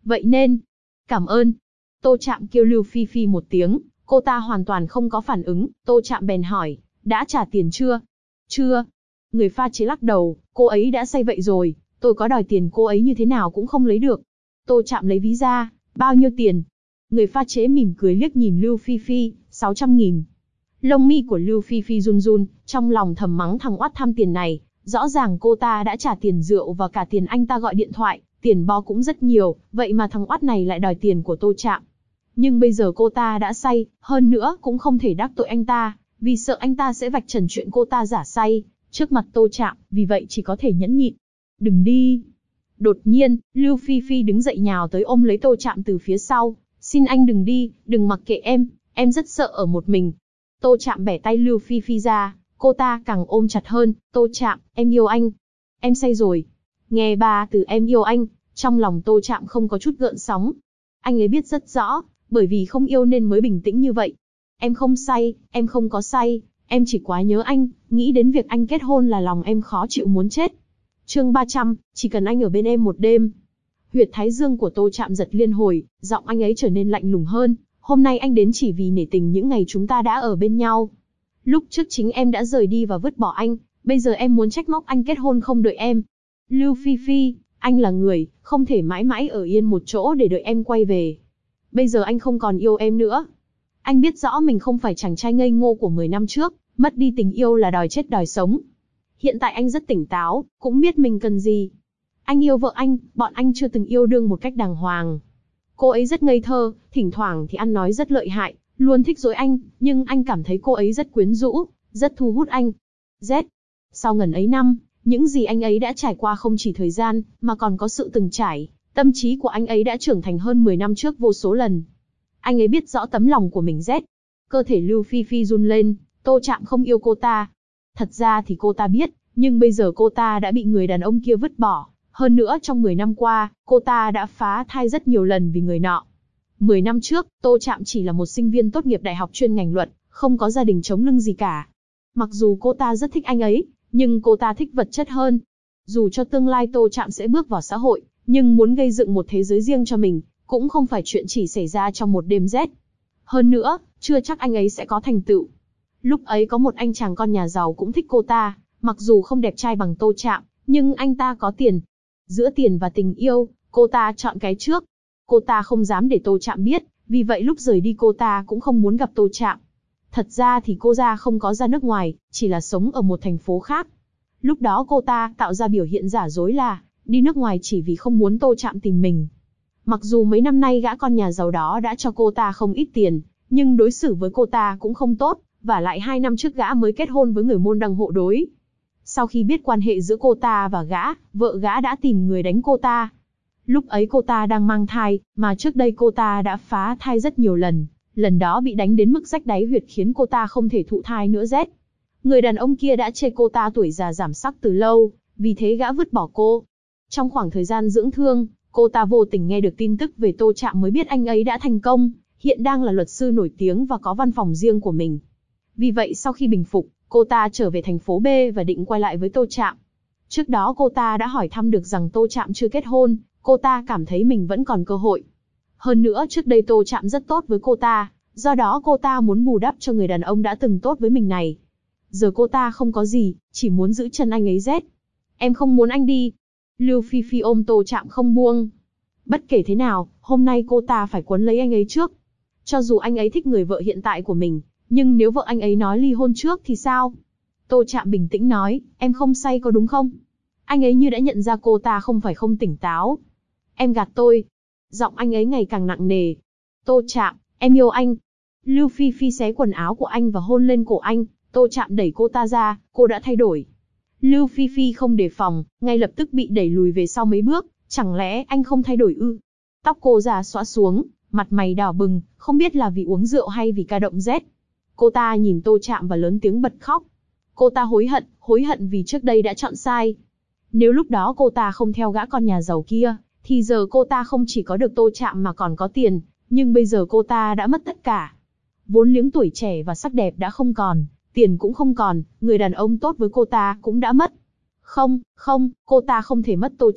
Vậy nên, cảm ơn. Tô Trạm kêu Lưu Phi Phi một tiếng, cô ta hoàn toàn không có phản ứng, Tô Trạm bèn hỏi, đã trả tiền chưa? Chưa. Người pha chế lắc đầu, cô ấy đã say vậy rồi, tôi có đòi tiền cô ấy như thế nào cũng không lấy được. Tô Trạm lấy ví ra, bao nhiêu tiền? Người pha chế mỉm cười liếc nhìn Lưu Phi Phi, 600.000. Lông mi của Lưu Phi Phi run run, trong lòng thầm mắng thằng oát tham tiền này, rõ ràng cô ta đã trả tiền rượu và cả tiền anh ta gọi điện thoại, tiền bo cũng rất nhiều, vậy mà thằng oát này lại đòi tiền của Tô Trạm. Nhưng bây giờ cô ta đã say, hơn nữa cũng không thể đắc tội anh ta, vì sợ anh ta sẽ vạch trần chuyện cô ta giả say trước mặt Tô Trạm, vì vậy chỉ có thể nhẫn nhịn. Đừng đi. Đột nhiên, Lưu Phi Phi đứng dậy nhào tới ôm lấy Tô Trạm từ phía sau. Xin anh đừng đi, đừng mặc kệ em rất sợ ở một mình. Tô Trạm bẻ tay Lưu Phi Phi ra, cô ta càng ôm chặt hơn. Tô Trạm, em yêu anh. Em say rồi. Nghe ba từ em yêu anh, trong lòng Tô Trạm không có chút gợn sóng. Anh ấy biết rất rõ, bởi vì không yêu nên mới bình tĩnh như vậy. Em không say, em không có say, em chỉ quá nhớ anh, nghĩ đến việc anh kết hôn là lòng em khó chịu muốn chết. Chương 300, chỉ cần anh ở bên em một đêm. Huyệt thái dương của Tô Trạm giật liên hồi, giọng anh ấy trở nên lạnh lùng hơn. Hôm nay anh đến chỉ vì nể tình những ngày chúng ta đã ở bên nhau. Lúc trước chính em đã rời đi và vứt bỏ anh, bây giờ em muốn trách móc anh kết hôn không đợi em. Lưu Phi Phi, anh là người, không thể mãi mãi ở yên một chỗ để đợi em quay về. Bây giờ anh không còn yêu em nữa. Anh biết rõ mình không phải chàng trai ngây ngô của 10 năm trước, mất đi tình yêu là đòi chết đòi sống. Hiện tại anh rất tỉnh táo, cũng biết mình cần gì. Anh yêu vợ anh, bọn anh chưa từng yêu đương một cách đàng hoàng. Cô ấy rất ngây thơ, thỉnh thoảng thì ăn nói rất lợi hại, luôn thích dối anh, nhưng anh cảm thấy cô ấy rất quyến rũ, rất thu hút anh. Z. Sau ngần ấy năm, những gì anh ấy đã trải qua không chỉ thời gian, mà còn có sự từng trải, tâm trí của anh ấy đã trưởng thành hơn 10 năm trước vô số lần. Anh ấy biết rõ tấm lòng của mình Z. Cơ thể Lưu Phi Phi run lên, Tô Trạm không yêu cô ta. Thật ra thì cô ta biết, nhưng bây giờ cô ta đã bị người đàn ông kia vứt bỏ. Hơn nữa trong 10 năm qua, cô ta đã phá thai rất nhiều lần vì người nọ. 10 năm trước, Tô Trạm chỉ là một sinh viên tốt nghiệp đại học chuyên ngành luật, không có gia đình chống lưng gì cả. Mặc dù cô ta rất thích anh ấy, nhưng cô ta thích vật chất hơn. Dù cho tương lai Tô Trạm sẽ bước vào xã hội, nhưng muốn gây dựng một thế giới riêng cho mình, cũng không phải chuyện chỉ xảy ra trong một đêm rét. Hơn nữa, chưa chắc anh ấy sẽ có thành tựu. Lúc ấy có một anh chàng con nhà giàu cũng thích cô ta, mặc dù không đẹp trai bằng Tô Trạm, nhưng anh ta có tiền. Giữa tiền và tình yêu, cô ta chọn cái trước. Cô ta không dám để Tô Trạm biết, vì vậy lúc rời đi cô ta cũng không muốn gặp Tô Trạm. Thật ra thì cô ta không có ra nước ngoài, chỉ là sống ở một thành phố khác. Lúc đó cô ta tạo ra biểu hiện giả dối là đi nước ngoài chỉ vì không muốn Tô Trạm tìm mình. Mặc dù mấy năm nay gã con nhà giàu đó đã cho cô ta không ít tiền, nhưng đối xử với cô ta cũng không tốt, và lại 2 năm trước gã mới kết hôn với người môn đăng hộ đối. Sau khi biết quan hệ giữa cô ta và gã, vợ gã đã tìm người đánh cô ta. Lúc ấy cô ta đang mang thai, mà trước đây cô ta đã phá thai rất nhiều lần. Lần đó bị đánh đến mức rách đáy huyệt khiến cô ta không thể thụ thai nữa Z. Người đàn ông kia đã chê cô ta tuổi già giảm sắc từ lâu, vì thế gã vứt bỏ cô. Trong khoảng thời gian dưỡng thương, cô ta vô tình nghe được tin tức về Tô Trạm mới biết anh ấy đã thành công, hiện đang là luật sư nổi tiếng và có văn phòng riêng của mình. Vì vậy sau khi bình phục, cô ta trở về thành phố B và định quay lại với Tô Trạm. Trước đó cô ta đã hỏi thăm được rằng Tô Trạm chưa kết hôn, cô ta cảm thấy mình vẫn còn cơ hội. Hơn nữa trước đây Tô Trạm rất tốt với cô ta, do đó cô ta muốn bù đắp cho người đàn ông đã từng tốt với mình này. Giờ cô ta không có gì, chỉ muốn giữ chân anh ấy Z. Em không muốn anh đi. Lưu Phi Phi ôm Tô Trạm không buông. Bất kể thế nào, hôm nay cô ta phải quấn lấy anh ấy trước. Cho dù anh ấy thích người vợ hiện tại của mình, nhưng nếu vợ anh ấy nói ly hôn trước thì sao? Tô Trạm bình tĩnh nói, em không say có đúng không? Anh ấy như đã nhận ra cô ta không phải không tỉnh táo. Em gạt tôi. Giọng anh ấy ngày càng nặng nề. Tô Trạm, em yêu anh. Lưu Phi Phi xé quần áo của anh và hôn lên cổ anh. Tô Trạm đẩy cô ta ra, cô đã thay đổi. Lưu Phi Phi không đề phòng, ngay lập tức bị đẩy lùi về sau mấy bước. Chẳng lẽ anh không thay đổi ư? Tóc cô già xõa xuống, mặt mày đỏ bừng, không biết là vì uống rượu hay vì ca động rét. Cô ta nhìn Tô Trạm và lớn tiếng bật khóc. Cô ta hối hận vì trước đây đã chọn sai. Nếu lúc đó cô ta không theo gã con nhà giàu kia, thì giờ cô ta không chỉ có được Tô Trạm mà còn có tiền, nhưng bây giờ cô ta đã mất tất cả. Vốn liếng tuổi trẻ và sắc đẹp đã không còn, tiền cũng không còn, người đàn ông tốt với cô ta cũng đã mất. Không, cô ta không thể mất Tô Trạm,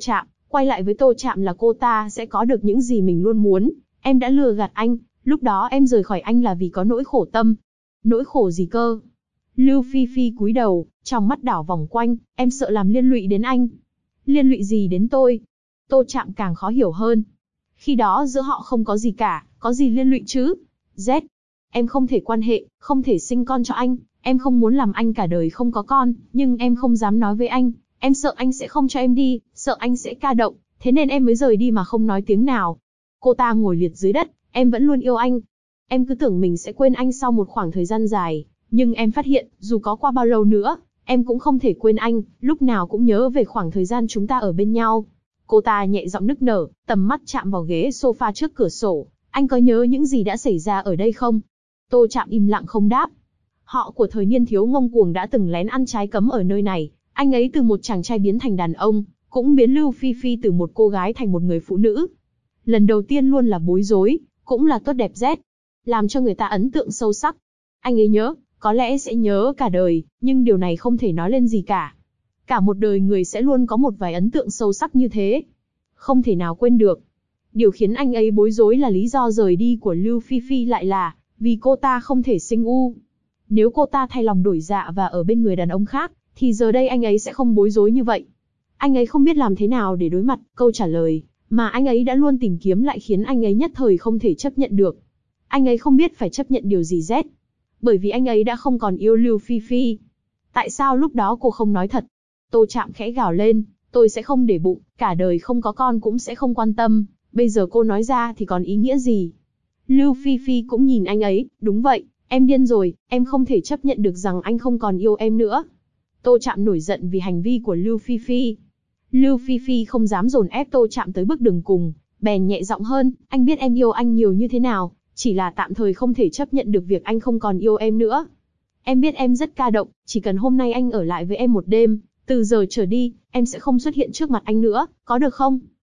Quay lại với Tô Trạm là cô ta sẽ có được những gì mình luôn muốn. Em đã lừa gạt anh, lúc đó em rời khỏi anh là vì có nỗi khổ tâm. Nỗi khổ gì cơ? Lưu Phi Phi cúi đầu, trong mắt đảo vòng quanh, em sợ làm liên lụy đến anh. Liên lụy gì đến tôi? Tô Trạm càng khó hiểu hơn. Khi đó giữa họ không có gì cả, có gì liên lụy chứ? Z. Em không thể quan hệ, không thể sinh con cho anh, em không muốn làm anh cả đời không có con, nhưng em không dám nói với anh, em sợ anh sẽ không cho em đi, sợ anh sẽ ca động, thế nên em mới rời đi mà không nói tiếng nào. Cô ta ngồi liệt dưới đất, em vẫn luôn yêu anh. Em cứ tưởng mình sẽ quên anh sau một khoảng thời gian dài, nhưng em phát hiện, dù có qua bao lâu nữa, em cũng không thể quên anh, lúc nào cũng nhớ về khoảng thời gian chúng ta ở bên nhau. Cô ta nhẹ giọng nức nở, tầm mắt chạm vào ghế sofa trước cửa sổ. Anh có nhớ những gì đã xảy ra ở đây không? Tô Trạm im lặng không đáp. Họ của thời niên thiếu ngông cuồng đã từng lén ăn trái cấm ở nơi này. Anh ấy từ một chàng trai biến thành đàn ông, cũng biến Lưu Phi Phi từ một cô gái thành một người phụ nữ. Lần đầu tiên luôn là bối rối, cũng là tốt đẹp rét, làm cho người ta ấn tượng sâu sắc. Anh ấy nhớ, có lẽ sẽ nhớ cả đời, nhưng điều này không thể nói lên gì cả. Cả một đời người sẽ luôn có một vài ấn tượng sâu sắc như thế. Không thể nào quên được. Điều khiến anh ấy bối rối là lý do rời đi của Lưu Phi Phi lại là vì cô ta không thể sinh u. Nếu cô ta thay lòng đổi dạ và ở bên người đàn ông khác, thì giờ đây anh ấy sẽ không bối rối như vậy. Anh ấy không biết làm thế nào để đối mặt, câu trả lời mà anh ấy đã luôn tìm kiếm lại khiến anh ấy nhất thời không thể chấp nhận được. Anh ấy không biết phải chấp nhận điều gì Z. Bởi vì anh ấy đã không còn yêu Lưu Phi Phi. Tại sao lúc đó cô không nói thật? Tô Trạm khẽ gào lên, tôi sẽ không để bụng, cả đời không có con cũng sẽ không quan tâm. Bây giờ cô nói ra thì còn ý nghĩa gì? Lưu Phi Phi cũng nhìn anh ấy, đúng vậy, em điên rồi, em không thể chấp nhận được rằng anh không còn yêu em nữa. Tô Trạm nổi giận vì hành vi của Lưu Phi Phi. Lưu Phi Phi không dám dồn ép Tô Trạm tới bước đường cùng, bèn nhẹ giọng hơn, anh biết em yêu anh nhiều như thế nào, chỉ là tạm thời không thể chấp nhận được việc anh không còn yêu em nữa. Em biết em rất ca động, chỉ cần hôm nay anh ở lại với em một đêm, từ giờ trở đi, em sẽ không xuất hiện trước mặt anh nữa, có được không?